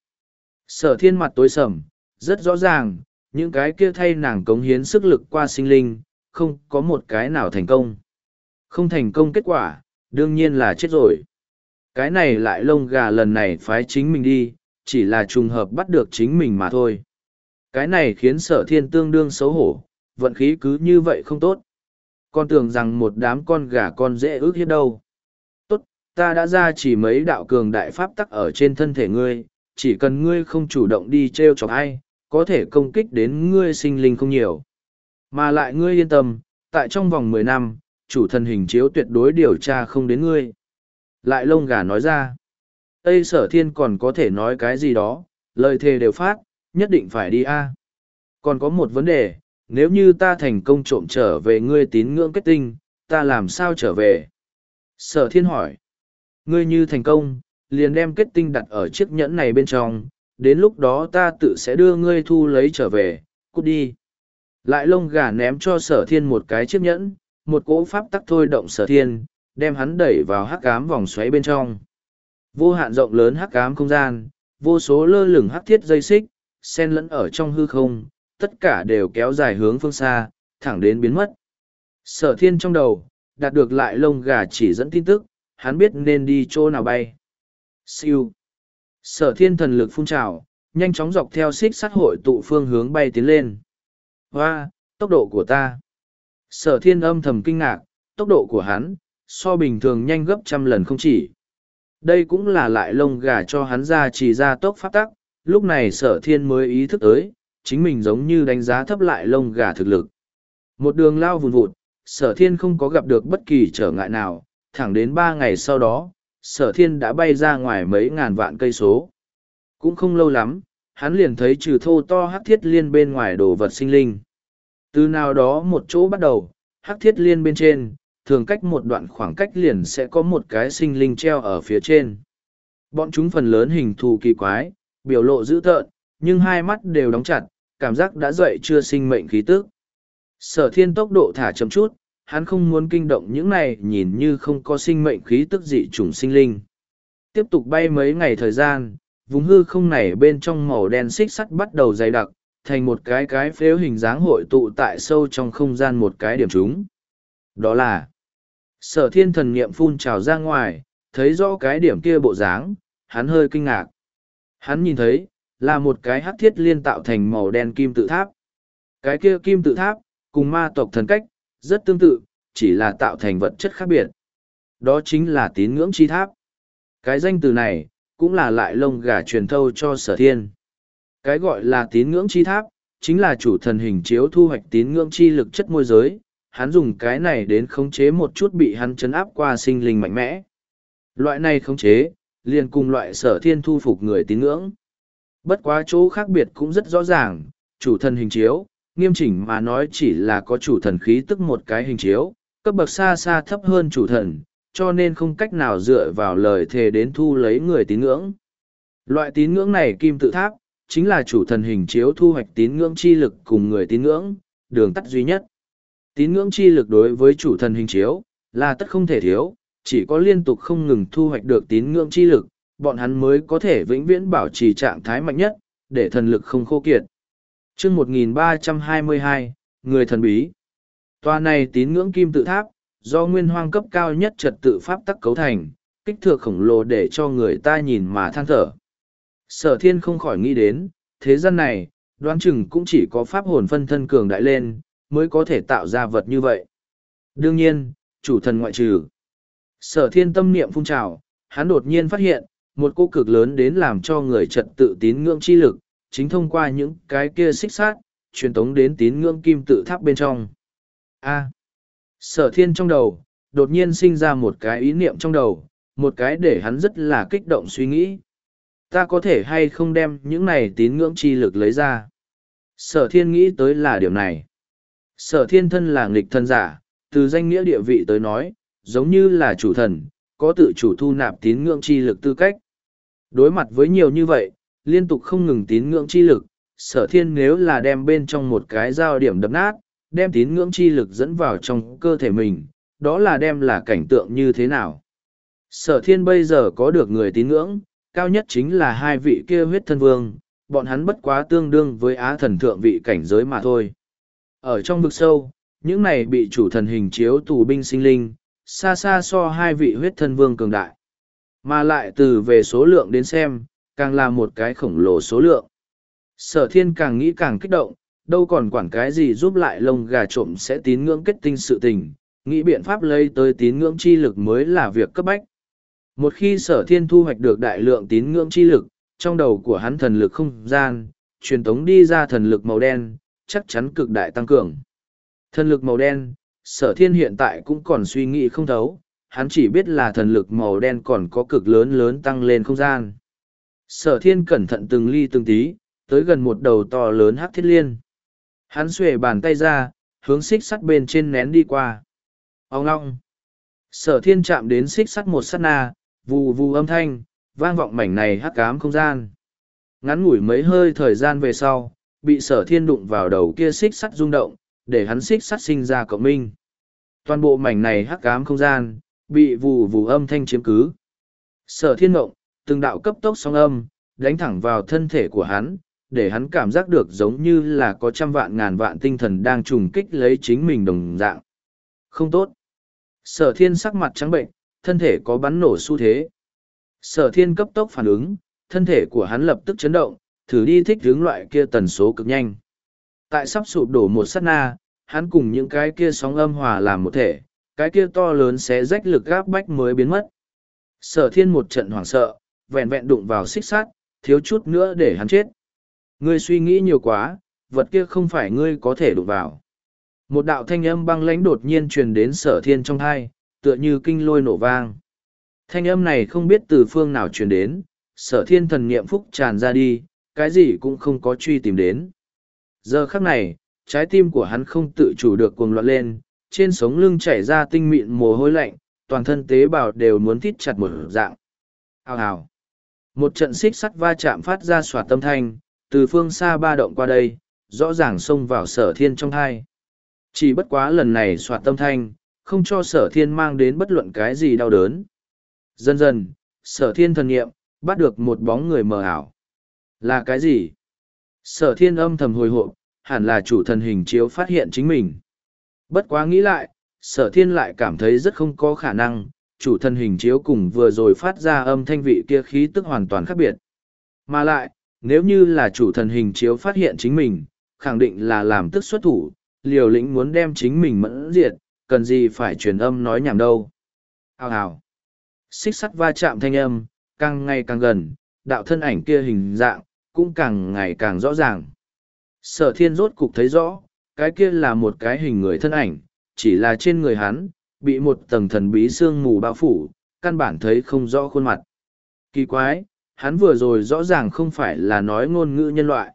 Sở thiên mặt tối sầm, rất rõ ràng, những cái kia thay nàng cống hiến sức lực qua sinh linh, không có một cái nào thành công. Không thành công kết quả, đương nhiên là chết rồi. Cái này lại lông gà lần này phái chính mình đi, chỉ là trùng hợp bắt được chính mình mà thôi. Cái này khiến sở thiên tương đương xấu hổ, vận khí cứ như vậy không tốt. Con tưởng rằng một đám con gà con dễ ước hiếp đâu. Tốt, ta đã ra chỉ mấy đạo cường đại pháp tắc ở trên thân thể ngươi, chỉ cần ngươi không chủ động đi t r e o chọc ai, có thể công kích đến ngươi sinh linh không nhiều. Mà lại ngươi yên tâm, tại trong vòng mười năm, chủ thần hình chiếu tuyệt đối điều tra không đến ngươi. Lại lông gà nói ra. Tây sở thiên còn có thể nói cái gì đó, lời thề đều phát, nhất định phải đi a. Còn có một vấn đề, nếu như ta thành công trộm trở về ngươi tín ngưỡng kết tinh, ta làm sao trở về? Sở thiên hỏi. Ngươi như thành công, liền đem kết tinh đặt ở chiếc nhẫn này bên trong, đến lúc đó ta tự sẽ đưa ngươi thu lấy trở về, cút đi. Lại lông gà ném cho sở thiên một cái chiếc nhẫn, một cỗ pháp tắc thôi động sở thiên, đem hắn đẩy vào hắc ám vòng xoáy bên trong. Vô hạn rộng lớn hắc ám không gian, vô số lơ lửng hắc thiết dây xích, xen lẫn ở trong hư không, tất cả đều kéo dài hướng phương xa, thẳng đến biến mất. Sở thiên trong đầu, đạt được lại lông gà chỉ dẫn tin tức, hắn biết nên đi chỗ nào bay. Siêu. Sở thiên thần lực phun trào, nhanh chóng dọc theo xích sắt hội tụ phương hướng bay tiến lên. Hoa, tốc độ của ta. Sở thiên âm thầm kinh ngạc, tốc độ của hắn, so bình thường nhanh gấp trăm lần không chỉ. Đây cũng là lại lông gà cho hắn ra chỉ ra tốc pháp tắc, lúc này sở thiên mới ý thức tới, chính mình giống như đánh giá thấp lại lông gà thực lực. Một đường lao vùn vụt, sở thiên không có gặp được bất kỳ trở ngại nào, thẳng đến ba ngày sau đó, sở thiên đã bay ra ngoài mấy ngàn vạn cây số. Cũng không lâu lắm, hắn liền thấy trừ thô to hắc thiết liên bên ngoài đồ vật sinh linh. Từ nào đó một chỗ bắt đầu, hắc thiết liên bên trên, thường cách một đoạn khoảng cách liền sẽ có một cái sinh linh treo ở phía trên. Bọn chúng phần lớn hình thù kỳ quái, biểu lộ dữ tợn, nhưng hai mắt đều đóng chặt, cảm giác đã dậy chưa sinh mệnh khí tức. Sở thiên tốc độ thả chậm chút, hắn không muốn kinh động những này nhìn như không có sinh mệnh khí tức dị chủng sinh linh. Tiếp tục bay mấy ngày thời gian, vùng hư không này bên trong màu đen xích sắt bắt đầu dày đặc, thành một cái cái phếu hình dáng hội tụ tại sâu trong không gian một cái điểm trúng. Đó là sở thiên thần niệm phun trào ra ngoài, thấy rõ cái điểm kia bộ dáng, hắn hơi kinh ngạc. Hắn nhìn thấy, là một cái hắc thiết liên tạo thành màu đen kim tự tháp. Cái kia kim tự tháp, cùng ma tộc thần cách, rất tương tự, chỉ là tạo thành vật chất khác biệt. Đó chính là tín ngưỡng chi tháp. Cái danh từ này, cũng là lại lông gà truyền thâu cho sở thiên. Cái gọi là tín ngưỡng chi tháp, chính là chủ thần hình chiếu thu hoạch tín ngưỡng chi lực chất môi giới. Hắn dùng cái này đến khống chế một chút bị hắn chấn áp qua sinh linh mạnh mẽ. Loại này khống chế, liền cùng loại sở thiên thu phục người tín ngưỡng. Bất quá chỗ khác biệt cũng rất rõ ràng, chủ thần hình chiếu, nghiêm chỉnh mà nói chỉ là có chủ thần khí tức một cái hình chiếu, cấp bậc xa xa thấp hơn chủ thần, cho nên không cách nào dựa vào lời thề đến thu lấy người tín ngưỡng. Loại tín ngưỡng này kim tự tháp, chính là chủ thần hình chiếu thu hoạch tín ngưỡng chi lực cùng người tín ngưỡng, đường tắt duy nhất. Tín ngưỡng chi lực đối với chủ thần hình chiếu, là tất không thể thiếu, chỉ có liên tục không ngừng thu hoạch được tín ngưỡng chi lực, bọn hắn mới có thể vĩnh viễn bảo trì trạng thái mạnh nhất, để thần lực không khô kiệt. chương một nghìn ba trăm hai mươi hai, Người thần bí. Tòa này tín ngưỡng kim tự tháp, do nguyên hoang cấp cao nhất trật tự pháp tắc cấu thành, kích thước khổng lồ để cho người ta nhìn mà than thở. Sở thiên không khỏi nghĩ đến, thế gian này, đoán chừng cũng chỉ có pháp hồn phân thân cường đại lên, mới có thể tạo ra vật như vậy. Đương nhiên, chủ thần ngoại trừ. Sở thiên tâm niệm phun trào, hắn đột nhiên phát hiện, một cô cực lớn đến làm cho người trật tự tín ngưỡng chi lực, chính thông qua những cái kia xích sát, truyền tống đến tín ngưỡng kim tự tháp bên trong. A. Sở thiên trong đầu, đột nhiên sinh ra một cái ý niệm trong đầu, một cái để hắn rất là kích động suy nghĩ. Ta có thể hay không đem những này tín ngưỡng chi lực lấy ra? Sở thiên nghĩ tới là điểm này. Sở thiên thân là nghịch thân giả, từ danh nghĩa địa vị tới nói, giống như là chủ thần, có tự chủ thu nạp tín ngưỡng chi lực tư cách. Đối mặt với nhiều như vậy, liên tục không ngừng tín ngưỡng chi lực, sở thiên nếu là đem bên trong một cái dao điểm đập nát, đem tín ngưỡng chi lực dẫn vào trong cơ thể mình, đó là đem là cảnh tượng như thế nào? Sở thiên bây giờ có được người tín ngưỡng, cao nhất chính là hai vị kia huyết thân vương, bọn hắn bất quá tương đương với á thần thượng vị cảnh giới mà thôi. Ở trong vực sâu, những này bị chủ thần hình chiếu tù binh sinh linh, xa xa so hai vị huyết thân vương cường đại. Mà lại từ về số lượng đến xem, càng là một cái khổng lồ số lượng. Sở thiên càng nghĩ càng kích động, đâu còn quản cái gì giúp lại lông gà trộm sẽ tín ngưỡng kết tinh sự tình, nghĩ biện pháp lấy tới tín ngưỡng chi lực mới là việc cấp bách. Một khi sở thiên thu hoạch được đại lượng tín ngưỡng chi lực, trong đầu của hắn thần lực không gian, truyền tống đi ra thần lực màu đen, chắc chắn cực đại tăng cường. Thần lực màu đen, sở thiên hiện tại cũng còn suy nghĩ không thấu, hắn chỉ biết là thần lực màu đen còn có cực lớn lớn tăng lên không gian. Sở thiên cẩn thận từng ly từng tí, tới gần một đầu to lớn hắc thiết liên. Hắn xuề bàn tay ra, hướng xích sắt bên trên nén đi qua. Ông ngong. Sở thiên chạm đến xích sắt một sát na, vù vù âm thanh, vang vọng mảnh này hắc ám không gian. Ngắn ngủi mấy hơi thời gian về sau, bị sở thiên đụng vào đầu kia xích sắt rung động, để hắn xích sắt sinh ra cộng minh. Toàn bộ mảnh này hắc ám không gian, bị vù vù âm thanh chiếm cứ. Sở thiên mộng, từng đạo cấp tốc sóng âm, đánh thẳng vào thân thể của hắn, để hắn cảm giác được giống như là có trăm vạn ngàn vạn tinh thần đang trùng kích lấy chính mình đồng dạng. Không tốt. Sở thiên sắc mặt trắng bệnh, thân thể có bắn nổ xu thế. Sở thiên cấp tốc phản ứng, thân thể của hắn lập tức chấn động, thử đi thích hướng loại kia tần số cực nhanh. Tại sắp sụp đổ một sát na, hắn cùng những cái kia sóng âm hòa làm một thể, cái kia to lớn xé rách lực gáp bách mới biến mất. Sở thiên một trận hoảng sợ, vẹn vẹn đụng vào xích sắt, thiếu chút nữa để hắn chết. Ngươi suy nghĩ nhiều quá, vật kia không phải ngươi có thể đụng vào. Một đạo thanh âm băng lãnh đột nhiên truyền đến sở thiên trong thai, tựa như kinh lôi nổ vang. Thanh âm này không biết từ phương nào truyền đến, sở thiên thần niệm phúc tràn ra đi, cái gì cũng không có truy tìm đến. Giờ khắc này, trái tim của hắn không tự chủ được cuồng loạn lên, trên sống lưng chảy ra tinh mịn mồ hôi lạnh, toàn thân tế bào đều muốn thít chặt một dạng. Hào hào. Một trận xích sắt va chạm phát ra xoạt tâm thanh, từ phương xa ba động qua đây, rõ ràng xông vào sở thiên trong thai. Chỉ bất quá lần này xoạt tâm thanh, không cho sở thiên mang đến bất luận cái gì đau đớn. Dần dần, sở thiên thần nghiệm, bắt được một bóng người mờ ảo. Là cái gì? Sở thiên âm thầm hồi hộp, hẳn là chủ thần hình chiếu phát hiện chính mình. Bất quá nghĩ lại, sở thiên lại cảm thấy rất không có khả năng, chủ thần hình chiếu cùng vừa rồi phát ra âm thanh vị kia khí tức hoàn toàn khác biệt. Mà lại, nếu như là chủ thần hình chiếu phát hiện chính mình, khẳng định là làm tức xuất thủ, liều lĩnh muốn đem chính mình mẫn diệt, cần gì phải truyền âm nói nhảm đâu. Hào hào. Xích sắt va chạm thanh âm, càng ngày càng gần, đạo thân ảnh kia hình dạng, cũng càng ngày càng rõ ràng. Sở thiên rốt cục thấy rõ, cái kia là một cái hình người thân ảnh, chỉ là trên người hắn, bị một tầng thần bí sương mù bao phủ, căn bản thấy không rõ khuôn mặt. Kỳ quái, hắn vừa rồi rõ ràng không phải là nói ngôn ngữ nhân loại.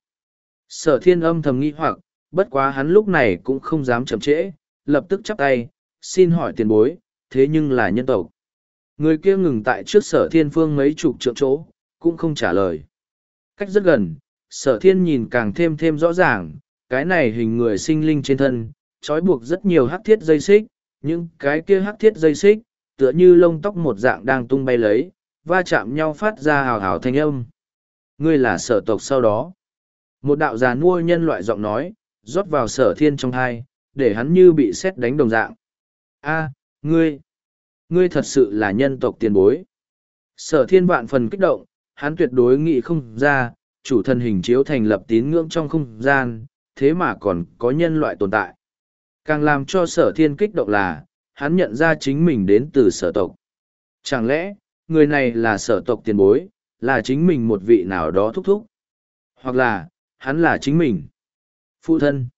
Sở thiên âm thầm nghi hoặc, bất quá hắn lúc này cũng không dám chậm trễ, lập tức chắp tay, xin hỏi tiền bối, thế nhưng là nhân tộc. Người kia ngừng tại trước sở thiên phương mấy chục trượng chỗ, cũng không trả lời. Cách rất gần, sở thiên nhìn càng thêm thêm rõ ràng, cái này hình người sinh linh trên thân, trói buộc rất nhiều hắc thiết dây xích, nhưng cái kia hắc thiết dây xích, tựa như lông tóc một dạng đang tung bay lấy, va chạm nhau phát ra hào hào thanh âm. Ngươi là sở tộc sau đó. Một đạo già nua nhân loại giọng nói, rót vào sở thiên trong thai, để hắn như bị sét đánh đồng dạng. A, Ngươi, ngươi thật sự là nhân tộc tiền bối. Sở thiên vạn phần kích động, hắn tuyệt đối nghĩ không ra, chủ thần hình chiếu thành lập tín ngưỡng trong không gian, thế mà còn có nhân loại tồn tại. Càng làm cho sở thiên kích động là, hắn nhận ra chính mình đến từ sở tộc. Chẳng lẽ, người này là sở tộc tiền bối, là chính mình một vị nào đó thúc thúc? Hoặc là, hắn là chính mình? Phụ thân.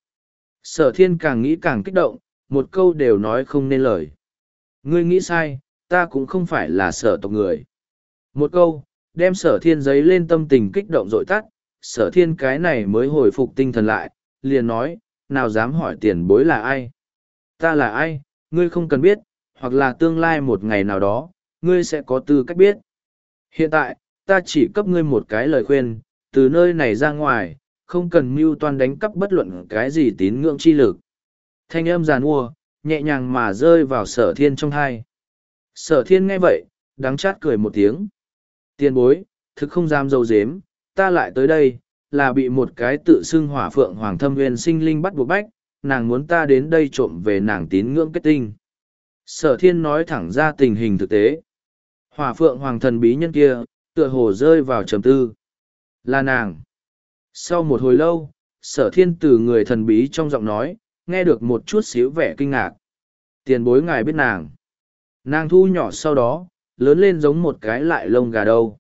Sở thiên càng nghĩ càng kích động, một câu đều nói không nên lời. Ngươi nghĩ sai, ta cũng không phải là sở tộc người. Một câu, đem sở thiên giấy lên tâm tình kích động dội tắt, sở thiên cái này mới hồi phục tinh thần lại, liền nói, nào dám hỏi tiền bối là ai? Ta là ai, ngươi không cần biết, hoặc là tương lai một ngày nào đó, ngươi sẽ có tư cách biết. Hiện tại, ta chỉ cấp ngươi một cái lời khuyên, từ nơi này ra ngoài, không cần mưu toan đánh cắp bất luận cái gì tín ngưỡng chi lực. Thanh âm giàn mua, nhẹ nhàng mà rơi vào sở thiên trong hai. Sở thiên nghe vậy, đắng chát cười một tiếng. Tiền bối, thực không dám dâu dếm, ta lại tới đây, là bị một cái tự xưng hỏa phượng hoàng thâm nguyên sinh linh bắt buộc bách, nàng muốn ta đến đây trộm về nàng tín ngưỡng kết tinh. Sở thiên nói thẳng ra tình hình thực tế. Hỏa phượng hoàng thần bí nhân kia, tựa hồ rơi vào trầm tư. Là nàng. Sau một hồi lâu, sở thiên từ người thần bí trong giọng nói, nghe được một chút xíu vẻ kinh ngạc. Tiền bối ngài biết nàng. Nàng thu nhỏ sau đó, lớn lên giống một cái lại lông gà đâu.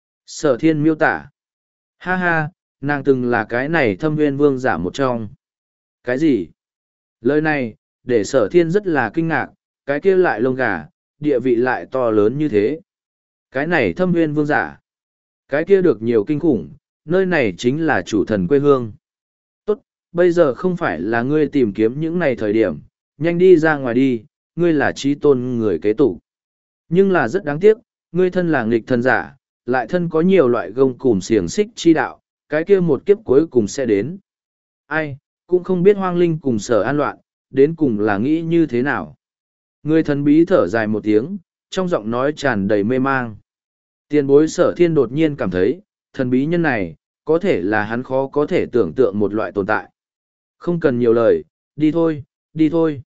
Sở thiên miêu tả. Ha ha, nàng từng là cái này thâm nguyên vương giả một trong. Cái gì? Lời này, để sở thiên rất là kinh ngạc, cái kia lại lông gà, địa vị lại to lớn như thế. Cái này thâm nguyên vương giả. Cái kia được nhiều kinh khủng, nơi này chính là chủ thần quê hương. Tốt, bây giờ không phải là ngươi tìm kiếm những này thời điểm, nhanh đi ra ngoài đi, ngươi là trí tôn người kế tục. Nhưng là rất đáng tiếc, ngươi thân là nghịch thần giả, lại thân có nhiều loại gông cùm xiềng xích chi đạo, cái kia một kiếp cuối cùng sẽ đến. Ai, cũng không biết hoang linh cùng sở an loạn, đến cùng là nghĩ như thế nào. Người thần bí thở dài một tiếng, trong giọng nói tràn đầy mê mang. Tiền bối sở thiên đột nhiên cảm thấy, thần bí nhân này, có thể là hắn khó có thể tưởng tượng một loại tồn tại. Không cần nhiều lời, đi thôi, đi thôi.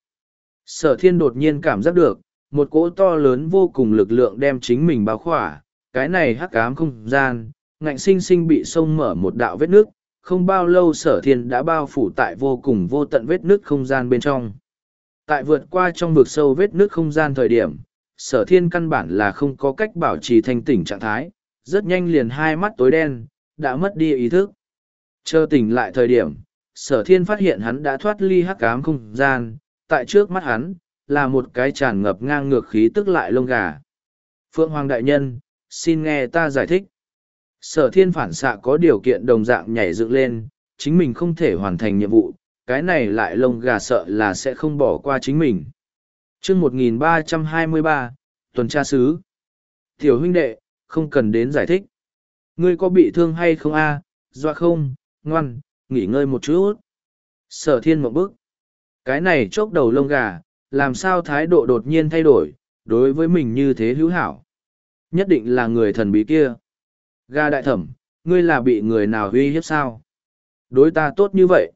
Sở thiên đột nhiên cảm giác được, một cỗ to lớn vô cùng lực lượng đem chính mình bao khỏa, cái này hắc ám không gian, ngạnh sinh sinh bị xông mở một đạo vết nước, không bao lâu sở thiên đã bao phủ tại vô cùng vô tận vết nước không gian bên trong. Tại vượt qua trong vực sâu vết nước không gian thời điểm, sở thiên căn bản là không có cách bảo trì thanh tỉnh trạng thái, rất nhanh liền hai mắt tối đen, đã mất đi ý thức. Chờ tỉnh lại thời điểm, sở thiên phát hiện hắn đã thoát ly hắc ám không gian, tại trước mắt hắn, là một cái tràn ngập ngang ngược khí tức lại lông gà. Phượng Hoàng Đại Nhân, xin nghe ta giải thích. Sở thiên phản xạ có điều kiện đồng dạng nhảy dựng lên, chính mình không thể hoàn thành nhiệm vụ, cái này lại lông gà sợ là sẽ không bỏ qua chính mình. chương một nghìn ba trăm hai mươi ba, tuần tra sứ. Tiểu huynh đệ, không cần đến giải thích. Ngươi có bị thương hay không a? Dọa không, ngoan, nghỉ ngơi một chút. Sở thiên một bước. Cái này chốc đầu lông gà, làm sao thái độ đột nhiên thay đổi, đối với mình như thế hữu hảo. Nhất định là người thần bí kia. Gà đại thẩm, ngươi là bị người nào uy hiếp sao? Đối ta tốt như vậy.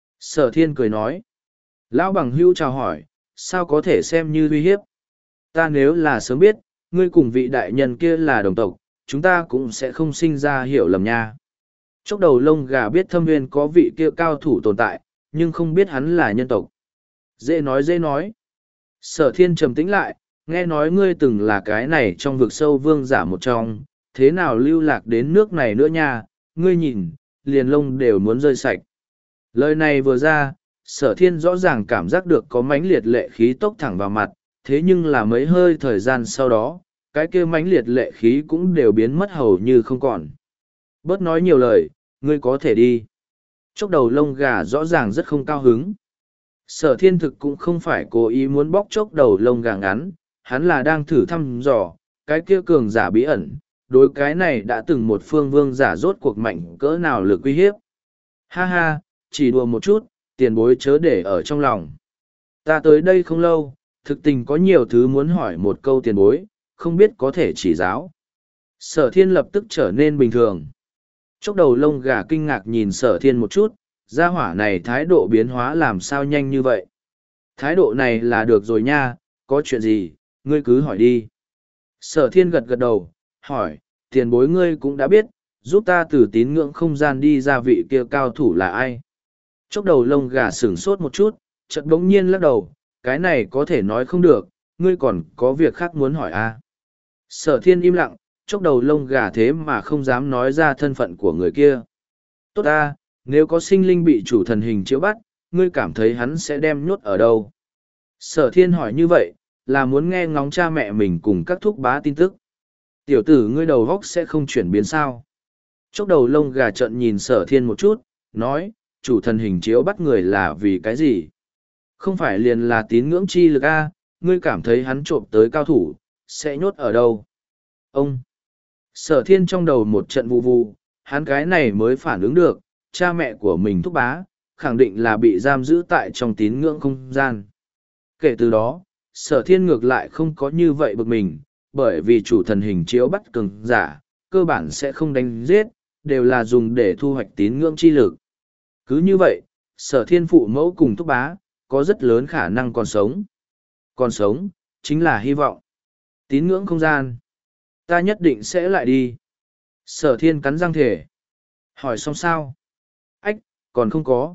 Sở thiên cười nói. Lão bằng hữu chào hỏi, sao có thể xem như uy hiếp? Ta nếu là sớm biết, ngươi cùng vị đại nhân kia là đồng tộc, chúng ta cũng sẽ không sinh ra hiểu lầm nha. Chốc đầu lông gà biết thâm nguyên có vị kia cao thủ tồn tại, nhưng không biết hắn là nhân tộc. Dễ nói dễ nói. Sở thiên trầm tĩnh lại, nghe nói ngươi từng là cái này trong vực sâu vương giả một trong, thế nào lưu lạc đến nước này nữa nha, ngươi nhìn, liền lông đều muốn rơi sạch. Lời này vừa ra, sở thiên rõ ràng cảm giác được có mãnh liệt lệ khí tốc thẳng vào mặt, thế nhưng là mấy hơi thời gian sau đó, cái kia mãnh liệt lệ khí cũng đều biến mất hầu như không còn. Bớt nói nhiều lời, ngươi có thể đi. Chốc đầu lông gà rõ ràng rất không cao hứng. Sở thiên thực cũng không phải cố ý muốn bóc chốc đầu lông gà ngắn, hắn là đang thử thăm dò, cái kia cường giả bí ẩn, đối cái này đã từng một phương vương giả rốt cuộc mạnh cỡ nào lực uy hiếp. Ha ha, chỉ đùa một chút, tiền bối chớ để ở trong lòng. Ta tới đây không lâu, thực tình có nhiều thứ muốn hỏi một câu tiền bối, không biết có thể chỉ giáo. Sở thiên lập tức trở nên bình thường. Chốc đầu lông gà kinh ngạc nhìn sở thiên một chút, gia hỏa này thái độ biến hóa làm sao nhanh như vậy. Thái độ này là được rồi nha, Có chuyện gì, ngươi cứ hỏi đi. Sở thiên gật gật đầu, hỏi, tiền bối ngươi cũng đã biết, giúp ta từ tín ngưỡng không gian đi ra vị kia cao thủ là ai. Chốc đầu lông gà sửng sốt một chút, chợt bỗng nhiên lắc đầu, cái này có thể nói không được, ngươi còn có việc khác muốn hỏi à. Sở thiên im lặng, chốc đầu lông gà thế mà không dám nói ra thân phận của người kia. Tốt ta, nếu có sinh linh bị chủ thần hình chiếu bắt, ngươi cảm thấy hắn sẽ đem nhốt ở đâu? Sở thiên hỏi như vậy, là muốn nghe ngóng cha mẹ mình cùng các thúc bá tin tức. Tiểu tử ngươi đầu góc sẽ không chuyển biến sao? Chốc đầu lông gà trợn nhìn sở thiên một chút, nói, chủ thần hình chiếu bắt người là vì cái gì? Không phải liền là tín ngưỡng chi lực a, ngươi cảm thấy hắn trộm tới cao thủ, sẽ nhốt ở đâu? Ông! Sở thiên trong đầu một trận vụ vụ, hắn cái này mới phản ứng được, cha mẹ của mình thúc bá, khẳng định là bị giam giữ tại trong tín ngưỡng không gian. Kể từ đó, sở thiên ngược lại không có như vậy bực mình, bởi vì chủ thần hình chiếu bắt cường giả, cơ bản sẽ không đánh giết, đều là dùng để thu hoạch tín ngưỡng chi lực. Cứ như vậy, sở thiên phụ mẫu cùng thúc bá, có rất lớn khả năng còn sống. Còn sống, chính là hy vọng. Tín ngưỡng không gian. Ta nhất định sẽ lại đi. Sở thiên cắn răng thể. Hỏi xong sao? Ách, còn không có.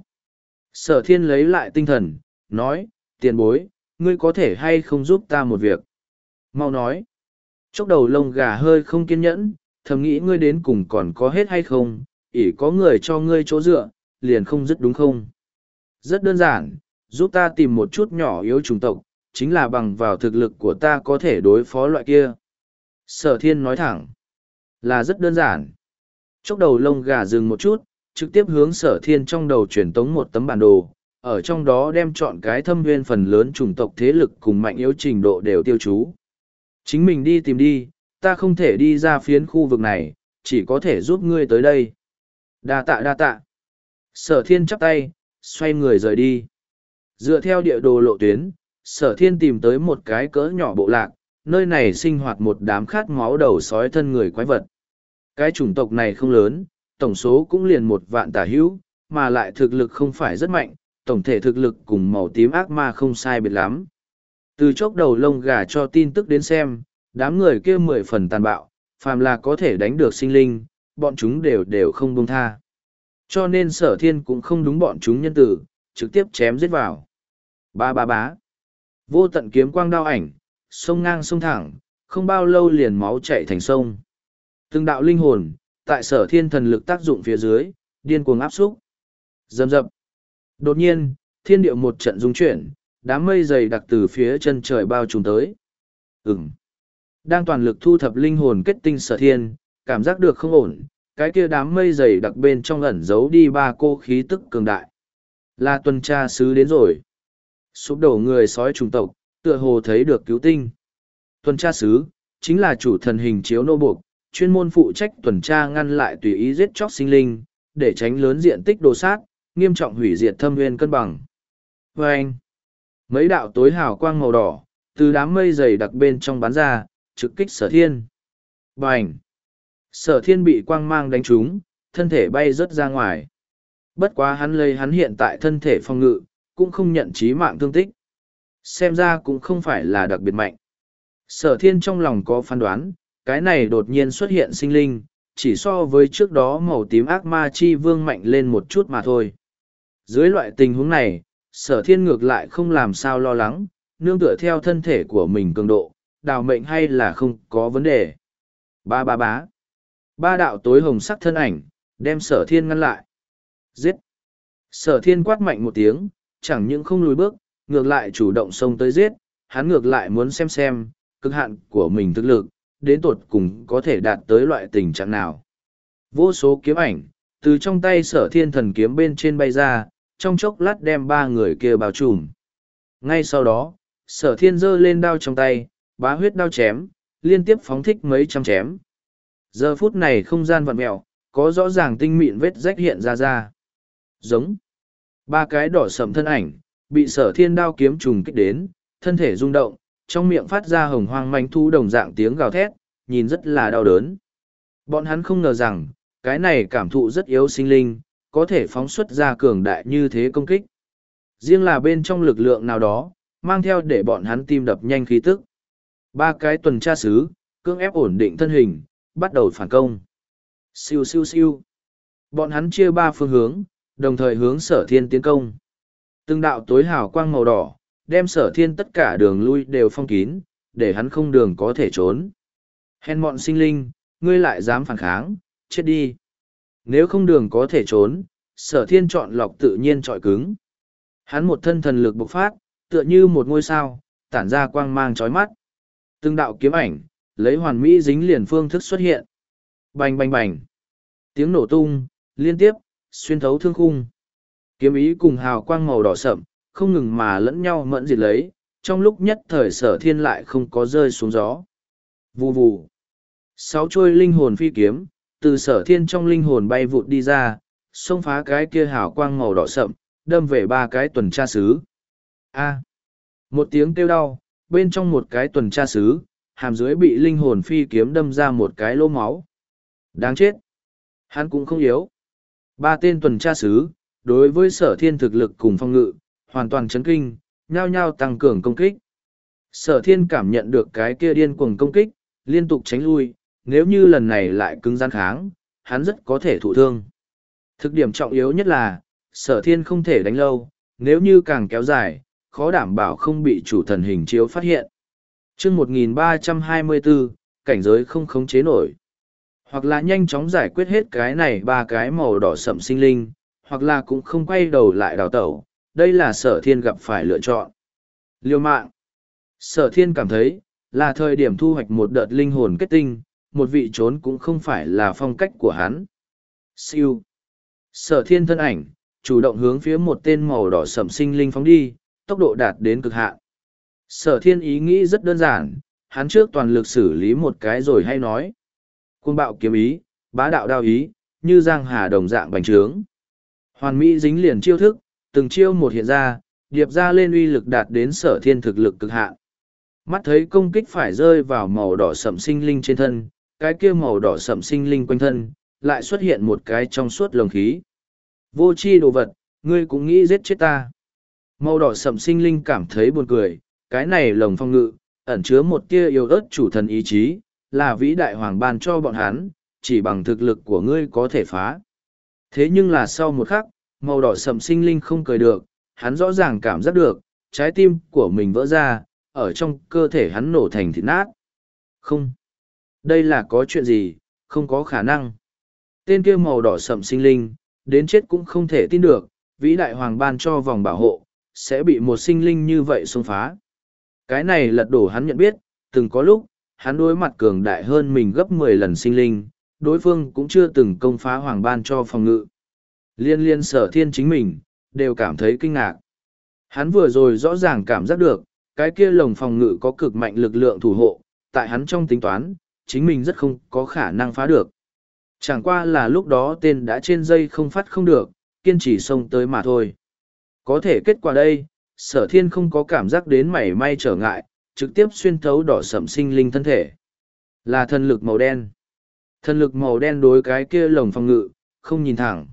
Sở thiên lấy lại tinh thần, nói, tiền bối, ngươi có thể hay không giúp ta một việc? Mau nói. Chốc đầu lông gà hơi không kiên nhẫn, thầm nghĩ ngươi đến cùng còn có hết hay không, ỷ có người cho ngươi chỗ dựa, liền không dứt đúng không? Rất đơn giản, giúp ta tìm một chút nhỏ yếu chủng tộc, chính là bằng vào thực lực của ta có thể đối phó loại kia. Sở thiên nói thẳng, là rất đơn giản. Chốc đầu lông gà dừng một chút, trực tiếp hướng sở thiên trong đầu truyền tống một tấm bản đồ, ở trong đó đem chọn cái thâm nguyên phần lớn chủng tộc thế lực cùng mạnh yếu trình độ đều tiêu chú. Chính mình đi tìm đi, ta không thể đi ra phiến khu vực này, chỉ có thể giúp ngươi tới đây. Đa tạ đa tạ. Sở thiên chắp tay, xoay người rời đi. Dựa theo địa đồ lộ tuyến, sở thiên tìm tới một cái cỡ nhỏ bộ lạc, nơi này sinh hoạt một đám khát máu đầu sói thân người quái vật. Cái chủng tộc này không lớn, tổng số cũng liền một vạn tả hữu, mà lại thực lực không phải rất mạnh, tổng thể thực lực cùng màu tím ác ma không sai biệt lắm. Từ chốc đầu lông gà cho tin tức đến xem, đám người kia mười phần tàn bạo, phàm là có thể đánh được sinh linh, bọn chúng đều đều không buông tha. Cho nên sở thiên cũng không đúng bọn chúng nhân tử, trực tiếp chém giết vào. Ba ba bá. Vô tận kiếm quang đao ảnh, sông ngang sông thẳng, không bao lâu liền máu chạy thành sông. Từng đạo linh hồn, tại sở thiên thần lực tác dụng phía dưới, điên cuồng áp xúc. Dầm dập. Đột nhiên, thiên điệu một trận rung chuyển, đám mây dày đặc từ phía chân trời bao trùm tới. Ừm. Đang toàn lực thu thập linh hồn kết tinh sở thiên, cảm giác được không ổn, cái kia đám mây dày đặc bên trong ẩn giấu đi ba cô khí tức cường đại. Là tuần tra sứ đến rồi. Sụp đổ người sói trùng tộc, tựa hồ thấy được cứu tinh. Tuần tra sứ, chính là chủ thần hình chiếu nô buộc, chuyên môn phụ trách tuần tra ngăn lại tùy ý giết chóc sinh linh, để tránh lớn diện tích đồ sát, nghiêm trọng hủy diệt thâm nguyên cân bằng. Và anh, mấy đạo tối hào quang màu đỏ, từ đám mây dày đặc bên trong bắn ra, trực kích sở thiên. Bành! Sở thiên bị quang mang đánh trúng, thân thể bay rớt ra ngoài. Bất quá hắn lấy hắn hiện tại thân thể phòng ngự, cũng không nhận chí mạng thương tích. Xem ra cũng không phải là đặc biệt mạnh. Sở thiên trong lòng có phán đoán, cái này đột nhiên xuất hiện sinh linh, chỉ so với trước đó màu tím ác ma chi vương mạnh lên một chút mà thôi. Dưới loại tình huống này, sở thiên ngược lại không làm sao lo lắng, nương tựa theo thân thể của mình cường độ, đào mệnh hay là không có vấn đề. Ba ba bá. Ba đạo tối hồng sắc thân ảnh, đem sở thiên ngăn lại. Giết. Sở thiên quát mạnh một tiếng, chẳng những không lùi bước, ngược lại chủ động xông tới giết, hắn ngược lại muốn xem xem, cực hạn của mình thực lực, đến tột cùng có thể đạt tới loại tình trạng nào. Vô số kiếm ảnh, từ trong tay sở thiên thần kiếm bên trên bay ra, trong chốc lát đem ba người kia bao trùm. Ngay sau đó, sở thiên giơ lên đao trong tay, bá huyết đao chém, liên tiếp phóng thích mấy trăm chém. Giờ phút này không gian vặn mẹo, có rõ ràng tinh mịn vết rách hiện ra ra. Giống. Ba cái đỏ sầm thân ảnh, bị sở thiên đao kiếm trùng kích đến, thân thể rung động, trong miệng phát ra hồng hoang manh thu đồng dạng tiếng gào thét, nhìn rất là đau đớn. Bọn hắn không ngờ rằng, cái này cảm thụ rất yếu sinh linh, có thể phóng xuất ra cường đại như thế công kích. Riêng là bên trong lực lượng nào đó, mang theo để bọn hắn tim đập nhanh khí tức. Ba cái tuần tra sứ, cưỡng ép ổn định thân hình, bắt đầu phản công. Siêu siêu siêu. Bọn hắn chia ba phương hướng, đồng thời hướng sở thiên tiến công. Từng đạo tối hào quang màu đỏ, đem sở thiên tất cả đường lui đều phong kín, để hắn không đường có thể trốn. Hèn mọn sinh linh, ngươi lại dám phản kháng, chết đi. Nếu không đường có thể trốn, sở thiên chọn lọc tự nhiên trọi cứng. Hắn một thân thần lực bộc phát, tựa như một ngôi sao, tản ra quang mang chói mắt. Từng đạo kiếm ảnh, lấy hoàn mỹ dính liền phương thức xuất hiện. Bành bành bành. Tiếng nổ tung, liên tiếp, xuyên thấu thương khung. Kiếm ý cùng hào quang màu đỏ sậm, không ngừng mà lẫn nhau mẫn diệt lấy, trong lúc nhất thời sở thiên lại không có rơi xuống gió. Vù vù. Sáu trôi linh hồn phi kiếm, từ sở thiên trong linh hồn bay vụt đi ra, xông phá cái kia hào quang màu đỏ sậm, đâm về ba cái tuần tra sứ. A. Một tiếng kêu đau, bên trong một cái tuần tra sứ, hàm dưới bị linh hồn phi kiếm đâm ra một cái lỗ máu. Đáng chết. Hắn cũng không yếu. Ba tên tuần tra sứ, đối với sở thiên thực lực cùng phong ngự, hoàn toàn chấn kinh, nhao nhao tăng cường công kích. Sở thiên cảm nhận được cái kia điên cuồng công kích, liên tục tránh lui, nếu như lần này lại cứng rắn kháng, hắn rất có thể thụ thương. Thực điểm trọng yếu nhất là, sở thiên không thể đánh lâu, nếu như càng kéo dài, khó đảm bảo không bị chủ thần hình chiếu phát hiện. chương một nghìn ba trăm hai mươi bốn, cảnh giới không khống chế nổi. Hoặc là nhanh chóng giải quyết hết cái này ba cái màu đỏ sậm sinh linh, hoặc là cũng không quay đầu lại đào tẩu. Đây là sở thiên gặp phải lựa chọn. Liêu mạng. Sở thiên cảm thấy, là thời điểm thu hoạch một đợt linh hồn kết tinh, một vị trốn cũng không phải là phong cách của hắn. Siêu. Sở thiên thân ảnh, chủ động hướng phía một tên màu đỏ sậm sinh linh phóng đi, tốc độ đạt đến cực hạn. Sở thiên ý nghĩ rất đơn giản, hắn trước toàn lực xử lý một cái rồi hay nói. Cuồng bạo kiếm ý, bá đạo đao ý, như giang hà đồng dạng bành trướng. Hoàn mỹ dính liền chiêu thức, từng chiêu một hiện ra, điệp ra lên uy lực đạt đến sở thiên thực lực cực hạn. Mắt thấy công kích phải rơi vào màu đỏ sậm sinh linh trên thân, cái kia màu đỏ sậm sinh linh quanh thân, lại xuất hiện một cái trong suốt lồng khí. Vô tri đồ vật, ngươi cũng nghĩ giết chết ta. Màu đỏ sậm sinh linh cảm thấy buồn cười, cái này lồng phong ngự, ẩn chứa một tia yêu ớt chủ thần ý chí, là vĩ đại hoàng ban cho bọn hắn, chỉ bằng thực lực của ngươi có thể phá. Thế nhưng là sau một khắc, màu đỏ sậm sinh linh không cười được, hắn rõ ràng cảm giác được, trái tim của mình vỡ ra, ở trong cơ thể hắn nổ thành thịt nát. Không. Đây là có chuyện gì, không có khả năng. Tên kia màu đỏ sậm sinh linh, đến chết cũng không thể tin được, vĩ đại hoàng ban cho vòng bảo hộ, sẽ bị một sinh linh như vậy xông phá. Cái này lật đổ hắn nhận biết, từng có lúc, hắn đối mặt cường đại hơn mình gấp mười lần sinh linh, đối phương cũng chưa từng công phá hoàng ban cho phòng ngự. Liên liên sở thiên chính mình, đều cảm thấy kinh ngạc. Hắn vừa rồi rõ ràng cảm giác được, cái kia lồng phòng ngự có cực mạnh lực lượng thủ hộ, tại hắn trong tính toán, chính mình rất không có khả năng phá được. Chẳng qua là lúc đó tên đã trên dây không phát không được, kiên trì xông tới mà thôi. Có thể kết quả đây, sở thiên không có cảm giác đến mảy may trở ngại, trực tiếp xuyên thấu đỏ sậm sinh linh thân thể. Là thần lực màu đen. Thần lực màu đen đối cái kia lồng phòng ngự, không nhìn thẳng.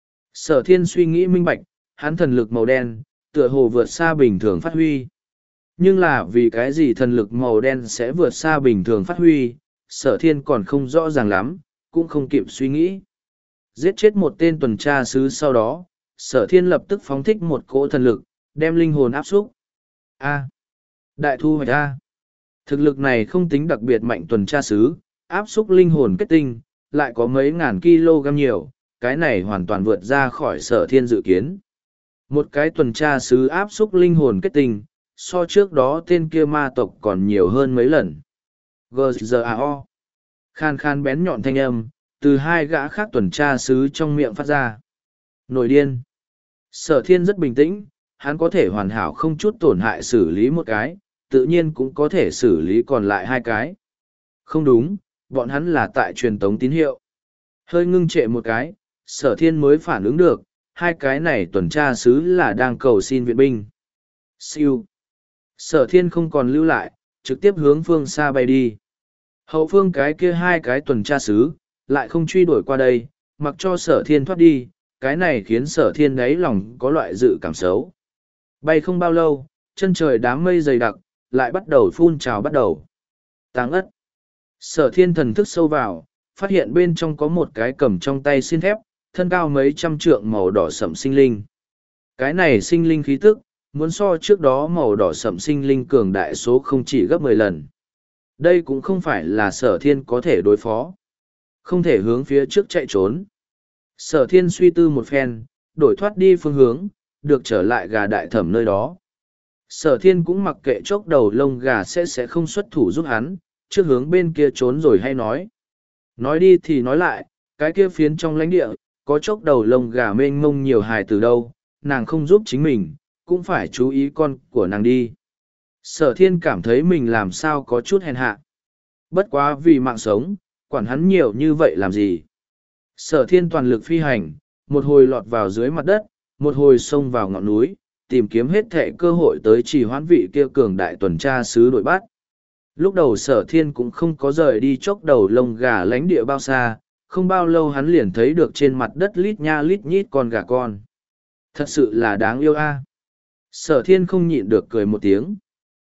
Sở thiên suy nghĩ minh bạch, hắn thần lực màu đen, tựa hồ vượt xa bình thường phát huy. Nhưng là vì cái gì thần lực màu đen sẽ vượt xa bình thường phát huy, sở thiên còn không rõ ràng lắm, cũng không kịp suy nghĩ. Giết chết một tên tuần tra sứ sau đó, sở thiên lập tức phóng thích một cỗ thần lực, đem linh hồn áp xúc. A. Đại thu hoạch A. Thực lực này không tính đặc biệt mạnh tuần tra sứ, áp xúc linh hồn kết tinh, lại có mấy ngàn kg nhiều, cái này hoàn toàn vượt ra khỏi sở thiên dự kiến. Một cái tuần tra sứ áp xúc linh hồn kết tinh, so trước đó tên kia ma tộc còn nhiều hơn mấy lần. giê giê a o. Khan khan bén nhọn thanh âm, từ hai gã khác tuần tra sứ trong miệng phát ra. Nổi điên. Sở thiên rất bình tĩnh, hắn có thể hoàn hảo không chút tổn hại xử lý một cái, tự nhiên cũng có thể xử lý còn lại hai cái. Không đúng, bọn hắn là tại truyền tống tín hiệu. Hơi ngưng trệ một cái, sở thiên mới phản ứng được, hai cái này tuần tra sứ là đang cầu xin viện binh. Siêu. Sở thiên không còn lưu lại, trực tiếp hướng phương xa bay đi. Hậu phương cái kia hai cái tuần tra sứ, lại không truy đuổi qua đây, mặc cho sở thiên thoát đi, cái này khiến sở thiên đáy lòng có loại dự cảm xấu. Bay không bao lâu, chân trời đám mây dày đặc, lại bắt đầu phun trào bắt đầu. Táng ất. Sở thiên thần thức sâu vào, phát hiện bên trong có một cái cầm trong tay xin thép, thân cao mấy trăm trượng màu đỏ sẫm sinh linh. Cái này sinh linh khí tức, muốn so trước đó màu đỏ sẫm sinh linh cường đại số không chỉ gấp mười lần. Đây cũng không phải là sở thiên có thể đối phó. Không thể hướng phía trước chạy trốn. Sở thiên suy tư một phen, đổi thoát đi phương hướng, được trở lại gà đại thẩm nơi đó. Sở thiên cũng mặc kệ chốc đầu lông gà sẽ sẽ không xuất thủ giúp hắn, trước hướng bên kia trốn rồi hay nói. Nói đi thì nói lại, cái kia phiến trong lãnh địa, có chốc đầu lông gà mênh mông nhiều hài từ đâu, nàng không giúp chính mình, cũng phải chú ý con của nàng đi. Sở thiên cảm thấy mình làm sao có chút hèn hạ. Bất quá vì mạng sống, quản hắn nhiều như vậy làm gì. Sở thiên toàn lực phi hành, một hồi lọt vào dưới mặt đất, một hồi xông vào ngọn núi, tìm kiếm hết thệ cơ hội tới trì hoãn vị kia cường đại tuần tra sứ đội bắt. Lúc đầu sở thiên cũng không có rời đi chốc đầu lông gà lánh địa bao xa, không bao lâu hắn liền thấy được trên mặt đất lít nha lít nhít con gà con. Thật sự là đáng yêu a. Sở thiên không nhịn được cười một tiếng.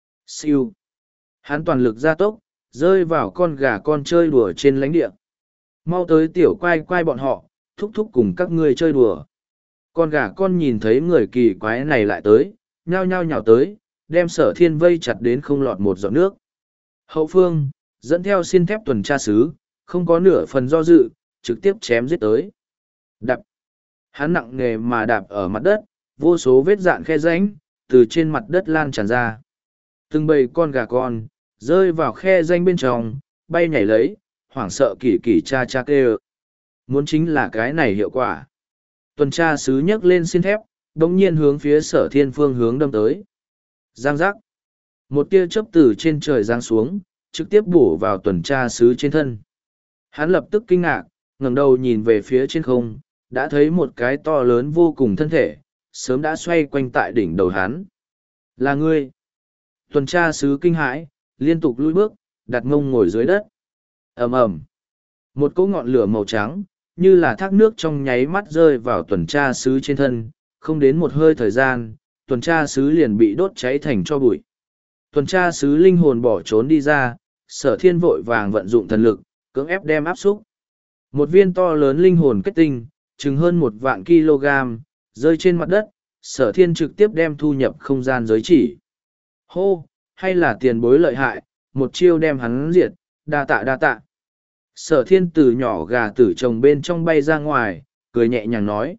Siêu. Hắn toàn lực gia tốc, rơi vào con gà con chơi đùa trên lánh địa. Mau tới tiểu quai quai bọn họ, thúc thúc cùng các ngươi chơi đùa. Con gà con nhìn thấy người kỳ quái này lại tới, nhao nhao nhào tới, đem sở thiên vây chặt đến không lọt một giọt nước. Hậu phương, dẫn theo xin thép tuần tra sứ, không có nửa phần do dự, trực tiếp chém giết tới. Đạp. Hắn nặng nề mà đạp ở mặt đất, vô số vết dạn khe rãnh, từ trên mặt đất lan tràn ra. Từng bầy con gà con, rơi vào khe rãnh bên trong, bay nhảy lấy, hoảng sợ kỳ kỳ cha cha kêu. Muốn chính là cái này hiệu quả. Tuần tra sứ nhấc lên xin thép, đồng nhiên hướng phía sở thiên phương hướng đâm tới. Giang giác. Một tia chớp từ trên trời giáng xuống, trực tiếp bổ vào tuần tra sứ trên thân. Hắn lập tức kinh ngạc, ngẩng đầu nhìn về phía trên không, đã thấy một cái to lớn vô cùng thân thể, sớm đã xoay quanh tại đỉnh đầu hắn. Là ngươi. Tuần tra sứ kinh hãi, liên tục lùi bước, đặt mông ngồi dưới đất. Ầm ầm. Một cỗ ngọn lửa màu trắng, như là thác nước trong nháy mắt rơi vào tuần tra sứ trên thân, không đến một hơi thời gian, tuần tra sứ liền bị đốt cháy thành tro bụi. Tuần tra sứ linh hồn bỏ trốn đi ra, sở thiên vội vàng vận dụng thần lực, cưỡng ép đem áp xúc. Một viên to lớn linh hồn kết tinh, chừng hơn một vạn kg, rơi trên mặt đất, sở thiên trực tiếp đem thu nhập không gian giới chỉ. Hô, hay là tiền bối lợi hại, một chiêu đem hắn diệt, đa tạ đa tạ. Sở thiên từ nhỏ gà tử trồng bên trong bay ra ngoài, cười nhẹ nhàng nói.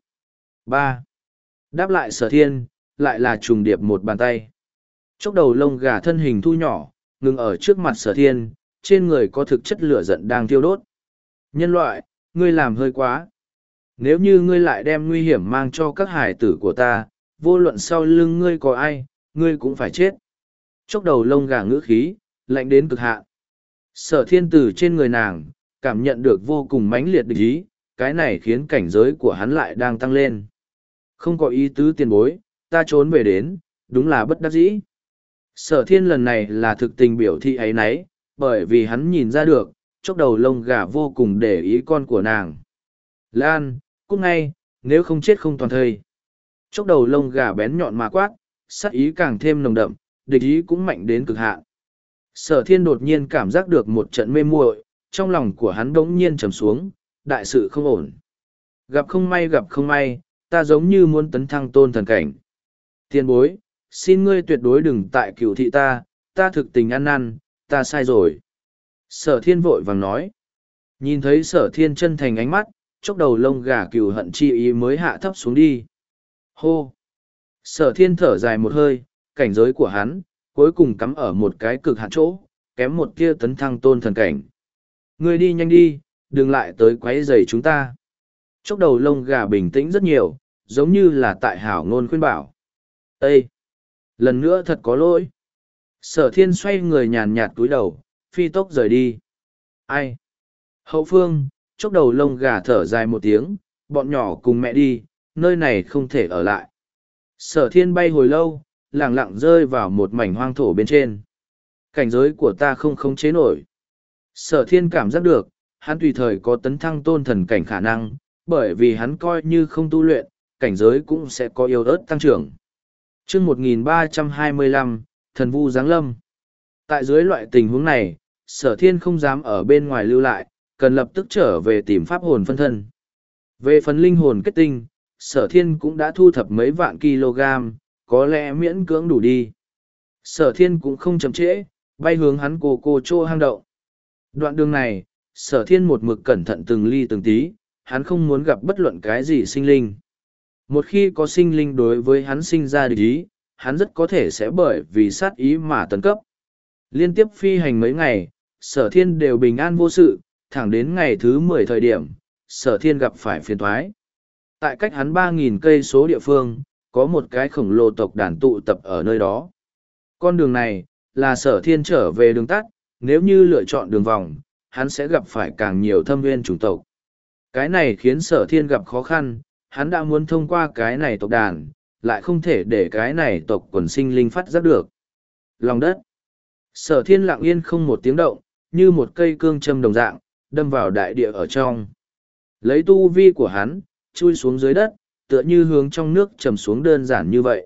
Ba. Đáp lại sở thiên, lại là trùng điệp một bàn tay. Chốc đầu lông gà thân hình thu nhỏ, ngừng ở trước mặt sở thiên, trên người có thực chất lửa giận đang thiêu đốt. Nhân loại, ngươi làm hơi quá. Nếu như ngươi lại đem nguy hiểm mang cho các hải tử của ta, vô luận sau lưng ngươi có ai, ngươi cũng phải chết. Chốc đầu lông gà ngữ khí, lạnh đến cực hạn. Sở thiên tử trên người nàng, cảm nhận được vô cùng mãnh liệt địch ý, cái này khiến cảnh giới của hắn lại đang tăng lên. Không có ý tứ tiền bối, ta trốn về đến, đúng là bất đắc dĩ. Sở thiên lần này là thực tình biểu thị ấy nấy, bởi vì hắn nhìn ra được, chốc đầu lông gà vô cùng để ý con của nàng. Lan, cút ngay, nếu không chết không toàn thây. Chốc đầu lông gà bén nhọn mà quát, sát ý càng thêm nồng đậm, địch ý cũng mạnh đến cực hạn. Sở thiên đột nhiên cảm giác được một trận mê muội, trong lòng của hắn bỗng nhiên trầm xuống, đại sự không ổn. Gặp không may gặp không may, ta giống như muốn tấn thăng tôn thần cảnh. Tiền bối, xin ngươi tuyệt đối đừng tại cửu thị ta, ta thực tình ăn năn, ta sai rồi. Sở thiên vội vàng nói. Nhìn thấy sở thiên chân thành ánh mắt, chốc đầu lông gà cừu hận chi ý mới hạ thấp xuống đi. Hô! Sở thiên thở dài một hơi, cảnh giới của hắn, cuối cùng cắm ở một cái cực hạn chỗ, kém một tia tấn thăng tôn thần cảnh. Ngươi đi nhanh đi, đừng lại tới quấy rầy chúng ta. Chốc đầu lông gà bình tĩnh rất nhiều, giống như là tại hảo ngôn khuyên bảo. Ê! Lần nữa thật có lỗi. Sở thiên xoay người nhàn nhạt cúi đầu, phi tốc rời đi. Ai? Hậu phương, chốc đầu lông gà thở dài một tiếng, bọn nhỏ cùng mẹ đi, nơi này không thể ở lại. Sở thiên bay hồi lâu, lẳng lặng rơi vào một mảnh hoang thổ bên trên. Cảnh giới của ta không khống chế nổi. Sở thiên cảm giác được, hắn tùy thời có tấn thăng tôn thần cảnh khả năng, bởi vì hắn coi như không tu luyện, cảnh giới cũng sẽ có yếu ớt tăng trưởng. chương một nghìn ba trăm hai mươi lăm, thần vu giáng lâm. Tại dưới loại tình huống này, sở thiên không dám ở bên ngoài lưu lại, cần lập tức trở về tìm pháp hồn phân thân. Về phần linh hồn kết tinh, sở thiên cũng đã thu thập mấy vạn kg, có lẽ miễn cưỡng đủ đi. Sở thiên cũng không chậm trễ, bay hướng hắn cô cô chô hang động. Đoạn đường này, sở thiên một mực cẩn thận từng ly từng tí, hắn không muốn gặp bất luận cái gì sinh linh. Một khi có sinh linh đối với hắn sinh ra địch ý, hắn rất có thể sẽ bởi vì sát ý mà tấn cấp. Liên tiếp phi hành mấy ngày, sở thiên đều bình an vô sự, thẳng đến ngày thứ mười thời điểm, sở thiên gặp phải phiền thoái. Tại cách hắn ba nghìn cây số địa phương, có một cái khổng lồ tộc đàn tụ tập ở nơi đó. Con đường này, là sở thiên trở về đường tắt, nếu như lựa chọn đường vòng, hắn sẽ gặp phải càng nhiều thâm nguyên chủng tộc. Cái này khiến sở thiên gặp khó khăn, hắn đã muốn thông qua cái này tộc đàn, lại không thể để cái này tộc quần sinh linh phát giác được. Lòng đất. Sở thiên lặng yên không một tiếng động, như một cây cương châm đồng dạng, đâm vào đại địa ở trong. Lấy tu vi của hắn, chui xuống dưới đất, tựa như hướng trong nước trầm xuống đơn giản như vậy.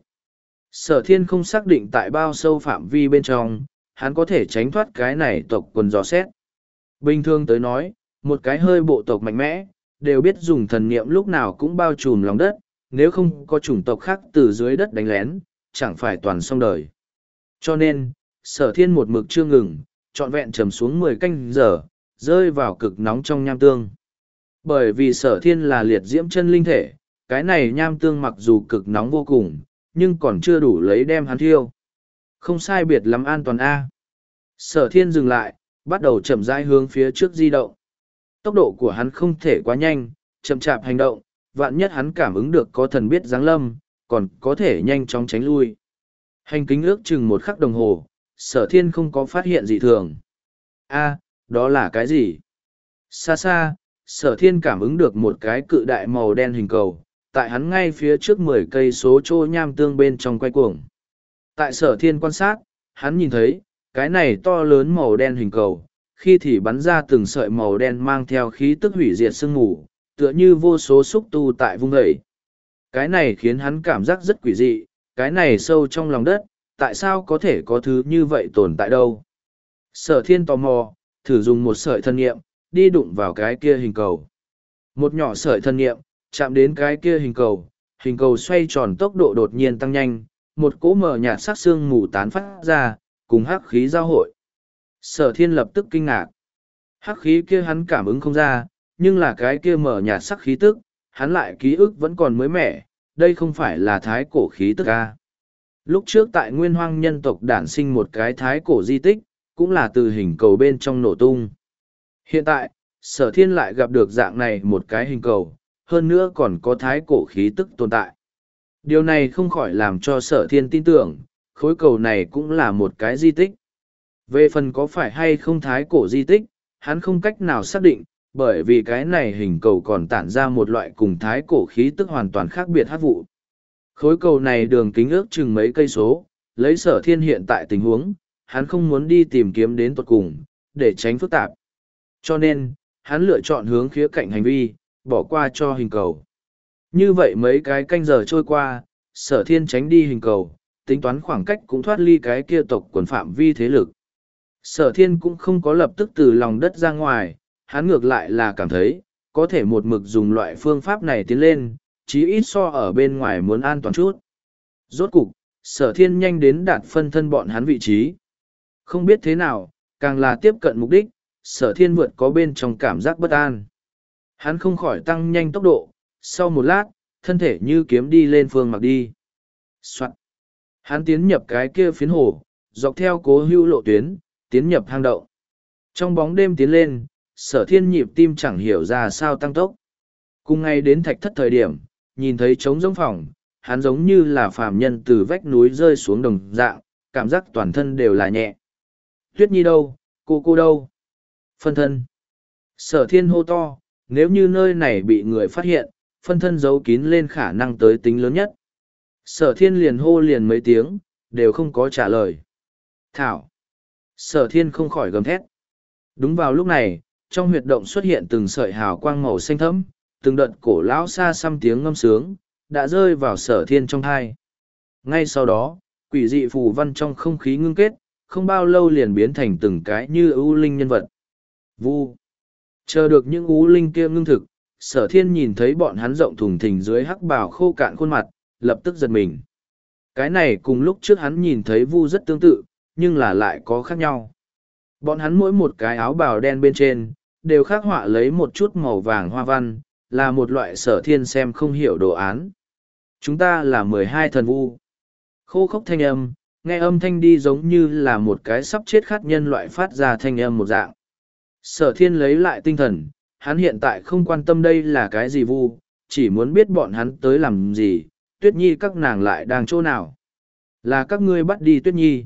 Sở thiên không xác định tại bao sâu phạm vi bên trong, hắn có thể tránh thoát cái này tộc quần dò xét. Bình thường tới nói, một cái hơi bộ tộc mạnh mẽ, đều biết dùng thần niệm lúc nào cũng bao trùm lòng đất, nếu không có chủng tộc khác từ dưới đất đánh lén, chẳng phải toàn xong đời. Cho nên, sở thiên một mực chưa ngừng, trọn vẹn trầm xuống mười canh giờ, rơi vào cực nóng trong nham tương. Bởi vì sở thiên là liệt diễm chân linh thể, cái này nham tương mặc dù cực nóng vô cùng, nhưng còn chưa đủ lấy đem hắn thiêu. Không sai biệt lắm an toàn A. Sở thiên dừng lại, bắt đầu chậm rãi hướng phía trước di động. Tốc độ của hắn không thể quá nhanh, chậm chạp hành động, vạn nhất hắn cảm ứng được có thần biết giáng lâm, còn có thể nhanh chóng tránh lui. Hành kính ước chừng một khắc đồng hồ, sở thiên không có phát hiện gì thường. A, đó là cái gì? Xa xa, sở thiên cảm ứng được một cái cự đại màu đen hình cầu, tại hắn ngay phía trước mười cây số trô nham tương bên trong quay cuồng. Tại sở thiên quan sát, hắn nhìn thấy, cái này to lớn màu đen hình cầu, khi thì bắn ra từng sợi màu đen mang theo khí tức hủy diệt sương mù, tựa như vô số xúc tu tại vung dậy. Cái này khiến hắn cảm giác rất quỷ dị, cái này sâu trong lòng đất, tại sao có thể có thứ như vậy tồn tại đâu? Sở thiên tò mò, thử dùng một sợi thân nghiệm, đi đụng vào cái kia hình cầu. Một nhỏ sợi thân nghiệm, chạm đến cái kia hình cầu, hình cầu xoay tròn tốc độ đột nhiên tăng nhanh, một cỗ mờ nhạt sắc xương mù tán phát ra, cùng hắc khí giao hội. Sở thiên lập tức kinh ngạc. Hắc khí kia hắn cảm ứng không ra, nhưng là cái kia mờ nhạt sắc khí tức, hắn lại ký ức vẫn còn mới mẻ, đây không phải là thái cổ khí tức a. Lúc trước tại nguyên hoang nhân tộc đản sinh một cái thái cổ di tích, cũng là từ hình cầu bên trong nổ tung. Hiện tại, sở thiên lại gặp được dạng này một cái hình cầu, hơn nữa còn có thái cổ khí tức tồn tại. Điều này không khỏi làm cho sở thiên tin tưởng, khối cầu này cũng là một cái di tích. Về phần có phải hay không thái cổ di tích, hắn không cách nào xác định, bởi vì cái này hình cầu còn tản ra một loại cùng thái cổ khí tức hoàn toàn khác biệt hát vụ. Khối cầu này đường kính ước chừng mấy cây số, lấy sở thiên hiện tại tình huống, hắn không muốn đi tìm kiếm đến tuột cùng, để tránh phức tạp. Cho nên, hắn lựa chọn hướng khía cạnh hành vi, bỏ qua cho hình cầu. Như vậy mấy cái canh giờ trôi qua, sở thiên tránh đi hình cầu, tính toán khoảng cách cũng thoát ly cái kia tộc quần phạm vi thế lực. Sở thiên cũng không có lập tức từ lòng đất ra ngoài, hắn ngược lại là cảm thấy, có thể một mực dùng loại phương pháp này tiến lên, chí ít so ở bên ngoài muốn an toàn chút. Rốt cục, sở thiên nhanh đến đạt phân thân bọn hắn vị trí. Không biết thế nào, càng là tiếp cận mục đích, sở thiên vượt có bên trong cảm giác bất an. Hắn không khỏi tăng nhanh tốc độ, sau một lát, thân thể như kiếm đi lên phương mặc đi. Soạn. Hắn tiến nhập cái kia phiến hồ, dọc theo cố hữu lộ tuyến, tiến nhập hang động. Trong bóng đêm tiến lên, sở thiên nhịp tim chẳng hiểu ra sao tăng tốc. Cùng ngay đến thạch thất thời điểm, nhìn thấy trống rỗng phòng, hắn giống như là phàm nhân từ vách núi rơi xuống đồng dạng, cảm giác toàn thân đều là nhẹ. Tuyết Nhi đâu, cô cô đâu? Phân thân. Sở thiên hô to, nếu như nơi này bị người phát hiện, phân thân giấu kín lên khả năng tới tính lớn nhất. Sở thiên liền hô liền mấy tiếng, đều không có trả lời. Thảo. Sở thiên không khỏi gầm thét. Đúng vào lúc này, trong huyệt động xuất hiện từng sợi hào quang màu xanh thẫm, từng đợt cổ lão xa xăm tiếng ngâm sướng, đã rơi vào sở thiên trong thai. Ngay sau đó, quỷ dị phù văn trong không khí ngưng kết, không bao lâu liền biến thành từng cái như ưu linh nhân vật. Vu. Chờ được những ưu linh kia ngưng thực, sở thiên nhìn thấy bọn hắn rộng thùng thình dưới hắc bào khô cạn khuôn mặt, lập tức giật mình. Cái này cùng lúc trước hắn nhìn thấy vu rất tương tự, nhưng là lại có khác nhau. Bọn hắn mỗi một cái áo bào đen bên trên, đều khắc họa lấy một chút màu vàng hoa văn, là một loại sở thiên xem không hiểu đồ án. Chúng ta là mười hai thần vu. Khô khốc thanh âm, nghe âm thanh đi giống như là một cái sắp chết khát nhân loại phát ra thanh âm một dạng. Sở thiên lấy lại tinh thần, hắn hiện tại không quan tâm đây là cái gì vu, chỉ muốn biết bọn hắn tới làm gì, Tuyết Nhi các nàng lại đang chỗ nào. Là các ngươi bắt đi Tuyết Nhi.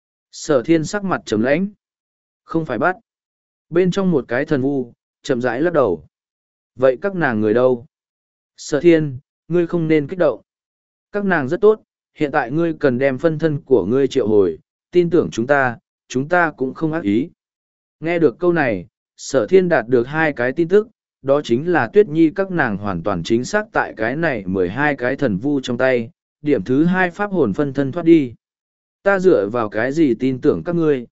Sở thiên sắc mặt trầm lãnh. Không phải bắt. Bên trong một cái thần vu, chậm rãi lắc đầu. Vậy các nàng người đâu? Sở thiên, ngươi không nên kích động. Các nàng rất tốt, hiện tại ngươi cần đem phân thân của ngươi triệu hồi, tin tưởng chúng ta, chúng ta cũng không ác ý. Nghe được câu này, sở thiên đạt được hai cái tin tức, đó chính là Tuyết Nhi các nàng hoàn toàn chính xác tại cái này mười hai cái thần vu trong tay, điểm thứ hai pháp hồn phân thân thoát đi. Ta dựa vào cái gì tin tưởng các ngươi?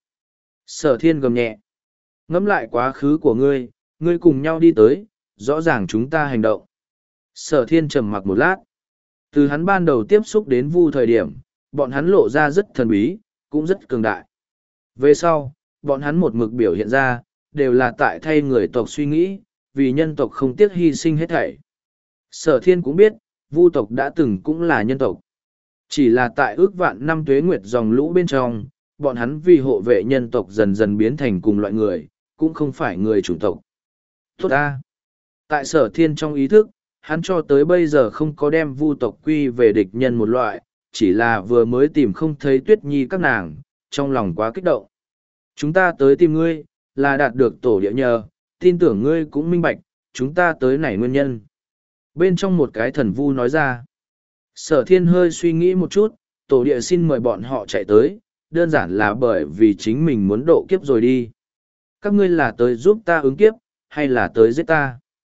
Sở thiên gầm nhẹ. Ngẫm lại quá khứ của ngươi, ngươi cùng nhau đi tới, rõ ràng chúng ta hành động. Sở thiên trầm mặc một lát. Từ hắn ban đầu tiếp xúc đến vu thời điểm, bọn hắn lộ ra rất thần bí, cũng rất cường đại. Về sau, bọn hắn một mực biểu hiện ra, đều là tại thay người tộc suy nghĩ, vì nhân tộc không tiếc hy sinh hết thảy. Sở thiên cũng biết, vu tộc đã từng cũng là nhân tộc. Chỉ là tại ước vạn năm tuế nguyệt dòng lũ bên trong, bọn hắn vì hộ vệ nhân tộc dần dần biến thành cùng loại người, cũng không phải người chủng tộc. Tốt ta! Tại sở thiên trong ý thức, hắn cho tới bây giờ không có đem vu tộc quy về địch nhân một loại, chỉ là vừa mới tìm không thấy Tuyết Nhi các nàng, trong lòng quá kích động. Chúng ta tới tìm ngươi, là đạt được tổ địa nhờ, tin tưởng ngươi cũng minh bạch, chúng ta tới này nguyên nhân. Bên trong một cái thần vu nói ra, sở thiên hơi suy nghĩ một chút, tổ địa xin mời bọn họ chạy tới, đơn giản là bởi vì chính mình muốn độ kiếp rồi đi. Các ngươi là tới giúp ta ứng kiếp, hay là tới giết ta?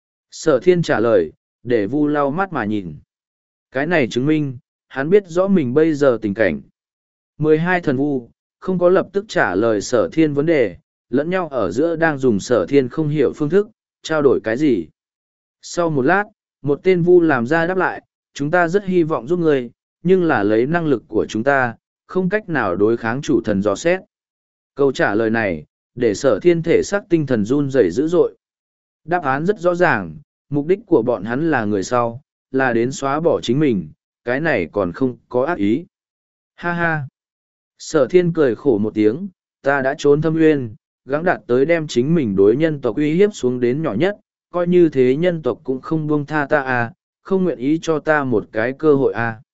Sở thiên trả lời, để vu lau mắt mà nhìn. Cái này chứng minh, hắn biết rõ mình bây giờ tình cảnh. mười hai thần vu, không có lập tức trả lời sở thiên vấn đề, lẫn nhau ở giữa đang dùng sở thiên không hiểu phương thức, trao đổi cái gì. Sau một lát, một tên vu làm ra đáp lại, chúng ta rất hy vọng giúp người, nhưng là lấy năng lực của chúng ta, không cách nào đối kháng chủ thần dò xét. Câu trả lời này, để sở thiên thể xác tinh thần run rẩy dữ dội. Đáp án rất rõ ràng, mục đích của bọn hắn là người sau, là đến xóa bỏ chính mình, cái này còn không có ác ý. Ha ha! Sở thiên cười khổ một tiếng, ta đã trốn thâm nguyên, gắng đạt tới đem chính mình đối nhân tộc uy hiếp xuống đến nhỏ nhất, coi như thế nhân tộc cũng không buông tha ta à, không nguyện ý cho ta một cái cơ hội à.